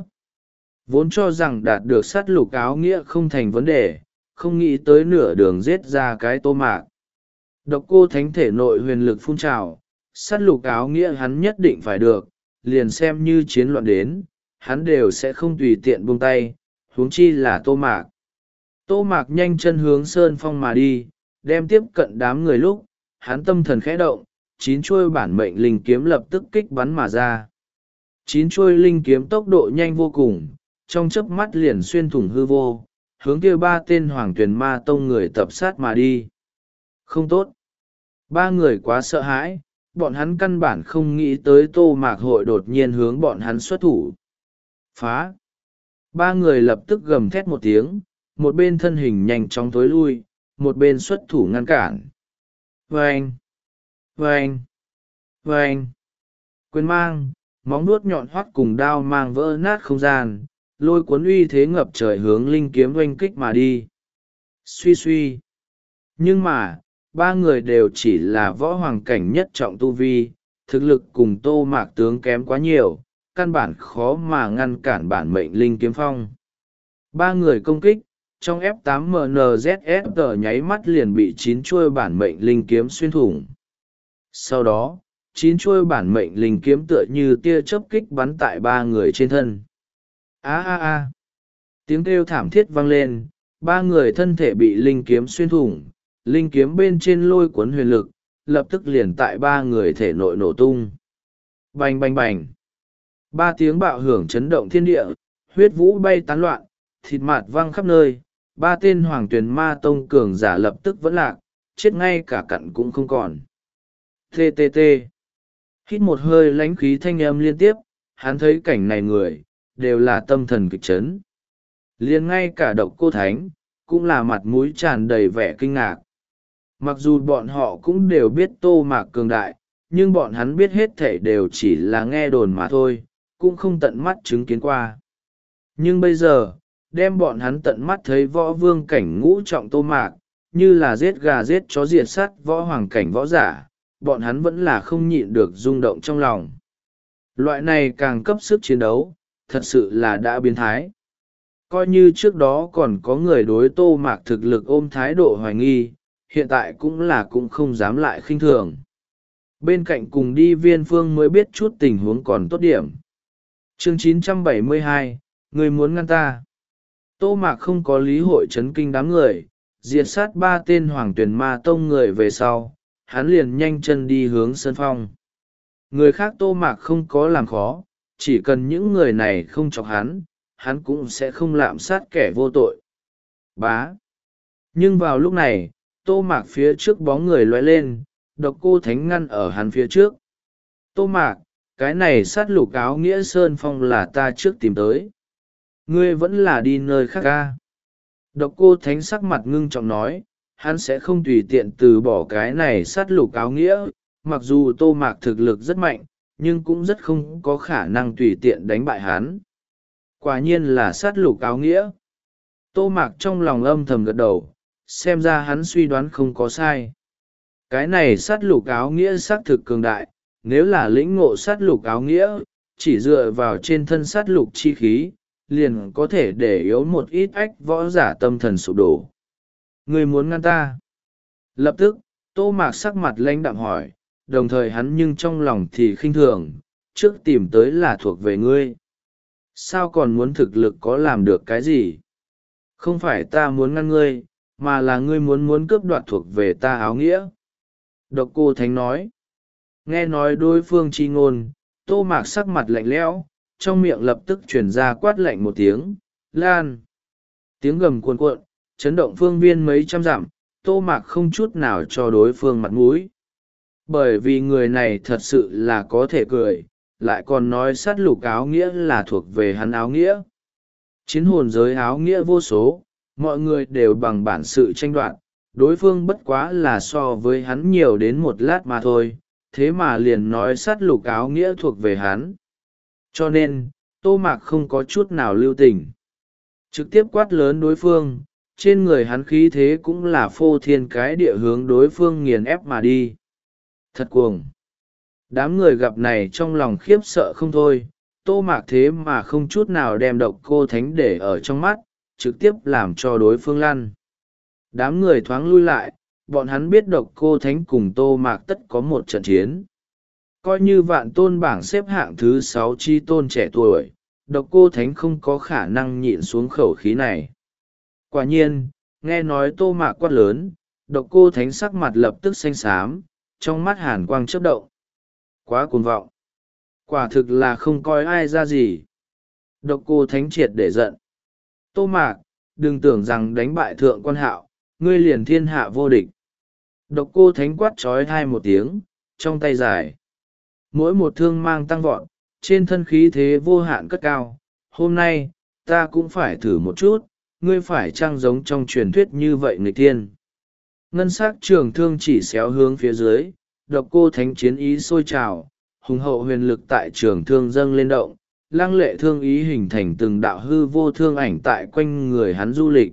Vốn cho rằng đạt được sát lục áo nghĩa không thành vấn đề, không nghĩ tới nửa đường giết ra cái Tô Mạc. Độc Cô Thánh thể nội huyền lực phun trào, sát lục áo nghĩa hắn nhất định phải được, liền xem như chiến loạn đến, hắn đều sẽ không tùy tiện buông tay, huống chi là Tô Mạc. Tô Mạc nhanh chân hướng Sơn Phong mà đi, đem tiếp cận đám người lúc, hắn tâm thần khẽ động, chín chuôi bản mệnh linh kiếm lập tức kích bắn mà ra. Chín chuôi linh kiếm tốc độ nhanh vô cùng, trong chớp mắt liền xuyên thủng hư vô, hướng kia ba tên Hoàng Tuyền Ma Tông người tập sát mà đi. Không tốt. Ba người quá sợ hãi, bọn hắn căn bản không nghĩ tới Tô Mạc hội đột nhiên hướng bọn hắn xuất thủ. Phá. Ba người lập tức gầm thét một tiếng, một bên thân hình nhanh chóng tối lui, một bên xuất thủ ngăn cản. Vâng! Vâng! Vâng! Quyền mang, móng nuốt nhọn hoắt cùng đao mang vỡ nát không gian, lôi cuốn uy thế ngập trời hướng linh kiếm oanh kích mà đi. Suy suy! Nhưng mà, ba người đều chỉ là võ hoàng cảnh nhất trọng tu vi, thực lực cùng Tô Mạc tướng kém quá nhiều, căn bản khó mà ngăn cản bản mệnh linh kiếm phong. Ba người công kích, trong F tám M N Z S tờ nháy mắt liền bị chín chuôi bản mệnh linh kiếm xuyên thủng. Sau đó, chín chuôi bản mệnh linh kiếm tựa như tia chớp kích bắn tại ba người trên thân. A a a! Tiếng kêu thảm thiết vang lên, ba người thân thể bị linh kiếm xuyên thủng, linh kiếm bên trên lôi cuốn huyền lực, lập tức liền tại ba người thể nội nổ tung. Bành bành bành! Ba tiếng bạo hưởng chấn động thiên địa, huyết vũ bay tán loạn, thịt mạt văng khắp nơi, ba tên Hoàng Tuyền Ma Tông cường giả lập tức vẫn lạc, chết ngay cả cặn cũng không còn. Tê tê tê. Hít một hơi lãnh khí thanh âm liên tiếp, hắn thấy cảnh này người, đều là tâm thần kịch chấn. Liền ngay cả Độc Cô Thánh, cũng là mặt mũi tràn đầy vẻ kinh ngạc. Mặc dù bọn họ cũng đều biết Tô Mạc cường đại, nhưng bọn hắn biết hết thể đều chỉ là nghe đồn mà thôi, cũng không tận mắt chứng kiến qua. Nhưng bây giờ, đem bọn hắn tận mắt thấy võ vương cảnh ngũ trọng Tô Mạc, như là giết gà giết chó diệt sắt võ hoàng cảnh võ giả, bọn hắn vẫn là không nhịn được rung động trong lòng. Loại này càng cấp sức chiến đấu, thật sự là đã biến thái. Coi như trước đó còn có người đối Tô Mạc thực lực ôm thái độ hoài nghi, hiện tại cũng là cũng không dám lại khinh thường. Bên cạnh cùng đi Viên Phương mới biết chút tình huống còn tốt điểm. Chương chín trăm bảy mươi hai, người muốn ngăn ta. Tô Mạc không có lý hội chấn kinh đám người, diệt sát ba tên Hoàng Tuyền Ma Tông người về sau, hắn liền nhanh chân đi hướng Sơn Phong. Người khác Tô Mạc không có làm khó, chỉ cần những người này không chọc hắn, hắn cũng sẽ không lạm sát kẻ vô tội. Bá. Nhưng vào lúc này, Tô Mạc phía trước bóng người lóe lên, Độc Cô Thánh ngăn ở hắn phía trước. Tô Mạc, cái này sát lục áo nghĩa Sơn Phong là ta trước tìm tới. Ngươi vẫn là đi nơi khác ca. Độc Cô Thánh sắc mặt ngưng trọng nói, hắn sẽ không tùy tiện từ bỏ cái này sát lục áo nghĩa, mặc dù Tô Mạc thực lực rất mạnh, nhưng cũng rất không có khả năng tùy tiện đánh bại hắn. Quả nhiên là sát lục áo nghĩa. Tô Mạc trong lòng âm thầm gật đầu, xem ra hắn suy đoán không có sai. Cái này sát lục áo nghĩa xác thực cường đại, nếu là lĩnh ngộ sát lục áo nghĩa, chỉ dựa vào trên thân sát lục chi khí, liền có thể để yếu một ít ách võ giả tâm thần sụp đổ. Người muốn ngăn ta? Lập tức, Tô Mạc sắc mặt lãnh đạm hỏi, đồng thời hắn nhưng trong lòng thì khinh thường, trước tìm tới là thuộc về ngươi. Sao còn muốn thực lực có làm được cái gì? Không phải ta muốn ngăn ngươi, mà là ngươi muốn muốn cướp đoạt thuộc về ta áo nghĩa. Độc Cô Thánh nói. Nghe nói đối phương chi ngôn, Tô Mạc sắc mặt lạnh lẽo, trong miệng lập tức chuyển ra quát lạnh một tiếng, lan. Tiếng gầm cuồn cuộn, chấn động phương viên mấy trăm dặm, Tô Mạc không chút nào cho đối phương mặt mũi. Bởi vì người này thật sự là có thể cười, lại còn nói sát lục áo nghĩa là thuộc về hắn áo nghĩa. Chiến hồn giới áo nghĩa vô số, mọi người đều bằng bản sự tranh đoạt, đối phương bất quá là so với hắn nhiều đến một lát mà thôi, thế mà liền nói sát lục áo nghĩa thuộc về hắn. Cho nên, Tô Mạc không có chút nào lưu tình. Trực tiếp quát lớn đối phương, trên người hắn khí thế cũng là phô thiên cái địa hướng đối phương nghiền ép mà đi. Thật cuồng. Đám người gặp này trong lòng khiếp sợ không thôi, Tô Mạc thế mà không chút nào đem Độc Cô Thánh để ở trong mắt, trực tiếp làm cho đối phương lăn. Đám người thoáng lui lại, bọn hắn biết Độc Cô Thánh cùng Tô Mạc tất có một trận chiến. Coi như vạn tôn bảng xếp hạng thứ sáu chi tôn trẻ tuổi, Độc Cô Thánh không có khả năng nhịn xuống khẩu khí này. Quả nhiên, nghe nói Tô Mạc quát lớn, Độc Cô Thánh sắc mặt lập tức xanh xám, trong mắt hàn quang chớp động. Quá cuồng vọng. Quả thực là không coi ai ra gì. Độc Cô Thánh triệt để giận. Tô Mạc, đừng tưởng rằng đánh bại thượng quan hạo, ngươi liền thiên hạ vô địch. Độc Cô Thánh quát trói thai một tiếng, trong tay dài. Mỗi một thương mang tăng vọt, trên thân khí thế vô hạn cất cao. Hôm nay, ta cũng phải thử một chút, ngươi phải chăng giống trong truyền thuyết như vậy người tiên. Ngân sắc trường thương chỉ xéo hướng phía dưới, Độc Cô Thánh chiến ý sôi trào, hùng hậu huyền lực tại trường thương dâng lên động, lăng lệ thương ý hình thành từng đạo hư vô thương ảnh tại quanh người hắn du lịch.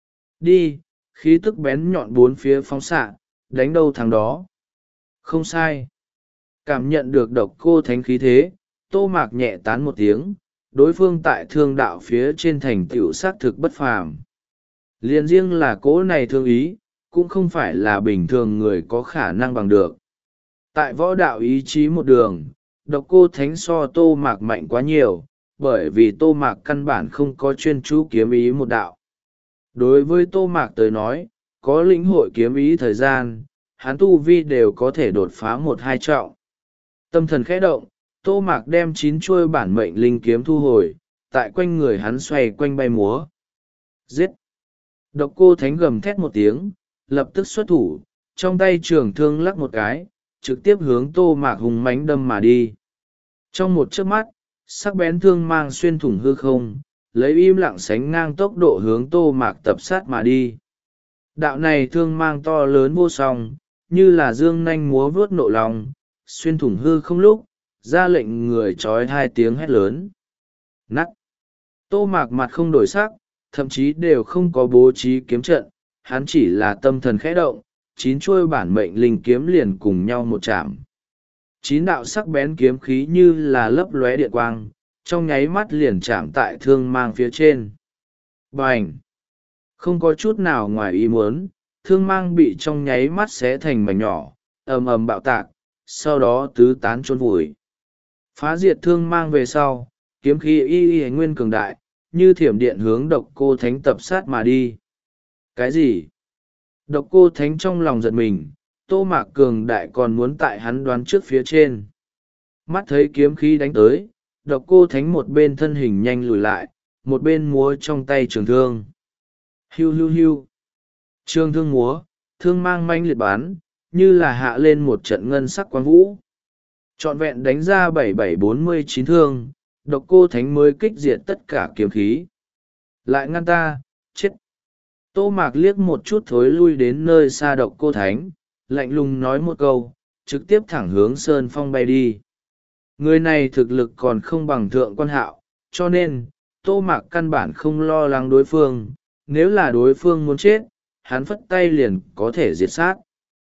Đi, khí tức bén nhọn bốn phía phóng xạ, đánh đâu thằng đó. Không sai. Cảm nhận được Độc Cô Thánh khí thế, Tô Mạc nhẹ tán một tiếng, đối phương tại thương đạo phía trên thành tựu xác thực bất phàm. Liên riêng là cỗ này thương ý, cũng không phải là bình thường người có khả năng bằng được. Tại võ đạo ý chí một đường, Độc Cô Thánh so Tô Mạc mạnh quá nhiều, bởi vì Tô Mạc căn bản không có chuyên chú kiếm ý một đạo. Đối với Tô Mạc tới nói, có lĩnh hội kiếm ý thời gian, hắn tu vi đều có thể đột phá một hai trọng. Tâm thần khẽ động, Tô Mạc đem chín chuôi bản mệnh linh kiếm thu hồi, tại quanh người hắn xoay quanh bay múa. Giết! Độc Cô Thánh gầm thét một tiếng, lập tức xuất thủ, trong tay trường thương lắc một cái, trực tiếp hướng Tô Mạc hùng mãnh đâm mà đi. Trong một chớp mắt, sắc bén thương mang xuyên thủng hư không, lấy im lặng sánh ngang tốc độ hướng Tô Mạc tập sát mà đi. Đạo này thương mang to lớn vô song, như là dương nanh múa vớt nộ lòng, xuyên thủng hư không lúc, ra lệnh người trói hai tiếng hét lớn. Nắt! Tô Mạc mặt không đổi sắc, thậm chí đều không có bố trí kiếm trận, hắn chỉ là tâm thần khẽ động, chín chuôi bản mệnh linh kiếm liền cùng nhau một chạm. Chín đạo sắc bén kiếm khí như là lấp lóe điện quang, trong nháy mắt liền chạm tại thương mang phía trên. Bành! Không có chút nào ngoài ý muốn, thương mang bị trong nháy mắt xé thành mảnh nhỏ, ầm ầm bạo tạc, sau đó tứ tán chôn vùi. Phá diệt thương mang về sau, kiếm khí y y nguyên cường đại, như thiểm điện hướng Độc Cô Thánh tập sát mà đi. Cái gì? Độc Cô Thánh trong lòng giật mình, Tô Mạc cường đại còn muốn tại hắn đoán trước phía trên. Mắt thấy kiếm khí đánh tới, Độc Cô Thánh một bên thân hình nhanh lùi lại, một bên múa trong tay trường thương. Hiu hiu hiu. Trường thương múa, thương mang manh liệt bán, như là hạ lên một trận ngân sắc quang vũ. Trọn vẹn đánh ra bảy bảy bốn mươi chín thương, Độc Cô Thánh mới kích diệt tất cả kiếm khí. Lại ngăn ta, chết. Tô Mạc liếc một chút thối lui đến nơi xa Độc Cô Thánh, lạnh lùng nói một câu, trực tiếp thẳng hướng Sơn Phong bay đi. Người này thực lực còn không bằng thượng quan hạo, cho nên, Tô Mạc căn bản không lo lắng đối phương, nếu là đối phương muốn chết, hắn phất tay liền có thể diệt sát.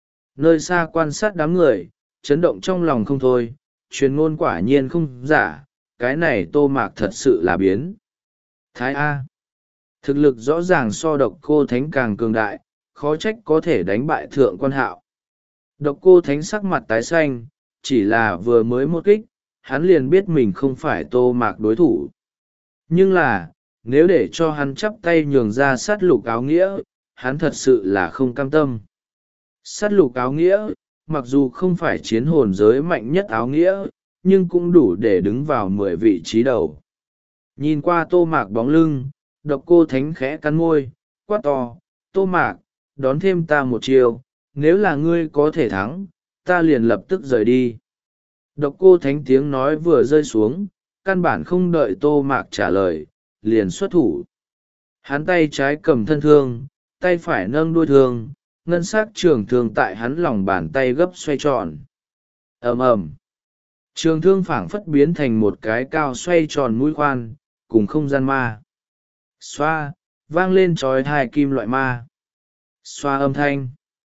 Nơi xa quan sát đám người, chấn động trong lòng không thôi, truyền ngôn quả nhiên không giả, cái này Tô Mạc thật sự là biến. Thái A. Thực lực rõ ràng so độc cô thánh càng cường đại, khó trách có thể đánh bại thượng quan hạo. Độc cô thánh sắc mặt tái xanh, chỉ là vừa mới một kích, hắn liền biết mình không phải Tô Mạc đối thủ. Nhưng là, nếu để cho hắn chắp tay nhường ra sát lục áo nghĩa, hắn thật sự là không cam tâm. Sát lục áo nghĩa, mặc dù không phải chiến hồn giới mạnh nhất áo nghĩa, nhưng cũng đủ để đứng vào mười vị trí đầu. Nhìn qua Tô Mạc bóng lưng, độc cô thánh khẽ cắn môi, quát to, Tô Mạc, đón thêm ta một chiều, nếu là ngươi có thể thắng, ta liền lập tức rời đi. Độc cô thánh tiếng nói vừa rơi xuống, căn bản không đợi Tô Mạc trả lời, liền xuất thủ. Hắn tay trái cầm thân thương, tay phải nâng đuôi thương, ngân sắc trường thương tại hắn lòng bàn tay gấp xoay tròn. Ầm ầm, trường thương phảng phất biến thành một cái cao xoay tròn mũi khoan, cùng không gian ma. Xoa, vang lên trói hai kim loại ma. Xoa âm thanh.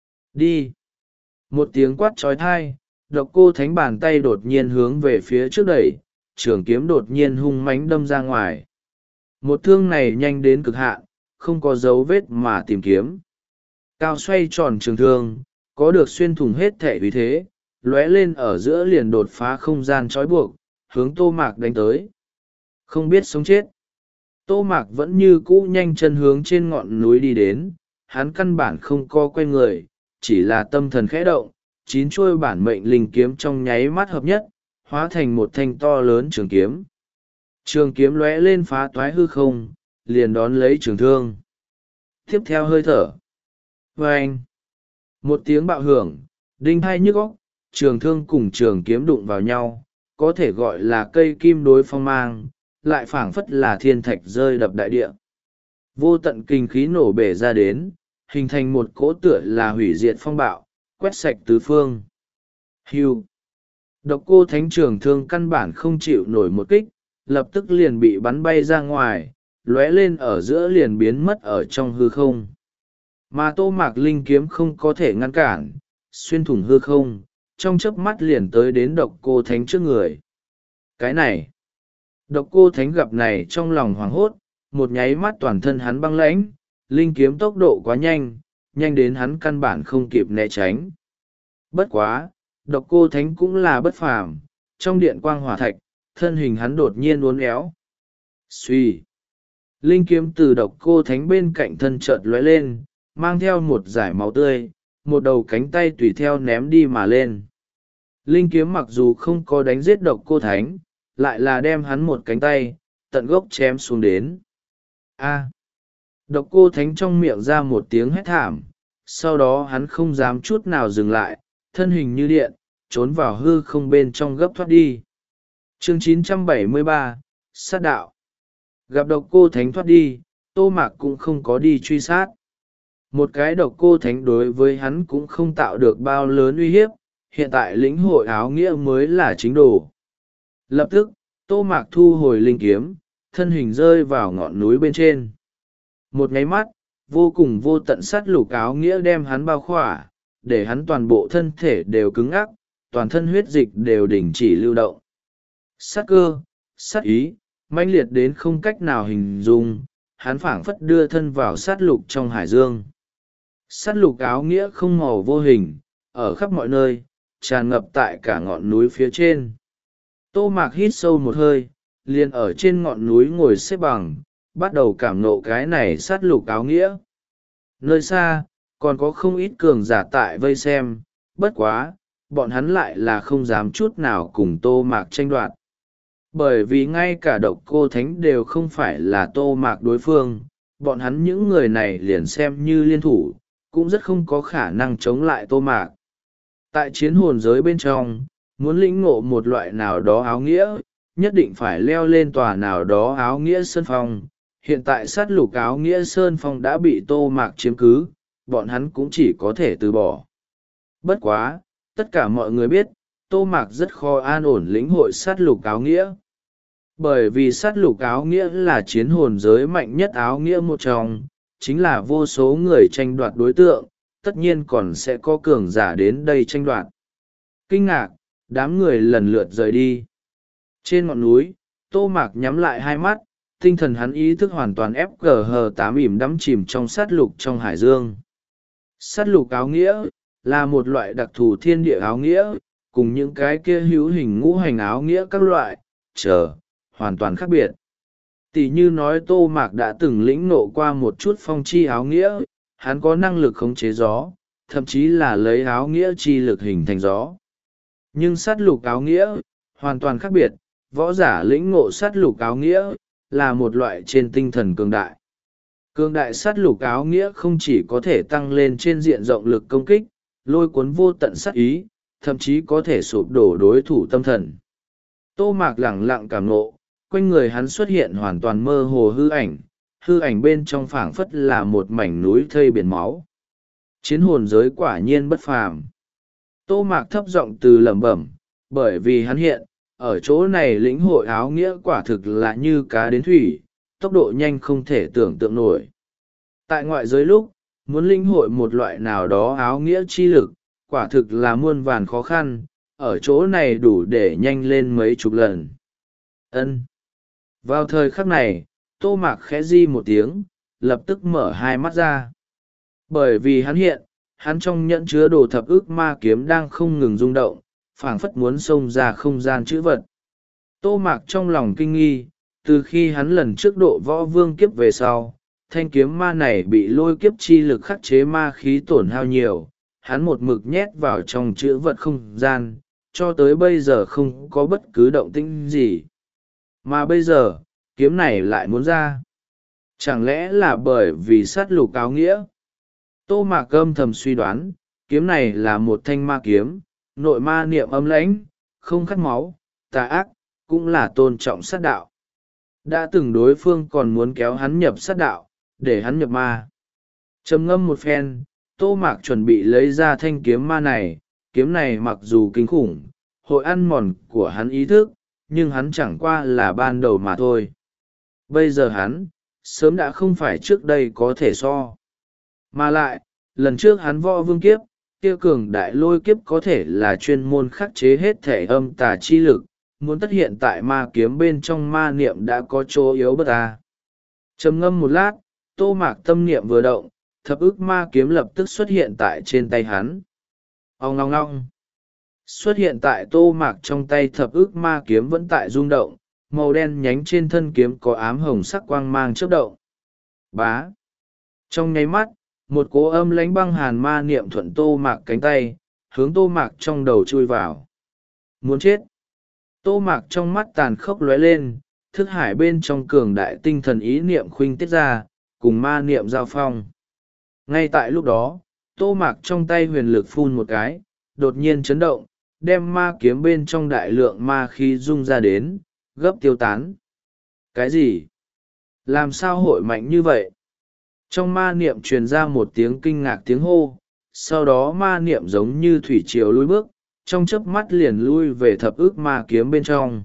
Đi. Một tiếng quát trói thai, độc cô thánh bàn tay đột nhiên hướng về phía trước đẩy, trường kiếm đột nhiên hung mãnh đâm ra ngoài. Một thương này nhanh đến cực hạn, không có dấu vết mà tìm kiếm. Cao xoay tròn trường thương, có được xuyên thủng hết thể uy thế, lóe lên ở giữa liền đột phá không gian trói buộc, hướng Tô Mạc đánh tới. Không biết sống chết. Tô Mạc vẫn như cũ nhanh chân hướng trên ngọn núi đi đến, hắn căn bản không co quay người, chỉ là tâm thần khẽ động, chín chuôi bản mệnh linh kiếm trong nháy mắt hợp nhất, hóa thành một thanh to lớn trường kiếm. Trường kiếm lóe lên phá toái hư không, liền đón lấy trường thương. Tiếp theo hơi thở. Vâng! Một tiếng bạo hưởng, đinh hai nhức óc, trường thương cùng trường kiếm đụng vào nhau, có thể gọi là cây kim đối phong mang, lại phảng phất là thiên thạch rơi đập đại địa. Vô tận kinh khí nổ bể ra đến, hình thành một cỗ tựa là hủy diệt phong bạo, quét sạch tứ phương. Hưu! Độc cô thánh trường thương căn bản không chịu nổi một kích, lập tức liền bị bắn bay ra ngoài, lóe lên ở giữa liền biến mất ở trong hư không. Mà Tô Mạc linh kiếm không có thể ngăn cản, xuyên thủng hư không, trong chớp mắt liền tới đến độc cô thánh trước người. Cái này! Độc cô thánh gặp này trong lòng hoảng hốt, một nháy mắt toàn thân hắn băng lãnh, linh kiếm tốc độ quá nhanh, nhanh đến hắn căn bản không kịp né tránh. Bất quá, độc cô thánh cũng là bất phàm, trong điện quang hỏa thạch, thân hình hắn đột nhiên uốn éo. Xuy! Linh kiếm từ độc cô thánh bên cạnh thân chợt lóe lên, mang theo một dải máu tươi, một đầu cánh tay tùy theo ném đi mà lên. Linh kiếm mặc dù không có đánh giết độc cô thánh, lại là đem hắn một cánh tay, tận gốc chém xuống đến. A! Độc cô thánh trong miệng ra một tiếng hét thảm, sau đó hắn không dám chút nào dừng lại, thân hình như điện, trốn vào hư không bên trong gấp thoát đi. Chương chín trăm bảy mươi ba, sát đạo. Gặp độc cô thánh thoát đi, Tô Mạc cũng không có đi truy sát. Một cái độc cô thánh đối với hắn cũng không tạo được bao lớn uy hiếp, hiện tại lĩnh hội áo nghĩa mới là chính đồ. Lập tức, Tô Mạc thu hồi linh kiếm, thân hình rơi vào ngọn núi bên trên. Một nháy mắt, vô cùng vô tận sát lục áo nghĩa đem hắn bao khỏa, để hắn toàn bộ thân thể đều cứng ngắc, toàn thân huyết dịch đều đình chỉ lưu động. Sát cơ, sát ý, mãnh liệt đến không cách nào hình dung, hắn phảng phất đưa thân vào sát lục trong hải dương. Sát lục áo nghĩa không màu vô hình, ở khắp mọi nơi, tràn ngập tại cả ngọn núi phía trên. Tô Mạc hít sâu một hơi, liền ở trên ngọn núi ngồi xếp bằng, bắt đầu cảm nộ cái này sát lục áo nghĩa. Nơi xa, còn có không ít cường giả tại vây xem, bất quá, bọn hắn lại là không dám chút nào cùng Tô Mạc tranh đoạt. Bởi vì ngay cả độc cô thánh đều không phải là Tô Mạc đối phương, bọn hắn những người này liền xem như liên thủ, cũng rất không có khả năng chống lại Tô Mạc. Tại chiến hồn giới bên trong, muốn lĩnh ngộ một loại nào đó áo nghĩa, nhất định phải leo lên tòa nào đó áo nghĩa sơn phong. Hiện tại sát lục áo nghĩa sơn phong đã bị Tô Mạc chiếm cứ, bọn hắn cũng chỉ có thể từ bỏ. Bất quá, tất cả mọi người biết, Tô Mạc rất khó an ổn lĩnh hội sát lục áo nghĩa. Bởi vì sát lục áo nghĩa là chiến hồn giới mạnh nhất áo nghĩa một trong, chính là vô số người tranh đoạt đối tượng, tất nhiên còn sẽ có cường giả đến đây tranh đoạt. Kinh ngạc, đám người lần lượt rời đi. Trên ngọn núi, Tô Mạc nhắm lại hai mắt, tinh thần hắn ý thức hoàn toàn ép gờ hờ tám ỉm đắm chìm trong sát lục trong hải dương. Sát lục áo nghĩa là một loại đặc thù thiên địa áo nghĩa, cùng những cái kia hữu hình ngũ hành áo nghĩa các loại, chờ, hoàn toàn khác biệt. Tỷ như nói Tô Mạc đã từng lĩnh nộ qua một chút phong chi áo nghĩa, hắn có năng lực khống chế gió, thậm chí là lấy áo nghĩa chi lực hình thành gió. Nhưng sát lục áo nghĩa, hoàn toàn khác biệt, võ giả lĩnh ngộ sát lục áo nghĩa, là một loại trên tinh thần cường đại. Cường đại sát lục áo nghĩa không chỉ có thể tăng lên trên diện rộng lực công kích, lôi cuốn vô tận sát ý, thậm chí có thể sụp đổ đối thủ tâm thần. Tô Mạc lẳng lặng cảm ngộ, quanh người hắn xuất hiện hoàn toàn mơ hồ hư ảnh, hư ảnh bên trong phảng phất là một mảnh núi thây biển máu. Chiến hồn giới quả nhiên bất phàm. Tô Mạc thấp giọng từ lẩm bẩm, bởi vì hắn hiện, ở chỗ này lĩnh hội áo nghĩa quả thực là như cá đến thủy, tốc độ nhanh không thể tưởng tượng nổi. Tại ngoại giới lúc, muốn lĩnh hội một loại nào đó áo nghĩa chi lực, quả thực là muôn vàn khó khăn, ở chỗ này đủ để nhanh lên mấy chục lần. Ân. Vào thời khắc này, Tô Mạc khẽ di một tiếng, lập tức mở hai mắt ra. Bởi vì hắn hiện, hắn trong nhẫn chứa đồ thập ức ma kiếm đang không ngừng rung động, phảng phất muốn xông ra không gian chữ vật. Tô Mạc trong lòng kinh nghi, từ khi hắn lần trước độ võ vương kiếp về sau, thanh kiếm ma này bị lôi kiếp chi lực khắc chế ma khí tổn hao nhiều, hắn một mực nhét vào trong chữ vật không gian, cho tới bây giờ không có bất cứ động tĩnh gì. Mà bây giờ, kiếm này lại muốn ra. Chẳng lẽ là bởi vì sát lục áo nghĩa? Tô Mạc âm thầm suy đoán, kiếm này là một thanh ma kiếm, nội ma niệm âm lãnh, không khát máu, tà ác, cũng là tôn trọng sát đạo. Đã từng đối phương còn muốn kéo hắn nhập sát đạo, để hắn nhập ma. Trầm ngâm một phen, Tô Mạc chuẩn bị lấy ra thanh kiếm ma này, kiếm này mặc dù kinh khủng, hội ăn mòn của hắn ý thức, nhưng hắn chẳng qua là ban đầu mà thôi. Bây giờ hắn, sớm đã không phải trước đây có thể so. Mà lại, lần trước hắn võ vương kiếp, kia cường đại lôi kiếp có thể là chuyên môn khắc chế hết thể âm tà chi lực, muốn tất hiện tại ma kiếm bên trong ma niệm đã có chỗ yếu bất ta. Trầm ngâm một lát, Tô Mạc tâm niệm vừa động, thập ức ma kiếm lập tức xuất hiện tại trên tay hắn. Ong ngong ngong. Xuất hiện tại Tô Mạc trong tay thập ức ma kiếm vẫn tại rung động, màu đen nhánh trên thân kiếm có ám hồng sắc quang mang chớp động. Bá. Trong nháy mắt, một cỗ âm lãnh băng hàn ma niệm thuận Tô Mạc cánh tay, hướng Tô Mạc trong đầu chui vào. Muốn chết. Tô Mạc trong mắt tàn khốc lóe lên, thức hải bên trong cường đại tinh thần ý niệm khuynh tiết ra, cùng ma niệm giao phong. Ngay tại lúc đó, Tô Mạc trong tay huyền lực phun một cái, đột nhiên chấn động, đem ma kiếm bên trong đại lượng ma khí rung ra đến, gấp tiêu tán. Cái gì? Làm sao hội mạnh như vậy? Trong ma niệm truyền ra một tiếng kinh ngạc tiếng hô, sau đó ma niệm giống như thủy triều lùi bước, trong chớp mắt liền lui về thập ức ma kiếm bên trong.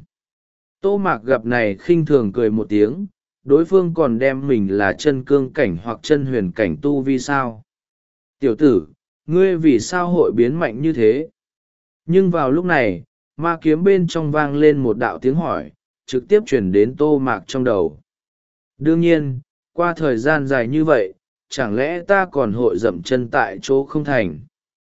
Tô Mạc gặp này khinh thường cười một tiếng, đối phương còn đem mình là chân cương cảnh hoặc chân huyền cảnh tu vi sao? Tiểu tử, ngươi vì sao hội biến mạnh như thế? Nhưng vào lúc này, ma kiếm bên trong vang lên một đạo tiếng hỏi, trực tiếp chuyển đến Tô Mạc trong đầu. Đương nhiên, qua thời gian dài như vậy, chẳng lẽ ta còn hội dậm chân tại chỗ không thành?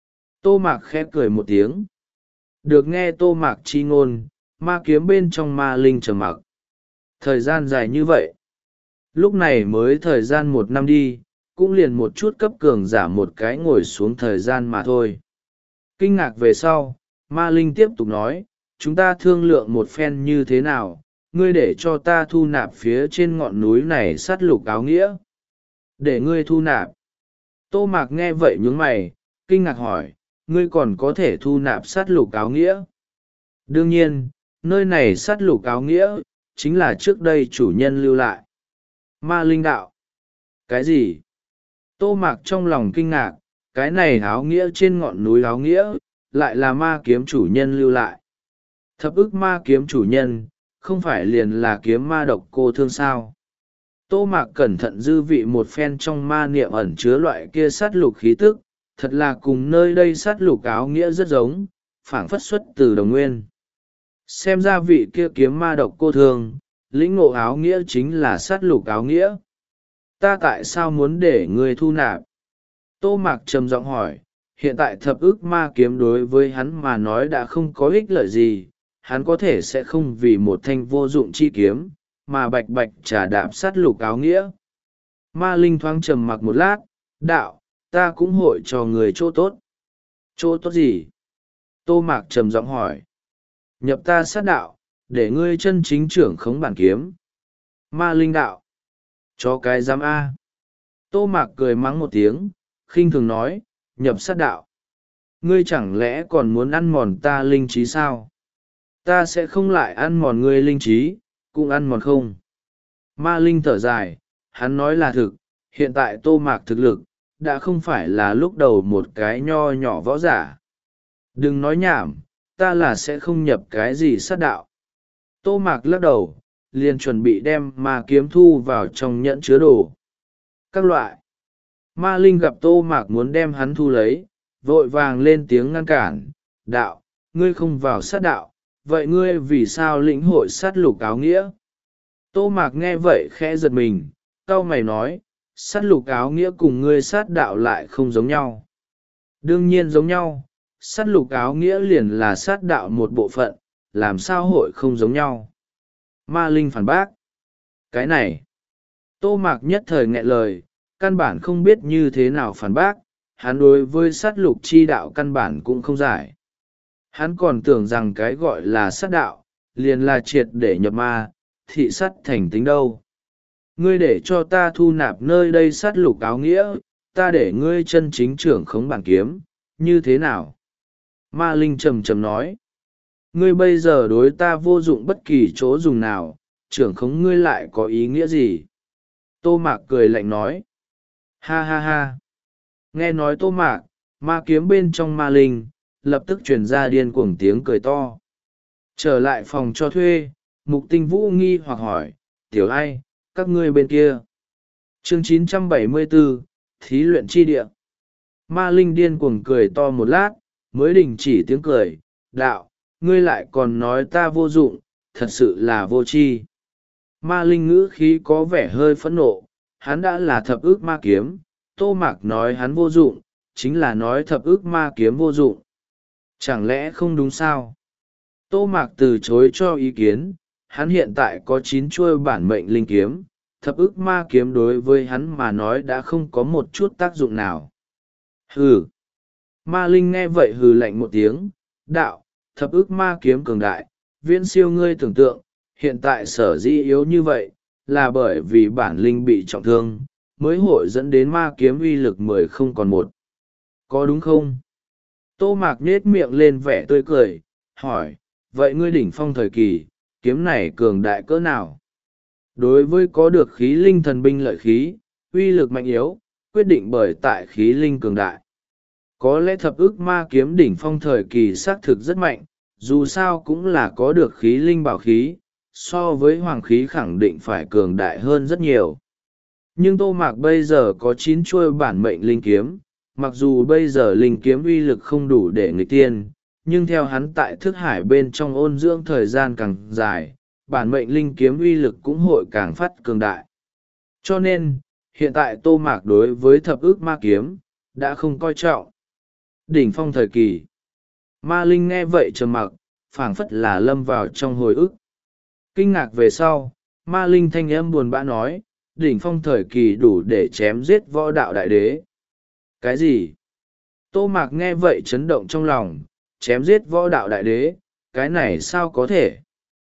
Tô Mạc khẽ cười một tiếng. Được nghe Tô Mạc chi ngôn, ma kiếm bên trong ma linh trầm mặc. Thời gian dài như vậy. Lúc này mới thời gian một năm đi, cũng liền một chút cấp cường giả một cái ngồi xuống thời gian mà thôi. Kinh ngạc về sau, ma linh tiếp tục nói, chúng ta thương lượng một phen như thế nào, ngươi để cho ta thu nạp phía trên ngọn núi này sát lục áo nghĩa. Để ngươi thu nạp. Tô Mạc nghe vậy nhướng mày, kinh ngạc hỏi, ngươi còn có thể thu nạp sát lục áo nghĩa? Đương nhiên, nơi này sát lục áo nghĩa, chính là trước đây chủ nhân lưu lại. Ma linh đạo. Cái gì? Tô Mạc trong lòng kinh ngạc, cái này áo nghĩa trên ngọn núi áo nghĩa, lại là ma kiếm chủ nhân lưu lại. Thập ức ma kiếm chủ nhân, không phải liền là kiếm ma độc cô thương sao? Tô Mạc cẩn thận dư vị một phen trong ma niệm ẩn chứa loại kia sát lục khí tức, thật là cùng nơi đây sát lục áo nghĩa rất giống, phảng phất xuất từ đồng nguyên. Xem ra vị kia kiếm ma độc cô thương, lĩnh ngộ áo nghĩa chính là sát lục áo nghĩa. Ta tại sao muốn để ngươi thu nạp? Tô Mạc trầm giọng hỏi, hiện tại thập ức ma kiếm đối với hắn mà nói đã không có ích lợi gì, hắn có thể sẽ không vì một thanh vô dụng chi kiếm, mà bạch bạch trả đạp sát lục áo nghĩa. Ma Linh thoáng trầm mặc một lát, đạo, ta cũng hội cho người chỗ tốt. Chỗ tốt gì? Tô Mạc trầm giọng hỏi. Nhập ta sát đạo, để ngươi chân chính trưởng khống bản kiếm. Ma Linh đạo. Cho cái giám A. Tô Mạc cười mắng một tiếng, khinh thường nói, nhập sát đạo. Ngươi chẳng lẽ còn muốn ăn mòn ta linh trí sao? Ta sẽ không lại ăn mòn ngươi linh trí, cũng ăn mòn không. Ma Linh thở dài, hắn nói là thực, hiện tại Tô Mạc thực lực, đã không phải là lúc đầu một cái nho nhỏ võ giả. Đừng nói nhảm, ta là sẽ không nhập cái gì sát đạo. Tô Mạc lắc đầu, liền chuẩn bị đem ma kiếm thu vào trong nhẫn chứa đồ. Các loại. Ma Linh gặp Tô Mạc muốn đem hắn thu lấy, vội vàng lên tiếng ngăn cản, đạo, ngươi không vào sát đạo, vậy ngươi vì sao lĩnh hội sát lục áo nghĩa? Tô Mạc nghe vậy khẽ giật mình, cau mày nói, sát lục áo nghĩa cùng ngươi sát đạo lại không giống nhau. Đương nhiên giống nhau, sát lục áo nghĩa liền là sát đạo một bộ phận, làm sao hội không giống nhau. Ma Linh phản bác. Cái này, Tô Mạc nhất thời nghẹn lời, căn bản không biết như thế nào phản bác, hắn đối với sát lục chi đạo căn bản cũng không giải. Hắn còn tưởng rằng cái gọi là sát đạo, liền là triệt để nhập ma, thị sát thành tính đâu. Ngươi để cho ta thu nạp nơi đây sát lục áo nghĩa, ta để ngươi chân chính trưởng khống bản kiếm, như thế nào? Ma Linh trầm trầm nói. Ngươi bây giờ đối ta vô dụng bất kỳ chỗ dùng nào, trưởng khống ngươi lại có ý nghĩa gì? Tô Mạc cười lạnh nói. Ha ha ha. Nghe nói Tô Mạc, ma kiếm bên trong Ma Linh, lập tức truyền ra điên cuồng tiếng cười to. Trở lại phòng cho thuê, Mục Tinh Vũ nghi hoặc hỏi, tiểu ai, các ngươi bên kia. Chương chín trăm bảy mươi bốn, Thí luyện chi địa. Ma Linh điên cuồng cười to một lát, mới đình chỉ tiếng cười, đạo, ngươi lại còn nói ta vô dụng, thật sự là vô tri. Ma Linh ngữ khí có vẻ hơi phẫn nộ, hắn đã là thập ức ma kiếm, Tô Mạc nói hắn vô dụng, chính là nói thập ức ma kiếm vô dụng. Chẳng lẽ không đúng sao? Tô Mạc từ chối cho ý kiến, hắn hiện tại có chín chuôi bản mệnh linh kiếm, thập ức ma kiếm đối với hắn mà nói đã không có một chút tác dụng nào. Hừ! Ma Linh nghe vậy hừ lạnh một tiếng, đạo, thập ức ma kiếm cường đại, viễn siêu ngươi tưởng tượng, hiện tại sở dĩ yếu như vậy, là bởi vì bản linh bị trọng thương, mới hội dẫn đến ma kiếm uy lực mười không còn một. Có đúng không? Tô Mạc nhết miệng lên vẻ tươi cười, hỏi, vậy ngươi đỉnh phong thời kỳ, kiếm này cường đại cỡ nào? Đối với có được khí linh thần binh lợi khí, uy lực mạnh yếu, quyết định bởi tại khí linh cường đại. Có lẽ thập ức ma kiếm đỉnh phong thời kỳ xác thực rất mạnh, dù sao cũng là có được khí linh bảo khí, so với hoàng khí khẳng định phải cường đại hơn rất nhiều. Nhưng Tô Mạc bây giờ có chín chuôi bản mệnh linh kiếm, mặc dù bây giờ linh kiếm uy lực không đủ để nghịch tiên, nhưng theo hắn tại thức hải bên trong ôn dưỡng thời gian càng dài, bản mệnh linh kiếm uy lực cũng hội càng phát cường đại. Cho nên, hiện tại Tô Mạc đối với thập ức ma kiếm, đã không coi trọng. Đỉnh phong thời kỳ. Ma Linh nghe vậy trầm mặc, phảng phất là lâm vào trong hồi ức. Kinh ngạc về sau, Ma Linh thanh âm buồn bã nói, đỉnh phong thời kỳ đủ để chém giết võ đạo đại đế. Cái gì? Tô Mạc nghe vậy chấn động trong lòng, chém giết võ đạo đại đế, cái này sao có thể?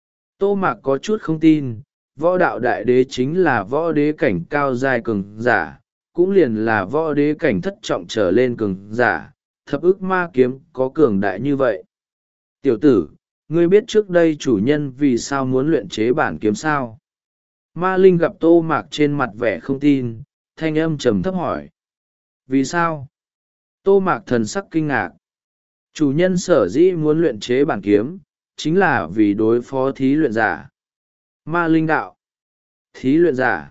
Tô Mạc có chút không tin, võ đạo đại đế chính là võ đế cảnh cao giai cường giả, cũng liền là võ đế cảnh thất trọng trở lên cường giả, thập ức ma kiếm có cường đại như vậy. Tiểu tử, ngươi biết trước đây chủ nhân vì sao muốn luyện chế bản kiếm sao? Ma Linh gặp Tô Mạc trên mặt vẻ không tin, thanh âm trầm thấp hỏi. Vì sao? Tô Mạc thần sắc kinh ngạc. Chủ nhân sở dĩ muốn luyện chế bản kiếm, chính là vì đối phó thí luyện giả. Ma linh đạo. Thí luyện giả.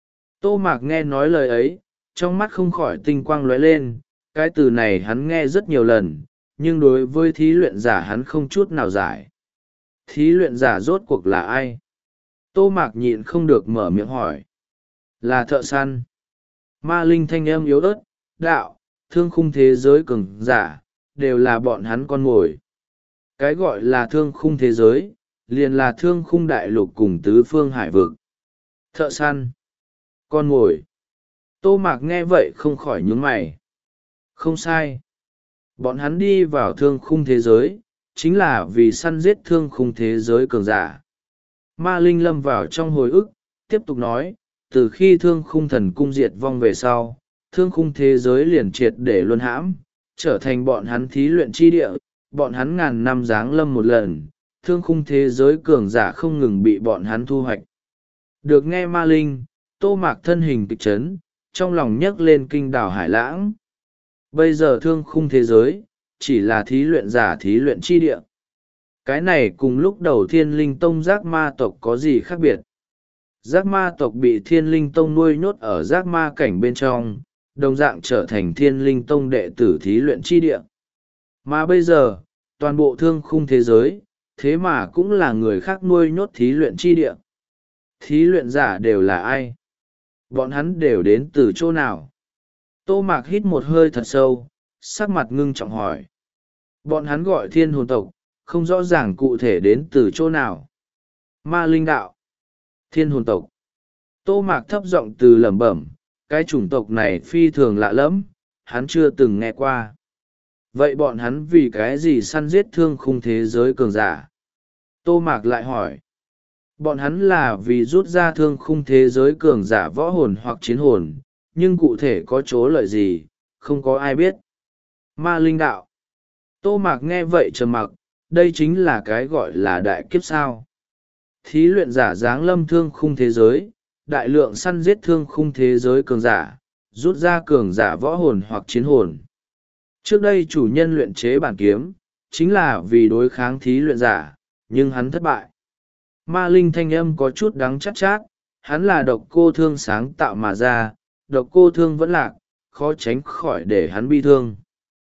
Tô Mạc nghe nói lời ấy, trong mắt không khỏi tinh quang lóe lên, cái từ này hắn nghe rất nhiều lần, nhưng đối với thí luyện giả hắn không chút nào giải. Thí luyện giả rốt cuộc là ai? Tô Mạc nhịn không được mở miệng hỏi. Là thợ săn. Ma linh thanh âm yếu ớt, đạo, thương khung thế giới cường giả, đều là bọn hắn con mồi. Cái gọi là thương khung thế giới, liền là thương khung đại lục cùng tứ phương hải vực. Thợ săn. Con mồi. Tô Mạc nghe vậy không khỏi nhướng mày. Không sai. Bọn hắn đi vào thương khung thế giới, chính là vì săn giết thương khung thế giới cường giả. Ma linh lâm vào trong hồi ức, tiếp tục nói, từ khi thương khung thần cung diệt vong về sau, thương khung thế giới liền triệt để luân hãm, trở thành bọn hắn thí luyện chi địa, bọn hắn ngàn năm giáng lâm một lần, thương khung thế giới cường giả không ngừng bị bọn hắn thu hoạch. Được nghe ma linh, Tô Mạc thân hình kịch chấn, trong lòng nhấc lên kinh đảo hải lãng. Bây giờ thương khung thế giới, chỉ là thí luyện giả thí luyện chi địa. Cái này cùng lúc đầu thiên linh tông giác ma tộc có gì khác biệt? Giác ma tộc bị thiên linh tông nuôi nhốt ở giác ma cảnh bên trong, đồng dạng trở thành thiên linh tông đệ tử thí luyện chi địa. Mà bây giờ, toàn bộ thương khung thế giới, thế mà cũng là người khác nuôi nhốt thí luyện chi địa. Thí luyện giả đều là ai? Bọn hắn đều đến từ chỗ nào? Tô Mạc hít một hơi thật sâu, sắc mặt ngưng trọng hỏi. Bọn hắn gọi thiên hồn tộc, không rõ ràng cụ thể đến từ chỗ nào. Ma linh đạo. Thiên hồn tộc. Tô Mạc thấp giọng từ lẩm bẩm, cái chủng tộc này phi thường lạ lẫm, hắn chưa từng nghe qua. Vậy bọn hắn vì cái gì săn giết thương khung thế giới cường giả? Tô Mạc lại hỏi. Bọn hắn là vì rút ra thương khung thế giới cường giả võ hồn hoặc chiến hồn, nhưng cụ thể có chỗ lợi gì, không có ai biết. Ma linh đạo. Tô Mạc nghe vậy trầm mặc, đây chính là cái gọi là đại kiếp sao. Thí luyện giả giáng lâm thương khung thế giới, đại lượng săn giết thương khung thế giới cường giả, rút ra cường giả võ hồn hoặc chiến hồn. Trước đây chủ nhân luyện chế bản kiếm, chính là vì đối kháng thí luyện giả, nhưng hắn thất bại. Ma linh thanh âm có chút đắng chát chát, hắn là độc cô thương sáng tạo mà ra, độc cô thương vẫn lạc, khó tránh khỏi để hắn bi thương.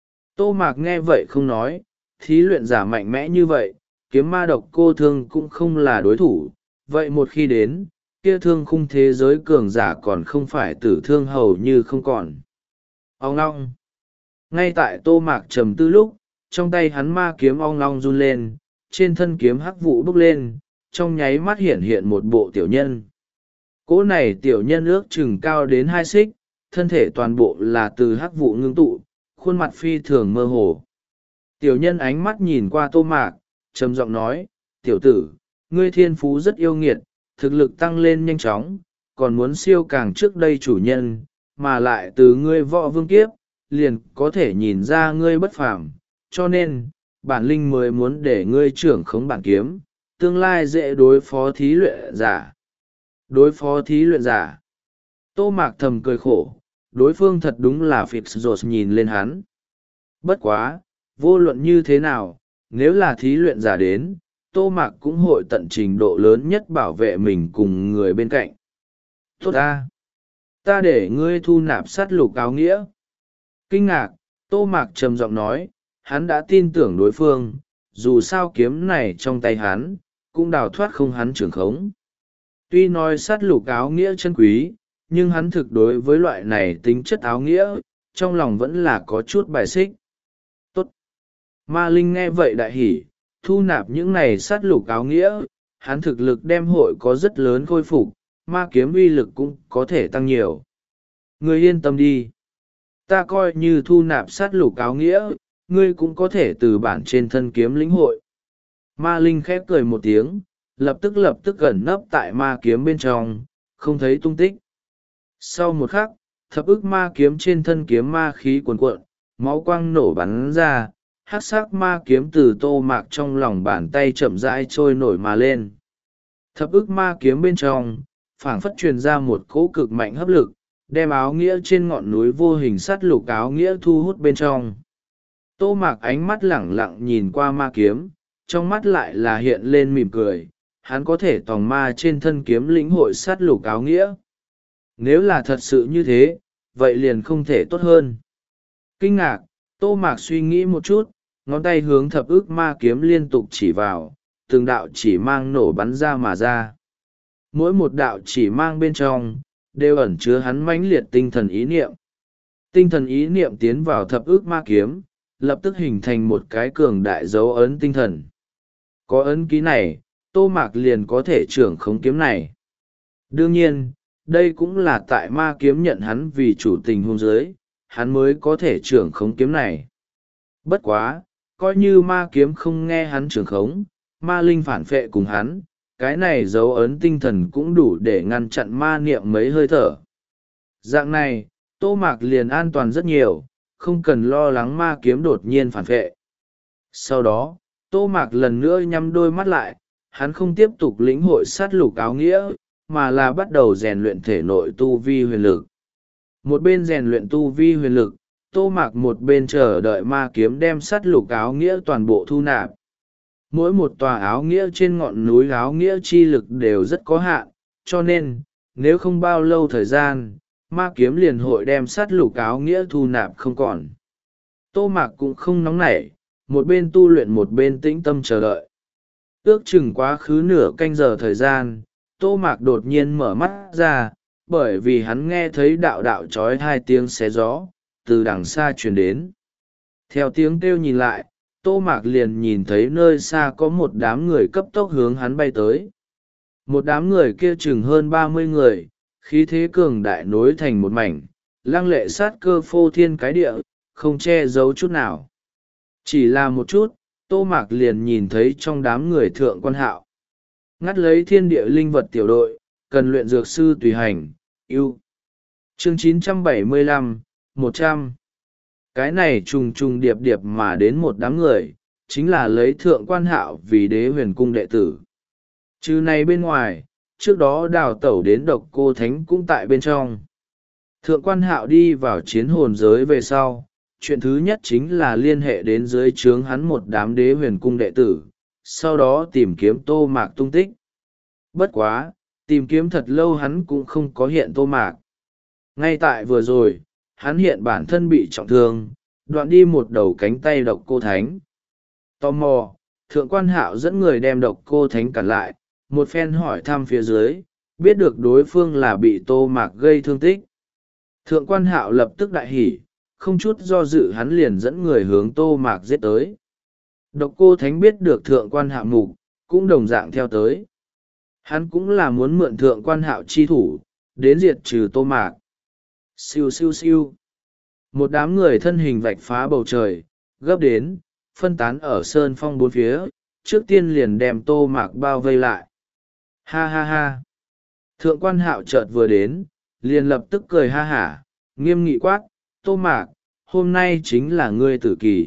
Tô Mạc nghe vậy không nói, thí luyện giả mạnh mẽ như vậy, kiếm ma độc cô thương cũng không là đối thủ, vậy một khi đến, kia thương khung thế giới cường giả còn không phải tử thương hầu như không còn. Ông long. Ngay tại Tô Mạc trầm tư lúc, trong tay hắn ma kiếm ong long run lên, trên thân kiếm hắc vụ bốc lên, trong nháy mắt hiện hiện một bộ tiểu nhân. Cỗ này tiểu nhân ước chừng cao đến hai xích, thân thể toàn bộ là từ hắc vụ ngưng tụ, khuôn mặt phi thường mơ hồ. Tiểu nhân ánh mắt nhìn qua Tô Mạc, trầm giọng nói, tiểu tử, ngươi thiên phú rất yêu nghiệt, thực lực tăng lên nhanh chóng, còn muốn siêu càng trước đây chủ nhân, mà lại từ ngươi võ vương kiếp, liền có thể nhìn ra ngươi bất phàm, cho nên, bản linh mới muốn để ngươi trưởng khống bản kiếm, tương lai dễ đối phó thí luyện giả. Đối phó thí luyện giả. Tô Mạc thầm cười khổ, đối phương thật đúng là phịp rột nhìn lên hắn. Bất quá, vô luận như thế nào, nếu là thí luyện giả đến, Tô Mạc cũng hội tận trình độ lớn nhất bảo vệ mình cùng người bên cạnh. Tốt ta! Ta để ngươi thu nạp sát lục áo nghĩa. Kinh ngạc, Tô Mạc trầm giọng nói, hắn đã tin tưởng đối phương, dù sao kiếm này trong tay hắn, cũng đào thoát không hắn trưởng khống. Tuy nói sát lục áo nghĩa chân quý, nhưng hắn thực đối với loại này tính chất áo nghĩa, trong lòng vẫn là có chút bài xích. Tốt! Ma Linh nghe vậy đại hỉ, thu nạp những này sát lục áo nghĩa, hắn thực lực đem hội có rất lớn khôi phục, ma kiếm uy lực cũng có thể tăng nhiều. Ngươi yên tâm đi. Ta coi như thu nạp sát lục áo nghĩa, ngươi cũng có thể từ bản trên thân kiếm lĩnh hội. Ma Linh khép cười một tiếng, lập tức lập tức gần nấp tại ma kiếm bên trong, không thấy tung tích. Sau một khắc, thập ức ma kiếm trên thân kiếm ma khí cuồn cuộn, máu quang nổ bắn ra, hắc sắc ma kiếm từ Tô Mạc trong lòng bàn tay chậm rãi trôi nổi mà lên. Thập ức ma kiếm bên trong, phảng phất truyền ra một cỗ cực mạnh hấp lực, đem áo nghĩa trên ngọn núi vô hình sắt lục áo nghĩa thu hút bên trong. Tô Mạc ánh mắt lẳng lặng nhìn qua ma kiếm, trong mắt lại là hiện lên mỉm cười, hắn có thể tòng ma trên thân kiếm lĩnh hội sát lục áo nghĩa. Nếu là thật sự như thế, vậy liền không thể tốt hơn. Kinh ngạc, Tô Mạc suy nghĩ một chút, ngón tay hướng thập ức ma kiếm liên tục chỉ vào, từng đạo chỉ mang nổ bắn ra mà ra. Mỗi một đạo chỉ mang bên trong, đều ẩn chứa hắn mãnh liệt tinh thần ý niệm. Tinh thần ý niệm tiến vào thập ức ma kiếm, lập tức hình thành một cái cường đại dấu ấn tinh thần. Có ấn ký này, Tô Mạc liền có thể trưởng khống kiếm này. Đương nhiên, đây cũng là tại ma kiếm nhận hắn vì chủ tình hôn giới, hắn mới có thể trưởng khống kiếm này. Bất quá, coi như ma kiếm không nghe hắn trưởng khống, ma linh phản phệ cùng hắn, cái này dấu ấn tinh thần cũng đủ để ngăn chặn ma niệm mấy hơi thở. Dạng này, Tô Mạc liền an toàn rất nhiều, không cần lo lắng ma kiếm đột nhiên phản phệ. Sau đó, Tô Mạc lần nữa nhắm đôi mắt lại, hắn không tiếp tục lĩnh hội sát lục áo nghĩa, mà là bắt đầu rèn luyện thể nội tu vi huyền lực. Một bên rèn luyện tu vi huyền lực, Tô Mạc một bên chờ đợi ma kiếm đem sát lục áo nghĩa toàn bộ thu nạp. Mỗi một tòa áo nghĩa trên ngọn núi áo nghĩa chi lực đều rất có hạn, cho nên, nếu không bao lâu thời gian, ma kiếm liền hội đem sát lục áo nghĩa thu nạp không còn. Tô Mạc cũng không nóng nảy, một bên tu luyện một bên tĩnh tâm chờ đợi. Ước chừng quá khứ nửa canh giờ thời gian, Tô Mạc đột nhiên mở mắt ra, bởi vì hắn nghe thấy đạo đạo trói hai tiếng xé gió, từ đằng xa truyền đến. Theo tiếng kêu nhìn lại, Tô Mạc liền nhìn thấy nơi xa có một đám người cấp tốc hướng hắn bay tới. Một đám người kia chừng hơn ba mươi người, khí thế cường đại nối thành một mảnh, lăng lệ sát cơ phô thiên cái địa, không che giấu chút nào. Chỉ là một chút, Tô Mạc liền nhìn thấy trong đám người thượng quan hạo. Ngắt lấy thiên địa linh vật tiểu đội, cần luyện dược sư tùy hành, yêu. Chương chín trăm bảy mươi lăm, một trăm. Cái này trùng trùng điệp điệp mà đến một đám người, chính là lấy thượng quan hạo vì đế huyền cung đệ tử. Trừ này bên ngoài, trước đó đào tẩu đến độc cô thánh cũng tại bên trong. Thượng quan hạo đi vào chiến hồn giới về sau, chuyện thứ nhất chính là liên hệ đến dưới trướng hắn một đám đế huyền cung đệ tử, sau đó tìm kiếm Tô Mạc tung tích. Bất quá, tìm kiếm thật lâu hắn cũng không có hiện Tô Mạc. Ngay tại vừa rồi, hắn hiện bản thân bị trọng thương, đoạn đi một đầu cánh tay độc cô thánh. Tò mò, thượng quan hạo dẫn người đem độc cô thánh cản lại, một phen hỏi thăm phía dưới, biết được đối phương là bị Tô Mạc gây thương tích. Thượng quan hạo lập tức đại hỉ, không chút do dự hắn liền dẫn người hướng Tô Mạc giết tới. Độc cô thánh biết được thượng quan hạo mục, cũng đồng dạng theo tới. Hắn cũng là muốn mượn thượng quan hạo chi thủ, đến diệt trừ Tô Mạc. Siêu siêu siêu. Một đám người thân hình vạch phá bầu trời, gấp đến, phân tán ở sơn phong bốn phía, trước tiên liền đem Tô Mạc bao vây lại. Ha ha ha. Thượng quan hạo chợt vừa đến, liền lập tức cười ha hả, nghiêm nghị quát, Tô Mạc, hôm nay chính là ngươi tử kỳ.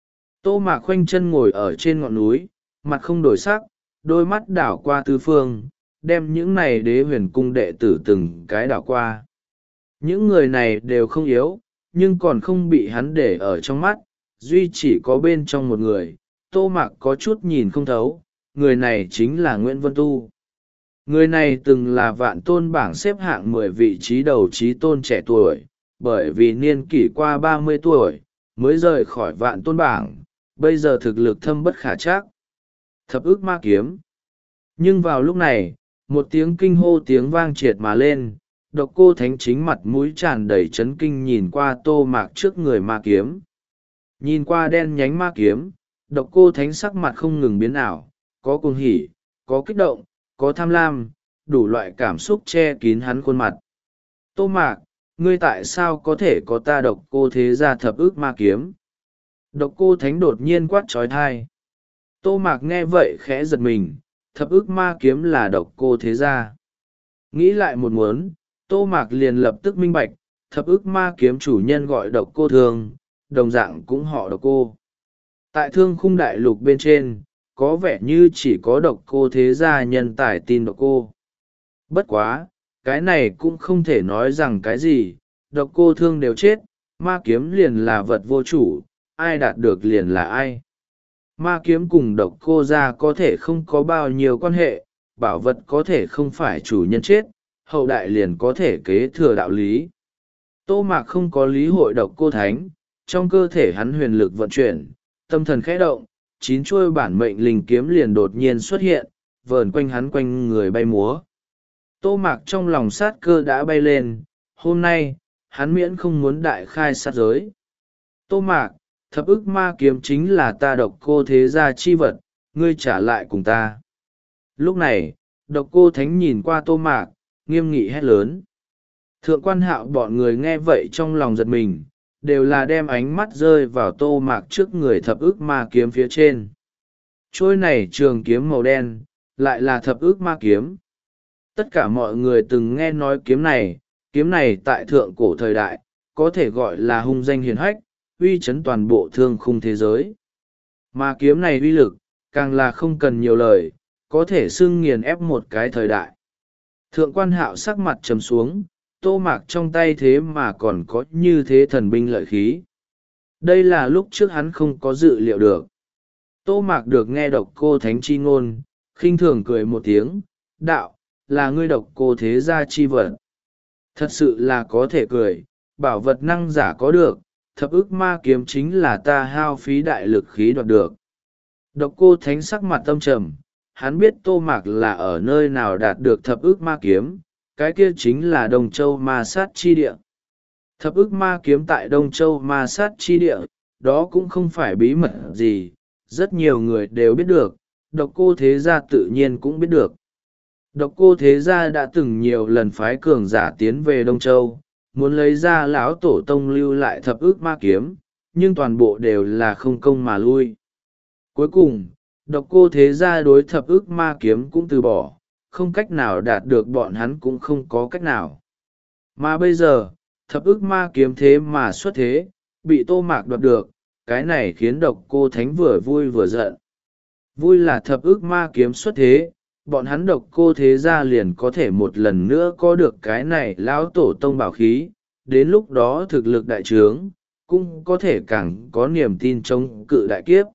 Tô Mạc khoanh chân ngồi ở trên ngọn núi, mặt không đổi sắc, đôi mắt đảo qua tứ phương, đem những này đế huyền cung đệ tử từng cái đảo qua. Những người này đều không yếu, nhưng còn không bị hắn để ở trong mắt, duy chỉ có bên trong một người, Tô Mạc có chút nhìn không thấu, người này chính là Nguyễn Vân Tu. Người này từng là vạn tôn bảng xếp hạng mười vị trí đầu trí tôn trẻ tuổi, bởi vì niên kỷ qua ba mươi tuổi, mới rời khỏi vạn tôn bảng, bây giờ thực lực thâm bất khả trắc. Thập ức ma kiếm. Nhưng vào lúc này, một tiếng kinh hô tiếng vang triệt mà lên, độc cô thánh chính mặt mũi tràn đầy chấn kinh nhìn qua Tô Mạc trước người ma kiếm. Nhìn qua đen nhánh ma kiếm, độc cô thánh sắc mặt không ngừng biến ảo, có cuồng hỉ, có kích động, có tham lam, đủ loại cảm xúc che kín hắn khuôn mặt. Tô Mạc, ngươi tại sao có thể có ta độc cô thế gia thập ức ma kiếm? Độc cô thánh đột nhiên quát trói thai. Tô Mạc nghe vậy khẽ giật mình, thập ức ma kiếm là độc cô thế gia. Nghĩ lại một muốn, Tô Mạc liền lập tức minh bạch, thập ức ma kiếm chủ nhân gọi độc cô thương, đồng dạng cũng họ độc cô. Tại thương khung đại lục bên trên, có vẻ như chỉ có độc cô thế gia nhân tài tin độc cô. Bất quá, cái này cũng không thể nói rằng cái gì, độc cô thương đều chết, ma kiếm liền là vật vô chủ, ai đạt được liền là ai. Ma kiếm cùng độc cô gia có thể không có bao nhiêu quan hệ, bảo vật có thể không phải chủ nhân chết, hậu đại liền có thể kế thừa đạo lý. Tô Mạc không có lý hội độc cô thánh, trong cơ thể hắn huyền lực vận chuyển, tâm thần khẽ động, chín chuôi bản mệnh linh kiếm liền đột nhiên xuất hiện, vờn quanh hắn quanh người bay múa. Tô Mạc trong lòng sát cơ đã bay lên, hôm nay, hắn miễn không muốn đại khai sát giới. Tô Mạc, thập ức ma kiếm chính là ta độc cô thế gia chi vật, ngươi trả lại cùng ta. Lúc này, độc cô thánh nhìn qua Tô Mạc, nghiêm nghị hét lớn. Thượng quan hạo bọn người nghe vậy trong lòng giật mình, đều là đem ánh mắt rơi vào Tô Mạc trước người thập ức ma kiếm phía trên. Trôi này trường kiếm màu đen, lại là thập ức ma kiếm. Tất cả mọi người từng nghe nói kiếm này, kiếm này tại thượng cổ thời đại, có thể gọi là hung danh hiền hách, uy chấn toàn bộ thương khung thế giới. Mà kiếm này uy lực, càng là không cần nhiều lời, có thể xưng nghiền ép một cái thời đại. Thượng quan hạo sắc mặt trầm xuống, Tô Mạc trong tay thế mà còn có như thế thần binh lợi khí. Đây là lúc trước hắn không có dự liệu được. Tô Mạc được nghe độc cô thánh chi ngôn, khinh thường cười một tiếng, đạo, là ngươi độc cô thế gia chi vật. Thật sự là có thể cười, bảo vật năng giả có được, thập ức ma kiếm chính là ta hao phí đại lực khí đoạt được. Độc cô thánh sắc mặt tâm trầm, hắn biết Tô Mạc là ở nơi nào đạt được thập ức ma kiếm, cái kia chính là Đông Châu ma sát chi địa. Thập ức ma kiếm tại Đông Châu ma sát chi địa, đó cũng không phải bí mật gì, rất nhiều người đều biết được, độc cô thế gia tự nhiên cũng biết được. Độc cô thế gia đã từng nhiều lần phái cường giả tiến về Đông Châu, muốn lấy ra lão tổ tông lưu lại thập ức ma kiếm, nhưng toàn bộ đều là không công mà lui. Cuối cùng, độc cô thế gia đối thập ức ma kiếm cũng từ bỏ, không cách nào đạt được bọn hắn cũng không có cách nào. Mà bây giờ, thập ức ma kiếm thế mà xuất thế, bị Tô Mạc đoạt được, cái này khiến độc cô thánh vừa vui vừa giận. Vui là thập ức ma kiếm xuất thế, bọn hắn độc cô thế gia liền có thể một lần nữa có được cái này lão tổ tông bảo khí, đến lúc đó thực lực đại trướng, cũng có thể càng có niềm tin chống cự đại kiếp.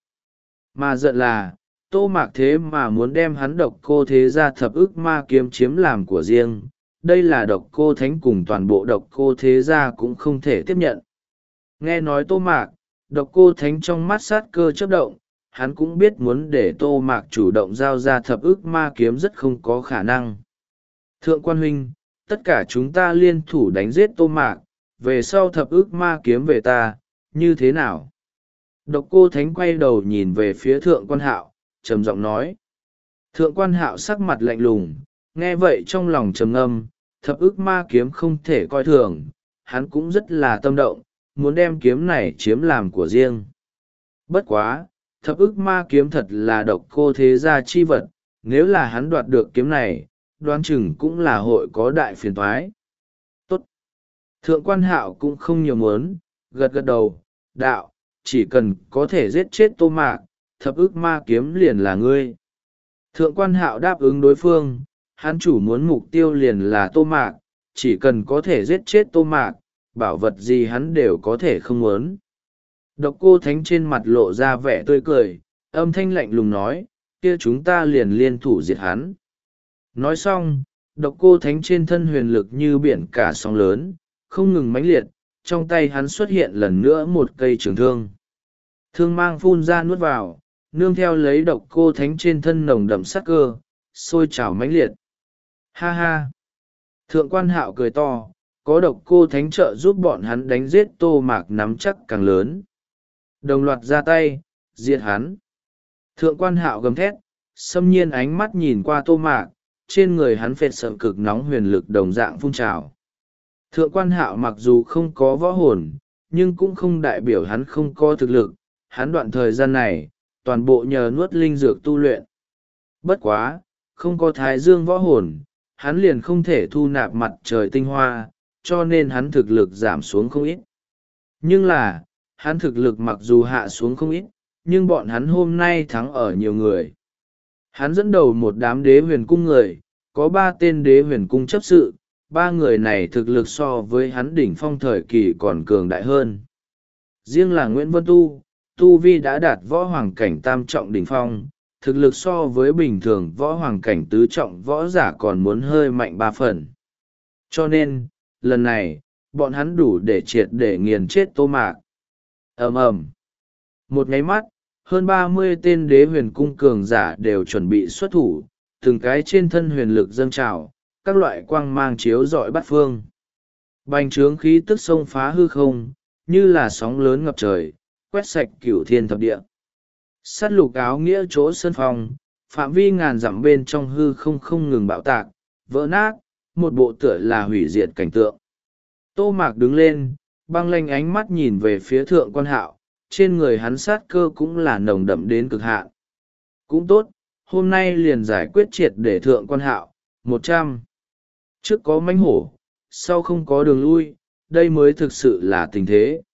Mà giận là, Tô Mạc thế mà muốn đem hắn độc cô thế gia thập ức ma kiếm chiếm làm của riêng, đây là độc cô thánh cùng toàn bộ độc cô thế gia cũng không thể tiếp nhận. Nghe nói Tô Mạc, độc cô thánh trong mắt sát cơ chớp động, hắn cũng biết muốn để Tô Mạc chủ động giao ra thập ức ma kiếm rất không có khả năng. Thượng quan huynh, tất cả chúng ta liên thủ đánh giết Tô Mạc, về sau thập ức ma kiếm về ta, như thế nào? Độc cô thánh quay đầu nhìn về phía thượng quan hạo, trầm giọng nói. Thượng quan hạo sắc mặt lạnh lùng, nghe vậy trong lòng trầm ngâm, thập ức ma kiếm không thể coi thường, hắn cũng rất là tâm động, muốn đem kiếm này chiếm làm của riêng. Bất quá, thập ức ma kiếm thật là độc cô thế gia chi vật, nếu là hắn đoạt được kiếm này, đoán chừng cũng là hội có đại phiền toái. Tốt! Thượng quan hạo cũng không nhiều muốn, gật gật đầu, đạo, chỉ cần có thể giết chết Tô Mạc, thập ức ma kiếm liền là ngươi. Thượng quan hạo đáp ứng đối phương, hắn chủ muốn mục tiêu liền là Tô Mạc, chỉ cần có thể giết chết Tô Mạc, bảo vật gì hắn đều có thể không muốn. Độc cô thánh trên mặt lộ ra vẻ tươi cười, âm thanh lạnh lùng nói, kia chúng ta liền liên thủ diệt hắn. Nói xong, độc cô thánh trên thân huyền lực như biển cả sóng lớn, không ngừng mãnh liệt, trong tay hắn xuất hiện lần nữa một cây trường thương. Thương mang phun ra nuốt vào, nương theo lấy độc cô thánh trên thân nồng đậm sắc cơ, sôi trào mãnh liệt. Ha ha! Thượng quan hạo cười to, có độc cô thánh trợ giúp bọn hắn đánh giết Tô Mạc nắm chắc càng lớn. Đồng loạt ra tay, diệt hắn. Thượng quan hạo gầm thét, xâm nhiên ánh mắt nhìn qua Tô Mạc, trên người hắn phệt sợ cực nóng huyền lực đồng dạng phun trào. Thượng quan hạo mặc dù không có võ hồn, nhưng cũng không đại biểu hắn không có thực lực, hắn đoạn thời gian này, toàn bộ nhờ nuốt linh dược tu luyện. Bất quá, không có thái dương võ hồn, hắn liền không thể thu nạp mặt trời tinh hoa, cho nên hắn thực lực giảm xuống không ít. Nhưng là, hắn thực lực mặc dù hạ xuống không ít, nhưng bọn hắn hôm nay thắng ở nhiều người. Hắn dẫn đầu một đám đế huyền cung người, có ba tên đế huyền cung chấp sự, ba người này thực lực so với hắn đỉnh phong thời kỳ còn cường đại hơn. Riêng là Nguyễn Vân Tu, Tu Vi đã đạt võ hoàng cảnh tam trọng đỉnh phong, thực lực so với bình thường võ hoàng cảnh tứ trọng võ giả còn muốn hơi mạnh ba phần. Cho nên, lần này, bọn hắn đủ để triệt để nghiền chết Tô Mạc. ầm ầm Một nháy mắt, hơn ba mươi tên đế huyền cung cường giả đều chuẩn bị xuất thủ, từng cái trên thân huyền lực dâng trào, các loại quang mang chiếu rọi bát phương. Bành trướng khí tức xông phá hư không, như là sóng lớn ngập trời, quét sạch cửu thiên thập địa. Sát lục áo nghĩa chỗ sân phòng, phạm vi ngàn dặm bên trong hư không không ngừng bạo tạc, vỡ nát, một bộ tựa là hủy diệt cảnh tượng. Tô Mạc đứng lên, băng lanh ánh mắt nhìn về phía thượng quan hạo, trên người hắn sát cơ cũng là nồng đậm đến cực hạn. Cũng tốt, hôm nay liền giải quyết triệt để thượng quan hạo, một trăm. Trước có mãnh hổ, sau không có đường lui, đây mới thực sự là tình thế.